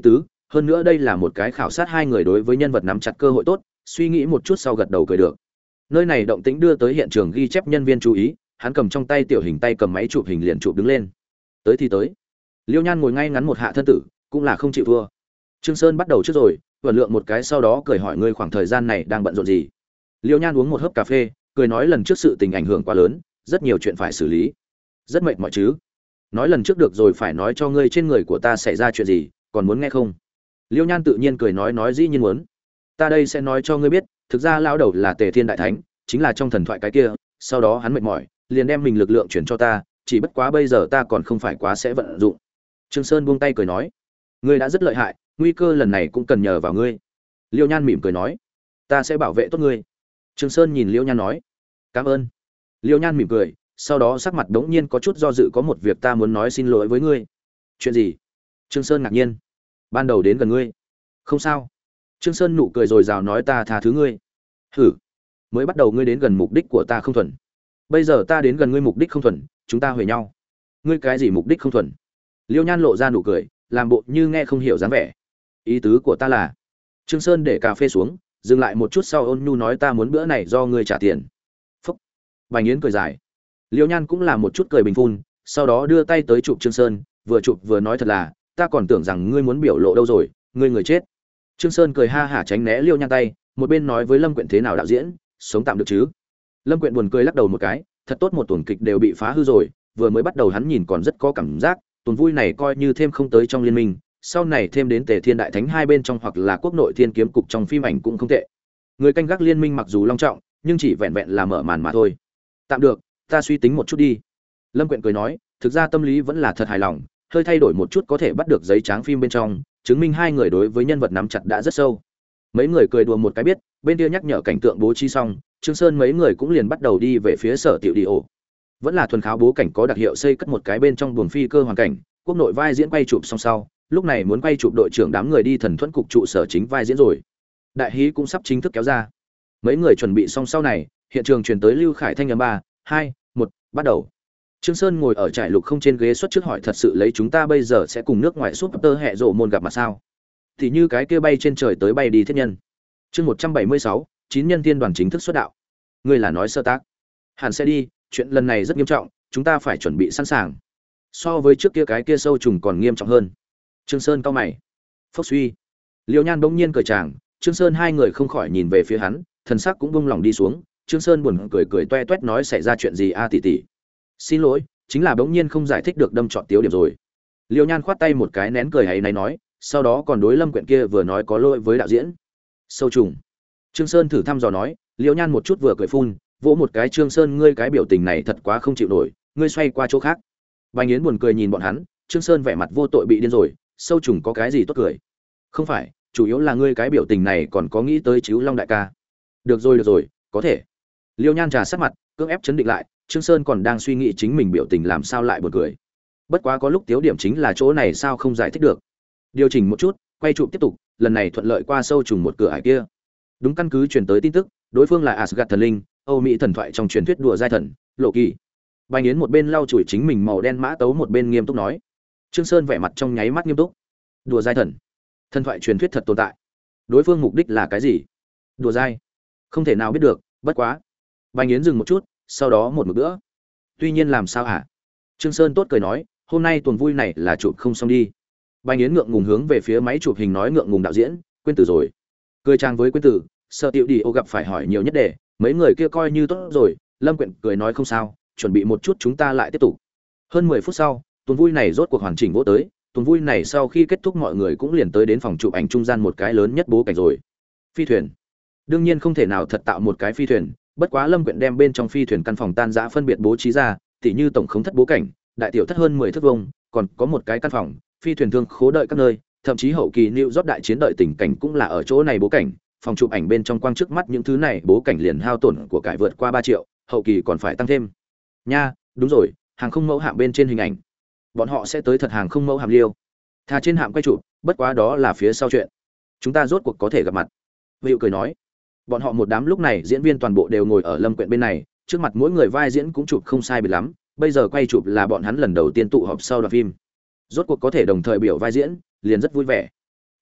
hơn nữa đây là một cái khảo sát hai người đối với nhân vật nắm chặt cơ hội tốt, suy nghĩ một chút sau gật đầu cười được. Nơi này động tĩnh đưa tới hiện trường ghi chép nhân viên chú ý, hắn cầm trong tay tiểu hình tay cầm máy chụp hình liền chụp đứng lên. Tới thì tới. Liêu Nhan ngồi ngay ngắn một hạ thân tử, cũng là không chịu thua. Trương Sơn bắt đầu trước rồi, vẩn lượng một cái sau đó cười hỏi ngươi khoảng thời gian này đang bận rộn gì. Liêu Nhan uống một hớp cà phê, cười nói lần trước sự tình ảnh hưởng quá lớn, rất nhiều chuyện phải xử lý. Rất mệt mỏi chứ? Nói lần trước được rồi, phải nói cho ngươi trên người của ta xảy ra chuyện gì, còn muốn nghe không? Liêu Nhan tự nhiên cười nói dĩ nhiên muốn. Ta đây sẽ nói cho ngươi biết, thực ra lão đầu là Tề Thiên đại thánh, chính là trong thần thoại cái kia, sau đó hắn mệt mỏi, liền đem mình lực lượng chuyển cho ta, chỉ bất quá bây giờ ta còn không phải quá sẽ vận dụng. Trương Sơn buông tay cười nói, ngươi đã rất lợi hại, nguy cơ lần này cũng cần nhờ vào ngươi. Liêu Nhan mỉm cười nói, ta sẽ bảo vệ tốt ngươi. Trương Sơn nhìn Liêu Nhan nói, cảm ơn. Liêu Nhan mỉm cười, sau đó sắc mặt đống nhiên có chút do dự, có một việc ta muốn nói xin lỗi với ngươi. Chuyện gì? Trương Sơn ngạc nhiên. Ban đầu đến gần ngươi. Không sao. Trương Sơn nụ cười rồi rào nói ta tha thứ ngươi. Hử. Mới bắt đầu ngươi đến gần mục đích của ta không thuần. Bây giờ ta đến gần ngươi mục đích không thuần, chúng ta huề nhau. Ngươi cái gì mục đích không thuần? Liêu Nhan lộ ra nụ cười, làm bộ như nghe không hiểu dáng vẻ. Ý tứ của ta là. Trương Sơn để cà phê xuống, dừng lại một chút sau ôn nhu nói ta muốn bữa này do ngươi trả tiền. Phúc. Bành Yến cười dài. Liêu Nhan cũng là một chút cười bình phun, sau đó đưa tay tới chụp Trương Sơn, vừa chụp vừa nói thật là, ta còn tưởng rằng ngươi muốn biểu lộ đâu rồi, ngươi người chết. Trương Sơn cười ha hả tránh né Liêu Nhan tay, một bên nói với Lâm Quyện thế nào đạo diễn, sống tạm được chứ? Lâm Quyện buồn cười lắc đầu một cái, thật tốt một tuần kịch đều bị phá hư rồi, vừa mới bắt đầu hắn nhìn còn rất có cảm giác, tuần vui này coi như thêm không tới trong liên minh, sau này thêm đến Tề Thiên đại thánh hai bên trong hoặc là Quốc nội Thiên kiếm cục trong phim ảnh cũng không tệ. Người canh gác liên minh mặc dù long trọng, nhưng chỉ vẹn vẹn là mở màn mà thôi. Tạm được, ta suy tính một chút đi. Lâm Quyện cười nói, thực ra tâm lý vẫn là thật hài lòng, hơi thay đổi một chút có thể bắt được giấy trắng phim bên trong, chứng minh hai người đối với nhân vật nắm chặt đã rất sâu. Mấy người cười đùa một cái biết, bên kia nhắc nhở cảnh tượng bố trí xong, Trương Sơn mấy người cũng liền bắt đầu đi về phía sở tiểu đi ổ. Vẫn là thuần kháo bố cảnh có đặc hiệu xây cất một cái bên trong buồng phi cơ hoàn cảnh, quốc nội vai diễn quay chụp xong sau, lúc này muốn quay chụp đội trưởng đám người đi thần thuẫn cục trụ sở chính vai diễn rồi. Đại hí cũng sắp chính thức kéo ra. Mấy người chuẩn bị xong sau này, hiện trường truyền tới Lưu Khải thanh âm 3, 2, 1, bắt đầu. Trương Sơn ngồi ở trại lục không trên ghế xuất trước hỏi thật sự lấy chúng ta bây giờ sẽ cùng nước ngoài súp tơ hệ rộ môn gặp mặt sao? Thì như cái kia bay trên trời tới bay đi thiết nhân. Chương 176, 9 nhân tiên đoàn chính thức xuất đạo. Ngươi là nói sơ tác? Hẳn sẽ đi, chuyện lần này rất nghiêm trọng, chúng ta phải chuẩn bị sẵn sàng. So với trước kia cái kia sâu trùng còn nghiêm trọng hơn. Trương Sơn cau mày. Phốc suy. Liêu Nhan bỗng nhiên cười chàng, Trương Sơn hai người không khỏi nhìn về phía hắn, thần sắc cũng buông lòng đi xuống. Trương Sơn buồn cười cười toe toét nói xảy ra chuyện gì a tỷ tỷ. Xin lỗi, chính là bỗng nhiên không giải thích được đâm trọn tiếu điểm rồi. Liêu Nhan khoát tay một cái nén cười hay này nói, sau đó còn đối Lâm Quyện kia vừa nói có lỗi với đạo diễn. Sâu trùng. Trương Sơn thử thăm dò nói, Liêu Nhan một chút vừa cười phun, vỗ một cái Trương Sơn ngươi cái biểu tình này thật quá không chịu nổi, ngươi xoay qua chỗ khác. Bành Yến buồn cười nhìn bọn hắn, Trương Sơn vẻ mặt vô tội bị điên rồi, sâu trùng có cái gì tốt cười? Không phải, chủ yếu là ngươi cái biểu tình này còn có nghĩ tới Chíu Long đại ca. Được rồi, có thể. Liêu Nhan trà sát mặt, cưỡng ép chấn định lại, Trương Sơn còn đang suy nghĩ chính mình biểu tình làm sao lại buồn cười. Bất quá có lúc tiếu điểm chính là chỗ này sao không giải thích được. Điều chỉnh một chút, quay chụp tiếp tục, lần này thuận lợi qua sâu trùng một cửa ải kia. Đúng căn cứ truyền tới tin tức, đối phương là Asgard thần linh, Âu Mỹ thần thoại trong truyền thuyết đùa giai thần, Lộ Kỳ. Bành Yến một bên lau chùi chính mình màu đen mã tấu một bên nghiêm túc nói. Trương Sơn vẻ mặt trong nháy mắt nghiêm túc. Đùa giai thần, thần thoại truyền thuyết thật tồn tại. Đối phương mục đích là cái gì? Đùa giai? Không thể nào biết được, bất quá. Bành Yến dừng một chút, sau đó một nữa. Tuy nhiên làm sao hả? Trương Sơn tốt cười nói, hôm nay tuần vui này là chụp không xong đi. Bành Yến ngượng ngùng hướng về phía máy chụp hình nói ngượng ngùng đạo diễn, quên từ rồi. Cười trang với quên từ, sợ tiểu đi ô gặp phải hỏi nhiều nhất đề, mấy người kia coi như tốt rồi. Lâm Quyện cười nói không sao, chuẩn bị một chút chúng ta lại tiếp tục. Hơn 10 phút sau, tuần vui này rốt cuộc hoàn chỉnh vỗ tới. Tuần vui này sau khi kết thúc mọi người cũng liền tới đến phòng chụp ảnh trung gian một cái lớn nhất bố cảnh rồi. Phi thuyền. Đương nhiên không thể nào thật tạo một cái phi thuyền, bất quá Lâm Quyện đem bên trong phi thuyền căn phòng tan rã phân biệt bố trí ra, tỉ như tổng khống thất bố cảnh, đại tiểu thất hơn 10 thước vuông, còn có một cái căn phòng, phi thuyền thương khố đợi các nơi, thậm chí hậu kỳ New York đại chiến đợi tình cảnh cũng là ở chỗ này bố cảnh. Phòng chụp ảnh bên trong quang trước mắt những thứ này bố cảnh liền hao tổn của cải vượt qua 3 triệu, hậu kỳ còn phải tăng thêm. Nha, đúng rồi, hàng không mẫu hạm bên trên hình ảnh. Bọn họ sẽ tới thật hàng không mẫu hạm liêu. Thà trên hạm quay chụp, bất quá đó là phía sau chuyện. Chúng ta rốt cuộc có thể gặp mặt. Vịu cười nói. Bọn họ một đám lúc này diễn viên toàn bộ đều ngồi ở Lâm Quyện bên này, trước mặt mỗi người vai diễn cũng chụp không sai biệt lắm, bây giờ quay chụp là bọn hắn lần đầu tiên tụ họp sau đoạn phim. Rốt cuộc có thể đồng thời biểu vai diễn, liền rất vui vẻ.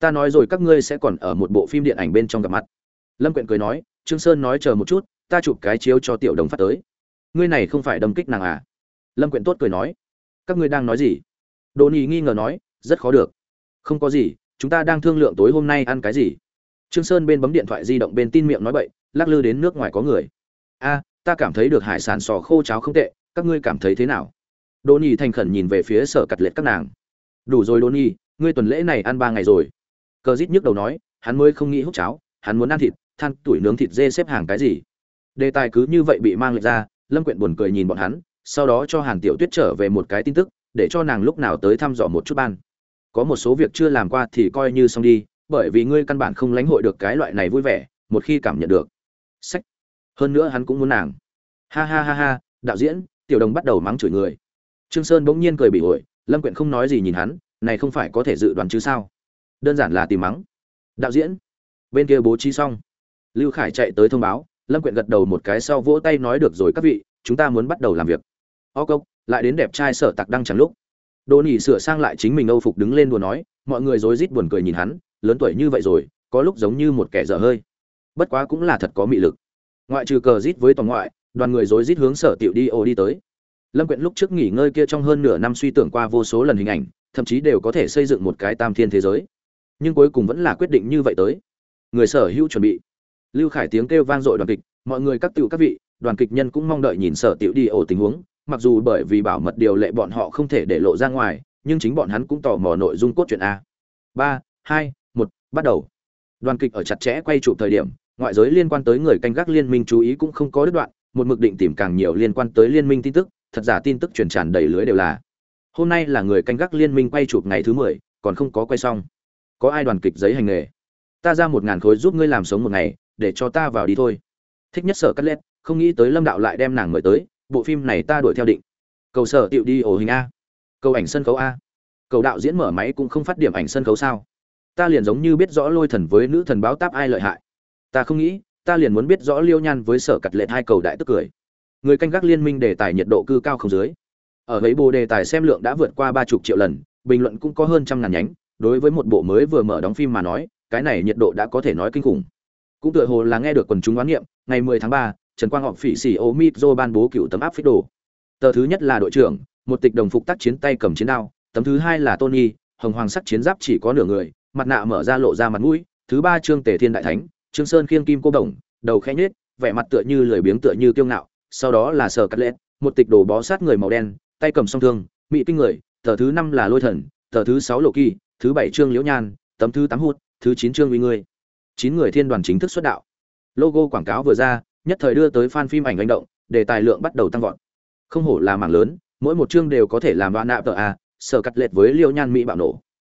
Ta nói rồi các ngươi sẽ còn ở một bộ phim điện ảnh bên trong gặp mặt. Lâm Quyện cười nói, Trương Sơn nói chờ một chút, ta chụp cái chiếu cho Tiểu Đồng phát tới. Ngươi này không phải đâm kích nàng à? Lâm Quyện tốt cười nói, các ngươi đang nói gì? Đỗ Nhi nghi ngờ nói, rất khó được. Không có gì, chúng ta đang thương lượng tối hôm nay ăn cái gì. Trương Sơn bên bấm điện thoại di động bên tin miệng nói bậy, lắc lư đến nước ngoài có người. A, ta cảm thấy được hải sản sò khô cháo không tệ, các ngươi cảm thấy thế nào? Đỗ Nhi thành khẩn nhìn về phía Sở Cật Lệ các nàng. Đủ rồi Đỗ Nhi, ngươi tuần lễ này ăn 3 ngày rồi. Cờ Dít nhức đầu nói, hắn mới không nghĩ hút cháo, hắn muốn ăn thịt, than tuổi nướng thịt dê xếp hàng cái gì. Đề tài cứ như vậy bị mang lệch ra, Lâm Quyện buồn cười nhìn bọn hắn, sau đó cho Hàn Tiểu Tuyết trở về một cái tin tức, để cho nàng lúc nào tới thăm dò một chút ban. Có một số việc chưa làm qua thì coi như xong đi, bởi vì ngươi căn bản không lãnh hội được cái loại này vui vẻ, một khi cảm nhận được. Sách. Hơn nữa hắn cũng muốn nàng. Ha ha ha ha, đạo diễn, Tiểu Đồng bắt đầu mắng chửi người. Trương Sơn bỗng nhiên cười bị ổi, Lâm Quyện không nói gì nhìn hắn, này không phải có thể dự đoán chứ sao? Đơn giản là tìm mắng. Đạo diễn, bên kia bố trí xong. Lưu Khải chạy tới thông báo, Lâm Quyện gật đầu một cái sau vỗ tay nói được rồi các vị, chúng ta muốn bắt đầu làm việc. Ô cốc, lại đến đẹp trai Sở Tặc đang chẳng lúc. Đỗ Nỉ sửa sang lại chính mình âu phục đứng lên đùa nói, mọi người rối rít buồn cười nhìn hắn, lớn tuổi như vậy rồi, có lúc giống như một kẻ dở hơi. Bất quá cũng là thật có mị lực. Ngoại trừ cờ rít với toàn ngoại, đoàn người rối rít hướng Sở Tiểu đi tới. Lâm Quyện lúc trước nghỉ ngơi kia trong hơn nửa năm suy tưởng qua vô số lần hình ảnh, thậm chí đều có thể xây dựng một cái tam thiên thế giới. Nhưng cuối cùng vẫn là quyết định như vậy tới. Người sở hữu chuẩn bị. Lưu Khải tiếng kêu vang dội đoàn kịch, mọi người các tiểu các vị, đoàn kịch nhân cũng mong đợi nhìn Sở Tiểu tình huống, mặc dù bởi vì bảo mật điều lệ bọn họ không thể để lộ ra ngoài, nhưng chính bọn hắn cũng tò mò nội dung cốt truyện a. 3, 2, 1, bắt đầu. Đoàn kịch ở chặt chẽ quay chụp thời điểm, ngoại giới liên quan tới người canh gác liên minh chú ý cũng không có đứt đoạn, một mực định tìm càng nhiều liên quan tới liên minh tin tức, thật giả tin tức truyền tràn đầy lưới đều là. Hôm nay là người canh gác liên minh quay chụp ngày thứ 10, còn không có quay xong. Có ai đoàn kịch giấy hành nghề? Ta ra 1000 khối giúp ngươi làm sống một ngày, để cho ta vào đi thôi. Thích nhất Sở Cắt Lết, không nghĩ tới Lâm đạo lại đem nàng mời tới, bộ phim này ta đuổi theo định. Cầu Sở Tiểu đi ổ hình a. Cầu ảnh sân khấu a. Cầu đạo diễn mở máy cũng không phát điểm ảnh sân khấu sao? Ta liền giống như biết rõ Lôi Thần với nữ thần báo táp ai lợi hại. Ta không nghĩ, ta liền muốn biết rõ Liêu Nhan với Sở Cắt Lết hai cầu đại tức cười. Người canh gác liên minh đề tài nhiệt độ cư cao không dưới. Ở ấy bộ đề tài xem lượng đã vượt qua 30 triệu lần, bình luận cũng có hơn trăm ngàn nhánh, đối với một bộ mới vừa mở đóng phim mà nói, cái này nhiệt độ đã có thể nói kinh khủng. Cũng tựa hồ là nghe được quần chúng đoán nghiệm, ngày 10 tháng 3, Trần Quang Ngọc phỉ xỉ Omidro ban bố cựu tấm áp phích đồ. Tờ thứ nhất là đội trưởng, một tịch đồng phục tác chiến tay cầm chiến đao, tấm thứ hai là Tony, hồng hoàng sắc chiến giáp chỉ có nửa người, mặt nạ mở ra lộ ra mặt mũi, thứ ba Trương Tề Thiên đại thánh, Trương Sơn khiêng kim cô đồng, đầu khẽ nhếch, vẻ mặt tựa như lười biếng tựa như kiêu ngạo, sau đó là Sở Cắt Lết, một tịch đồ bó sát người màu đen, tay cầm song thương, mỹ kinh người, tờ thứ 5 là Lôi Thần, tờ thứ 6 Lộ Kỳ, thứ 7 Trương Liễu Nhan, tấm thứ 8 Hút, thứ 9 Trương Uy Ngươi. 9 người thiên đoàn chính thức xuất đạo. Logo quảng cáo vừa ra, nhất thời đưa tới fan phim ảnh hành động, đề tài lượng bắt đầu tăng vọt. Không hổ là mảng lớn, mỗi một chương đều có thể làm đoạn nạ tờ a, Sở Cắt Lết với Liễu Nhan mỹ bạo nổ.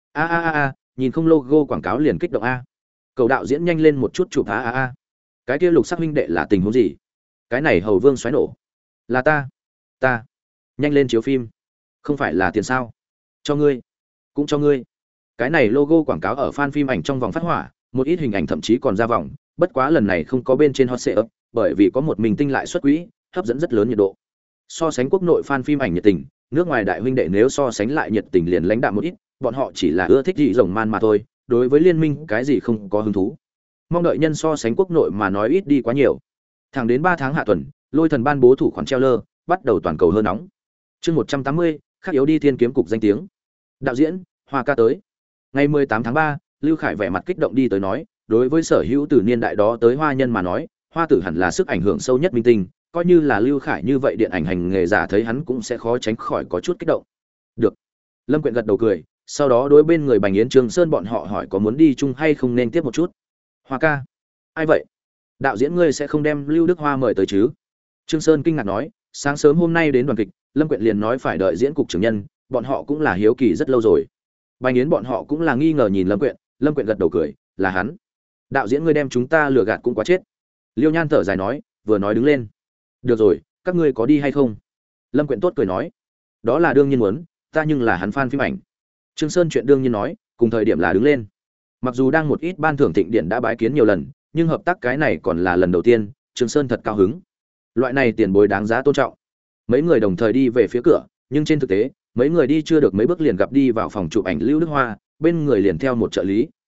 A, nhìn không logo quảng cáo liền kích động a. Cầu đạo diễn nhanh lên một chút chụp a. Cái kia Lục Sắc huynh đệ là tình huống gì? Cái này Hầu Vương xoáy nổ. Là ta. Nhanh lên chiếu phim. Không phải là tiền sao? Cho ngươi, cũng cho ngươi. Cái này logo quảng cáo ở fan phim ảnh trong vòng phát hỏa, một ít hình ảnh thậm chí còn ra vòng, bất quá lần này không có bên trên hot search, bởi vì có một mình tinh lại xuất quỹ, hấp dẫn rất lớn nhiệt độ. So sánh quốc nội fan phim ảnh nhiệt tình, nước ngoài đại huynh đệ nếu so sánh lại nhiệt tình liền lãnh đạm một ít, bọn họ chỉ là ưa thích dị rồng man mà thôi, đối với liên minh cái gì không có hứng thú. Mong đợi nhân so sánh quốc nội mà nói ít đi quá nhiều. Thẳng đến 3 tháng hạ tuần, Lôi Thần ban bố thủ khoản treo lơ, bắt đầu toàn cầu hơn nóng. Chương 180, khắc yếu đi thiên kiếm cục danh tiếng. Đạo diễn, Hoa ca tới. Ngày 18 tháng 3, Lưu Khải vẻ mặt kích động đi tới nói, đối với sở hữu từ niên đại đó tới Hoa nhân mà nói, Hoa tử hẳn là sức ảnh hưởng sâu nhất minh tinh, coi như là Lưu Khải như vậy điện ảnh hành nghề giả thấy hắn cũng sẽ khó tránh khỏi có chút kích động. Được. Lâm Quyện gật đầu cười, sau đó đối bên người Bành Yến Trường Sơn bọn họ hỏi có muốn đi chung hay không nên tiếp một chút. Hoa ca. Ai vậy? Đạo diễn ngươi sẽ không đem Lưu Đức Hoa mời tới chứ? Trương Sơn kinh ngạc nói, sáng sớm hôm nay đến đoàn kịch, Lâm Quyện liền nói phải đợi diễn cục trưởng nhân, bọn họ cũng là hiếu kỳ rất lâu rồi. Bành Yến bọn họ cũng là nghi ngờ nhìn Lâm Quyện gật đầu cười, là hắn. Đạo diễn ngươi đem chúng ta lừa gạt cũng quá chết. Liêu Nhan thở dài nói, vừa nói đứng lên. Được rồi, các ngươi có đi hay không? Lâm Quyện tốt cười nói, đó là đương nhiên muốn, ta nhưng là hắn fan phim ảnh. Trương Sơn chuyện đương nhiên nói, cùng thời điểm là đứng lên. Mặc dù đang một ít ban thưởng thịnh điện đã bái kiến nhiều lần, nhưng hợp tác cái này còn là lần đầu tiên, Trương Sơn thật cao hứng. Loại này tiền bối đáng giá tôn trọng. Mấy người đồng thời đi về phía cửa, nhưng trên thực tế, mấy người đi chưa được mấy bước liền gặp đi vào phòng chụp ảnh Lưu Đức Hoa, bên người liền theo một trợ lý,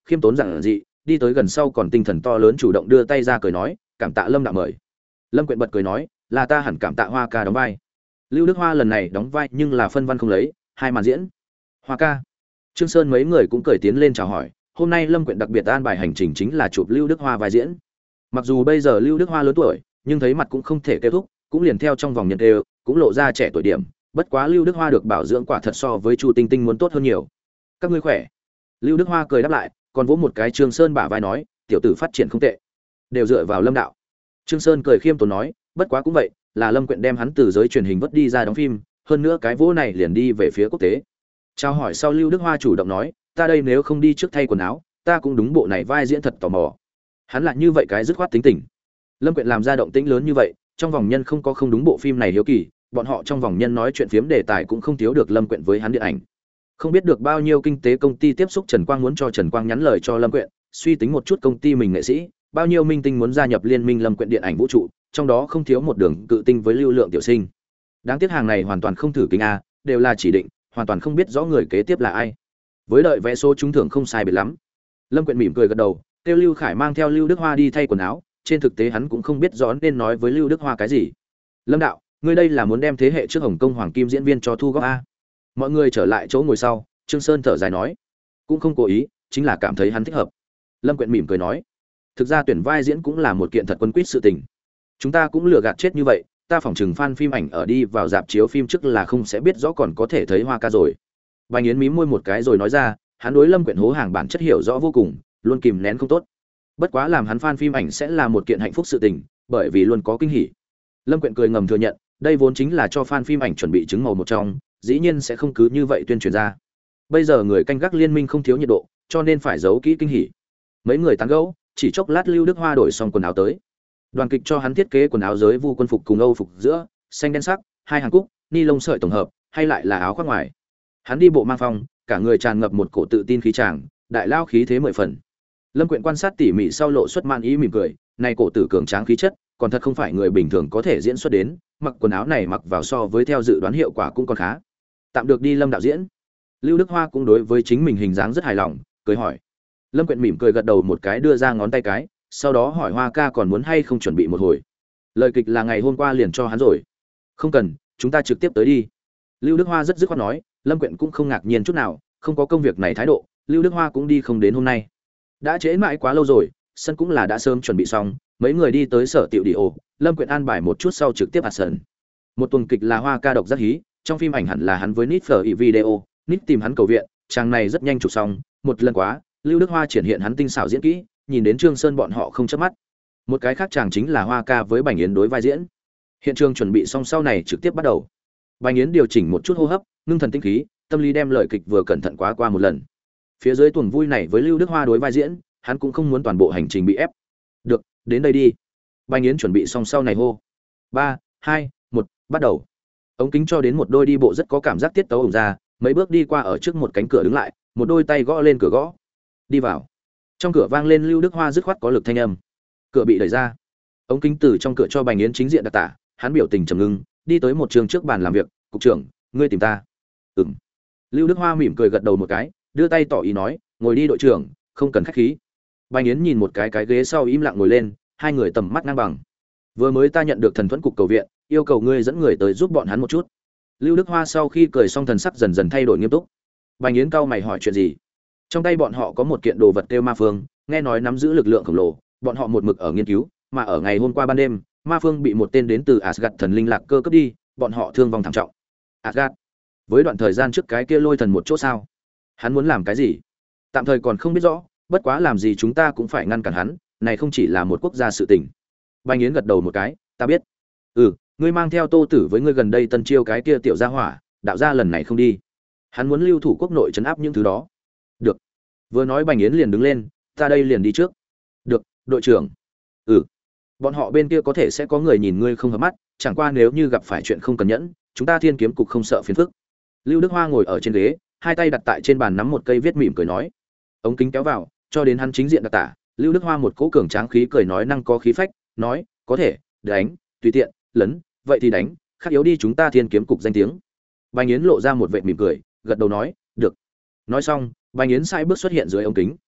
khiêm tốn giản dị, đi tới gần sau còn tinh thần to lớn chủ động đưa tay ra cười nói, cảm tạ Lâm đạo mời. Lâm Quyện bật cười nói, là ta hẳn cảm tạ Hoa ca đóng vai. Lưu Đức Hoa lần này đóng vai nhưng là phân văn không lấy, hai màn diễn. Hoa ca. Trương Sơn mấy người cũng cười tiến lên chào hỏi, hôm nay Lâm Quyện đặc biệt an bài hành trình chính là chụp Lưu Đức Hoa vai diễn. Mặc dù bây giờ Lưu Đức Hoa lớn tuổi, nhưng thấy mặt cũng không thể kêu thúc, cũng liền theo trong vòng nhân đều, cũng lộ ra trẻ tuổi điểm, bất quá Lưu Đức Hoa được bảo dưỡng quả thật so với Chu Tinh Tinh muốn tốt hơn nhiều. Các ngươi khỏe? Lưu Đức Hoa cười đáp lại, còn vỗ một cái Trương Sơn bả vai nói, tiểu tử phát triển không tệ, đều dựa vào Lâm đạo. Trương Sơn cười khiêm tốn nói, bất quá cũng vậy, là Lâm Quyện đem hắn từ giới truyền hình vớt đi ra đóng phim, hơn nữa cái vỗ này liền đi về phía quốc tế. Chào hỏi sau Lưu Đức Hoa chủ động nói, ta đây nếu không đi trước thay quần áo, ta cũng đúng bộ này vai diễn thật tò mò. Hắn lại như vậy cái dứt khoát tính tình. Lâm Quyện làm ra động tĩnh lớn như vậy, trong vòng nhân không có không đúng bộ phim này hiếu kỳ, bọn họ trong vòng nhân nói chuyện phiếm đề tài cũng không thiếu được Lâm Quyện với hắn điện ảnh. Không biết được bao nhiêu kinh tế công ty tiếp xúc Trần Quang muốn cho Trần Quang nhắn lời cho Lâm Quyện, suy tính một chút công ty mình nghệ sĩ, bao nhiêu minh tinh muốn gia nhập liên minh Lâm Quyện điện ảnh vũ trụ, trong đó không thiếu một đường cự tinh với lưu lượng tiểu sinh. Đáng tiếc hàng này hoàn toàn không thử kính a, đều là chỉ định, hoàn toàn không biết rõ người kế tiếp là ai. Với đợi vé số trúng thưởng không sai biệt lắm. Lâm Quyện mỉm cười gật đầu, kêu Lưu Khải mang theo Lưu Đức Hoa đi thay quần áo, trên thực tế hắn cũng không biết rõ nên nói với Lưu Đức Hoa cái gì. Lâm đạo, ngươi đây là muốn đem thế hệ trước Hồng Kông hoàng kim diễn viên cho thu góp a? Mọi người trở lại chỗ ngồi sau, Trương Sơn thở dài nói, cũng không cố ý, chính là cảm thấy hắn thích hợp. Lâm Quyện mỉm cười nói, thực ra tuyển vai diễn cũng là một kiện thật quân quýt sự tình. Chúng ta cũng lừa gạt chết như vậy, ta phỏng chừng fan phim ảnh ở đi vào dạp chiếu phim trước là không sẽ biết rõ còn có thể thấy Hoa ca rồi. Bành Yến mím môi một cái rồi nói ra, hắn đối Lâm Quyện hố hàng bản chất hiểu rõ vô cùng, luôn kìm nén không tốt. Bất quá làm hắn fan phim ảnh sẽ là một kiện hạnh phúc sự tình, bởi vì luôn có kinh hỉ. Lâm Quyện cười ngầm thừa nhận, đây vốn chính là cho fan phim ảnh chuẩn bị chứng màu một trong, dĩ nhiên sẽ không cứ như vậy tuyên truyền ra. Bây giờ người canh gác liên minh không thiếu nhiệt độ, cho nên phải giấu kỹ kinh hỉ. Mấy người tán gẫu, chỉ chốc lát Lưu Đức Hoa đổi xong quần áo tới. Đoàn kịch cho hắn thiết kế quần áo giới vu quân phục cùng Âu phục giữa, xanh đen sắc, hai hàng cúc, ni lông sợi tổng hợp, hay lại là áo khoác ngoài. Hắn đi bộ mang phong, cả người tràn ngập một cổ tự tin khí tràng, đại lao khí thế mười phần. Lâm Quyện quan sát tỉ mỉ sau lộ xuất man ý mỉm cười, này cổ tử cường tráng khí chất, còn thật không phải người bình thường có thể diễn xuất đến, mặc quần áo này mặc vào so với theo dự đoán hiệu quả cũng còn khá. Tạm được đi Lâm đạo diễn. Lưu Đức Hoa cũng đối với chính mình hình dáng rất hài lòng, cười hỏi. Lâm Quyện mỉm cười gật đầu một cái đưa ra ngón tay cái, sau đó hỏi Hoa ca còn muốn hay không chuẩn bị một hồi. Lời kịch là ngày hôm qua liền cho hắn rồi. Không cần, chúng ta trực tiếp tới đi. Lưu Đức Hoa rất dứt khoát nói, Lâm Quyện cũng không ngạc nhiên chút nào, không có công việc này thái độ, Lưu Đức Hoa cũng đi không đến hôm nay. Đã trễ mãi quá lâu rồi, sân cũng là đã sớm chuẩn bị xong, mấy người đi tới sở tiểu đi ổ, Lâm Quyện an bài một chút sau trực tiếp sân. Một tuần kịch là Hoa ca độc giác hí, trong phim ảnh hẳn là hắn với Nít Phở video, Nít tìm hắn cầu viện, chàng này rất nhanh chụp xong, một lần quá, Lưu Đức Hoa triển hiện hắn tinh xảo diễn kỹ, nhìn đến Trương Sơn bọn họ không chớp mắt. Một cái khác chàng chính là Hoa ca với Bành Yến đối vai diễn. Hiện trường chuẩn bị xong sau này trực tiếp bắt đầu. Bành Yến điều chỉnh một chút hô hấp, ngưng thần tinh khí, tâm lý đem lời kịch vừa cẩn thận qua một lần. Phía dưới tuần vui này với Lưu Đức Hoa đối vai diễn, hắn cũng không muốn toàn bộ hành trình bị ép. Được, đến đây đi. Bành Yến chuẩn bị xong sau này hô. 3, 2, 1, bắt đầu. Ống kính cho đến một đôi đi bộ rất có cảm giác tiết tấu ổng ra, mấy bước đi qua ở trước một cánh cửa đứng lại, một đôi tay gõ lên cửa gõ. Đi vào. Trong cửa vang lên Lưu Đức Hoa dứt khoát có lực thanh âm. Cửa bị đẩy ra. Ống kính từ trong cửa cho Bành Yến chính diện đặc tả, hắn biểu tình trầm ngưng, đi tới một trường trước bàn làm việc, "Cục trưởng, ngươi tìm ta?" "Ừm." Lưu Đức Hoa mỉm cười gật đầu một cái, đưa tay tỏ ý nói, "Ngồi đi đội trưởng, không cần khách khí." Bành Yến nhìn một cái ghế sau im lặng ngồi lên, hai người tầm mắt ngang bằng. "Vừa mới ta nhận được thần thuẫn cục cầu viện, yêu cầu ngươi dẫn người tới giúp bọn hắn một chút." Lưu Đức Hoa sau khi cười xong thần sắc dần dần thay đổi nghiêm túc. Bành Yến cau mày hỏi chuyện gì? Trong tay bọn họ có một kiện đồ vật kêu ma phương, nghe nói nắm giữ lực lượng khổng lồ, bọn họ một mực ở nghiên cứu, mà ở ngày hôm qua ban đêm, ma phương bị một tên đến từ Asgard thần linh lạc cơ cướp đi, bọn họ thương vong thảm trọng. Asgard? Với đoạn thời gian trước cái kia lôi thần một chỗ sao? Hắn muốn làm cái gì? Tạm thời còn không biết rõ, bất quá làm gì chúng ta cũng phải ngăn cản hắn, này không chỉ là một quốc gia sự tình. Bành Yến gật đầu một cái, ta biết. Ừ, ngươi mang theo Tô Tử với ngươi gần đây tân chiêu cái kia tiểu gia hỏa, đạo gia lần này không đi. Hắn muốn lưu thủ quốc nội trấn áp những thứ đó. Được. Vừa nói Bành Yến liền đứng lên, ta đây liền đi trước. Được, đội trưởng. Ừ. Bọn họ bên kia có thể sẽ có người nhìn ngươi không hợp mắt, chẳng qua nếu như gặp phải chuyện không cần nhẫn, chúng ta Thiên Kiếm cục không sợ phiền phức. Lưu Đức Hoa ngồi ở trên ghế, hai tay đặt tại trên bàn nắm một cây viết mỉm cười nói. Ống kính kéo vào, cho đến hắn chính diện đặc tả, Lưu Đức Hoa một cỗ cường tráng khí cười nói năng có khí phách, nói, có thể, đánh, tùy tiện, lấn, vậy thì đánh, khác yếu đi chúng ta Thiên Kiếm cục danh tiếng. Bành Yến lộ ra một vệt mỉm cười, gật đầu nói, được. Nói xong, Bành Yến sai bước xuất hiện dưới ống kính.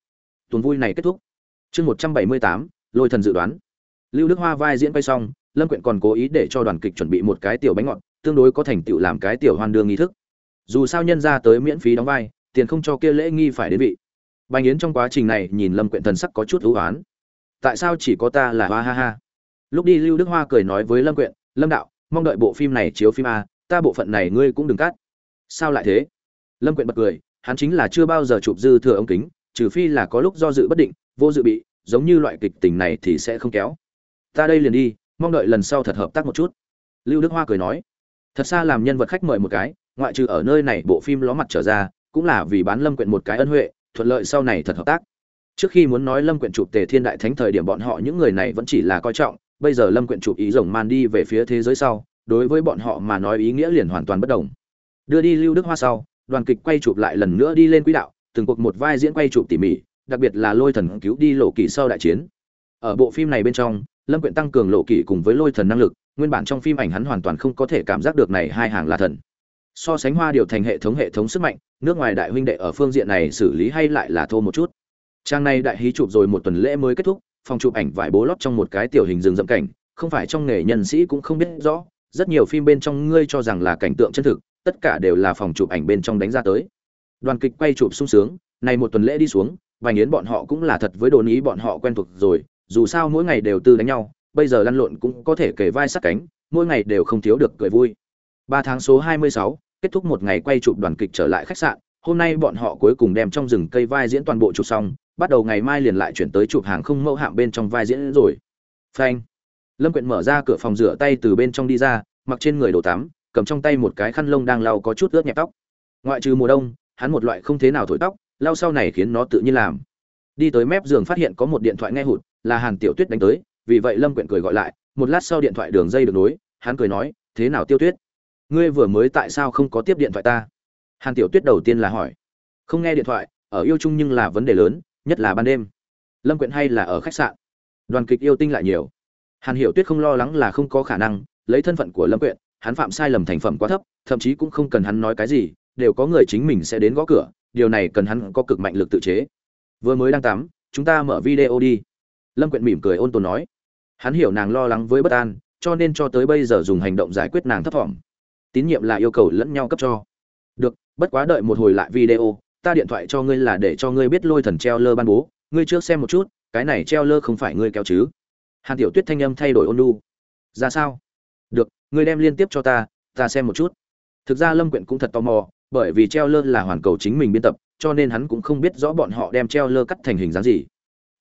tuần vui này kết thúc. Chương 178, Lôi Thần dự đoán. Lưu Đức Hoa vai diễn quay xong, Lâm Quyện còn cố ý để cho đoàn kịch chuẩn bị một cái tiểu bánh ngọt, tương đối có thành tựu làm cái tiểu hoan đường nghi thức. Dù sao nhân ra tới miễn phí đóng vai, tiền không cho kia lễ nghi phải đến vị. Bánh yến trong quá trình này nhìn Lâm Quyện thần sắc có chút ưu oán. Tại sao chỉ có ta là hoa ha ha? Lúc đi Lưu Đức Hoa cười nói với Lâm Quyện, Lâm đạo, mong đợi bộ phim này chiếu phim a, ta bộ phận này ngươi cũng đừng cắt. Sao lại thế? Lâm Quyện bật cười, hắn chính là chưa bao giờ chụp dư thừa ống kính, trừ phi là có lúc do dự bất định, vô dự bị, giống như loại kịch tình này thì sẽ không kéo. Ta đây liền đi, mong đợi lần sau thật hợp tác một chút. Lưu Đức Hoa cười nói, thật xa làm nhân vật khách mời một cái, ngoại trừ ở nơi này bộ phim ló mặt trở ra, cũng là vì bán Lâm Quyện một cái ân huệ, thuận lợi sau này thật hợp tác. Trước khi muốn nói Lâm Quyện chụp Tề Thiên Đại Thánh thời điểm bọn họ những người này vẫn chỉ là coi trọng, bây giờ Lâm Quyện chụp ý rồng man đi về phía thế giới sau, đối với bọn họ mà nói ý nghĩa liền hoàn toàn bất đồng. Đưa đi Lưu Đức Hoa sau, đoàn kịch quay chụp lại lần nữa đi lên quỹ đạo, từng cuộc một vai diễn quay chụp tỉ mỉ, đặc biệt là Lôi Thần cứu đi Lộ Kỳ sau đại chiến. Ở bộ phim này bên trong, Lâm Quyện tăng cường Lộ Kỳ cùng với Lôi Thần năng lực, nguyên bản trong phim ảnh hắn hoàn toàn không có thể cảm giác được này hai hàng là thần. So sánh Hoa điều thành hệ thống sức mạnh, nước ngoài đại huynh đệ ở phương diện này xử lý hay lại là thô một chút. Trang này đại hí chụp rồi một tuần lễ mới kết thúc, phòng chụp ảnh vải bố lót trong một cái tiểu hình rừng rậm cảnh, không phải trong nghề nhân sĩ cũng không biết rõ, rất nhiều phim bên trong ngươi cho rằng là cảnh tượng chân thực, tất cả đều là phòng chụp ảnh bên trong đánh ra tới. Đoàn kịch quay chụp sung sướng, này một tuần lễ đi xuống, Vành Yến bọn họ cũng là thật với Đồn Ý bọn họ quen thuộc rồi, dù sao mỗi ngày đều tư đánh nhau, bây giờ lăn lộn cũng có thể kề vai sát cánh, mỗi ngày đều không thiếu được cười vui. 3 tháng số 26, kết thúc một ngày quay chụp đoàn kịch trở lại khách sạn, hôm nay bọn họ cuối cùng đem trong rừng cây vai diễn toàn bộ chụp xong, bắt đầu ngày mai liền lại chuyển tới chụp hàng không mẫu hạm bên trong vai diễn rồi. Phanh. Lâm Quyện mở ra cửa phòng rửa tay từ bên trong đi ra, mặc trên người đồ tắm, cầm trong tay một cái khăn lông đang lau có chút ướt nhẹp tóc. Ngoại trừ mùa đông, hắn một loại không thế nào thổi tóc, lau sau này khiến nó tự nhiên làm. Đi tới mép giường phát hiện có một điện thoại nghe hụt, là Hàn Tiểu Tuyết đánh tới, vì vậy Lâm Quyện cười gọi lại, một lát sau điện thoại đường dây được nối, hắn cười nói, "Thế nào Tiêu Tuyết? Ngươi vừa mới tại sao không có tiếp điện thoại ta?" Hàn Tiểu Tuyết đầu tiên là hỏi. Không nghe điện thoại, ở yêu chung nhưng là vấn đề lớn, nhất là ban đêm. Lâm Quyện hay là ở khách sạn. Đoàn kịch yêu tinh lại nhiều. Hàn Hiểu Tuyết không lo lắng là không có khả năng, lấy thân phận của Lâm Quyện, hắn phạm sai lầm thành phẩm quá thấp, thậm chí cũng không cần hắn nói cái gì, đều có người chính mình sẽ đến gõ cửa, điều này cần hắn có cực mạnh lực tự chế. Vừa mới đang tắm, chúng ta mở video đi. Lâm Quyện mỉm cười ôn tồn nói. Hắn hiểu nàng lo lắng với bất an, cho nên cho tới bây giờ dùng hành động giải quyết nàng thấp thỏm. Tín nhiệm là yêu cầu lẫn nhau cấp cho. Được, bất quá đợi một hồi lại video, ta điện thoại cho ngươi là để cho ngươi biết Lôi Thần treo lơ ban bố, ngươi trước xem một chút, cái này treo lơ không phải ngươi kéo chứ? Hàn Tiểu Tuyết thanh âm thay đổi ôn nhu. Ra sao? Được, ngươi đem liên tiếp cho ta xem một chút. Thực ra Lâm Quyện cũng thật tò mò, bởi vì treo lơ là hoàn cầu chính mình biên tập, cho nên hắn cũng không biết rõ bọn họ đem treo lơ cắt thành hình dáng gì.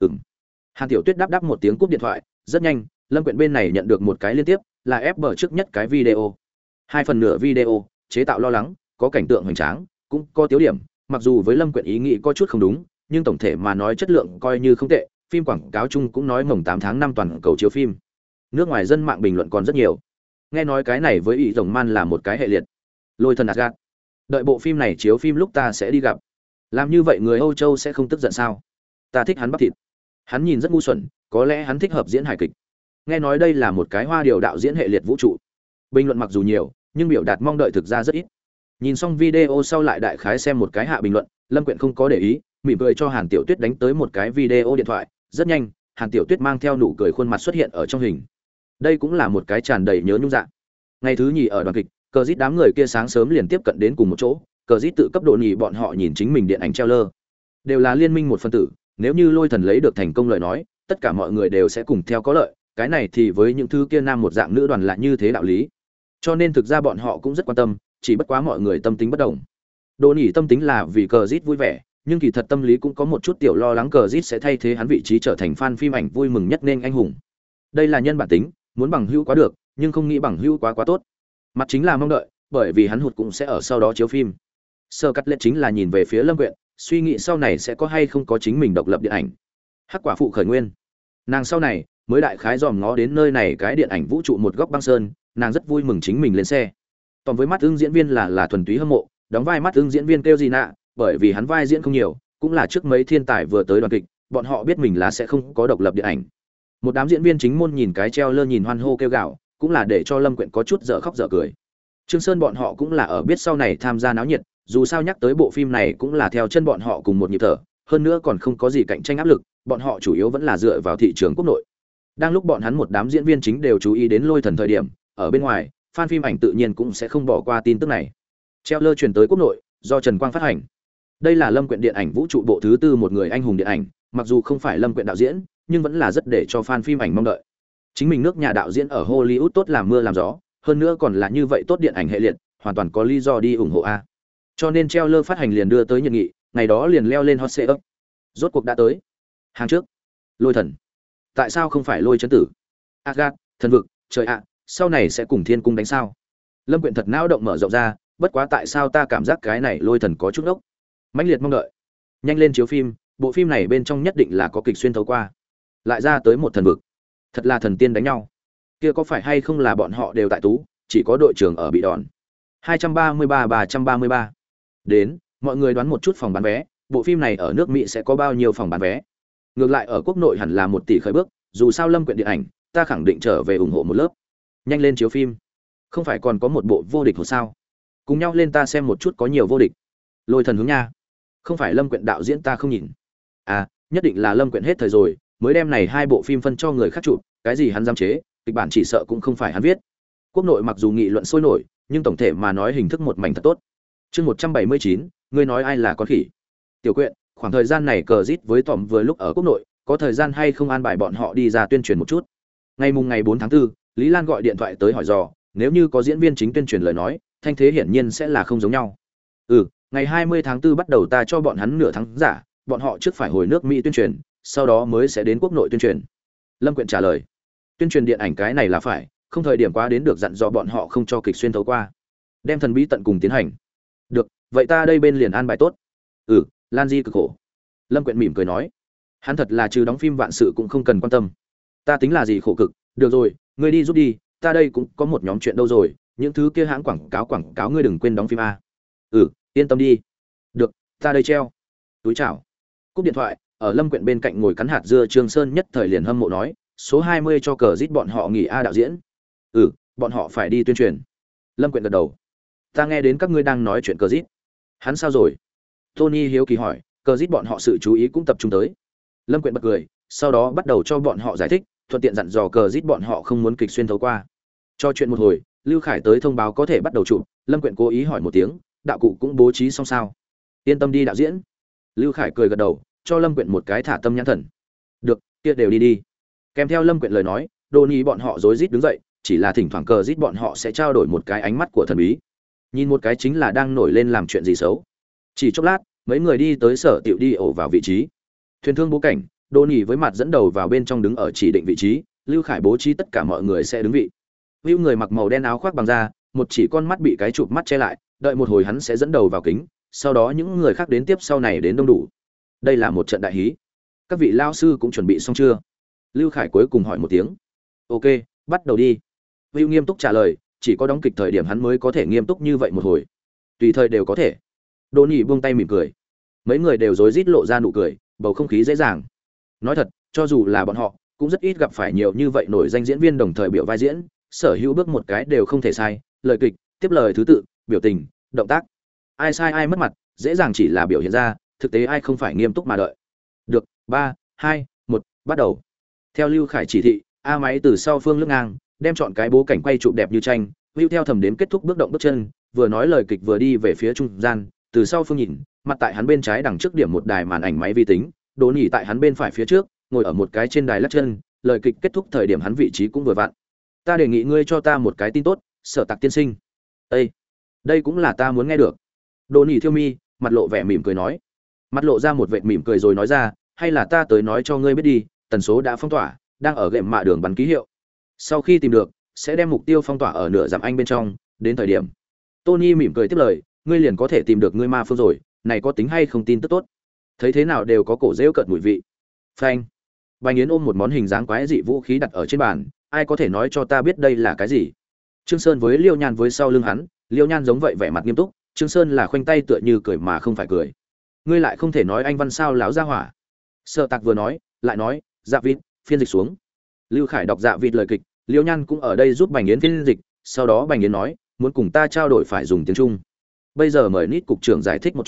Hàn Tiểu Tuyết đáp một tiếng cúp điện thoại, rất nhanh, Lâm Quyện bên này nhận được một cái liên tiếp, là ép bờ trước nhất cái video. 2 phần nửa video, chế tạo lo lắng, có cảnh tượng hoành tráng, cũng có tiêu điểm, mặc dù với Lâm Quyện ý nghĩ có chút không đúng, nhưng tổng thể mà nói chất lượng coi như không tệ, phim quảng cáo chung cũng nói mồng 8 tháng 5 toàn cầu chiếu phim. Nước ngoài dân mạng bình luận còn rất nhiều. Nghe nói cái này với ý rồng man là một cái hệ liệt. Lôi Thần Asgard. Đợi bộ phim này chiếu phim lúc ta sẽ đi gặp. Làm như vậy người Âu Châu sẽ không tức giận sao? Ta thích hắn bắp thịt. Hắn nhìn rất ngu xuẩn, có lẽ hắn thích hợp diễn hài kịch. Nghe nói đây là một cái Hoa điều đạo diễn hệ liệt vũ trụ. Bình luận mặc dù nhiều, nhưng biểu đạt mong đợi thực ra rất ít. Nhìn xong video sau lại đại khái xem một cái hạ bình luận, Lâm Quyện không có để ý, mỉm cười cho Hàn Tiểu Tuyết đánh tới một cái video điện thoại, rất nhanh, Hàn Tiểu Tuyết mang theo nụ cười khuôn mặt xuất hiện ở trong hình. Đây cũng là một cái tràn đầy nhớ nhung dạng. Ngày thứ nhì ở đoàn kịch, Cờ Dít đám người kia sáng sớm liền tiếp cận đến cùng một chỗ, Cờ Dít tự cấp độ nhì bọn họ nhìn chính mình điện ảnh treo lơ. Đều là liên minh một phân tử, nếu như Lôi Thần lấy được thành công lời nói, tất cả mọi người đều sẽ cùng theo có lợi, cái này thì với những thứ kia nam một dạng nữ đoàn là như thế đạo lý. Cho nên thực ra bọn họ cũng rất quan tâm, chỉ bất quá mọi người tâm tính bất đồng. Đồ nhỉ tâm tính là vì Cờ Dít vui vẻ, nhưng kỳ thật tâm lý cũng có một chút tiểu lo lắng Cờ Dít sẽ thay thế hắn vị trí trở thành fan phim ảnh vui mừng nhất nên anh hùng. Đây là nhân bản tính, muốn bằng hữu quá được, nhưng không nghĩ bằng hữu quá tốt. Mặt chính là mong đợi, bởi vì hắn hụt cũng sẽ ở sau đó chiếu phim. Sơ Cắt Lệ chính là nhìn về phía Lâm Quyện, suy nghĩ sau này sẽ có hay không có chính mình độc lập điện ảnh. Hắc Quả Phụ khởi nguyên. Nàng sau này mới đại khái dòm ngó đến nơi này cái điện ảnh vũ trụ một góc băng sơn, nàng rất vui mừng chính mình lên xe. Còn với mắt ưng diễn viên là thuần túy hâm mộ, đóng vai mắt ưng diễn viên kêu gì nạ, bởi vì hắn vai diễn không nhiều, cũng là trước mấy thiên tài vừa tới đoàn kịch, bọn họ biết mình là sẽ không có độc lập điện ảnh. Một đám diễn viên chính môn nhìn cái treo lơ nhìn hoan hô kêu gào, cũng là để cho Lâm Quyện có chút dở khóc dở cười. Trương Sơn bọn họ cũng là ở biết sau này tham gia náo nhiệt, dù sao nhắc tới bộ phim này cũng là theo chân bọn họ cùng một nhịp thở, hơn nữa còn không có gì cạnh tranh áp lực, bọn họ chủ yếu vẫn là dựa vào thị trường quốc nội. Đang lúc bọn hắn một đám diễn viên chính đều chú ý đến Lôi Thần thời điểm, ở bên ngoài, fan phim ảnh tự nhiên cũng sẽ không bỏ qua tin tức này. Trailer truyền tới quốc nội, do Trần Quang phát hành. Đây là Lâm Quyện điện ảnh vũ trụ bộ thứ tư một người anh hùng điện ảnh, mặc dù không phải Lâm Quyện đạo diễn, nhưng vẫn là rất để cho fan phim ảnh mong đợi. Chính mình nước nhà đạo diễn ở Hollywood tốt làm mưa làm gió, hơn nữa còn là như vậy tốt điện ảnh hệ liệt, hoàn toàn có lý do đi ủng hộ a. Cho nên trailer phát hành liền đưa tới nhiệt nghị, ngày đó liền leo lên hot search. Rốt cuộc đã tới. Hàng trước, Lôi Thần. Tại sao không phải Lôi Chấn Tử? Asgard, thần vực, trời ạ, sau này sẽ cùng Thiên Cung đánh sao? Lâm Quyện thật não động mở rộng ra, bất quá tại sao ta cảm giác cái này Lôi Thần có chút ốc? Mãnh liệt mong đợi. Nhanh lên chiếu phim, bộ phim này bên trong nhất định là có kịch xuyên thấu qua. Lại ra tới một thần vực. Thật là thần tiên đánh nhau. Kia có phải hay không là bọn họ đều tại tú, chỉ có đội trưởng ở bị đòn. 233-333. Đến, mọi người đoán một chút phòng bán vé, bộ phim này ở nước Mỹ sẽ có bao nhiêu phòng bán vé? Ngược lại ở quốc nội hẳn là 1 tỷ khởi bước, dù sao Lâm Quyện điện ảnh, ta khẳng định trở về ủng hộ một lớp. Nhanh lên chiếu phim. Không phải còn có một bộ vô địch hồ sao? Cùng nhau lên ta xem một chút có nhiều vô địch. Lôi Thần hướng nha. Không phải Lâm Quyện đạo diễn ta không nhìn. À, nhất định là Lâm Quyện hết thời rồi, mới đem này 2 bộ phim phân cho người khác chụp, cái gì hắn giám chế, kịch bản chỉ sợ cũng không phải hắn viết. Quốc nội mặc dù nghị luận sôi nổi, nhưng tổng thể mà nói hình thức một mảnh thật tốt. Chương 179, ngươi nói ai là con khỉ? Tiểu Quyện, khoảng thời gian này cờ rít với Tòm vừa lúc ở quốc nội, có thời gian hay không an bài bọn họ đi ra tuyên truyền một chút. Ngày 4 tháng 4, Lý Lan gọi điện thoại tới hỏi dò, nếu như có diễn viên chính tuyên truyền lời nói, thanh thế hiển nhiên sẽ là không giống nhau. Ngày 20 tháng 4 bắt đầu ta cho bọn hắn nửa tháng giả, bọn họ trước phải hồi nước Mỹ tuyên truyền, sau đó mới sẽ đến quốc nội tuyên truyền. Lâm Quyện trả lời. Tuyên truyền điện ảnh cái này là phải, không thời điểm quá đến được dặn dò bọn họ không cho kịch xuyên thấu qua. Đem thần bí tận cùng tiến hành. Được, vậy ta đây bên liền an bài tốt. Lan Di cực khổ. Lâm Quyện mỉm cười nói. Hắn thật là trừ đóng phim vạn sự cũng không cần quan tâm. Ta tính là gì khổ cực, được rồi, ngươi đi giúp đi, ta đây cũng có một nhóm chuyện đâu rồi, những thứ kia hãng quảng cáo ngươi đừng quên đóng phim a. Yên tâm đi. Được, ta đây treo. Túi chào. Cúp điện thoại, ở Lâm Quyện bên cạnh ngồi cắn hạt dưa Trương Sơn nhất thời liền hâm mộ nói, số 20 cho cờ rít bọn họ nghỉ a đạo diễn. Bọn họ phải đi tuyên truyền. Lâm Quyện gật đầu. Ta nghe đến các ngươi đang nói chuyện cờ rít. Hắn sao rồi? Tony hiếu kỳ hỏi, cờ rít bọn họ sự chú ý cũng tập trung tới. Lâm Quyện bật cười, sau đó bắt đầu cho bọn họ giải thích, thuận tiện dặn dò cờ rít bọn họ không muốn kịch xuyên thấu qua. Cho chuyện một hồi, Lưu Khải tới thông báo có thể bắt đầu chụp, Lâm Quyện cố ý hỏi một tiếng, đạo cụ cũng bố trí xong sao? Yên tâm đi đạo diễn. Lưu Khải cười gật đầu, cho Lâm Quyện một cái thả tâm nhãn thần. Được, kia đều đi đi. Kèm theo Lâm Quyện lời nói, Đoni bọn họ rối rít đứng dậy, chỉ là thỉnh thoảng cờ rít bọn họ sẽ trao đổi một cái ánh mắt của thần bí. Nhìn một cái chính là đang nổi lên làm chuyện gì xấu. Chỉ chốc lát, mấy người đi tới sở tiểu đi ổ vào vị trí. Thuyền thương bố cảnh, Đoni với mặt dẫn đầu vào bên trong đứng ở chỉ định vị trí, Lưu Khải bố trí tất cả mọi người sẽ đứng vị. Vưu người mặc màu đen áo khoác bằng da, một chỉ con mắt bị cái chụp mắt che lại, đợi một hồi hắn sẽ dẫn đầu vào kính, sau đó những người khác đến tiếp sau này đến đông đủ. Đây là một trận đại hí. Các vị lao sư cũng chuẩn bị xong chưa? Lưu Khải cuối cùng hỏi một tiếng. Ok, bắt đầu đi. Vưu nghiêm túc trả lời, chỉ có đóng kịch thời điểm hắn mới có thể nghiêm túc như vậy một hồi. Tùy thời đều có thể. Đỗ Nhị buông tay mỉm cười. Mấy người đều rối rít lộ ra nụ cười, bầu không khí dễ dàng. Nói thật, cho dù là bọn họ, cũng rất ít gặp phải nhiều như vậy nổi danh diễn viên đồng thời biểu vai diễn, sở hữu bước một cái đều không thể sai, lời kịch, tiếp lời thứ tự, biểu tình, động tác. Ai sai ai mất mặt, dễ dàng chỉ là biểu hiện ra, thực tế ai không phải nghiêm túc mà đợi. Được, 3, 2, 1, bắt đầu. Theo Lưu Khải chỉ thị, A máy từ sau phương lướt ngang, đem chọn cái bố cảnh quay chụp đẹp như tranh, Vưu theo thầm đếm kết thúc bước động bước chân, vừa nói lời kịch vừa đi về phía trung gian, từ sau phương nhìn, mặt tại hắn bên trái đằng trước điểm một đài màn ảnh máy vi tính, Đỗ Nhị tại hắn bên phải phía trước, ngồi ở một cái trên đài lắc chân, lời kịch kết thúc thời điểm hắn vị trí cũng vừa vặn. Ta đề nghị ngươi cho ta một cái tin tốt, Sở Tạc tiên sinh. Đây cũng là ta muốn nghe được. Đỗ Nhị thiêu mi, mặt lộ vẻ mỉm cười nói. Mặt lộ ra một vệt mỉm cười rồi nói ra, hay là ta tới nói cho ngươi biết đi, tần số đã phong tỏa, đang ở gệm mạ đường bắn ký hiệu. Sau khi tìm được, sẽ đem mục tiêu phong tỏa ở nửa dặm anh bên trong, đến thời điểm. Tony mỉm cười tiếp lời, ngươi liền có thể tìm được ngươi ma phương rồi, này có tính hay không tin tức tốt. Thấy thế nào đều có cổ rêu cợt mùi vị. Phanh. Bành Yến ôm một món hình dáng quái dị vũ khí đặt ở trên bàn, ai có thể nói cho ta biết đây là cái gì? Trương Sơn với Liêu Nhan với sau lưng hắn, Liêu Nhan giống vậy vẻ mặt nghiêm túc, Trương Sơn là khoanh tay tựa như cười mà không phải cười. Ngươi lại không thể nói anh văn sao láo ra hỏa. Sở Tạc vừa nói, lại nói, Dạ Vịt, phiên dịch xuống. Lưu Khải đọc Dạ Vịt lời kịch, Liêu Nhan cũng ở đây giúp Bành Yến phiên dịch, sau đó Bành Yến nói, muốn cùng ta trao đổi phải dùng tiếng Trung. Bây giờ mời Nít cục trưởng giải thích một chút,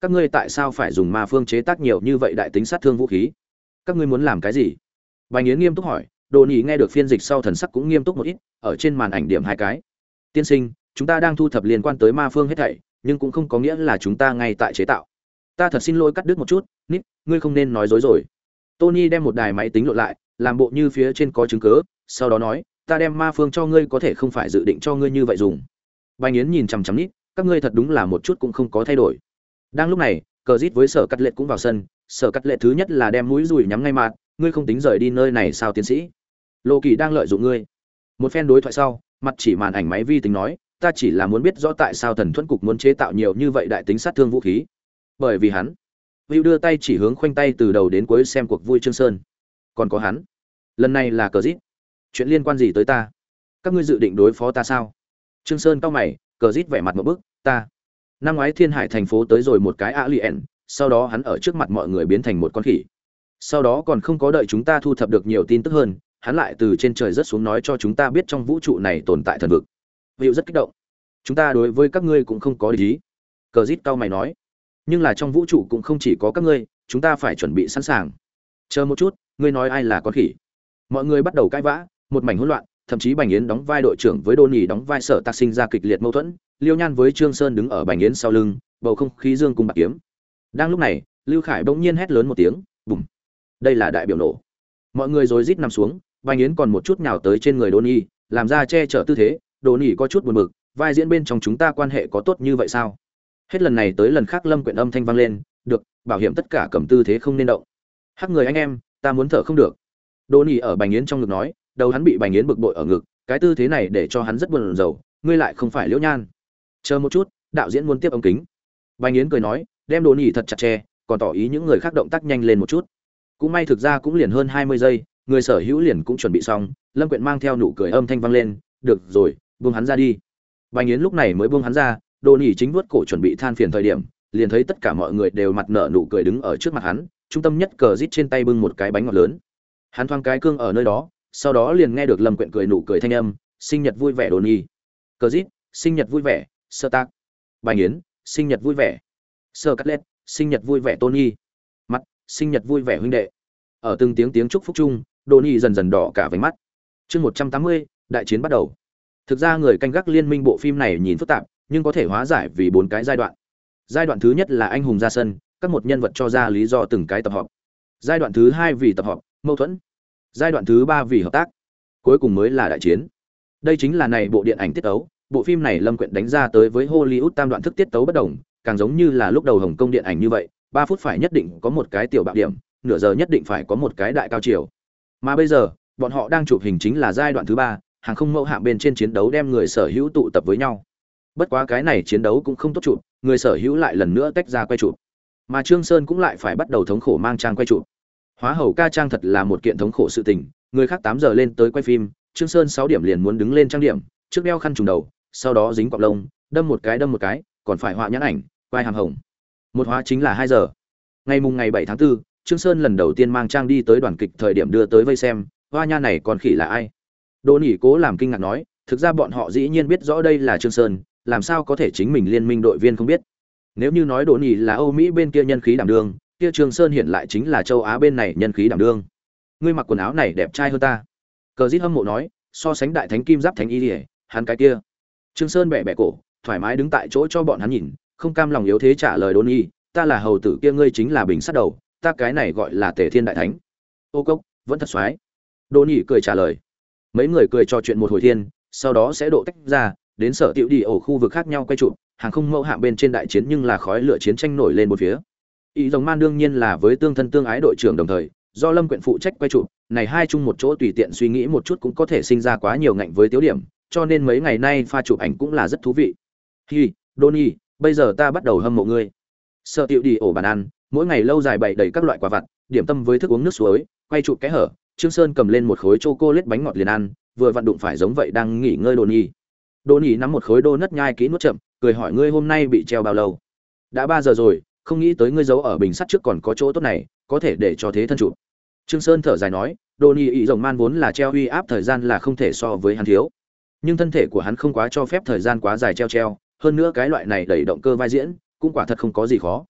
các ngươi tại sao phải dùng ma phương chế tác nhiều như vậy đại tính sát thương vũ khí? Các ngươi muốn làm cái gì? Bành Yến nghiêm túc hỏi. Đồ Nhĩ nghe được phiên dịch sau thần sắc cũng nghiêm túc một ít, ở trên màn ảnh điểm hai cái. Tiên sinh, chúng ta đang thu thập liên quan tới ma phương hết thảy, nhưng cũng không có nghĩa là chúng ta ngay tại chế tạo. Ta thật xin lỗi cắt đứt một chút, Nít, ngươi không nên nói dối rồi. Tony đem một đài máy tính lộn lại, làm bộ như phía trên có chứng cứ, sau đó nói, ta đem ma phương cho ngươi có thể không phải dự định cho ngươi như vậy dùng. Bành Yến nhìn chằm chằm Nít, các ngươi thật đúng là một chút cũng không có thay đổi. Đang lúc này, Cờ Dít với Sở Cắt Lệ cũng vào sân, Sở Cắt Lệ thứ nhất là đem mũi dùi nhắm ngay mặt, ngươi không tính rời đi nơi này sao tiến sĩ? Lô Kỳ đang lợi dụng ngươi. Một phen đối thoại sau, mặt chỉ màn ảnh máy vi tính nói, ta chỉ là muốn biết rõ tại sao Thần Thuẫn cục muốn chế tạo nhiều như vậy đại tính sát thương vũ khí. Bởi vì hắn. Hữu đưa tay chỉ hướng khoanh tay từ đầu đến cuối xem cuộc vui Trương Sơn. Còn có hắn. Lần này là Cờ Dít. Chuyện liên quan gì tới ta? Các ngươi dự định đối phó ta sao? Trương Sơn cau mày, Cờ Dít vẻ mặt một bức, ta. Năm ngoái Thiên Hải thành phố tới rồi một cái alien, sau đó hắn ở trước mặt mọi người biến thành một con khỉ. Sau đó còn không có đợi chúng ta thu thập được nhiều tin tức hơn, hắn lại từ trên trời rớt xuống nói cho chúng ta biết trong vũ trụ này tồn tại thần vực. Hữu rất kích động. Chúng ta đối với các ngươi cũng không có địch ý. Cờ Dít cau mày nói, nhưng là trong vũ trụ cũng không chỉ có các ngươi, chúng ta phải chuẩn bị sẵn sàng. Chờ một chút, ngươi nói ai là con khỉ? Mọi người bắt đầu cãi vã, một mảnh hỗn loạn, thậm chí Bành Yến đóng vai đội trưởng với Đôn Nhì đóng vai Sở Tạc sinh ra kịch liệt mâu thuẫn, Liêu Nhan với Trương Sơn đứng ở Bành Yến sau lưng, bầu không khí dương cung bạc kiếm. Đang lúc này, Lưu Khải bỗng nhiên hét lớn một tiếng, bùm. Đây là đại biểu nổ. Mọi người rối rít nằm xuống, Bành Yến còn một chút nhào tới trên người Đôn Nhì, làm ra che chở tư thế, Đôn Nhì có chút buồn bực, vai diễn bên trong chúng ta quan hệ có tốt như vậy sao? Hết lần này tới lần khác Lâm Quyện âm thanh vang lên, được, bảo hiểm tất cả cầm tư thế không nên động. Hắc người anh em, ta muốn thở không được. Đôn Nhì ở Bành Yến trong ngực nói, đầu hắn bị Bành Yến bực bội ở ngực, cái tư thế này để cho hắn rất buồn rầu, ngươi lại không phải Liễu Nhan. Chờ một chút, đạo diễn muốn tiếp ống kính. Bành Yến cười nói, đem Đôn Nhì thật chặt chẽ, còn tỏ ý những người khác động tác nhanh lên một chút. Cũng may thực ra cũng liền hơn 20 giây, người sở hữu liền cũng chuẩn bị xong, Lâm Quyện mang theo nụ cười âm thanh vang lên, được rồi, buông hắn ra đi. Bành Yến lúc này mới buông hắn ra, Đôn Nhì chính vuốt cổ chuẩn bị than phiền thời điểm, liền thấy tất cả mọi người đều mặt nở nụ cười đứng ở trước mặt hắn, trung tâm nhất Cờ Dít trên tay bưng một cái bánh ngọt lớn. Hắn thoáng cái cương ở nơi đó, sau đó liền nghe được Lâm Quyện cười nụ cười thanh âm, sinh nhật vui vẻ Đôn Nhì. Cờ Dít, sinh nhật vui vẻ, Sơ Tác. Bành Yến, sinh nhật vui vẻ. Sơ Cắt Lết, sinh nhật vui vẻ Tony. Mặt, sinh nhật vui vẻ huynh đệ. Ở từng tiếng tiếng chúc phúc chung, Đôn Nhì dần dần đỏ cả váy mắt. Chương 180, đại chiến bắt đầu. Thực ra người canh gác liên minh bộ phim này nhìn phức tạp, nhưng có thể hóa giải vì 4 cái giai đoạn. Giai đoạn thứ nhất là anh hùng ra sân, các một nhân vật cho ra lý do từng cái tập họp. Giai đoạn thứ hai vì tập họp, mâu thuẫn. Giai đoạn thứ ba vì hợp tác. Cuối cùng mới là đại chiến. Đây chính là này bộ điện ảnh tiết tấu, bộ phim này Lâm Quyện đánh ra tới với Hollywood tam đoạn thức tiết tấu bất đồng, càng giống như là lúc đầu Hồng Kông điện ảnh như vậy, 3 phút phải nhất định có một cái tiểu bạo điểm, nửa giờ nhất định phải có một cái đại cao chiều. Mà bây giờ, bọn họ đang chụp hình chính là giai đoạn thứ 3, hàng không mẫu hạm bên trên chiến đấu đem người sở hữu tụ tập với nhau. Bất quá cái này chiến đấu cũng không tốt chụp, người sở hữu lại lần nữa tách ra quay chụp. Mà Trương Sơn cũng lại phải bắt đầu thống khổ mang trang quay chụp. Hóa hầu ca trang thật là một kiện thống khổ sự tình, người khác 8 giờ lên tới quay phim, Trương Sơn 6 điểm liền muốn đứng lên trang điểm, trước đeo khăn trùm đầu, sau đó dính cọp lông, đâm một cái, còn phải họa nhãn ảnh, vai hàm hồng. Một hóa chính là 2 giờ. Ngày 7 tháng 4, Trương Sơn lần đầu tiên mang trang đi tới đoàn kịch thời điểm đưa tới vây xem, hoa nha này còn khỉ là ai? Đỗ Nhĩ cố làm kinh ngạc nói, thực ra bọn họ dĩ nhiên biết rõ đây là Trương Sơn, làm sao có thể chính mình liên minh đội viên không biết? Nếu như nói Đỗ Nhĩ là Âu Mỹ bên kia nhân khí đảm đương, kia Trương Sơn hiện lại chính là châu Á bên này nhân khí đảm đương. Ngươi mặc quần áo này đẹp trai hơn ta. Cờ Dít hâm mộ nói, so sánh đại thánh kim giáp thánh y liễu, hắn cái kia. Trương Sơn bẻ bẻ cổ, thoải mái đứng tại chỗ cho bọn hắn nhìn, không cam lòng yếu thế trả lời Đỗ Nhĩ, ta là hầu tử kia, ngươi chính là bình sát đầu, ta cái này gọi là Tề Thiên đại thánh. Ô cốc, vẫn thật xoái. Đỗ Nhĩ cười trả lời. Mấy người cười trò chuyện một hồi thiên, sau đó sẽ độ tách ra, đến sở tiểu đi ở khu vực khác nhau quay chụp, hàng không mẫu hạm bên trên đại chiến nhưng là khói lửa chiến tranh nổi lên một phía. Ý Rồng Man đương nhiên là với tương thân tương ái đội trưởng đồng thời, do Lâm Quyện phụ trách quay chụp, này hai chung một chỗ tùy tiện suy nghĩ một chút cũng có thể sinh ra quá nhiều ngạnh với tiêu điểm, cho nên mấy ngày nay pha chụp ảnh cũng là rất thú vị. Hi, Donny, bây giờ ta bắt đầu hâm mộ ngươi. Sở tiểu đi ổ bàn ăn, mỗi ngày lâu dài bày đầy các loại quả vặt, điểm tâm với thức uống nước suối, quay chụp cái hở, Trương Sơn cầm lên một khối chocolate bánh ngọt liền ăn, vừa vặn đụng phải giống vậy đang nghỉ ngơi Donny. Donny nắm một khối donut nhai kỹ nuốt chậm, cười hỏi ngươi hôm nay bị treo bao lâu? Đã 3 giờ rồi, không nghĩ tới ngươi giấu ở bình sắt trước còn có chỗ tốt này, có thể để cho thế thân chụp. Trương Sơn thở dài nói, Donny ý rồng man vốn là treo uy áp thời gian là không thể so với hắn thiếu, nhưng thân thể của hắn không quá cho phép thời gian quá dài treo, hơn nữa cái loại này đẩy động cơ vai diễn, cũng quả thật không có gì khó.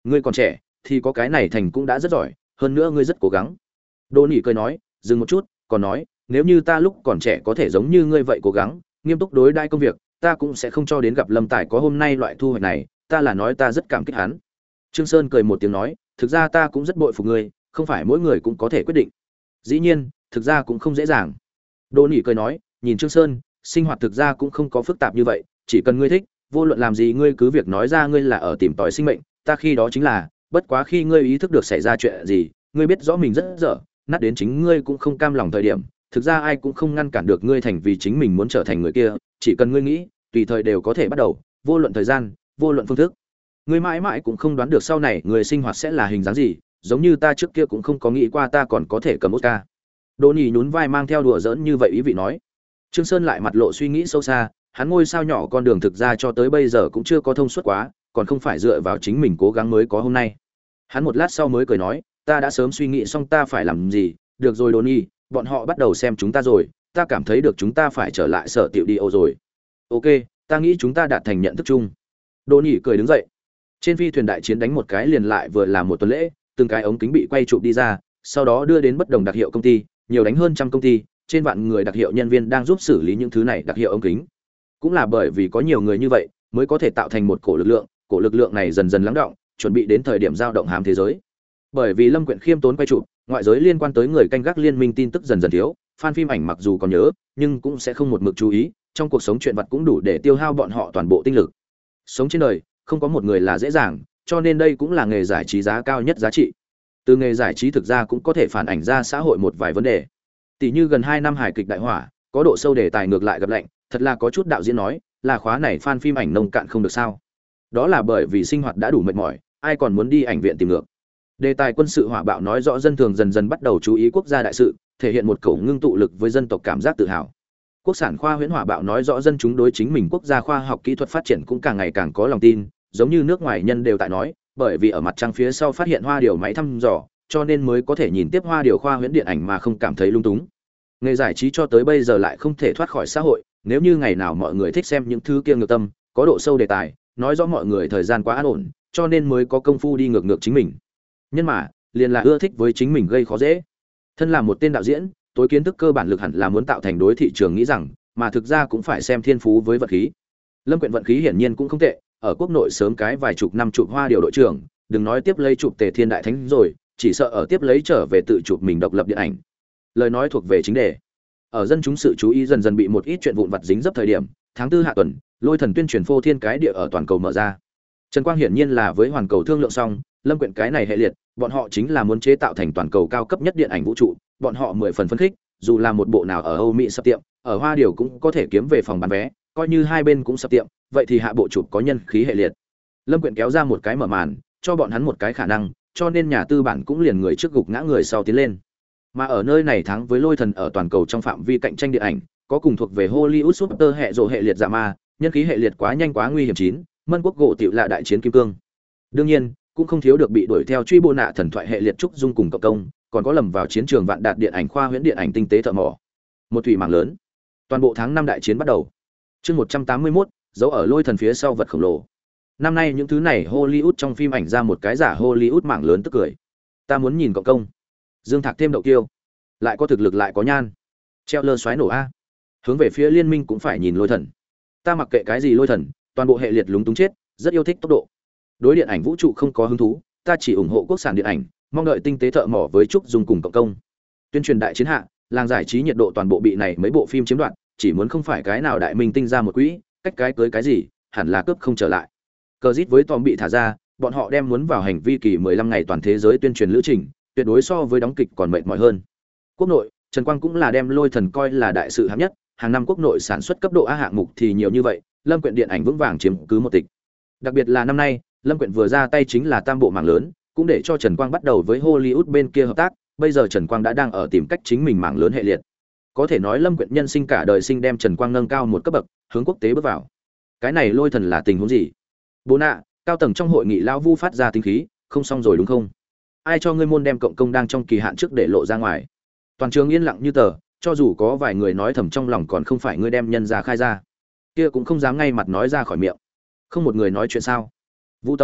Ngươi còn trẻ thì có cái này thành cũng đã rất giỏi, hơn nữa ngươi rất cố gắng. Đỗ Nỉ cười nói, dừng một chút, còn nói, nếu như ta lúc còn trẻ có thể giống như ngươi vậy cố gắng, nghiêm túc đối đãi công việc, ta cũng sẽ không cho đến gặp Lâm Tài có hôm nay loại thu hoạch này, ta là nói ta rất cảm kích hắn. Trương Sơn cười một tiếng nói, thực ra ta cũng rất bội phục ngươi, không phải mỗi người cũng có thể quyết định. Dĩ nhiên, thực ra cũng không dễ dàng. Đỗ Nỉ cười nói, nhìn Trương Sơn, sinh hoạt thực ra cũng không có phức tạp như vậy, chỉ cần ngươi thích, vô luận làm gì ngươi cứ việc nói ra ngươi là ở tìm tòi sinh mệnh, ta khi đó chính là, bất quá khi ngươi ý thức được xảy ra chuyện gì, ngươi biết rõ mình rất dở, nát đến chính ngươi cũng không cam lòng thời điểm, thực ra ai cũng không ngăn cản được ngươi thành vì chính mình muốn trở thành người kia, chỉ cần ngươi nghĩ, tùy thời đều có thể bắt đầu, vô luận thời gian, vô luận phương thức. Ngươi mãi mãi cũng không đoán được sau này người sinh hoạt sẽ là hình dáng gì, giống như ta trước kia cũng không có nghĩ qua ta còn có thể cầm Oscar. Đỗ Nỉ nhún vai mang theo đùa giỡn như vậy ý vị nói. Trương Sơn lại mặt lộ suy nghĩ sâu xa, hắn ngôi sao nhỏ con đường thực ra cho tới bây giờ cũng chưa có thông suốt quá, còn không phải dựa vào chính mình cố gắng mới có hôm nay. Hắn một lát sau mới cười nói, ta đã sớm suy nghĩ xong ta phải làm gì, được rồi Đỗ Nỉ, bọn họ bắt đầu xem chúng ta rồi, ta cảm thấy được chúng ta phải trở lại sở tiểu đi ô rồi. Ok, ta nghĩ chúng ta đạt thành nhận thức chung. Đỗ Nỉ cười đứng dậy. Trên phi thuyền đại chiến đánh một cái liền lại vừa làm một tuần lễ, từng cái ống kính bị quay chụp đi ra, sau đó đưa đến bất đồng đặc hiệu công ty, nhiều đánh hơn trăm công ty, trên vạn người đặc hiệu nhân viên đang giúp xử lý những thứ này đặc hiệu ống kính. Cũng là bởi vì có nhiều người như vậy, mới có thể tạo thành một cổ lực lượng này dần dần lắng đọng, chuẩn bị đến thời điểm giao động hám thế giới. Bởi vì Lâm Quyện khiêm tốn quay chụp, ngoại giới liên quan tới người canh gác liên minh tin tức dần dần thiếu, fan phim ảnh mặc dù còn nhớ, nhưng cũng sẽ không một mực chú ý, trong cuộc sống chuyện vặt cũng đủ để tiêu hao bọn họ toàn bộ tinh lực. Sống trên đời, không có một người là dễ dàng, cho nên đây cũng là nghề giải trí giá cao nhất giá trị. Từ nghề giải trí thực ra cũng có thể phản ảnh ra xã hội một vài vấn đề. Tỷ như gần 2 năm hài kịch đại hỏa, có độ sâu đề tài ngược lại gặp lạnh, thật là có chút đạo diễn nói, là khóa này fan phim ảnh nông cạn không được sao? Đó là bởi vì sinh hoạt đã đủ mệt mỏi, ai còn muốn đi ảnh viện tìm ngược. Đề tài quân sự hỏa bạo nói rõ dân thường dần dần bắt đầu chú ý quốc gia đại sự, thể hiện một cổ ngưng tụ lực với dân tộc cảm giác tự hào. Quốc sản khoa huyễn hỏa bạo nói rõ dân chúng đối chính mình quốc gia khoa học kỹ thuật phát triển cũng càng ngày càng có lòng tin, giống như nước ngoài nhân đều tại nói, bởi vì ở mặt trăng phía sau phát hiện hoa điều máy thăm dò, cho nên mới có thể nhìn tiếp hoa điều khoa huyễn điện ảnh mà không cảm thấy lung túng. Nghề giải trí cho tới bây giờ lại không thể thoát khỏi xã hội, nếu như ngày nào mọi người thích xem những thứ kia ngược tâm, có độ sâu đề tài, nói rõ mọi người thời gian quá an ổn, cho nên mới có công phu đi ngược ngược chính mình. Nhưng mà, liền là ưa thích với chính mình gây khó dễ. Thân là một tên đạo diễn, tối kiến thức cơ bản lực hẳn là muốn tạo thành đối thị trường nghĩ rằng, mà thực ra cũng phải xem thiên phú với vận khí. Lâm Quyện vận khí hiển nhiên cũng không tệ, ở quốc nội sớm cái vài chục năm chụp hoa điều đội trưởng, đừng nói tiếp lấy chụp Tề Thiên Đại Thánh rồi, chỉ sợ ở tiếp lấy trở về tự chụp mình độc lập điện ảnh. Lời nói thuộc về chính đề. Ở dân chúng sự chú ý dần dần bị một ít chuyện vụn vặt dính dấp thời điểm, tháng 4 hạ tuần, Lôi Thần tuyên truyền phô thiên cái địa ở toàn cầu mở ra. Trần Quang hiển nhiên là với hoàn cầu thương lượng xong, Lâm Quyện cái này hệ liệt, bọn họ chính là muốn chế tạo thành toàn cầu cao cấp nhất điện ảnh vũ trụ, bọn họ 10 phần phấn khích, dù là một bộ nào ở Âu Mỹ sập tiệm, ở Hoa Điều cũng có thể kiếm về phòng bán vé, coi như hai bên cũng sập tiệm, vậy thì hạ bộ chụp có nhân khí hệ liệt. Lâm Quyện kéo ra một cái mở màn, cho bọn hắn một cái khả năng, cho nên nhà tư bản cũng liền người trước gục ngã người sau tiến lên. Mà ở nơi này thắng với Lôi Thần ở toàn cầu trong phạm vi cạnh tranh điện ảnh, có cùng thuộc về Hollywood super hệ rộ hệ liệt dạ ma, nhân khí hệ liệt quá nhanh quá nguy hiểm chín, Mân Quốc gỗ tiểu là đại chiến kim cương. Đương nhiên, cũng không thiếu được bị đuổi theo truy bộ nạ thần thoại hệ liệt trúc dung cùng cộng công, còn có lầm vào chiến trường vạn đạt điện ảnh khoa huyễn điện ảnh tinh tế thợ mỏ. Một thủy mạng lớn. Toàn bộ tháng 5 đại chiến bắt đầu. Chương 181, dấu ở Lôi Thần phía sau vật khổng lồ. Năm nay những thứ này Hollywood trong phim ảnh ra một cái giả Hollywood mạng lớn tức cười. Ta muốn nhìn cộng công. Dương Thạc thêm đậu kiêu, lại có thực lực lại có nhan. Treo lơ xoáy nổ a. Hướng về phía liên minh cũng phải nhìn Lôi Thần. Ta mặc kệ cái gì Lôi Thần, toàn bộ hệ liệt lúng túng chết, rất yêu thích tốc độ. Đối điện ảnh vũ trụ không có hứng thú, ta chỉ ủng hộ quốc sản điện ảnh, mong đợi tinh tế thợ mỏ với trúc dùng cùng cộng công. Tuyên truyền đại chiến hạ, làng giải trí nhiệt độ toàn bộ bị này mấy bộ phim chiếm đoạt, chỉ muốn không phải cái nào đại minh tinh ra một quỹ, cách cái cưới cái gì, hẳn là cướp không trở lại. Cờ rít với Tom bị thả ra, bọn họ đem muốn vào hành vi kỳ 15 ngày toàn thế giới tuyên truyền lữ trình, tuyệt đối so với đóng kịch còn mệt mỏi hơn. Quốc nội, Trần Quang cũng là đem Lôi Thần coi là đại sự hạng nhất, hàng năm quốc nội sản xuất cấp độ A hạng mục thì nhiều như vậy, Lâm Quyện điện ảnh vững vàng chiếm cứ một tịch. Đặc biệt là năm nay, Lâm Quyện vừa ra tay chính là tam bộ mảng lớn, cũng để cho Trần Quang bắt đầu với Hollywood bên kia hợp tác, bây giờ Trần Quang đã đang ở tìm cách chính mình mảng lớn hệ liệt. Có thể nói Lâm Quyện nhân sinh cả đời sinh đem Trần Quang nâng cao một cấp bậc, hướng quốc tế bước vào. Cái này Lôi Thần là tình huống gì? Bố nạ, cao tầng trong hội nghị lão Vu phát ra tính khí, không xong rồi đúng không? Ai cho ngươi môn đem cộng công đang trong kỳ hạn trước để lộ ra ngoài? Toàn trường yên lặng như tờ, cho dù có vài người nói thầm trong lòng còn không phải ngươi đem nhân ra khai ra, kia cũng không dám ngay mặt nói ra khỏi miệng. Không một người nói chuyện sao? Vũ tổng,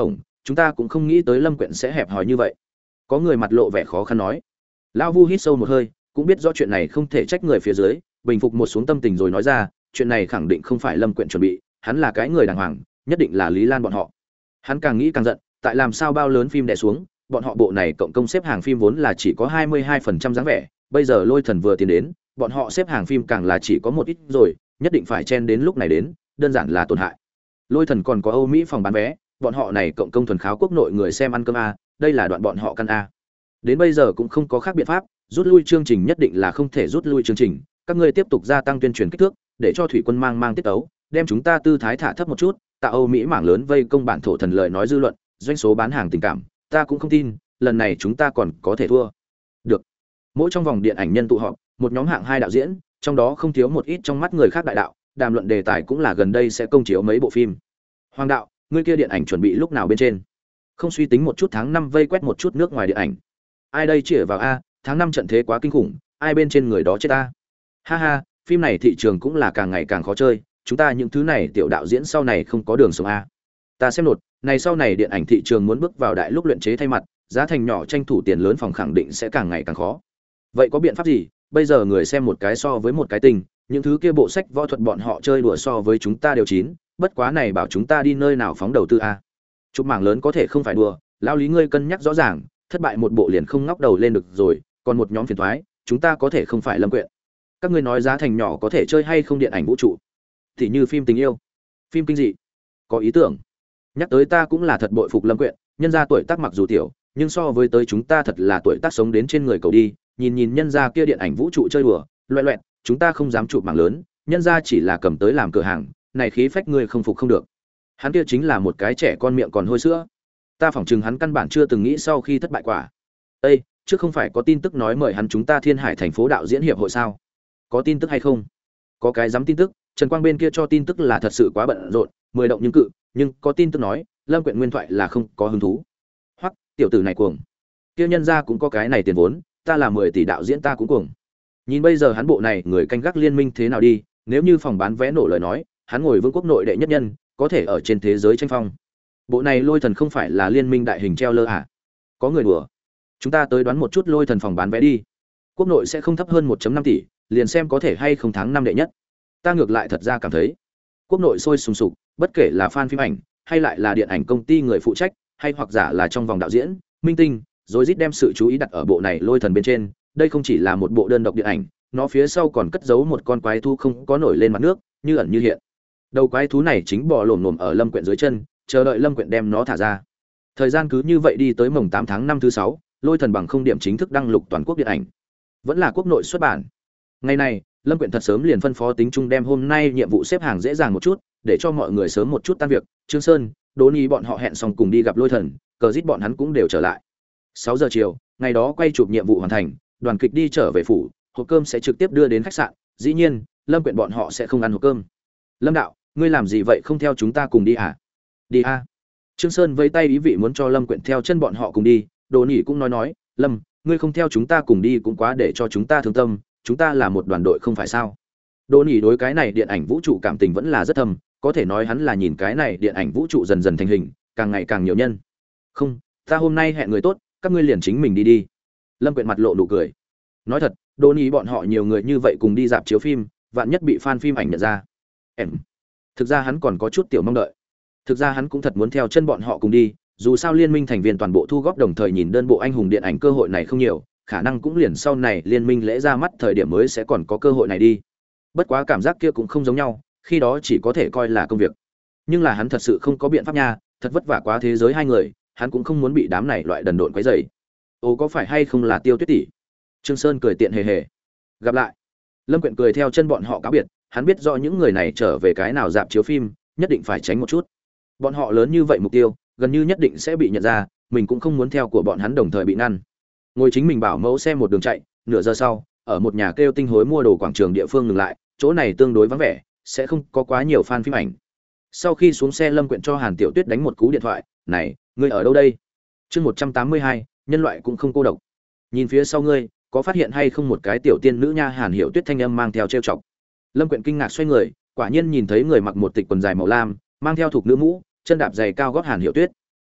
chúng ta cũng không nghĩ tới Lâm Quyện sẽ hẹp hòi như vậy. Có người mặt lộ vẻ khó khăn nói. Lão Vu hít sâu một hơi, cũng biết rõ chuyện này không thể trách người phía dưới, bình phục một xuống tâm tình rồi nói ra, chuyện này khẳng định không phải Lâm Quyện chuẩn bị, hắn là cái người đàng hoàng, nhất định là Lý Lan bọn họ. Hắn càng nghĩ càng giận, tại làm sao bao lớn phim đè xuống, bọn họ bộ này cộng công xếp hàng phim vốn là chỉ có 22% dáng vẻ, bây giờ Lôi Thần vừa tiến đến, bọn họ xếp hàng phim càng là chỉ có một ít rồi, nhất định phải chen đến lúc này đến, đơn giản là tổn hại. Lôi Thần còn có Âu Mỹ phòng bán vé, bọn họ này cộng công thuần kháo quốc nội người xem ăn cơm a, đây là đoạn bọn họ căn a. Đến bây giờ cũng không có khác biện pháp, rút lui chương trình nhất định là không thể rút lui chương trình, các ngươi tiếp tục gia tăng tuyên truyền kích thước, để cho thủy quân mang tiết tấu, đem chúng ta tư thái thả thấp một chút, tạo Âu Mỹ mảng lớn vây công bản thổ thần lời nói dư luận, doanh số bán hàng tình cảm, ta cũng không tin, lần này chúng ta còn có thể thua. Được. Mỗi trong vòng điện ảnh nhân tụ họp, một nhóm hạng 2 đạo diễn, trong đó không thiếu một ít trong mắt người khác đại đạo, đàm luận đề tài cũng là gần đây sẽ công chiếu mấy bộ phim. Hoàng đạo, ngươi kia điện ảnh chuẩn bị lúc nào bên trên? Không suy tính một chút tháng 5 vây quét một chút nước ngoài điện ảnh. Ai đây chỉ vào a, tháng 5 trận thế quá kinh khủng, ai bên trên người đó chết ta. Ha ha, phim này thị trường cũng là càng ngày càng khó chơi, chúng ta những thứ này tiểu đạo diễn sau này không có đường sống a. Ta xem nột, này sau này điện ảnh thị trường muốn bước vào đại lúc luyện chế thay mặt, giá thành nhỏ tranh thủ tiền lớn phòng khẳng định sẽ càng ngày càng khó. Vậy có biện pháp gì? Bây giờ người xem một cái so với một cái tình, những thứ kia bộ sách võ thuật bọn họ chơi đùa so với chúng ta đều chín, bất quá này bảo chúng ta đi nơi nào phóng đầu tư a. Chụp mảng lớn có thể không phải đùa, lão Lý ngươi cân nhắc rõ ràng, thất bại một bộ liền không ngóc đầu lên được rồi, còn một nhóm phiền toái, chúng ta có thể không phải Lâm Quyện. Các ngươi nói giá thành nhỏ có thể chơi hay không điện ảnh vũ trụ? Thì như phim tình yêu, phim kinh dị, có ý tưởng. Nhắc tới ta cũng là thật bội phục Lâm Quyện, nhân gia tuổi tác mặc dù tiểu, nhưng so với tới chúng ta thật là tuổi tác sống đến trên người cầu đi, nhìn nhân gia kia điện ảnh vũ trụ chơi đùa, loẹt loẹt, chúng ta không dám chụp mảng lớn, nhân gia chỉ là cầm tới làm cửa hàng, này khí phách ngươi không phục không được. Hắn kia chính là một cái trẻ con miệng còn hôi sữa. Ta phỏng chừng hắn căn bản chưa từng nghĩ sau khi thất bại quả. Ê, trước không phải có tin tức nói mời hắn chúng ta Thiên Hải thành phố đạo diễn hiệp hội sao? Có tin tức hay không? Có cái dám tin tức, Trần Quang bên kia cho tin tức là thật sự quá bận rộn, 10 động nhưng cự, nhưng có tin tức nói, Lâm Quyện nguyên thoại là không có hứng thú. Hoặc, tiểu tử này cuồng. Kia nhân gia cũng có cái này tiền vốn, ta là 10 tỷ đạo diễn ta cũng cuồng. Nhìn bây giờ hắn bộ này người canh gác liên minh thế nào đi, nếu như phòng bán vé nổ lời nói, hắn ngồi vương quốc nội đệ nhất nhân, có thể ở trên thế giới tranh phong. Bộ này Lôi Thần không phải là liên minh đại hình treo lơ à? Có người đùa. Chúng ta tới đoán một chút Lôi Thần phòng bán vé đi. Quốc nội sẽ không thấp hơn 1.5 tỷ, liền xem có thể hay không tháng 5 đệ nhất. Ta ngược lại thật ra cảm thấy, quốc nội sôi sùng sục, bất kể là fan phim ảnh, hay lại là điện ảnh công ty người phụ trách, hay hoặc giả là trong vòng đạo diễn, minh tinh, rồi rít đem sự chú ý đặt ở bộ này Lôi Thần bên trên. Đây không chỉ là một bộ đơn độc điện ảnh, nó phía sau còn cất giấu một con quái thú không có nổi lên mặt nước, như ẩn như hiện. Đầu quái thú này chính bò lổm lổm ở Lâm Quyện dưới chân, chờ đợi Lâm Quyện đem nó thả ra. Thời gian cứ như vậy đi tới mồng 8 tháng 5 thứ 6, Lôi Thần bằng không điểm chính thức đăng lục toàn quốc điện ảnh. Vẫn là quốc nội xuất bản. Ngày này, Lâm Quyện thật sớm liền phân phó tính trung đem hôm nay nhiệm vụ xếp hàng dễ dàng một chút, để cho mọi người sớm một chút tan việc. Trương Sơn, Đỗ Nhi bọn họ hẹn xong cùng đi gặp Lôi Thần, cờ dít bọn hắn cũng đều trở lại. 6 giờ chiều, ngày đó quay chụp nhiệm vụ hoàn thành, đoàn kịch đi trở về phủ, hộp cơm sẽ trực tiếp đưa đến khách sạn. Dĩ nhiên, Lâm Quyện bọn họ sẽ không ăn hộp cơm. Lâm đạo, ngươi làm gì vậy không theo chúng ta cùng đi à? Đi a. Trương Sơn vẫy tay ý vị muốn cho Lâm Quyện theo chân bọn họ cùng đi, Đồ Nhĩ cũng nói, Lâm, ngươi không theo chúng ta cùng đi cũng quá để cho chúng ta thương tâm, chúng ta là một đoàn đội không phải sao? Đồ Nhĩ đối cái này điện ảnh vũ trụ cảm tình vẫn là rất thầm, có thể nói hắn là nhìn cái này điện ảnh vũ trụ dần dần thành hình, càng ngày càng nhiều nhân. Không, ta hôm nay hẹn người tốt, các ngươi liền chính mình đi đi. Lâm Quyện mặt lộ nụ cười. Nói thật, Đồ Nhĩ bọn họ nhiều người như vậy cùng đi dạp chiếu phim, vạn nhất bị fan phim ảnh nhận ra. Em. Thực ra hắn còn có chút tiểu mong đợi. Thực ra hắn cũng thật muốn theo chân bọn họ cùng đi, dù sao liên minh thành viên toàn bộ thu góp đồng thời nhìn đơn bộ anh hùng điện ảnh cơ hội này không nhiều, khả năng cũng liền sau này liên minh lễ ra mắt thời điểm mới sẽ còn có cơ hội này đi. Bất quá cảm giác kia cũng không giống nhau, khi đó chỉ có thể coi là công việc. Nhưng là hắn thật sự không có biện pháp nha, thật vất vả quá thế giới hai người, hắn cũng không muốn bị đám này loại đần độn quấy rầy. Ồ có phải hay không là Tiêu Tuyết tỷ? Trương Sơn cười tiện hề hề. Gặp lại. Lâm Quyện cười theo chân bọn họ cáo biệt, hắn biết rõ những người này trở về cái nào dạp chiếu phim, nhất định phải tránh một chút. Bọn họ lớn như vậy mục tiêu, gần như nhất định sẽ bị nhận ra, mình cũng không muốn theo của bọn hắn đồng thời bị ngăn. Ngồi chính mình bảo mẫu xe một đường chạy, nửa giờ sau, ở một nhà kêu tinh hối mua đồ quảng trường địa phương ngừng lại, chỗ này tương đối vắng vẻ, sẽ không có quá nhiều fan phim ảnh. Sau khi xuống xe Lâm Quyện cho Hàn Tiểu Tuyết đánh một cú điện thoại, "Này, ngươi ở đâu đây?" Chương 182, nhân loại cũng không cô độc. Nhìn phía sau ngươi, có phát hiện hay không một cái tiểu tiên nữ nha? Hàn Hiểu Tuyết thanh âm mang theo trêu chọc. Lâm Quyện kinh ngạc xoay người, quả nhiên nhìn thấy người mặc một tịch quần dài màu lam, mang theo thục nữ mũ, chân đạp giày cao gót Hàn Hiểu Tuyết.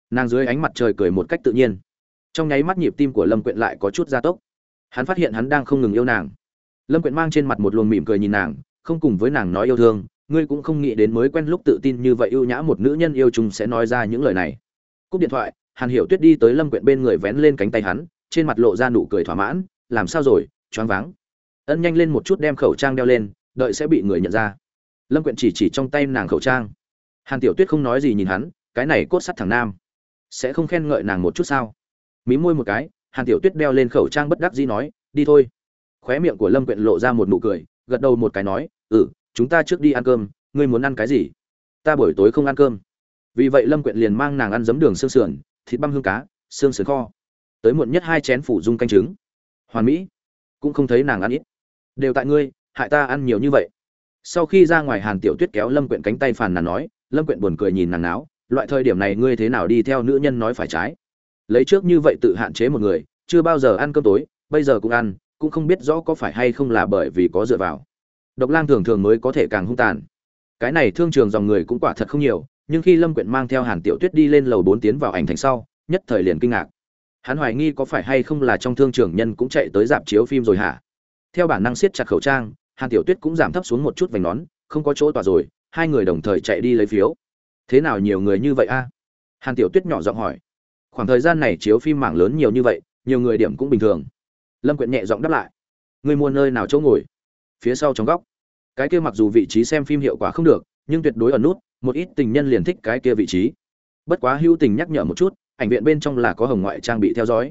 Nàng dưới ánh mặt trời cười một cách tự nhiên. Trong nháy mắt nhịp tim của Lâm Quyện lại có chút gia tốc. Hắn phát hiện hắn đang không ngừng yêu nàng. Lâm Quyện mang trên mặt một luồng mỉm cười nhìn nàng, không cùng với nàng nói yêu thương, ngươi cũng không nghĩ đến mới quen lúc tự tin như vậy ưu nhã một nữ nhân yêu chung sẽ nói ra những lời này. Cúp điện thoại, Hàn Hiểu Tuyết đi tới Lâm Quyện bên người vén lên cánh tay hắn, trên mặt lộ ra nụ cười thỏa mãn, làm sao rồi, choáng váng. Ân nhanh lên một chút đem khẩu trang đeo lên, đợi sẽ bị người nhận ra. Lâm Quyện chỉ trong tay nàng khẩu trang. Hàn Tiểu Tuyết không nói gì nhìn hắn, cái này cốt sắt thằng nam, sẽ không khen ngợi nàng một chút sao? Mí môi một cái, Hàn Tiểu Tuyết đeo lên khẩu trang bất đắc dĩ nói, đi thôi. Khóe miệng của Lâm Quyện lộ ra một nụ cười, gật đầu một cái nói, chúng ta trước đi ăn cơm, ngươi muốn ăn cái gì? Ta buổi tối không ăn cơm. Vì vậy Lâm Quyện liền mang nàng ăn giấm đường xương sườn, thịt băm hương cá, xương sườn kho. Tới muộn nhất 2 chén phủ dung canh trứng. Hoàn mỹ. Cũng không thấy nàng ăn ít. Đều tại ngươi, hại ta ăn nhiều như vậy. Sau khi ra ngoài, Hàn Tiểu Tuyết kéo Lâm Quyện cánh tay phàn nàn nói, Lâm Quyện buồn cười nhìn nàng náo, loại thời điểm này ngươi thế nào đi theo nữ nhân nói phải trái? Lấy trước như vậy tự hạn chế một người, chưa bao giờ ăn cơm tối, bây giờ cũng ăn, cũng không biết rõ có phải hay không là bởi vì có dựa vào. Độc lang thường thường mới có thể càng hung tàn. Cái này thương trường dòng người cũng quả thật không nhiều, nhưng khi Lâm Quyện mang theo Hàn Tiểu Tuyết đi lên lầu 4 tiến vào ảnh thành sau, nhất thời liền kinh ngạc. Hắn hoài nghi có phải hay không là trong thương trường nhân cũng chạy tới rạp chiếu phim rồi hả? Theo bản năng siết chặt khẩu trang, Hàn Tiểu Tuyết cũng giảm thấp xuống một chút vành nón, không có chỗ tỏa rồi, hai người đồng thời chạy đi lấy phiếu. Thế nào nhiều người như vậy a? Hàn Tiểu Tuyết nhỏ giọng hỏi. Khoảng thời gian này chiếu phim mảng lớn nhiều như vậy, nhiều người điểm cũng bình thường. Lâm Quyện nhẹ giọng đáp lại. Người mua nơi nào chỗ ngồi? Phía sau trong góc. Cái kia mặc dù vị trí xem phim hiệu quả không được, nhưng tuyệt đối ở nút, một ít tình nhân liền thích cái kia vị trí. Bất quá hữu tình nhắc nhở một chút, ảnh viện bên trong là có hồng ngoại trang bị theo dõi.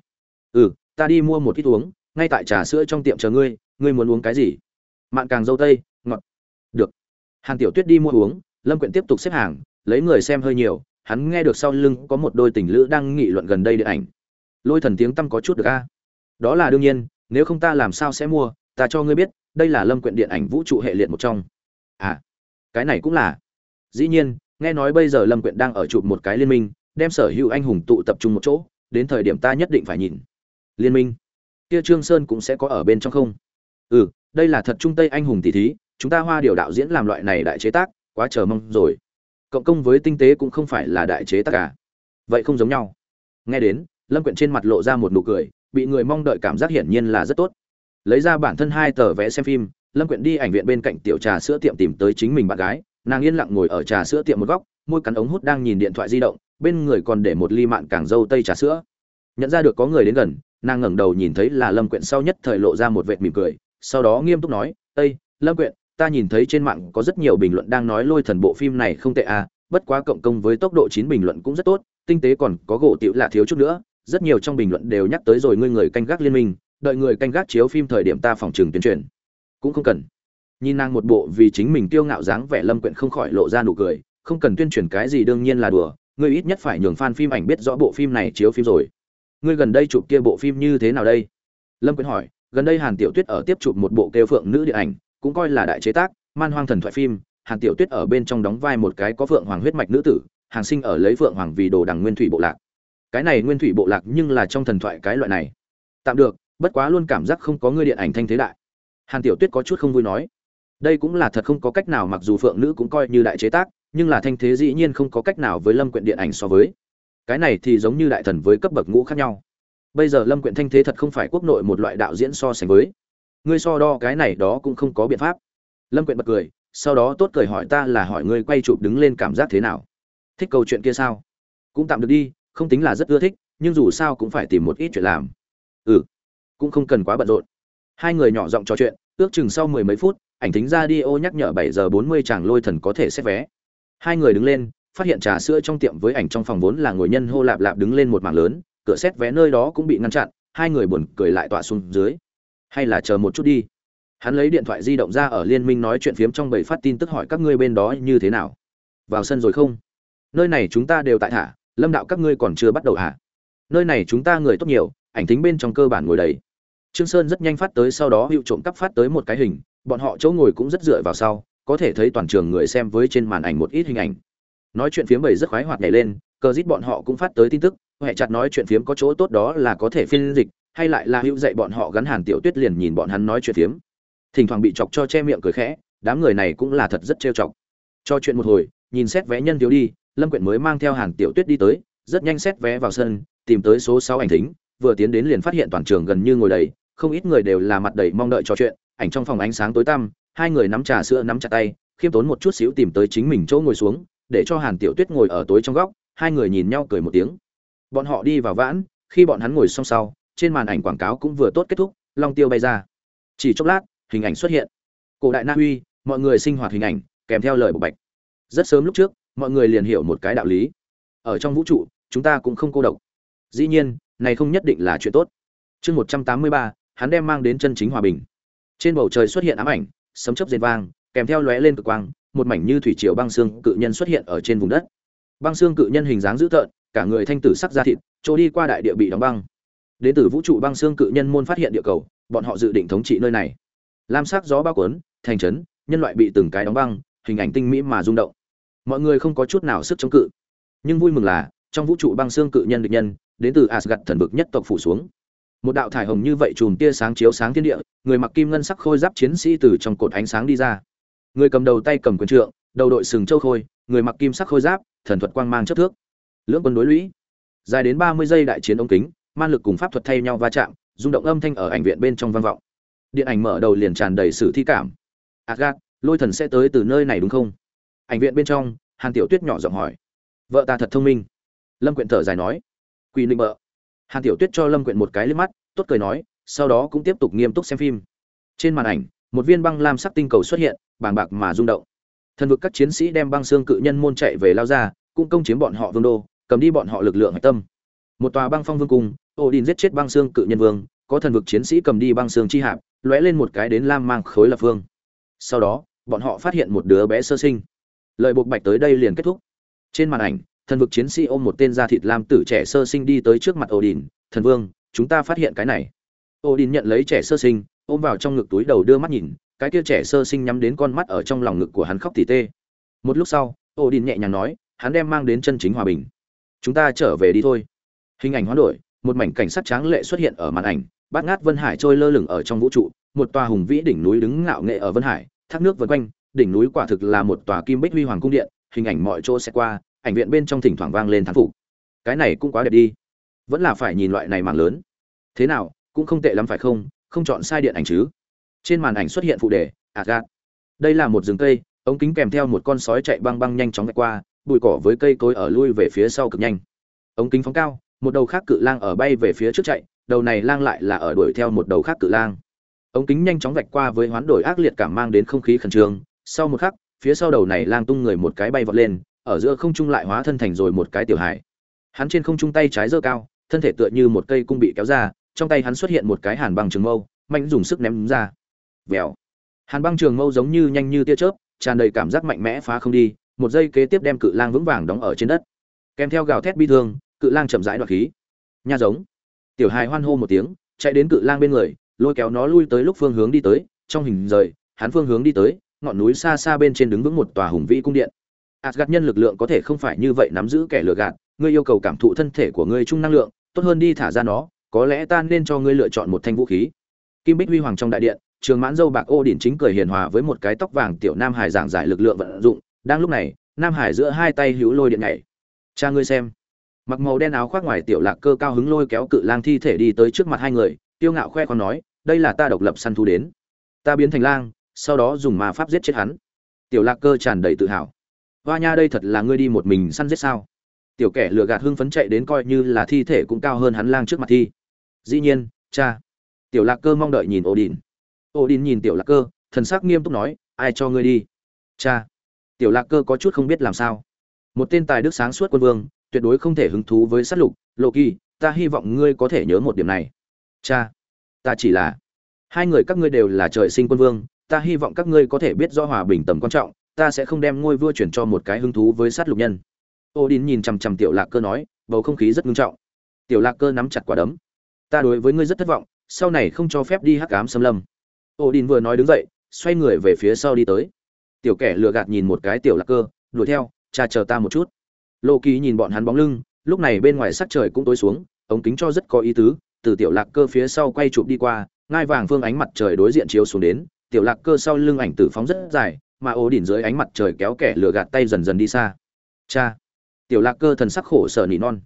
Ta đi mua một ít uống, ngay tại trà sữa trong tiệm chờ ngươi, ngươi muốn uống cái gì? Mạn càng dâu tây, ngọt. Được. Hàn Tiểu Tuyết đi mua uống, Lâm Quyện tiếp tục xếp hàng, lấy người xem hơi nhiều, hắn nghe được sau lưng có một đôi tình lữ đang nghị luận gần đây điện ảnh. Lôi Thần tiếng tăm có chút được a. Đó là đương nhiên, nếu không ta làm sao sẽ mua, ta cho ngươi biết, đây là Lâm Quyện điện ảnh vũ trụ hệ liệt một trong. À, cái này cũng là. Dĩ nhiên, nghe nói bây giờ Lâm Quyện đang ở chụp một cái liên minh, đem sở hữu anh hùng tụ tập trung một chỗ, đến thời điểm ta nhất định phải nhìn. Liên minh? Kia Trương Sơn cũng sẽ có ở bên trong không? Đây là thật trung tây anh hùng tỷ thí, chúng ta Hoa Điều đạo diễn làm loại này đại chế tác, quá chờ mong rồi. Cộng công với tinh tế cũng không phải là đại chế tác cả. Vậy không giống nhau. Nghe đến, Lâm Quyện trên mặt lộ ra một nụ cười, bị người mong đợi cảm giác hiển nhiên là rất tốt. Lấy ra bản thân 2 tờ vé xem phim, Lâm Quyện đi ảnh viện bên cạnh tiểu trà sữa tiệm tìm tới chính mình bạn gái, nàng yên lặng ngồi ở trà sữa tiệm một góc, môi cắn ống hút đang nhìn điện thoại di động, bên người còn để một ly mạn càng dâu tây trà sữa. Nhận ra được có người đến gần, nàng ngẩng đầu nhìn thấy là Lâm Quyện, sau nhất thời lộ ra một vệt mỉm cười, sau đó nghiêm túc nói, "Ê, Lâm Quyện, ta nhìn thấy trên mạng có rất nhiều bình luận đang nói Lôi Thần bộ phim này không tệ à, bất quá cộng công với tốc độ 9 bình luận cũng rất tốt, tinh tế còn có gỗ tiểu là thiếu chút nữa, rất nhiều trong bình luận đều nhắc tới rồi ngươi người canh gác liên minh, đợi người canh gác chiếu phim thời điểm ta phòng trường tuyên truyền." Cũng không cần. Nhìn nàng một bộ vì chính mình kiêu ngạo dáng vẻ, Lâm Quyện không khỏi lộ ra nụ cười, không cần tuyên truyền cái gì đương nhiên là đùa, ngươi ít nhất phải nhường fan phim ảnh biết rõ bộ phim này chiếu phim rồi. Ngươi gần đây chụp kia bộ phim như thế nào đây? Lâm Quyện hỏi, gần đây Hàn Tiểu Tuyết ở tiếp chụp một bộ kêu Phượng nữ điện ảnh, cũng coi là đại chế tác, man hoang thần thoại phim, Hàn Tiểu Tuyết ở bên trong đóng vai một cái có phượng hoàng huyết mạch nữ tử, hàng sinh ở lấy phượng hoàng vì đồ đằng nguyên thủy bộ lạc. Cái này nguyên thủy bộ lạc nhưng là trong thần thoại cái loại này. Tạm được, bất quá luôn cảm giác không có ngươi điện ảnh thanh thế đại. Hàn Tiểu Tuyết có chút không vui nói, đây cũng là thật không có cách nào, mặc dù Phượng nữ cũng coi như đại chế tác, nhưng là thanh thế dĩ nhiên không có cách nào với Lâm Quyện điện ảnh so với. Cái này thì giống như đại thần với cấp bậc ngũ khác nhau. Bây giờ Lâm Quyện thanh thế thật không phải quốc nội một loại đạo diễn so sánh với. Ngươi so đo cái này đó cũng không có biện pháp. Lâm Quyện bật cười, sau đó tốt cười hỏi, ta là hỏi ngươi quay chụp đứng lên cảm giác thế nào? Thích câu chuyện kia sao? Cũng tạm được đi, không tính là rất ưa thích, nhưng dù sao cũng phải tìm một ít chuyện làm. Cũng không cần quá bận rộn. Hai người nhỏ giọng trò chuyện, ước chừng sau 10 mấy phút, ảnh thính radio nhắc nhở 7 giờ 40 chàng Lôi Thần có thể xét vé. Hai người đứng lên, phát hiện trà sữa trong tiệm với ảnh trong phòng vốn là ngồi nhân hô lạp lạp đứng lên một mảng lớn, cửa xét vé nơi đó cũng bị ngăn chặn, hai người buồn cười lại tọa xuống dưới. Hay là chờ một chút đi. Hắn lấy điện thoại di động ra, ở liên minh nói chuyện phiếm trong bầy phát tin tức hỏi các ngươi bên đó như thế nào. Vào sân rồi không? Nơi này chúng ta đều tại thả, Lâm đạo các ngươi còn chưa bắt đầu hả? Nơi này chúng ta người tốt nhiều, ảnh thính bên trong cơ bản ngồi đầy. Trương Sơn rất nhanh phát tới, sau đó hữu trộm cắp phát tới một cái hình, bọn họ chỗ ngồi cũng rất dựa vào sau, có thể thấy toàn trường người xem với trên màn ảnh một ít hình ảnh. Nói chuyện phiếm bầy rất khoái hoạt nhảy lên, cờ dít bọn họ cũng phát tới tin tức, hệ chặt nói chuyện phiếm có chỗ tốt đó là có thể phiên dịch, hay lại là hữu dạy bọn họ gắn Hàn Tiểu Tuyết liền nhìn bọn hắn nói chuyện phiếm. Thỉnh thoảng bị chọc cho che miệng cười khẽ, đám người này cũng là thật rất trêu chọc. Cho chuyện một hồi, nhìn xét vé nhân thiếu đi, Lâm Quyện mới mang theo Hàn Tiểu Tuyết đi tới, rất nhanh xét vé vào sân, tìm tới số 6 ảnh thính, vừa tiến đến liền phát hiện toàn trường gần như ngồi đầy, không ít người đều là mặt đầy mong đợi trò chuyện, ảnh trong phòng ánh sáng tối tăm, hai người nắm trà sữa nắm chặt tay, khiêm tốn một chút xíu tìm tới chính mình chỗ ngồi xuống, để cho Hàn Tiểu Tuyết ngồi ở tối trong góc, hai người nhìn nhau cười một tiếng. Bọn họ đi vào vãn, khi bọn hắn ngồi xong sau, trên màn ảnh quảng cáo cũng vừa tốt kết thúc, long tiêu bay ra. Chỉ chốc lát, hình ảnh xuất hiện. Cổ đại Na Uy, mọi người sinh hoạt hình ảnh, kèm theo lời bộc bạch. Rất sớm lúc trước, mọi người liền hiểu một cái đạo lý. Ở trong vũ trụ, chúng ta cũng không cô độc. Dĩ nhiên, này không nhất định là chuyện tốt. Chương 183, hắn đem mang đến chân chính hòa bình. Trên bầu trời xuất hiện ám ảnh, sấm chớp rền vang, kèm theo lóe lên cực quang, một mảnh như thủy triều băng xương cự nhân xuất hiện ở trên vùng đất. Băng xương cự nhân hình dáng dữ tợn, cả người thanh tử sắc da thịt, trôi đi qua đại địa bị đóng băng. Đến từ vũ trụ băng xương cự nhân môn phát hiện địa cầu, bọn họ dự định thống trị nơi này. Lam sắc gió bao cuốn, thành trấn, nhân loại bị từng cái đóng băng, hình ảnh tinh mỹ mà rung động. Mọi người không có chút nào sức chống cự. Nhưng vui mừng là, trong vũ trụ băng xương cự nhân địch nhân, đến từ Asgard thần vực nhất tộc phủ xuống. Một đạo thải hồng như vậy chùm tia sáng chiếu sáng thiên địa, người mặc kim ngân sắc khôi giáp chiến sĩ từ trong cột ánh sáng đi ra. Người cầm đầu tay cầm quyền trượng, đầu đội sừng châu khôi, người mặc kim sắc khôi giáp, thần thuật quang mang chớp thước. Lưỡng quân đối lũy. Dài đến 30 giây đại chiến ống kính, man lực cùng pháp thuật thay nhau va chạm, rung động âm thanh ở ảnh viện bên trong vang vọng. Điện ảnh mở đầu liền tràn đầy sự thi cảm. Asgard, lôi thần sẽ tới từ nơi này đúng không? Ảnh viện bên trong, Hàn Tiểu Tuyết nhỏ giọng hỏi. Vợ ta thật thông minh. Lâm Quyện thở dài nói. Quỳ nịnh bợ. Hàn Tiểu Tuyết cho Lâm Quyện một cái liếc mắt, tốt cười nói, sau đó cũng tiếp tục nghiêm túc xem phim. Trên màn ảnh, một viên băng lam sắc tinh cầu xuất hiện, bàng bạc mà rung động. Thần vực các chiến sĩ đem băng xương cự nhân môn chạy về lao ra, cũng công chiếm bọn họ vương đô, cầm đi bọn họ lực lượng hạch tâm. Một tòa băng phong vương cung, Odin giết chết băng xương cự nhân vương, có thần vực chiến sĩ cầm đi băng xương chi hạp, lóe lên một cái đến lam mang khối lập phương. Sau đó, bọn họ phát hiện một đứa bé sơ sinh. Lời buộc bạch tới đây liền kết thúc. Trên màn ảnh, thần vực chiến sĩ ôm một tên da thịt lam tử trẻ sơ sinh đi tới trước mặt Odin, "Thần vương, chúng ta phát hiện cái này." Odin nhận lấy trẻ sơ sinh, ôm vào trong ngực túi đầu đưa mắt nhìn, cái kia trẻ sơ sinh nhắm đến con mắt ở trong lòng ngực của hắn khóc tỉ tê. Một lúc sau, Odin nhẹ nhàng nói, hắn đem mang đến chân chính hòa bình. Chúng ta trở về đi thôi. Hình ảnh hoán đổi, một mảnh cảnh sắc tráng lệ xuất hiện ở màn ảnh, bát ngát vân hải trôi lơ lửng ở trong vũ trụ, một tòa hùng vĩ đỉnh núi đứng ngạo nghệ ở vân hải, thác nước vần quanh, đỉnh núi quả thực là một tòa kim bích huy hoàng cung điện, hình ảnh mọi chỗ sẽ qua, ảnh viện bên trong thỉnh thoảng vang lên thán phục. Cái này cũng quá đẹp đi, vẫn là phải nhìn loại này màn lớn. Thế nào, cũng không tệ lắm phải không, không chọn sai điện ảnh chứ. Trên màn ảnh xuất hiện phụ đề, Asgard. Đây là một rừng cây, ống kính kèm theo một con sói chạy băng băng nhanh chóng vạch qua, bụi cỏ với cây cối ở lui về phía sau cực nhanh. Ống kính phóng cao, một đầu khác cự lang ở bay về phía trước chạy, đầu này lang lại là ở đuổi theo một đầu khác cự lang. Ống kính nhanh chóng vạch qua với hoán đổi ác liệt cảm mang đến không khí khẩn trương, sau một khắc, phía sau đầu này lang tung người một cái bay vọt lên, ở giữa không trung lại hóa thân thành rồi một cái tiểu hải. Hắn trên không trung tay trái giơ cao, thân thể tựa như một cây cung bị kéo ra, trong tay hắn xuất hiện một cái hàn băng trường mâu, mạnh dùng sức ném ra. Vèo. Hàn băng trường mâu giống như nhanh như tia chớp, tràn đầy cảm giác mạnh mẽ phá không đi, một giây kế tiếp đem cự lang vững vàng đóng ở trên đất. Kèm theo gào thét bi thương, cự lang chậm rãi đoạt khí. Nha giống. Tiểu hài hoan hô một tiếng, chạy đến cự lang bên người, lôi kéo nó lui tới lúc phương hướng đi tới, trong hình rời, hắn phương hướng đi tới, ngọn núi xa xa bên trên đứng vững một tòa hùng vĩ cung điện. Asgard nhân lực lượng có thể không phải như vậy nắm giữ kẻ lừa gạt, ngươi yêu cầu cảm thụ thân thể của ngươi trung năng lượng, tốt hơn đi thả ra nó, có lẽ ta nên cho ngươi lựa chọn một thanh vũ khí. Kim Bích huy hoàng trong đại điện, Trường Mãn dâu bạc Odin chính cười hiền hòa với một cái tóc vàng tiểu nam hải giảng giải lực lượng vận dụng, đang lúc này, nam hải giữa hai tay hữu lôi điện nhảy. Cha ngươi xem. Mặc màu đen áo khoác ngoài tiểu lạc cơ cao hứng lôi kéo cự lang thi thể đi tới trước mặt hai người, tiêu ngạo khoe khoang nói, đây là ta độc lập săn thú đến. Ta biến thành lang, sau đó dùng ma pháp giết chết hắn. Tiểu lạc cơ tràn đầy tự hào. Hoa nha, đây thật là ngươi đi một mình săn giết sao? Tiểu kẻ lừa gạt hưng phấn chạy đến coi như là thi thể cũng cao hơn hắn lang trước mặt thi. Dĩ nhiên, cha. Tiểu lạc cơ mong đợi nhìn Odin. Odin nhìn tiểu lạc cơ, thần sắc nghiêm túc nói, ai cho ngươi đi? Cha. Tiểu lạc cơ có chút không biết làm sao. Một tên tài đức sáng suốt quân vương, tuyệt đối không thể hứng thú với sát lục. Loki, ta hy vọng ngươi có thể nhớ một điểm này. Cha. Ta chỉ là hai người các ngươi đều là trời sinh quân vương, ta hy vọng các ngươi có thể biết rõ hòa bình tầm quan trọng, ta sẽ không đem ngôi vua chuyển cho một cái hứng thú với sát lục nhân. Odin nhìn chằm chằm tiểu lạc cơ nói, bầu không khí rất nghiêm trọng. Tiểu lạc cơ nắm chặt quả đấm. Ta đối với ngươi rất thất vọng, sau này không cho phép đi hắc ám xâm lâm. Odin vừa nói đứng dậy, xoay người về phía sau đi tới. Tiểu kẻ lừa gạt nhìn một cái tiểu lạc cơ, đuổi theo, cha chờ ta một chút. Loki nhìn bọn hắn bóng lưng, lúc này bên ngoài sắc trời cũng tối xuống, ống kính cho rất có ý tứ, từ tiểu lạc cơ phía sau quay chụp đi qua, ngai vàng phương ánh mặt trời đối diện chiếu xuống đến, tiểu lạc cơ sau lưng ảnh tử phóng rất dài, mà Odin dưới ánh mặt trời kéo kẻ lừa gạt tay dần dần đi xa. Cha. Tiểu lạc cơ thần sắc khổ sở nỉ non.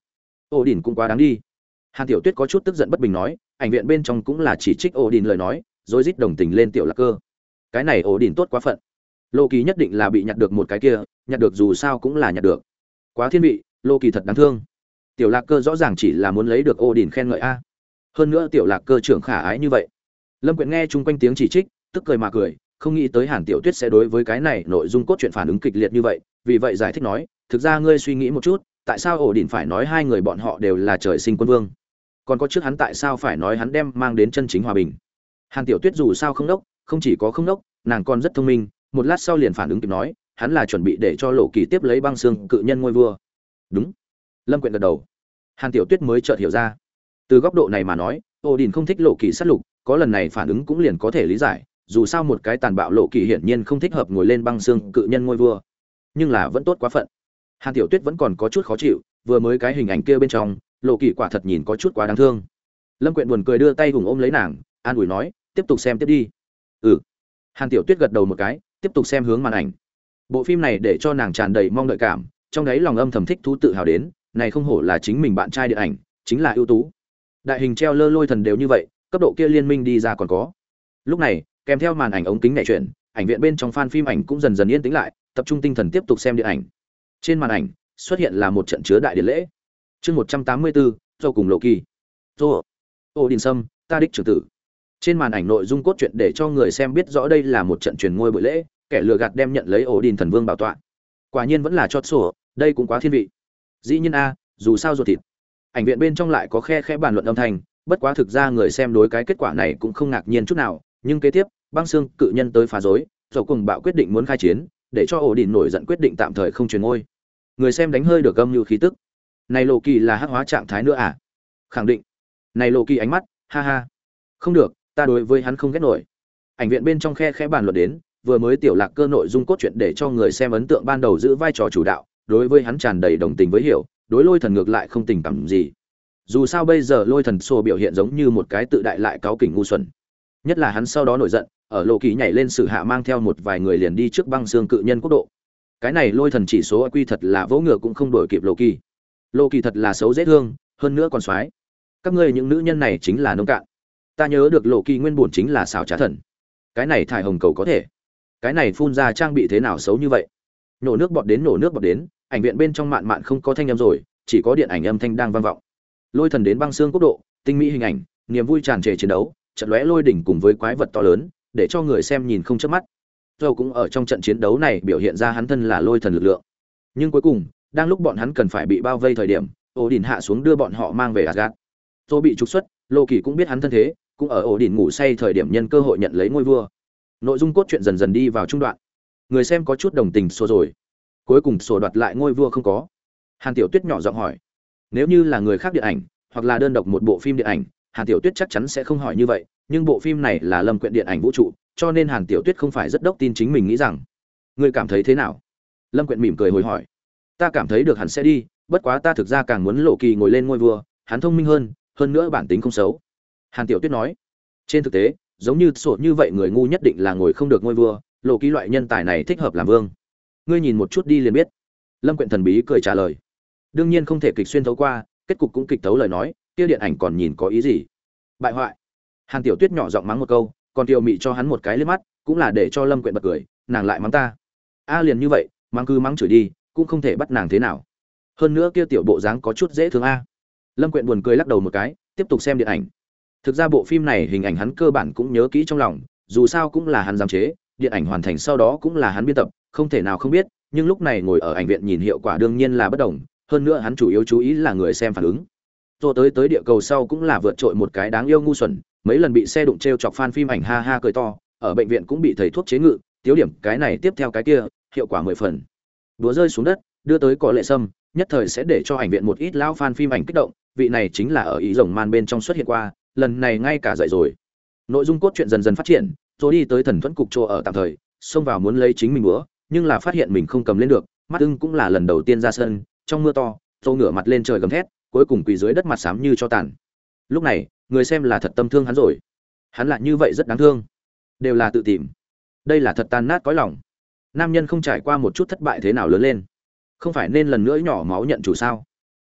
ổ đỉnh cũng quá đáng đi. Hàn Tiểu Tuyết có chút tức giận bất bình nói, ảnh viện bên trong cũng là chỉ trích ổ đỉnh lời nói, rồi rít đồng tình lên Tiểu Lạc Cơ. Cái này ổ đỉnh tốt quá phận. Lô Kỳ nhất định là bị nhặt được một cái kia, nhặt được dù sao cũng là nhặt được. Quá thiên vị, Lô Kỳ thật đáng thương. Tiểu Lạc Cơ rõ ràng chỉ là muốn lấy được ổ đỉnh khen ngợi a. Hơn nữa Tiểu Lạc Cơ trưởng khả ái như vậy. Lâm Quyện nghe chung quanh tiếng chỉ trích, tức cười mà cười, không nghĩ tới Hàn Tiểu Tuyết sẽ đối với cái này nội dung cốt truyện phản ứng kịch liệt như vậy, vì vậy giải thích nói, thực ra ngươi suy nghĩ một chút, tại sao ổ đỉnh phải nói hai người bọn họ đều là trời sinh quân vương? Còn có trước hắn tại sao phải nói hắn đem mang đến chân chính hòa bình? Hàn Tiểu Tuyết dù sao không đốc, không chỉ có không đốc, nàng còn rất thông minh, một lát sau liền phản ứng kịp nói, hắn là chuẩn bị để cho Lộ Kỳ tiếp lấy băng xương cự nhân ngôi vua. Đúng. Lâm Quyện gật đầu. Hàn Tiểu Tuyết mới chợt hiểu ra. Từ góc độ này mà nói, ổ đỉnh không thích Lộ Kỳ sát lục, có lần này phản ứng cũng liền có thể lý giải, dù sao một cái tàn bạo Lộ Kỳ hiển nhiên không thích hợp ngồi lên băng xương cự nhân ngôi vua. Nhưng là vẫn tốt quá phận. Hàn Tiểu Tuyết vẫn còn có chút khó chịu, vừa mới cái hình ảnh kia bên trong, Lộ Kỳ quả thật nhìn có chút quá đáng thương. Lâm Quyện buồn cười đưa tay hùng ôm lấy nàng, an ủi nói, tiếp tục xem tiếp đi. Ừ. Hàn Tiểu Tuyết gật đầu một cái, tiếp tục xem hướng màn ảnh. Bộ phim này để cho nàng tràn đầy mong đợi cảm, trong đấy lòng âm thầm thích thú tự hào đến, này không hổ là chính mình bạn trai điện ảnh, chính là ưu tú. Đại hình treo lơ lôi thần đều như vậy, cấp độ kia liên minh đi ra còn có. Lúc này, kèm theo màn ảnh ống kính nhảy chuyển, ảnh viện bên trong fan phim ảnh cũng dần dần yên tĩnh lại, tập trung tinh thần tiếp tục xem điện ảnh. Trên màn ảnh xuất hiện là một trận chứa đại điện lễ. Chương 184, Dâu cùng Lộ Kỳ. Dô, Ô Đình Sâm, ta đích trưởng tử. Trên màn ảnh nội dung cốt truyện để cho người xem biết rõ đây là một trận truyền ngôi buổi lễ, kẻ lừa gạt đem nhận lấy Ổ Đình thần vương bảo tọa. Quả nhiên vẫn là chót sổ, đây cũng quá thiên vị. Dĩ nhiên a, dù sao ruột thịt. Ảnh viện bên trong lại có khe khẽ bàn luận âm thanh, bất quá thực ra người xem đối cái kết quả này cũng không ngạc nhiên chút nào, nhưng kế tiếp, băng xương cự nhân tới phá rối, Dầu cùng bạo quyết định muốn khai chiến, để cho Ổ Đình nổi giận quyết định tạm thời không truyền ngôi. Người xem đánh hơi được âm như khí tức. Này Lộ Kỳ là hắc hóa trạng thái nữa à? Khẳng định. Này Lộ Kỳ ánh mắt, ha ha. Không được, ta đối với hắn không ghét nổi. Ảnh viện bên trong khe khẽ bàn luận đến, vừa mới Tiểu Lạc Cơ nội dung cốt truyện để cho người xem ấn tượng ban đầu giữ vai trò chủ đạo, đối với hắn tràn đầy đồng tình với hiểu, đối Lôi Thần ngược lại không tình cảm gì. Dù sao bây giờ Lôi Thần sổ biểu hiện giống như một cái tự đại lại cáu kỉnh ngu xuẩn. Nhất là hắn sau đó nổi giận, ở Lộ Kỳ nhảy lên sử hạ mang theo một vài người liền đi trước băng xương cự nhân quốc độ. Cái này Lôi Thần chỉ số quy thật là vỗ ngựa cũng không đổi kịp Lộ Kỳ. Lộ Kỳ thật là xấu dễ thương, hơn nữa còn xoái. Các ngươi những nữ nhân này chính là nông cạn. Ta nhớ được Lộ Kỳ nguyên bổn chính là xảo trá thần. Cái này thải hồng cầu có thể. Cái này phun ra trang bị thế nào xấu như vậy? Nổ nước bọt đến nổ nước bọt đến, ảnh viện bên trong mạn mạn không có thanh âm rồi, chỉ có điện ảnh âm thanh đang vang vọng. Lôi Thần đến băng xương quốc độ, tinh mỹ hình ảnh, niềm vui tràn trề chiến đấu, trận lóe lôi đỉnh cùng với quái vật to lớn, để cho người xem nhìn không chớp mắt. Dầu cũng ở trong trận chiến đấu này biểu hiện ra hắn thân là Lôi Thần lực lượng. Nhưng cuối cùng, đang lúc bọn hắn cần phải bị bao vây thời điểm, Ổ Đỉnh hạ xuống đưa bọn họ mang về Asgard. Dầu bị trục xuất, Lô Kỳ cũng biết hắn thân thế, cũng ở Ổ Đỉnh ngủ say thời điểm nhân cơ hội nhận lấy ngôi vua. Nội dung cốt truyện dần dần đi vào trung đoạn. Người xem có chút đồng tình xô rồi. Cuối cùng sổ đoạt lại ngôi vua không có. Hàn Tiểu Tuyết nhỏ giọng hỏi, nếu như là người khác điện ảnh, hoặc là đơn độc một bộ phim điện ảnh, Hàn Tiểu Tuyết chắc chắn sẽ không hỏi như vậy, nhưng bộ phim này là Lâm Quyện điện ảnh vũ trụ, cho nên Hàn Tiểu Tuyết không phải rất đốc tin chính mình nghĩ rằng. Ngươi cảm thấy thế nào? Lâm Quyện mỉm cười hồi hỏi. Ta cảm thấy được hắn sẽ đi, bất quá ta thực ra càng muốn Lộ Kỳ ngồi lên ngôi vua, hắn thông minh hơn nữa bản tính không xấu. Hàn Tiểu Tuyết nói. Trên thực tế, giống như sổ như vậy người ngu nhất định là ngồi không được ngôi vua, Lộ Kỳ loại nhân tài này thích hợp làm vương. Ngươi nhìn một chút đi liền biết. Lâm Quyện thần bí cười trả lời. Đương nhiên không thể kịch xuyên thấu qua, kết cục cũng kịch tấu lời nói, kia điện ảnh còn nhìn có ý gì? Bại hoại. Hàn Tiểu Tuyết nhỏ giọng mắng một câu, còn Tiểu Mị cho hắn một cái liếc mắt, cũng là để cho Lâm Quyện bật cười, nàng lại mắng ta. A liền như vậy, mắng cứ mắng chửi đi, cũng không thể bắt nàng thế nào. Hơn nữa kia tiểu bộ dáng có chút dễ thương a. Lâm Quyện buồn cười lắc đầu một cái, tiếp tục xem điện ảnh. Thực ra bộ phim này hình ảnh hắn cơ bản cũng nhớ kỹ trong lòng, dù sao cũng là hắn giám chế, điện ảnh hoàn thành sau đó cũng là hắn biên tập, không thể nào không biết, nhưng lúc này ngồi ở ảnh viện nhìn hiệu quả đương nhiên là bất đồng, hơn nữa hắn chủ yếu chú ý là người xem phản ứng. Rồi tới địa cầu sau cũng là vượt trội một cái đáng yêu ngu xuẩn, mấy lần bị xe đụng trêu chọc fan phim ảnh ha ha cười to, ở bệnh viện cũng bị thầy thuốc chế ngự, tiêu điểm cái này tiếp theo cái kia, hiệu quả 10 phần. Đúa rơi xuống đất, đưa tới cỏ lệ sâm, nhất thời sẽ để cho ảnh viện một ít lão fan phim ảnh kích động, vị này chính là ở ý rồng man bên trong xuất hiện qua, lần này ngay cả dậy rồi. Nội dung cốt truyện dần dần phát triển, rồi đi tới thần thuẫn cục chỗ ở tạm thời, xông vào muốn lấy chính mình búa, nhưng là phát hiện mình không cầm lên được, mắt ưng cũng là lần đầu tiên ra sân, trong mưa to, Tô ngửa mặt lên trời gầm thét, cuối cùng quỳ dưới đất mặt xám như cho tàn. Lúc này, người xem là thật tâm thương hắn rồi. Hắn lại như vậy rất đáng thương, đều là tự tìm. Đây là thật tan nát cõi lòng. Nam nhân không trải qua một chút thất bại thế nào lớn lên, không phải nên lần nữa nhỏ máu nhận chủ sao?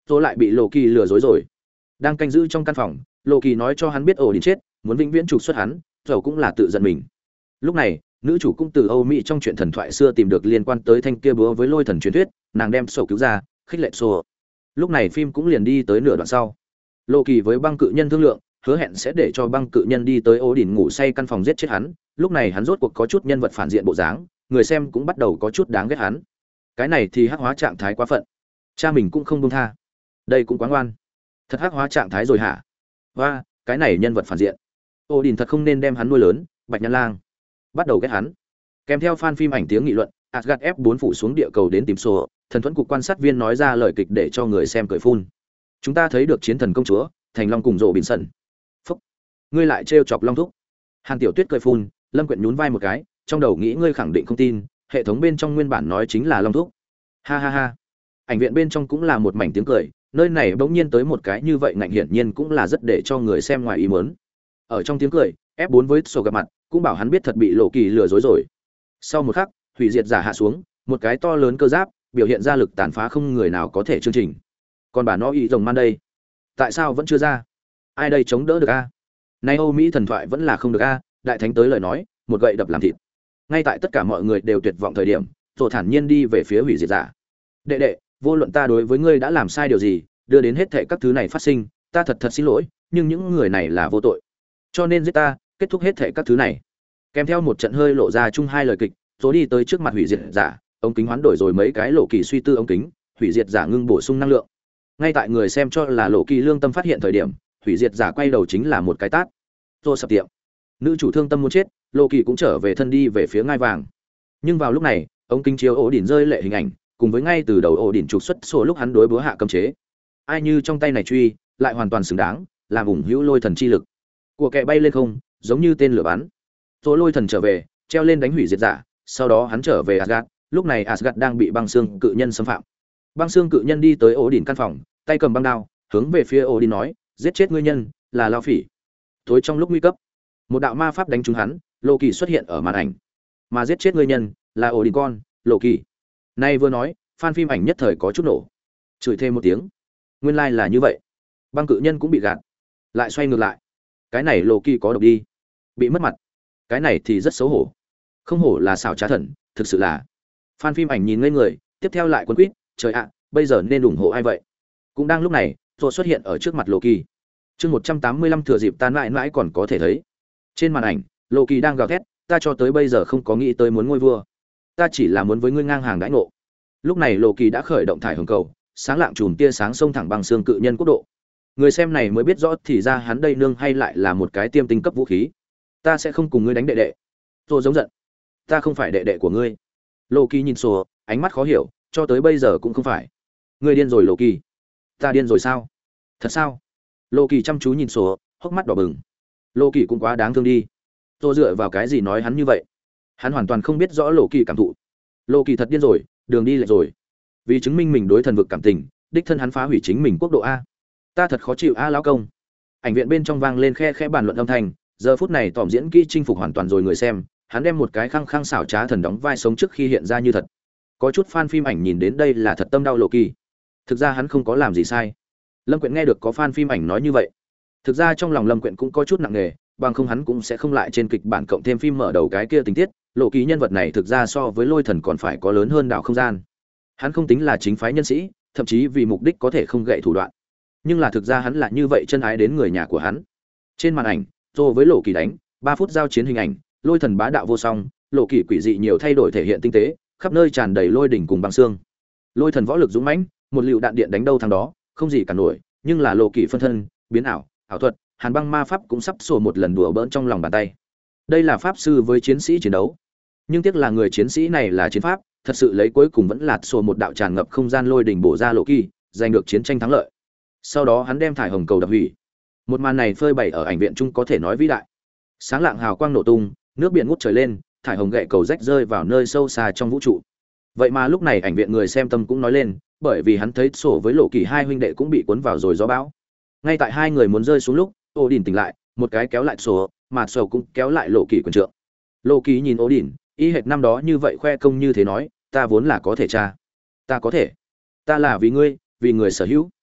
rồi lại bị Lộ Kỳ lừa dối rồi. Đang canh giữ trong căn phòng, Lộ Kỳ nói cho hắn biết ổ đình chết, muốn vĩnh viễn trục xuất hắn, rồi cũng là tự giận mình. Lúc này, nữ chủ cũng từ Âu Mỹ trong truyện thần thoại xưa tìm được liên quan tới thanh kia búa với lôi thần truyền thuyết, nàng đem sổ cứu ra, khích lệ sổ. Lúc này phim cũng liền đi tới nửa đoạn sau. Lộ Kỳ với băng cự nhân thương lượng, hứa hẹn sẽ để cho băng cự nhân đi tới ổ đỉnh ngủ say căn phòng giết chết hắn. Lúc này hắn rốt cuộc có chút nhân vật phản diện bộ dáng, người xem cũng bắt đầu có chút đáng ghét hắn. Cái này thì hắc hóa trạng thái quá phận. Cha mình cũng không buông tha. Đây cũng quá ngoan. Thật hắc hóa trạng thái rồi hả? Và, cái này nhân vật phản diện. Ổ đỉnh thật không nên đem hắn nuôi lớn, Bạch Nhãn Lang bắt đầu ghét hắn. Kèm theo fan phim ảnh tiếng nghị luận, Asgard F4 phủ xuống địa cầu đến tìm sổ, thần thuẫn cục quan sát viên nói ra lời kịch để cho người xem cười phun. Chúng ta thấy được chiến thần công chúa, Thành Long cùng rộ bình sần. Phúc, ngươi lại trêu chọc Long thúc. Hàn Tiểu Tuyết cười phun, Lâm Quyện nhún vai một cái, trong đầu nghĩ ngươi khẳng định không tin, hệ thống bên trong nguyên bản nói chính là Long thúc. Ha ha ha. Ảnh viện bên trong cũng là một mảnh tiếng cười, nơi này bỗng nhiên tới một cái như vậy ngạnh hiển nhiên cũng là rất để cho người xem ngoài ý muốn. Ở trong tiếng cười, F4 với sổ gặp mặt, cũng bảo hắn biết thật bị Lộ Kỳ lừa dối rồi. Sau một khắc, hủy diệt giả hạ xuống, một cái to lớn cơ giáp, biểu hiện ra lực tàn phá không người nào có thể chương trình. Còn bà nó y rồng man đây, tại sao vẫn chưa ra? Ai đây chống đỡ được a? Nay Âu Mỹ thần thoại vẫn là không được a, đại thánh tới lời nói, một gậy đập làm thịt. Ngay tại tất cả mọi người đều tuyệt vọng thời điểm, rồi thản nhiên đi về phía hủy diệt giả. Đệ đệ, vô luận ta đối với ngươi đã làm sai điều gì, đưa đến hết thảy các thứ này phát sinh, ta thật thật xin lỗi, nhưng những người này là vô tội. Cho nên giết ta, kết thúc hết thảy các thứ này. Kèm theo một trận hơi lộ ra chung hai lời kịch, rồi đi tới trước mặt hủy diệt giả, ống kính hoán đổi rồi mấy cái Lộ Kỳ suy tư ống kính, hủy diệt giả ngưng bổ sung năng lượng. Ngay tại người xem cho là Lộ Kỳ lương tâm phát hiện thời điểm, hủy diệt giả quay đầu chính là một cái tát. Rồi sập tiệm. Nữ chủ thương tâm muốn chết, Lộ Kỳ cũng trở về thân đi về phía ngai vàng. Nhưng vào lúc này, ống kính chiếu ổ đỉnh rơi lệ hình ảnh, cùng với ngay từ đầu ổ đỉnh trục xuất sổ lúc hắn đối búa hạ cấm chế. Ai như trong tay này truy, lại hoàn toàn xứng đáng, làm ủng hữu lôi thần chi lực. Của kẻ bay lên không, giống như tên lửa bắn. Rồi lôi thần trở về, treo lên đánh hủy diệt giả, sau đó hắn trở về Asgard, lúc này Asgard đang bị băng xương cự nhân xâm phạm. Băng xương cự nhân đi tới ổ đỉnh căn phòng, tay cầm băng đao, hướng về phía ổ đỉnh nói, giết chết ngươi nhân, là Lao Phỉ. Tối trong lúc nguy cấp, một đạo ma pháp đánh trúng hắn, Lộ Kỳ xuất hiện ở màn ảnh. Mà giết chết ngươi nhân, là ổ đỉnh con, Lộ Kỳ. Nay vừa nói, fan phim ảnh nhất thời có chút nổ. Chửi thêm một tiếng. Nguyên lai là như vậy. Băng cự nhân cũng bị gạt. Lại xoay ngược lại. Cái này Lộ Kỳ có độc đi. Bị mất mặt. Cái này thì rất xấu hổ. Không hổ là xảo trá thần, thực sự là. Fan phim ảnh nhìn ngây người, tiếp theo lại quấn quýt, trời ạ, bây giờ nên ủng hộ ai vậy? Cũng đang lúc này, rồi xuất hiện ở trước mặt Lộ Kỳ. Chương 185 thừa dịp tan mãi mãi còn có thể thấy. Trên màn ảnh, Lộ Kỳ đang gào thét, ta cho tới bây giờ không có nghĩ tới muốn ngôi vua. Ta chỉ là muốn với ngươi ngang hàng đãi ngộ. Lúc này Lộ Kỳ đã khởi động thải hồng cầu, sáng lạng chùm tia sáng xông thẳng bằng xương cự nhân quốc độ. Người xem này mới biết rõ thì ra hắn đây nương hay lại là một cái tiêm tinh cấp vũ khí. Ta sẽ không cùng ngươi đánh đệ đệ. Rồi giống giận. Ta không phải đệ đệ của ngươi. Lộ Kỳ nhìn sổ, ánh mắt khó hiểu, cho tới bây giờ cũng không phải. Ngươi điên rồi Lộ Kỳ. Ta điên rồi sao? Thật sao? Lộ Kỳ chăm chú nhìn sổ, hốc mắt đỏ bừng. Lộ Kỳ cũng quá đáng thương đi. Tôi dựa vào cái gì nói hắn như vậy? Hắn hoàn toàn không biết rõ Lộ Kỳ cảm thụ. Lộ Kỳ thật điên rồi, đường đi lệch rồi. Vì chứng minh mình đối thần vực cảm tình, đích thân hắn phá hủy chính mình quốc độ a. Ta thật khó chịu a lão công. Ảnh viện bên trong vang lên khe khẽ bàn luận âm thanh, giờ phút này tỏm diễn kỹ chinh phục hoàn toàn rồi người xem, hắn đem một cái khăng khăng xảo trá thần đóng vai sống trước khi hiện ra như thật. Có chút fan phim ảnh nhìn đến đây là thật tâm đau Lộ Kỳ. Thực ra hắn không có làm gì sai. Lâm Quyện nghe được có fan phim ảnh nói như vậy, thực ra trong lòng Lâm Quyện cũng có chút nặng nề, bằng không hắn cũng sẽ không lại trên kịch bản cộng thêm phim mở đầu cái kia tình tiết. Lộ Kỳ nhân vật này thực ra so với lôi thần còn phải có lớn hơn đảo không gian. Hắn không tính là chính phái nhân sĩ, thậm chí vì mục đích có thể không gậy thủ đoạn, nhưng là thực ra hắn là như vậy chân ái đến người nhà của hắn. Trên màn ảnh, Tô với Lộ Kỳ đánh 3 phút giao chiến hình ảnh, lôi thần bá đạo vô song, Lộ Kỳ quỷ dị nhiều thay đổi thể hiện tinh tế, khắp nơi tràn đầy lôi đỉnh cùng băng xương. Lôi thần võ lực dũng mãnh, một lựu đạn điện đánh đâu thằng đó, không gì cả nổi, nhưng là Lộ Kỳ phân thân, biến ảo, ảo thuật, hàn băng ma pháp cũng sắp sổ một lần đùa bỡn trong lòng bàn tay. Đây là pháp sư với chiến sĩ chiến đấu, nhưng tiếc là người chiến sĩ này là chiến pháp, thật sự lấy cuối cùng vẫn lạt sổ một đạo tràn ngập không gian lôi đỉnh bổ ra Lộ Kỳ, giành được chiến tranh thắng lợi. Sau đó hắn đem thải hồng cầu đập hủy. Một màn này phơi bày ở ảnh viện chung có thể nói vĩ đại. Sáng lạng hào quang nổ tung, nước biển ngút trời lên, thải hồng gậy cầu rách rơi vào nơi sâu xa trong vũ trụ. Vậy mà lúc này ảnh viện người xem tâm cũng nói lên, bởi vì hắn thấy sổ với Lộ Kỳ hai huynh đệ cũng bị cuốn vào rồi gió bão. Ngay tại hai người muốn rơi xuống lúc, Odin tỉnh lại, một cái kéo lại sổ, mà sổ cũng kéo lại Lộ Kỳ quần trượng. Lộ Kỳ nhìn Odin, y hệt năm đó như vậy khoe công như thế nói, ta vốn là có thể cha, ta có thể, ta là vì ngươi, vì người sở hữu.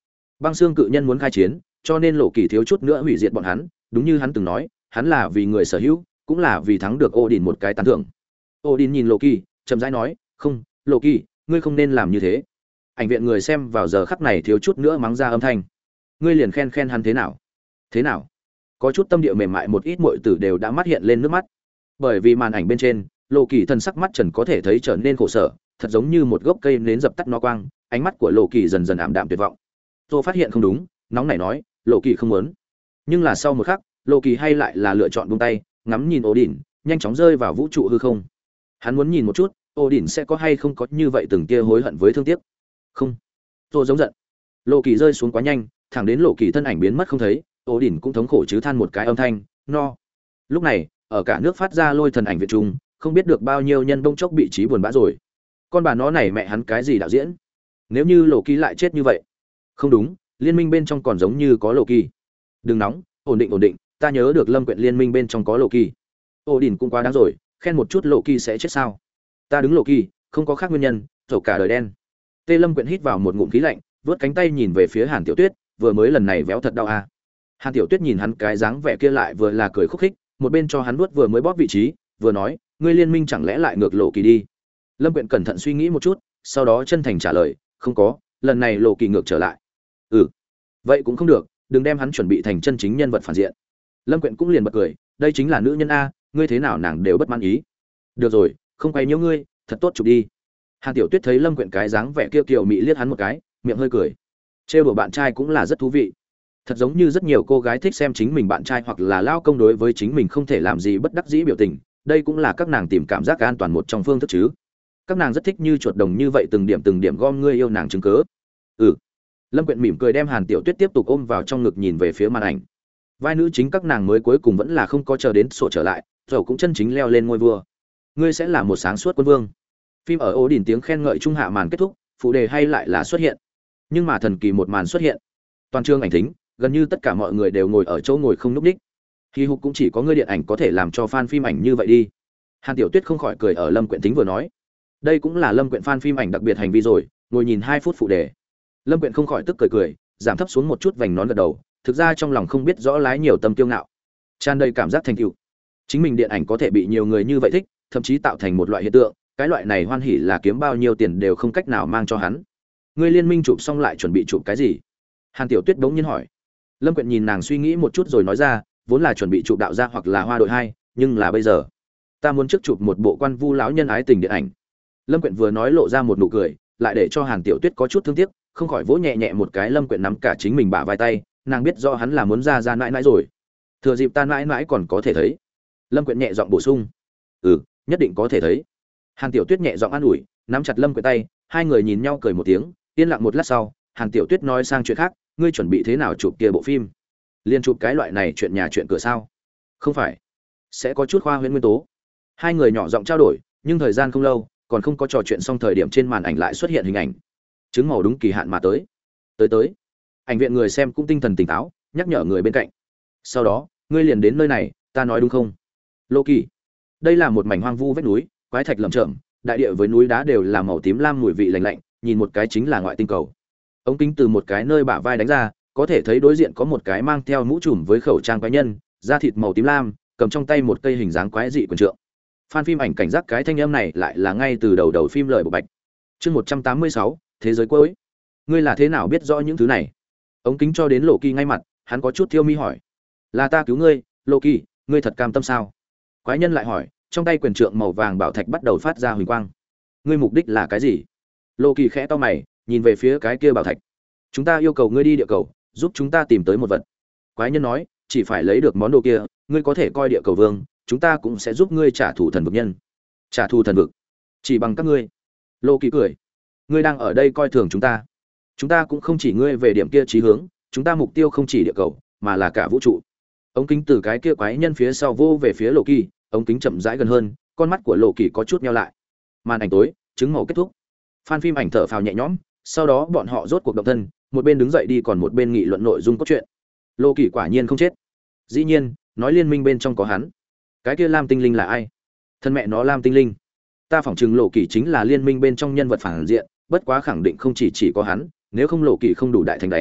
Băng xương cự nhân muốn khai chiến, cho nên Lộ Kỳ thiếu chút nữa hủy diệt bọn hắn, đúng như hắn từng nói, hắn là vì người sở hữu, cũng là vì thắng được Odin một cái tán thưởng. Odin nhìn Lộ Kỳ, chậm rãi nói, "Không, Lộ Kỳ, ngươi không nên làm như thế." Ảnh viện người xem vào giờ khắc này thiếu chút nữa mắng ra âm thanh. "Ngươi liền khen khen hắn thế nào?" "Thế nào?" Có chút tâm địa mềm mại một ít muội tử đều đã mắt hiện lên nước mắt. Bởi vì màn ảnh bên trên, Lộ Kỳ thần sắc mắt trần có thể thấy trở nên khổ sở, thật giống như một gốc cây nến dập tắt nó quang, ánh mắt của Lộ Kỳ dần dần ảm đạm tuyệt vọng. Tôi phát hiện không đúng, nóng nảy nói, Lộ Kỳ không muốn. Nhưng là sau một khắc, Lộ Kỳ hay lại là lựa chọn buông tay, ngắm nhìn Odin, nhanh chóng rơi vào vũ trụ hư không. Hắn muốn nhìn một chút, Odin sẽ có hay không có như vậy từng kia hối hận với thương tiếc. Không. Tôi giống giận. Lộ Kỳ rơi xuống quá nhanh, thẳng đến Lộ Kỳ thân ảnh biến mất không thấy, Odin cũng thống khổ chứ than một cái âm thanh, no. Lúc này, ở cả nước phát ra lôi thần ảnh viện trung, không biết được bao nhiêu nhân bông chốc bị trí buồn bã rồi. Con bà nó này mẹ hắn cái gì đạo diễn? Nếu như Lộ Kỳ lại chết như vậy. Không đúng, liên minh bên trong còn giống như có Lộ Kỳ. Đừng nóng, ổn định, ta nhớ được Lâm Quyện liên minh bên trong có Lộ Kỳ. Odin cũng quá đáng rồi, khen một chút Lộ Kỳ sẽ chết sao? Ta đứng Lộ Kỳ, không có khác nguyên nhân, dầu cả đời đen. Tê Lâm Quyện hít vào một ngụm khí lạnh, vớt cánh tay nhìn về phía Hàn Tiểu Tuyết, vừa mới lần này véo thật đau à. Hàn Tiểu Tuyết nhìn hắn cái dáng vẻ kia lại vừa là cười khúc khích, một bên cho hắn vuốt vừa mới bóp vị trí, vừa nói, ngươi liên minh chẳng lẽ lại ngược Lộ Kỳ đi? Lâm Quyện cẩn thận suy nghĩ một chút, sau đó chân thành trả lời, không có, lần này Lộ Kỳ ngược trở lại. Ừ, vậy cũng không được, đừng đem hắn chuẩn bị thành chân chính nhân vật phản diện. Lâm Quyện cũng liền bật cười, đây chính là nữ nhân a, ngươi thế nào nàng đều bất mãn ý. Được rồi, không quay nhiễu ngươi, thật tốt chụp đi. Hàn Tiểu Tuyết thấy Lâm Quyện cái dáng vẻ kia kiều mị liếc hắn một cái, miệng hơi cười. Trêu đùa bạn trai cũng là rất thú vị. Thật giống như rất nhiều cô gái thích xem chính mình bạn trai hoặc là lao công đối với chính mình không thể làm gì bất đắc dĩ biểu tình, đây cũng là các nàng tìm cảm giác an toàn một trong phương thức chứ. Các nàng rất thích như chuột đồng như vậy từng điểm gom ngươi yêu nàng chứng cớ. Ừ. Lâm Quyện mỉm cười đem Hàn Tiểu Tuyết tiếp tục ôm vào trong ngực nhìn về phía màn ảnh. Vai nữ chính các nàng mới cuối cùng vẫn là không có chờ đến sổ trở lại, rồi cũng chân chính leo lên ngôi vua. Ngươi sẽ là một sáng suốt quân vương. Phim ở Odin tiếng khen ngợi trung hạ màn kết thúc, phụ đề hay lại là xuất hiện. Nhưng mà thần kỳ một màn xuất hiện. Toàn trường ảnh thính, gần như tất cả mọi người đều ngồi ở chỗ ngồi không nhúc nhích. Khi hục cũng chỉ có ngươi điện ảnh có thể làm cho fan phim ảnh như vậy đi. Hàn Tiểu Tuyết không khỏi cười ở Lâm Quyện Tính vừa nói. Đây cũng là Lâm Quyện fan phim ảnh đặc biệt hành vi rồi, ngồi nhìn 2 phút phụ đề. Lâm Quyện không khỏi tức cười, giảm thấp xuống một chút vành nón gật đầu, thực ra trong lòng không biết rõ lái nhiều tâm kiêu ngạo, tràn đầy cảm giác thành tựu. Chính mình điện ảnh có thể bị nhiều người như vậy thích, thậm chí tạo thành một loại hiện tượng, cái loại này hoan hỉ là kiếm bao nhiêu tiền đều không cách nào mang cho hắn. Ngươi liên minh chụp xong lại chuẩn bị chụp cái gì? Hàn Tiểu Tuyết bỗng nhiên hỏi. Lâm Quyện nhìn nàng suy nghĩ một chút rồi nói ra, vốn là chuẩn bị chụp đạo gia hoặc là hoa đội 2, nhưng là bây giờ, ta muốn trước chụp một bộ quan vu lão nhân ái tình điện ảnh. Lâm Quyện vừa nói lộ ra một nụ cười, lại để cho Hàn Tiểu Tuyết có chút thương tiếc, không khỏi vỗ nhẹ nhẹ một cái Lâm Quyện nắm cả chính mình bả vai tay, nàng biết rõ hắn là muốn ra mãi mãi rồi. Thừa dịp ta mãi mãi còn có thể thấy. Lâm Quyện nhẹ giọng bổ sung. Ừ, nhất định có thể thấy. Hàn Tiểu Tuyết nhẹ giọng an ủi, nắm chặt Lâm Quyện tay, hai người nhìn nhau cười một tiếng, yên lặng một lát sau, Hàn Tiểu Tuyết nói sang chuyện khác, ngươi chuẩn bị thế nào chụp kia bộ phim? Liên chụp cái loại này chuyện nhà chuyện cửa sao? Không phải, sẽ có chút khoa huyễn nguyên tố. Hai người nhỏ giọng trao đổi, nhưng thời gian không lâu, còn không có trò chuyện xong thời điểm trên màn ảnh lại xuất hiện hình ảnh. Chứng màu đúng kỳ hạn mà tới. Tới. Ảnh viện người xem cũng tinh thần tỉnh táo, nhắc nhở người bên cạnh. Sau đó, ngươi liền đến nơi này, ta nói đúng không? Lộ Kỳ. Đây là một mảnh hoang vu vách núi, quái thạch lởm chởm, đại địa với núi đá đều là màu tím lam mùi vị lạnh lạnh, nhìn một cái chính là ngoại tinh cầu. Ống kính từ một cái nơi bả vai đánh ra, có thể thấy đối diện có một cái mang theo mũ trùm với khẩu trang quái nhân, da thịt màu tím lam, cầm trong tay một cây hình dáng quái dị quyền trượng. Fan phim ảnh cảnh giác cái thanh âm này lại là ngay từ đầu phim lời bộ bạch. Chương 186, thế giới cuối. Ngươi là thế nào biết rõ những thứ này? Ống kính cho đến Lộ Kỳ ngay mặt, hắn có chút thiêu mi hỏi. Là ta cứu ngươi, Lộ Kỳ, ngươi thật cam tâm sao? Quái nhân lại hỏi, trong tay quyền trượng màu vàng bảo thạch bắt đầu phát ra huỳnh quang. Ngươi mục đích là cái gì? Lộ Kỳ khẽ to mày, nhìn về phía cái kia bảo thạch. Chúng ta yêu cầu ngươi đi địa cầu, giúp chúng ta tìm tới một vật. Quái nhân nói, chỉ phải lấy được món đồ kia, ngươi có thể coi địa cầu vương, chúng ta cũng sẽ giúp ngươi trả thù thần vực nhân. Trả thù thần vực? Chỉ bằng các ngươi? Lộ Kỳ cười. Ngươi đang ở đây coi thường chúng ta cũng không chỉ ngươi về điểm kia chí hướng, chúng ta mục tiêu không chỉ địa cầu mà là cả vũ trụ. Ống kính từ cái kia quái nhân phía sau vô về phía Lộ Kỳ, ống kính chậm rãi gần hơn, con mắt của Lộ Kỳ có chút nheo lại. Màn ảnh tối, chứng màu kết thúc. Fan phim ảnh thở phào nhẹ nhõm, sau đó bọn họ rốt cuộc động thân, một bên đứng dậy đi còn một bên nghị luận nội dung cốt truyện. Lộ Kỳ quả nhiên không chết. Dĩ nhiên, nói liên minh bên trong có hắn. Cái kia Lam Tinh Linh là ai? Thân mẹ nó Lam Tinh Linh. Ta phỏng chừng Lộ Kỳ chính là liên minh bên trong nhân vật phản diện, bất quá khẳng định không chỉ có hắn, nếu không Lộ Kỳ không đủ đại thành đánh,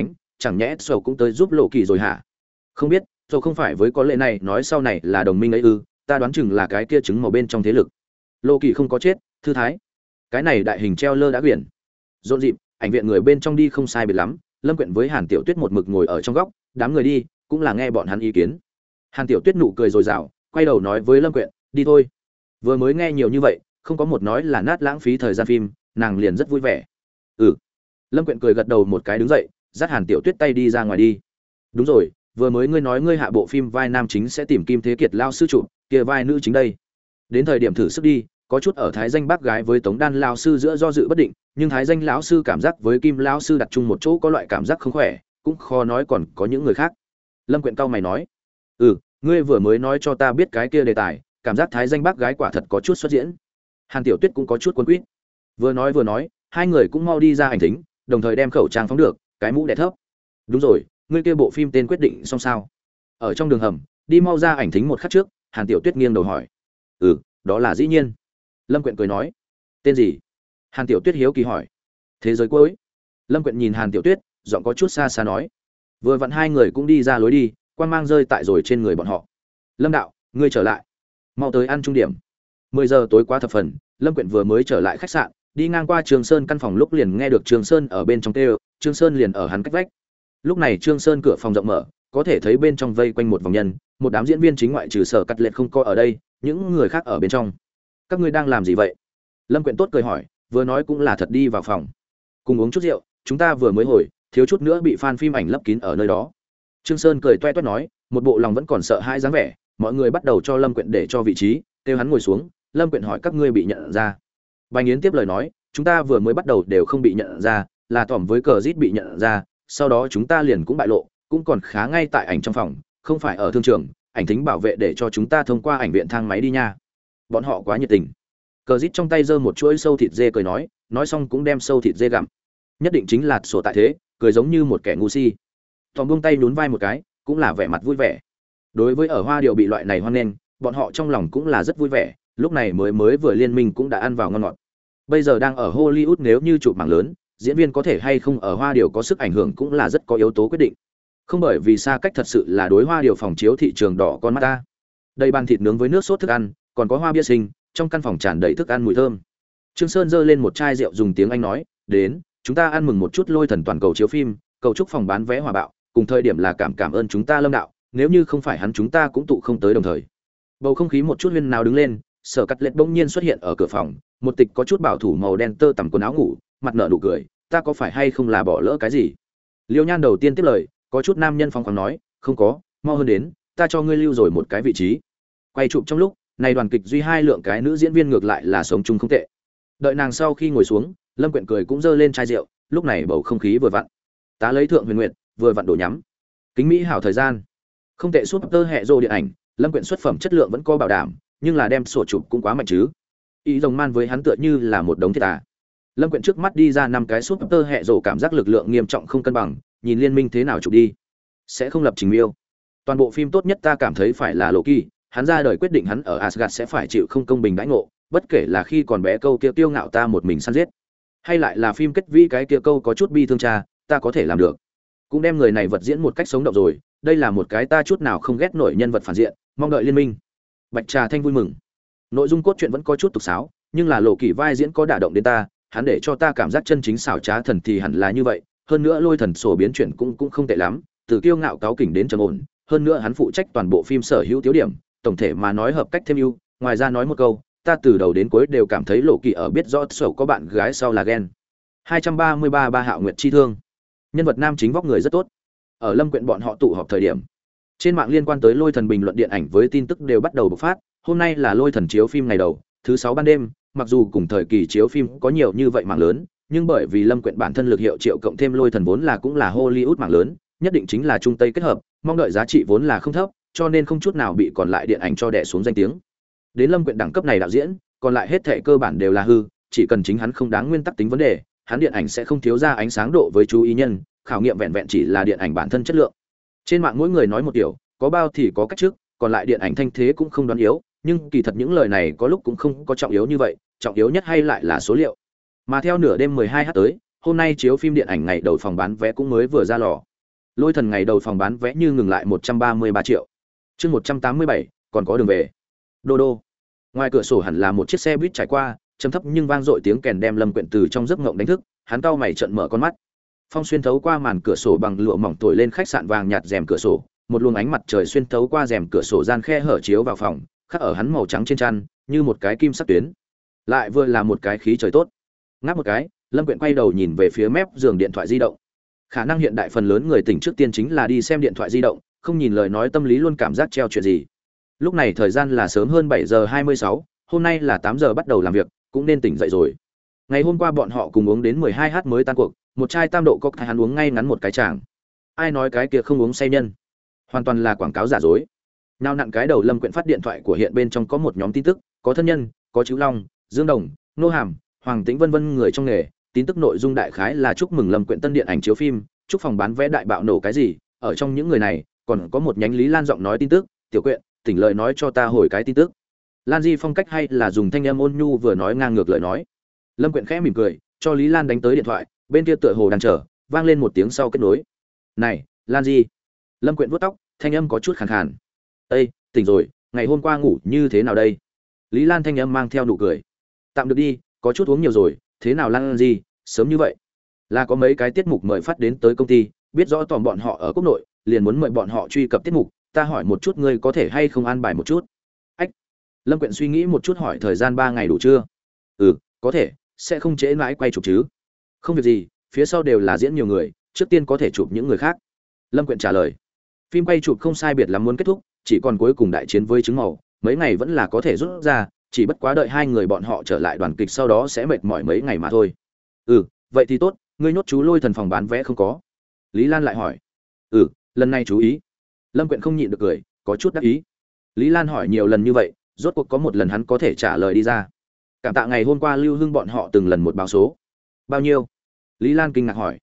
chẳng nhẽ sầu cũng tới giúp lộ kỳ rồi hả? Không biết, sầu không phải với có lệ này nói sau này là đồng minh ấy ư? Ta đoán chừng là cái kia trứng màu bên trong thế lực. Lộ kỳ không có chết, thư thái. Cái này đại hình treo lơ đã quyển. Rộn dịp, ảnh viện người bên trong đi không sai biệt lắm, Lâm Quyện với Hàn Tiểu Tuyết một mực ngồi ở trong góc, đám người đi, cũng là nghe bọn hắn ý kiến. Hàn Tiểu Tuyết nụ cười rồi rào, quay đầu nói với Lâm Quyện, đi thôi. Vừa mới nghe nhiều như vậy, không có một nói là nát lãng phí thời gian phim, nàng liền rất vui vẻ. Ừ. Lâm Quyện cười gật đầu một cái đứng dậy, dắt Hàn Tiểu Tuyết tay đi ra ngoài đi. Đúng rồi, vừa mới ngươi nói ngươi hạ bộ phim vai nam chính sẽ tìm Kim Thế Kiệt lao sư chụp, kia vai nữ chính đây. Đến thời điểm thử sức đi, có chút ở Thái Danh bác gái với Tống Đan lao sư giữa do dự bất định, nhưng Thái Danh lão sư cảm giác với Kim lão sư đặt chung một chỗ có loại cảm giác không khỏe, cũng khó nói còn có những người khác. Lâm Quyện cau mày nói, "Ừ, ngươi vừa mới nói cho ta biết cái kia đề tài, cảm giác Thái Danh bác gái quả thật có chút xuất diễn." Hàn Tiểu Tuyết cũng có chút cuốn quýt. Vừa nói, hai người cũng mau đi ra ảnh thính, đồng thời đem khẩu trang phóng được, cái mũ đè thấp. Đúng rồi, ngươi kia bộ phim tên quyết định xong sao? Ở trong đường hầm, đi mau ra ảnh thính một khắc trước, Hàn Tiểu Tuyết nghiêng đầu hỏi. "Ừ, đó là dĩ nhiên." Lâm Quyện cười nói. "Tên gì?" Hàn Tiểu Tuyết hiếu kỳ hỏi. "Thế giới cuối." Lâm Quyện nhìn Hàn Tiểu Tuyết, giọng có chút xa xa nói. Vừa vặn hai người cũng đi ra lối đi, quang mang rơi tại rồi trên người bọn họ. "Lâm đạo, ngươi trở lại, mau tới ăn trung điểm." 10 giờ tối quá thập phần, Lâm Quyện vừa mới trở lại khách sạn, đi ngang qua Trường Sơn căn phòng lúc liền nghe được Trường Sơn ở bên trong kêu, Trương Sơn liền ở hắn cách vách. Lúc này Trương Sơn cửa phòng rộng mở, có thể thấy bên trong vây quanh một vòng nhân, một đám diễn viên chính ngoại trừ Sở Cắt Lệ không có ở đây, những người khác ở bên trong. "Các ngươi đang làm gì vậy?" Lâm Quyện tốt cười hỏi, vừa nói cũng là thật đi vào phòng. "Cùng uống chút rượu, chúng ta vừa mới hồi, thiếu chút nữa bị fan phim ảnh lấp kín ở nơi đó." Trương Sơn cười toe toét nói, một bộ lòng vẫn còn sợ hãi dáng vẻ, mọi người bắt đầu cho Lâm Quyện để cho vị trí, kêu hắn ngồi xuống. Lâm Quyện hỏi, "Các ngươi bị nhận ra?" Bành Yến tiếp lời nói, "Chúng ta vừa mới bắt đầu đều không bị nhận ra, là Tỏm với Cờ Rít bị nhận ra, sau đó chúng ta liền cũng bại lộ, cũng còn khá ngay tại ảnh trong phòng, không phải ở thương trường, ảnh thính bảo vệ để cho chúng ta thông qua ảnh viện thang máy đi nha." Bọn họ quá nhiệt tình. Cờ Rít trong tay giơ một chuỗi sâu thịt dê cười nói xong cũng đem sâu thịt dê gặm. Nhất định chính là sổ tại thế, cười giống như một kẻ ngu si. Tòm buông tay nhún vai một cái, cũng là vẻ mặt vui vẻ. Đối với ở Hoa Điệu bị loại này hoan nghênh, bọn họ trong lòng cũng là rất vui vẻ, lúc này mới vừa liên minh cũng đã ăn vào ngon ngọt. Bây giờ đang ở Hollywood, nếu như chụp mảng lớn, diễn viên có thể hay không ở Hoa Điệu có sức ảnh hưởng cũng là rất có yếu tố quyết định. Không bởi vì xa cách thật sự là đối Hoa Điệu phòng chiếu thị trường đỏ con mắt ta. Đây bàn thịt nướng với nước sốt thức ăn, còn có hoa bia sinh, trong căn phòng tràn đầy thức ăn mùi thơm. Trương Sơn giơ lên một chai rượu dùng tiếng Anh nói, "Đến, chúng ta ăn mừng một chút Lôi Thần toàn cầu chiếu phim, cầu chúc phòng bán vé hòa bạo, cùng thời điểm là cảm ơn chúng ta Lâm đạo, nếu như không phải hắn chúng ta cũng tụ không tới đồng thời." Bầu không khí một chút huyên náo đứng lên, Sở Cắt Lệ bỗng nhiên xuất hiện ở cửa phòng, một tịch có chút bảo thủ màu đen tơ tằm quần áo ngủ, mặt nở nụ cười, "Ta có phải hay không là bỏ lỡ cái gì?" Liêu Nhan đầu tiên tiếp lời, có chút nam nhân phong khoáng nói, "Không có, mau hơn đến, ta cho ngươi lưu rồi một cái vị trí." Quay chụp trong lúc này, đoàn kịch duy hai lượng cái nữ diễn viên ngược lại là sống chung không tệ. Đợi nàng sau khi ngồi xuống, Lâm Quyện cười cũng giơ lên chai rượu, lúc này bầu không khí vừa vặn. Tá lấy Thượng Huyền Nguyệt, vừa vặn đổ nhắm. Kính mỹ hảo thời gian. Không tệ, suốt tơ hệ rô điện ảnh, Lâm Quyện xuất phẩm chất lượng vẫn có bảo đảm, nhưng là đem sổ chụp cũng quá mạnh chứ. Ý rồng man với hắn tựa như là một đống thiết à. Lâm Quyện trước mắt đi ra 5 cái suốt tơ hệ rô, cảm giác lực lượng nghiêm trọng không cân bằng, nhìn liên minh thế nào chụp đi. Sẽ không lập trình miêu. Toàn bộ phim tốt nhất ta cảm thấy phải là Loki, hắn ra đời quyết định hắn ở Asgard sẽ phải chịu không công bình đãi ngộ, bất kể là khi còn bé câu kia tiêu ngạo ta một mình săn giết, hay lại là phim kết vĩ cái kia câu có chút bi thương cha, ta có thể làm được. Cũng đem người này vật diễn một cách sống động rồi, đây là một cái ta chút nào không ghét nổi nhân vật phản diện, mong đợi liên minh. Bạch Trà Thanh vui mừng. Nội dung cốt truyện vẫn có chút tục sáo, nhưng là Lộ Kỳ vai diễn có đả động đến ta, hắn để cho ta cảm giác chân chính xảo trá thần thì hẳn là như vậy, hơn nữa Lôi Thần sổ biến chuyển cũng không tệ lắm, từ kiêu ngạo cáo kỉnh đến trầm ổn, hơn nữa hắn phụ trách toàn bộ phim sở hữu tiêu điểm, tổng thể mà nói hợp cách thêm ưu. Ngoài ra nói một câu, ta từ đầu đến cuối đều cảm thấy Lộ Kỳ ở biết rõ sổ có bạn gái sau là ghen. 233 Ba Hạo Nguyệt chi thương. Nhân vật nam chính vóc người rất tốt. Ở Lâm Quyện bọn họ tụ họp thời điểm, trên mạng liên quan tới Lôi Thần bình luận điện ảnh với tin tức đều bắt đầu bộc phát. Hôm nay là Lôi Thần chiếu phim ngày đầu, thứ 6 ban đêm, mặc dù cùng thời kỳ chiếu phim có nhiều như vậy mạng lớn, nhưng bởi vì Lâm Quyện bản thân lực hiệu triệu cộng thêm Lôi Thần vốn là cũng là Hollywood mạng lớn, nhất định chính là trung tây kết hợp, mong đợi giá trị vốn là không thấp, cho nên không chút nào bị còn lại điện ảnh cho đè xuống danh tiếng. Đến Lâm Quyện đẳng cấp này đạo diễn, còn lại hết thảy cơ bản đều là hư, chỉ cần chính hắn không đáng nguyên tắc tính vấn đề, hắn điện ảnh sẽ không thiếu ra ánh sáng độ với chú ý nhân, khảo nghiệm vẹn vẹn chỉ là điện ảnh bản thân chất lượng. Trên mạng mỗi người nói một điều, có bao thì có cách trước, còn lại điện ảnh thanh thế cũng không đoán yếu, nhưng kỳ thật những lời này có lúc cũng không có trọng yếu như vậy, trọng yếu nhất hay lại là số liệu. Mà theo nửa đêm 12h tới, hôm nay chiếu phim điện ảnh ngày đầu phòng bán vé cũng mới vừa ra lò. Lôi Thần ngày đầu phòng bán vé như ngừng lại 133 triệu. Chương 187, còn có đường về. Đô đô. Ngoài cửa sổ hẳn là một chiếc xe buýt trải qua, trầm thấp nhưng vang dội tiếng kèn đem Lâm Quyện từ trong giấc ngộng đánh thức, hắn cau mày trợn mở con mắt. Phong xuyên thấu qua màn cửa sổ bằng lụa mỏng thổi lên khách sạn vàng nhạt rèm cửa sổ, một luồng ánh mặt trời xuyên thấu qua rèm cửa sổ gian khe hở chiếu vào phòng, khắc ở hắn màu trắng trên chăn, như một cái kim sắc tuyến. Lại vừa là một cái khí trời tốt. Ngáp một cái, Lâm Quyện quay đầu nhìn về phía mép giường điện thoại di động. Khả năng hiện đại phần lớn người tỉnh trước tiên chính là đi xem điện thoại di động, không nhìn lời nói tâm lý luôn cảm giác treo chuyện gì. Lúc này thời gian là sớm hơn 7:26, hôm nay là 8 giờ bắt đầu làm việc, cũng nên tỉnh dậy rồi. Ngày hôm qua bọn họ cùng uống đến 12h mới tan cuộc, một chai tam độ cocktail hắn uống ngay ngắn một cái chàng. Ai nói cái kia không uống say nhân? Hoàn toàn là quảng cáo giả dối. Nào nặn cái đầu Lâm Quyện phát điện thoại của hiện bên trong có một nhóm tin tức, có thân nhân, có Chữ Long, Dương Đồng, Nô Hàm, Hoàng Tĩnh vân vân người trong nghề, tin tức nội dung đại khái là chúc mừng Lâm Quyện tân điện ảnh chiếu phim, chúc phòng bán vé đại bạo nổ cái gì, ở trong những người này, còn có một nhánh Lý Lan giọng nói tin tức, "Tiểu Quyện, tỉnh lời nói cho ta hồi cái tin tức." Lan Di phong cách hay là dùng thanh âm ôn nhu vừa nói ngang ngược lời nói. Lâm Quyện khẽ mỉm cười, cho Lý Lan đánh tới điện thoại, bên kia tựa hồ đang chờ, vang lên một tiếng sau kết nối. "Này, Lan Di." Lâm Quyện vuốt tóc, thanh âm có chút khàn khàn. "Ê, tỉnh rồi, ngày hôm qua ngủ như thế nào đây?" Lý Lan thanh âm mang theo nụ cười. "Tạm được đi, có chút uống nhiều rồi, thế nào Lan Di, sớm như vậy?" "Là có mấy cái tiết mục mời phát đến tới công ty, biết rõ tòm bọn họ ở quốc nội, liền muốn mời bọn họ truy cập tiết mục, ta hỏi một chút ngươi có thể hay không an bài một chút." Ách. Lâm Quyện suy nghĩ một chút hỏi thời gian 3 ngày đủ chưa? "Ừ, có thể, sẽ không trễ mãi quay chụp chứ?" "Không việc gì, phía sau đều là diễn nhiều người, trước tiên có thể chụp những người khác." Lâm Quyện trả lời. Phim quay chụp không sai biệt lắm muốn kết thúc, chỉ còn cuối cùng đại chiến với trứng màu, mấy ngày vẫn là có thể rút ra, chỉ bất quá đợi hai người bọn họ trở lại đoàn kịch sau đó sẽ mệt mỏi mấy ngày mà thôi. "Ừ, vậy thì tốt, ngươi nhốt chú Lôi Thần phòng bán vé không có?" Lý Lan lại hỏi. "Ừ, lần này chú ý." Lâm Quyện không nhịn được cười, có chút đắc ý. Lý Lan hỏi nhiều lần như vậy, rốt cuộc có một lần hắn có thể trả lời đi ra. Cảm tạ ngày hôm qua Lưu Hưng bọn họ từng lần một báo số. "Bao nhiêu?" Lý Lan kinh ngạc hỏi.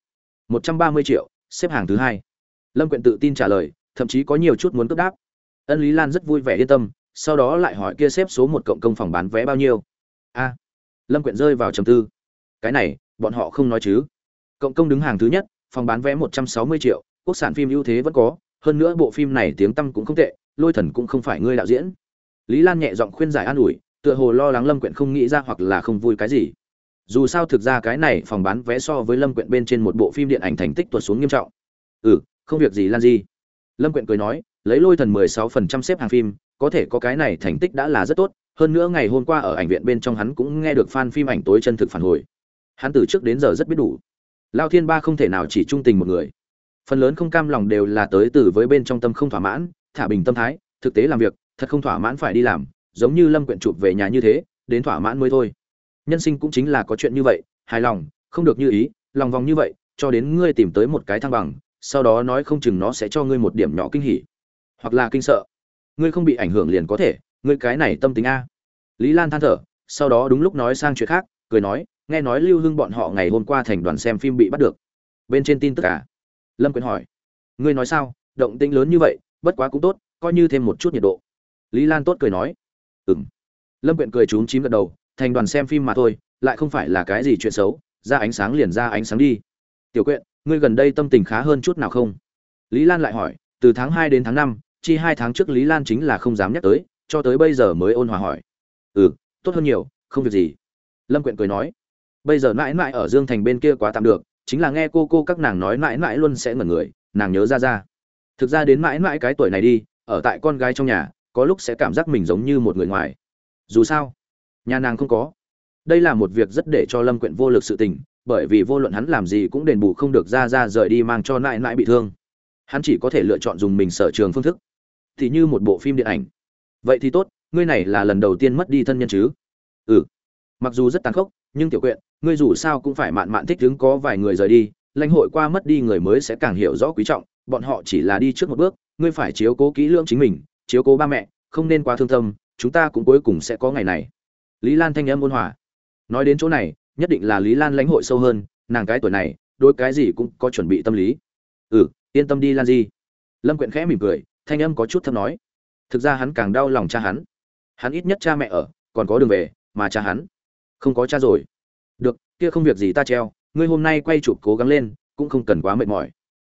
130 triệu, xếp hàng thứ hai. Lâm Quyện tự tin trả lời, thậm chí có nhiều chút muốn cướp đáp. Ân Lý Lan rất vui vẻ yên tâm, sau đó lại hỏi kia xếp số một cộng công phòng bán vé bao nhiêu. A. Lâm Quyện rơi vào trầm tư. Cái này, bọn họ không nói chứ. Cộng công đứng hàng thứ nhất, phòng bán vé 160 triệu, quốc sản phim ưu thế vẫn có, hơn nữa bộ phim này tiếng tăm cũng không tệ, Lôi Thần cũng không phải ngươi đạo diễn. Lý Lan nhẹ giọng khuyên giải an ủi, tựa hồ lo lắng Lâm Quyện không nghĩ ra hoặc là không vui cái gì. Dù sao thực ra cái này phòng bán vé so với Lâm Quyện bên trên một bộ phim điện ảnh thành tích tuột xuống nghiêm trọng. "Ừ, không việc gì Lan Di." Lâm Quyện cười nói, lấy Lôi Thần 16% xếp hàng phim, có thể có cái này thành tích đã là rất tốt, hơn nữa ngày hôm qua ở ảnh viện bên trong hắn cũng nghe được fan phim ảnh tối chân thực phản hồi. Hắn từ trước đến giờ rất biết đủ. Lao Thiên Ba không thể nào chỉ trung tình một người. Phần lớn không cam lòng đều là tới từ với bên trong tâm không thỏa mãn, thả bình tâm thái, thực tế làm việc, thật không thỏa mãn phải đi làm, giống như Lâm Quyện chụp về nhà như thế, đến thỏa mãn mới thôi. Nhân sinh cũng chính là có chuyện như vậy, hài lòng, không được như ý, lòng vòng như vậy, cho đến ngươi tìm tới một cái thăng bằng, sau đó nói không chừng nó sẽ cho ngươi một điểm nhỏ kinh hỉ, hoặc là kinh sợ. Ngươi không bị ảnh hưởng liền có thể, ngươi cái này tâm tính a. Lý Lan than thở, sau đó đúng lúc nói sang chuyện khác, cười nói, nghe nói Lưu Hưng bọn họ ngày hôm qua thành đoàn xem phim bị bắt được. Bên trên tin tức à? Lâm Quyện hỏi. Ngươi nói sao, động tĩnh lớn như vậy, bất quá cũng tốt, coi như thêm một chút nhiệt độ. Lý Lan tốt cười nói. Ừm. Lâm Quyện cười trúng chím gật đầu, thành đoàn xem phim mà thôi, lại không phải là cái gì chuyện xấu, ra ánh sáng liền ra ánh sáng đi. Tiểu Quyện, ngươi gần đây tâm tình khá hơn chút nào không? Lý Lan lại hỏi, từ tháng 2 đến tháng 5, chi 2 tháng trước Lý Lan chính là không dám nhắc tới, cho tới bây giờ mới ôn hòa hỏi. Ừ, tốt hơn nhiều, không việc gì. Lâm Quyện cười nói, bây giờ mãi mãi ở Dương Thành bên kia quá tạm được, chính là nghe cô các nàng nói mãi mãi luôn sẽ ngẩn người, nàng nhớ ra. Thực ra đến mãi mãi cái tuổi này đi, ở tại con gái trong nhà, có lúc sẽ cảm giác mình giống như một người ngoài. Dù sao, nhà nàng không có. Đây là một việc rất để cho Lâm Quyện vô lực sự tình, bởi vì vô luận hắn làm gì cũng đền bù không được ra rời đi mang cho mãi mãi bị thương. Hắn chỉ có thể lựa chọn dùng mình sở trường phương thức, thì như một bộ phim điện ảnh. Vậy thì tốt, ngươi này là lần đầu tiên mất đi thân nhân chứ? Ừ. Mặc dù rất tàn khốc, nhưng Tiểu Quyện, ngươi dù sao cũng phải mạn thích ứng, có vài người rời đi, lãnh hội qua mất đi người mới sẽ càng hiểu rõ quý trọng, bọn họ chỉ là đi trước một bước, ngươi phải chiếu cố kỹ lưỡng chính mình, chiếu cố ba mẹ, không nên quá thương tâm, chúng ta cũng cuối cùng sẽ có ngày này. Lý Lan thanh âm ôn hòa. Nói đến chỗ này, nhất định là Lý Lan lãnh hội sâu hơn, nàng cái tuổi này, đối cái gì cũng có chuẩn bị tâm lý. Ừ, yên tâm đi Lan Di. Lâm Quyện khẽ mỉm cười, thanh âm có chút thấp nói. Thực ra hắn càng đau lòng cha hắn. Hắn ít nhất cha mẹ ở, còn có đường về, mà cha hắn không có cha rồi. Được, kia không việc gì ta treo, ngươi hôm nay quay chụp cố gắng lên, cũng không cần quá mệt mỏi. Ừ,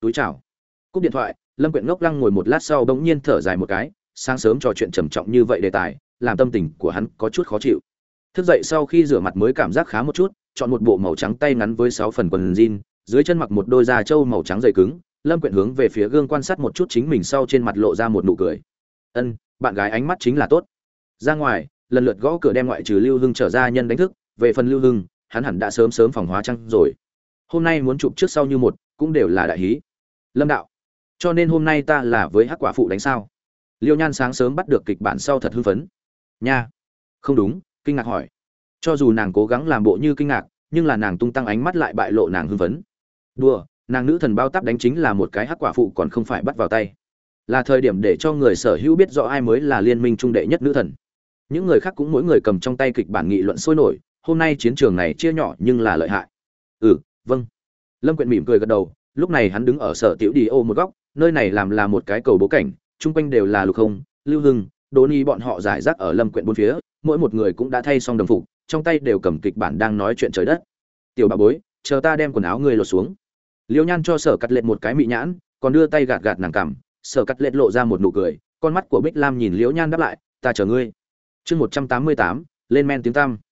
túi chào. Cúp điện thoại, Lâm Quyện ngốc lăng ngồi một lát sau bỗng nhiên thở dài một cái, sáng sớm trò chuyện trầm trọng như vậy đề tài, làm tâm tình của hắn có chút khó chịu. Thức dậy sau khi rửa mặt mới cảm giác khá một chút, chọn một bộ màu trắng tay ngắn với 6 phần quần jean, dưới chân mặc một đôi da trâu màu trắng dày cứng, Lâm Quyện hướng về phía gương quan sát một chút chính mình sau trên mặt lộ ra một nụ cười. Ân, bạn gái ánh mắt chính là tốt. Ra ngoài, lần lượt gõ cửa đem ngoại trừ Lưu Hưng trở ra nhân đánh thức, về phần Lưu Hưng, hắn hẳn đã sớm phòng hóa trăng rồi. Hôm nay muốn chụp trước sau như một, cũng đều là đại hí. Lâm đạo, cho nên hôm nay ta là với Hắc Quả phụ đánh sao? Liêu Nhan sáng sớm bắt được kịch bản sau thật hưng phấn. Nha. Không đúng, kinh ngạc hỏi. Cho dù nàng cố gắng làm bộ như kinh ngạc, nhưng là nàng tung tăng ánh mắt lại bại lộ nàng hưng phấn. Đùa, nàng nữ thần bao táp đánh chính là một cái Hắc Quả phụ còn không phải bắt vào tay. Là thời điểm để cho người sở hữu biết rõ ai mới là liên minh trung đệ nhất nữ thần. Những người khác cũng mỗi người cầm trong tay kịch bản nghị luận sôi nổi, hôm nay chiến trường này chia nhỏ nhưng là lợi hại. Vâng. Lâm Quyện mỉm cười gật đầu, lúc này hắn đứng ở sở tiểu đi ô một góc, nơi này làm là một cái cầu bố cảnh, chung quanh đều là Lục Không, Lưu Hưng, Đỗ Ni bọn họ giải rác ở Lâm Quyện bốn phía, mỗi một người cũng đã thay xong đồng phục, trong tay đều cầm kịch bản đang nói chuyện trời đất. Tiểu bà bối, chờ ta đem quần áo ngươi lột xuống. Liêu Nhan cho Sở Cắt Lệ một cái mị nhãn, còn đưa tay gạt gạt nàng cằm, Sở Cắt Lệ lộ ra một nụ cười, con mắt của Bích Lam nhìn Liễu Nhan đáp lại, ta chờ ngươi. Chương 188, lên men tiếng tăm.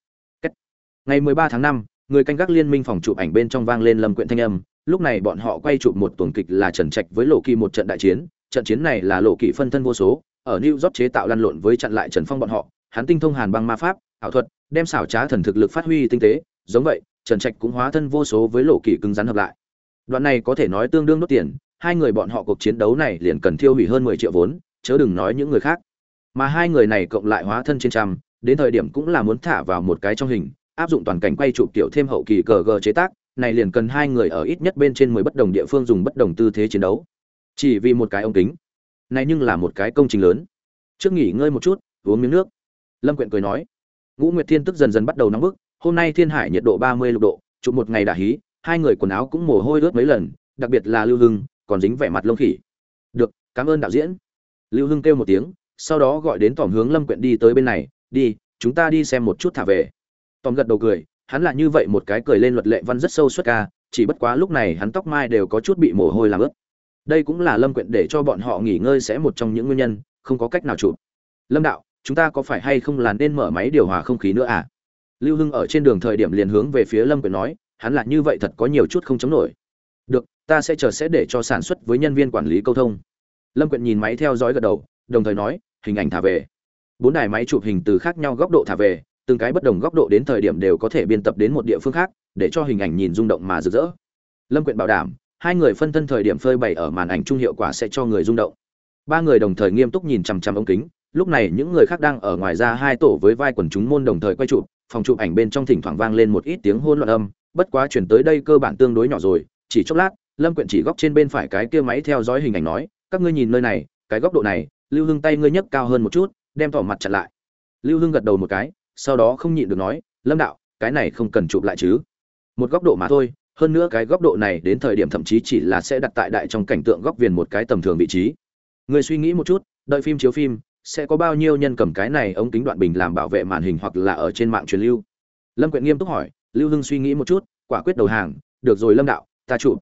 Ngày 13 tháng 5, người canh gác liên minh phòng chụp ảnh bên trong vang lên Lâm Quyện thanh âm, lúc này bọn họ quay chụp một tuần kịch là Trần Trạch với Lộ Kỳ một trận đại chiến, trận chiến này là Lộ Kỳ phân thân vô số, ở New York chế tạo lăn lộn với chặn lại Trần Phong bọn họ, hắn tinh thông hàn băng ma pháp, ảo thuật, đem xảo trá thần thực lực phát huy tinh tế, giống vậy, Trần Trạch cũng hóa thân vô số với Lộ Kỳ cứng rắn hợp lại. Đoạn này có thể nói tương đương đốt tiền, hai người bọn họ cuộc chiến đấu này liền cần tiêu hủy hơn 10 triệu vốn, chớ đừng nói những người khác. Mà hai người này cộng lại hóa thân trên trăm, đến thời điểm cũng là muốn thả vào một cái trong hình, áp dụng toàn cảnh quay chụp tiểu thêm hậu kỳ cờ gờ chế tác, này liền cần hai người ở ít nhất bên trên 10 bất đồng địa phương dùng bất đồng tư thế chiến đấu. Chỉ vì một cái ống kính. Này nhưng là một cái công trình lớn. Trước nghỉ ngơi một chút, uống miếng nước. Lâm Quyện cười nói. Ngũ Nguyệt Thiên tức dần dần bắt đầu nóng bức, hôm nay thiên hải nhiệt độ 30 độ, chụp một ngày đã hí, hai người quần áo cũng mồ hôi ướt mấy lần, đặc biệt là Lưu Hưng, còn dính vẻ mặt lông khỉ. Được, cảm ơn đạo diễn. Lưu Hưng kêu một tiếng, sau đó gọi đến Tòm hướng Lâm Quyện đi tới bên này, đi, chúng ta đi xem một chút thả về. Tòm gật đầu cười, hắn là như vậy một cái cười lên luật lệ văn rất sâu suốt ca, chỉ bất quá lúc này hắn tóc mai đều có chút bị mồ hôi làm ướt. Đây cũng là Lâm Quyện để cho bọn họ nghỉ ngơi sẽ một trong những nguyên nhân, không có cách nào chụp. Lâm đạo, chúng ta có phải hay không là nên mở máy điều hòa không khí nữa à? Lưu Hưng ở trên đường thời điểm liền hướng về phía Lâm Quyện nói, hắn là như vậy thật có nhiều chút không chống nổi. Được, ta sẽ chờ sẽ để cho sản xuất với nhân viên quản lý câu thông. Lâm Quyện nhìn máy theo dõi gật đầu, đồng thời nói, hình ảnh thả về. 4 đài máy chụp hình từ khác nhau góc độ thả về, từng cái bất đồng góc độ đến thời điểm đều có thể biên tập đến một địa phương khác, để cho hình ảnh nhìn rung động mà rực rỡ. Lâm Quyện bảo đảm, hai người phân thân thời điểm phơi bày ở màn ảnh trung hiệu quả sẽ cho người rung động. Ba người đồng thời nghiêm túc nhìn chằm chằm ống kính, lúc này những người khác đang ở ngoài ra hai tổ với vai quần chúng môn đồng thời quay chụp, phòng chụp ảnh bên trong thỉnh thoảng vang lên một ít tiếng hỗn loạn âm, bất quá chuyển tới đây cơ bản tương đối nhỏ rồi, chỉ chốc lát, Lâm Quyện chỉ góc trên bên phải cái kia máy theo dõi hình ảnh nói, các ngươi nhìn nơi này, cái góc độ này, Lưu Hưng tay ngươi nhấc cao hơn một chút, đem tỏ mặt chặn lại. Lưu Hưng gật đầu một cái, sau đó không nhịn được nói, Lâm đạo, cái này không cần chụp lại chứ? Một góc độ mà thôi, hơn nữa cái góc độ này đến thời điểm thậm chí chỉ là sẽ đặt tại đại trong cảnh tượng góc viền một cái tầm thường vị trí. Ngươi suy nghĩ một chút, đợi phim chiếu phim, sẽ có bao nhiêu nhân cầm cái này ống kính đoạn bình làm bảo vệ màn hình hoặc là ở trên mạng truyền lưu? Lâm Quyện nghiêm túc hỏi. Lưu Hưng suy nghĩ một chút, quả quyết đầu hàng, được rồi Lâm đạo, ta chụp.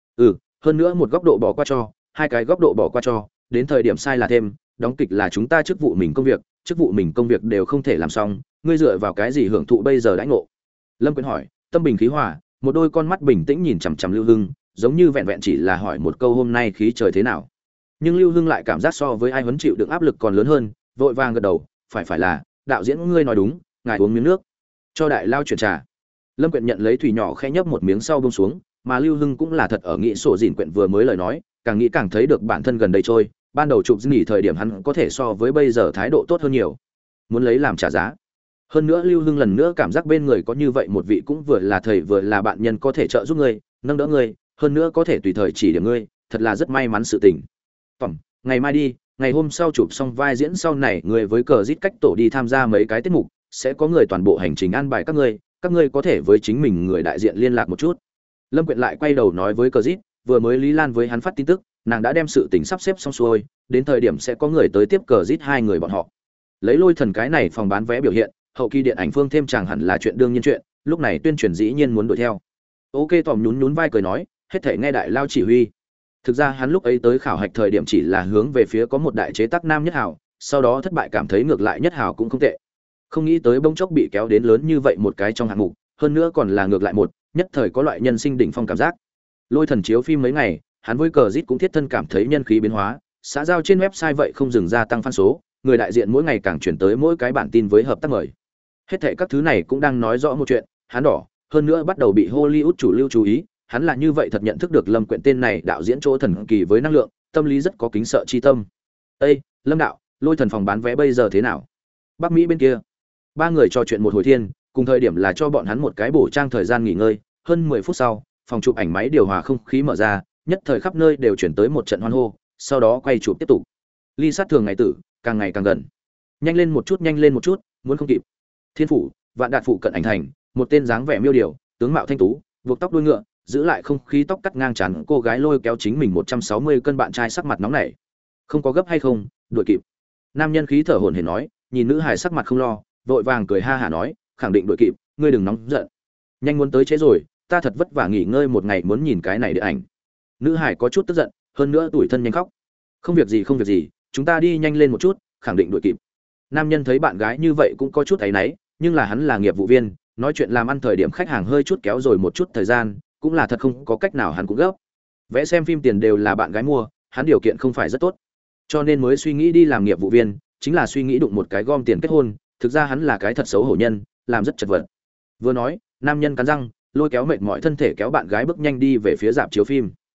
Hơn nữa một góc độ bỏ qua cho, hai cái góc độ bỏ qua cho, đến thời điểm sai là thêm, đóng kịch là chúng ta chức vụ mình công việc đều không thể làm xong, ngươi dựa vào cái gì hưởng thụ bây giờ đãi ngộ? Lâm Quyện hỏi, tâm bình khí hòa, một đôi con mắt bình tĩnh nhìn chằm chằm Lưu Hưng, giống như vẹn vẹn chỉ là hỏi một câu hôm nay khí trời thế nào. Nhưng Lưu Hưng lại cảm giác so với ai huấn chịu đựng áp lực còn lớn hơn, vội vàng gật đầu, phải là, đạo diễn ngươi nói đúng, ngài uống miếng nước. Cho đại lao chuyển trà. Lâm Quyện nhận lấy thủy nhỏ khẽ nhấp một miếng sau buông xuống, mà Lưu Hưng cũng là thật ở nghĩ sổ dìn Quyện vừa mới lời nói, càng nghĩ càng thấy được bản thân gần đây trôi, ban đầu chụp nghỉ thời điểm hắn có thể so với bây giờ thái độ tốt hơn nhiều, muốn lấy làm trả giá. Hơn nữa Lưu Hưng lần nữa cảm giác bên người có như vậy một vị cũng vừa là thầy vừa là bạn nhân có thể trợ giúp ngươi, nâng đỡ ngươi, hơn nữa có thể tùy thời chỉ điểm ngươi, thật là rất may mắn sự tình. Tổng, ngày mai đi, ngày hôm sau chụp xong vai diễn sau này người với cờ rít cách tổ đi tham gia mấy cái tiết mục, sẽ có người toàn bộ hành trình an bài các ngươi có thể với chính mình người đại diện liên lạc một chút. Lâm Quyện lại quay đầu nói với cờ rít, vừa mới Lý Lan với hắn phát tin tức, nàng đã đem sự tình sắp xếp xong xuôi, đến thời điểm sẽ có người tới tiếp cờ rít hai người bọn họ. Lấy Lôi Thần cái này phòng bán vé biểu hiện, hậu kỳ điện ảnh phương thêm chàng hẳn là chuyện đương nhiên chuyện, lúc này tuyên truyền dĩ nhiên muốn đuổi theo. Ok, Tòm nhún nhún vai cười nói, hết thể nghe đại lao chỉ huy. Thực ra hắn lúc ấy tới khảo hạch thời điểm chỉ là hướng về phía có một đại chế tác nam nhất hào, sau đó thất bại cảm thấy ngược lại nhất hào cũng không tệ. Không nghĩ tới bỗng chốc bị kéo đến lớn như vậy một cái trong hạng mục, hơn nữa còn là ngược lại một, nhất thời có loại nhân sinh đỉnh phong cảm giác. Lôi Thần chiếu phim mấy ngày, hắn với cờ rít cũng thiết thân cảm thấy nhân khí biến hóa, xã giao trên website vậy không dừng gia tăng fan số, người đại diện mỗi ngày càng chuyển tới mỗi cái bản tin với hợp tác mời. Hết thảy các thứ này cũng đang nói rõ một chuyện, hắn đỏ, hơn nữa bắt đầu bị Hollywood chủ lưu chú ý, hắn là như vậy thật nhận thức được Lâm Quyện tên này đạo diễn chỗ thần kỳ với năng lượng, tâm lý rất có kính sợ chi tâm. "Ê, Lâm đạo, Lôi Thần phòng bán vé bây giờ thế nào?" Bắc Mỹ bên kia. Ba người trò chuyện một hồi thiên, cùng thời điểm là cho bọn hắn một cái bổ trang thời gian nghỉ ngơi, hơn 10 phút sau, phòng chụp ảnh máy điều hòa không khí mở ra, nhất thời khắp nơi đều chuyển tới một trận hoan hô, sau đó quay chụp tiếp tục. Ly sát thường ngày tử, càng ngày càng gần. Nhanh lên một chút, muốn không kịp. Thiên phủ, Vạn Đạt phụ cận ảnh thành, một tên dáng vẻ miêu điều, tướng mạo thanh tú, buộc tóc đuôi ngựa, giữ lại không khí tóc cắt ngang trán, cô gái lôi kéo chính mình 160 cân bạn trai sắc mặt nóng nảy. Không có gấp hay không, đuổi kịp. Nam nhân khí thở hổn hển nói, nhìn nữ hài sắc mặt không lo, vội vàng cười ha hả nói, khẳng định đuổi kịp, ngươi đừng nóng giận. Nhanh muốn tới chế rồi, ta thật vất vả nghỉ ngơi một ngày muốn nhìn cái này điện ảnh. Nữ hải có chút tức giận, hơn nữa tủi thân nhanh khóc. Không việc gì, chúng ta đi nhanh lên một chút, khẳng định đuổi kịp. Nam nhân thấy bạn gái như vậy cũng có chút áy náy, nhưng là hắn là nghiệp vụ viên, nói chuyện làm ăn thời điểm khách hàng hơi chút kéo rồi một chút thời gian, cũng là thật không có cách nào hắn cũng gấp. Vẽ xem phim tiền đều là bạn gái mua, hắn điều kiện không phải rất tốt, cho nên mới suy nghĩ đi làm nghiệp vụ viên, chính là suy nghĩ đụng một cái gom tiền kết hôn, thực ra hắn là cái thật xấu hổ nhân, làm rất chật vật. Vừa nói, nam nhân cắn răng, lôi kéo mệt mỏi thân thể kéo bạn gái bước nhanh đi về phía rạp chiếu phim.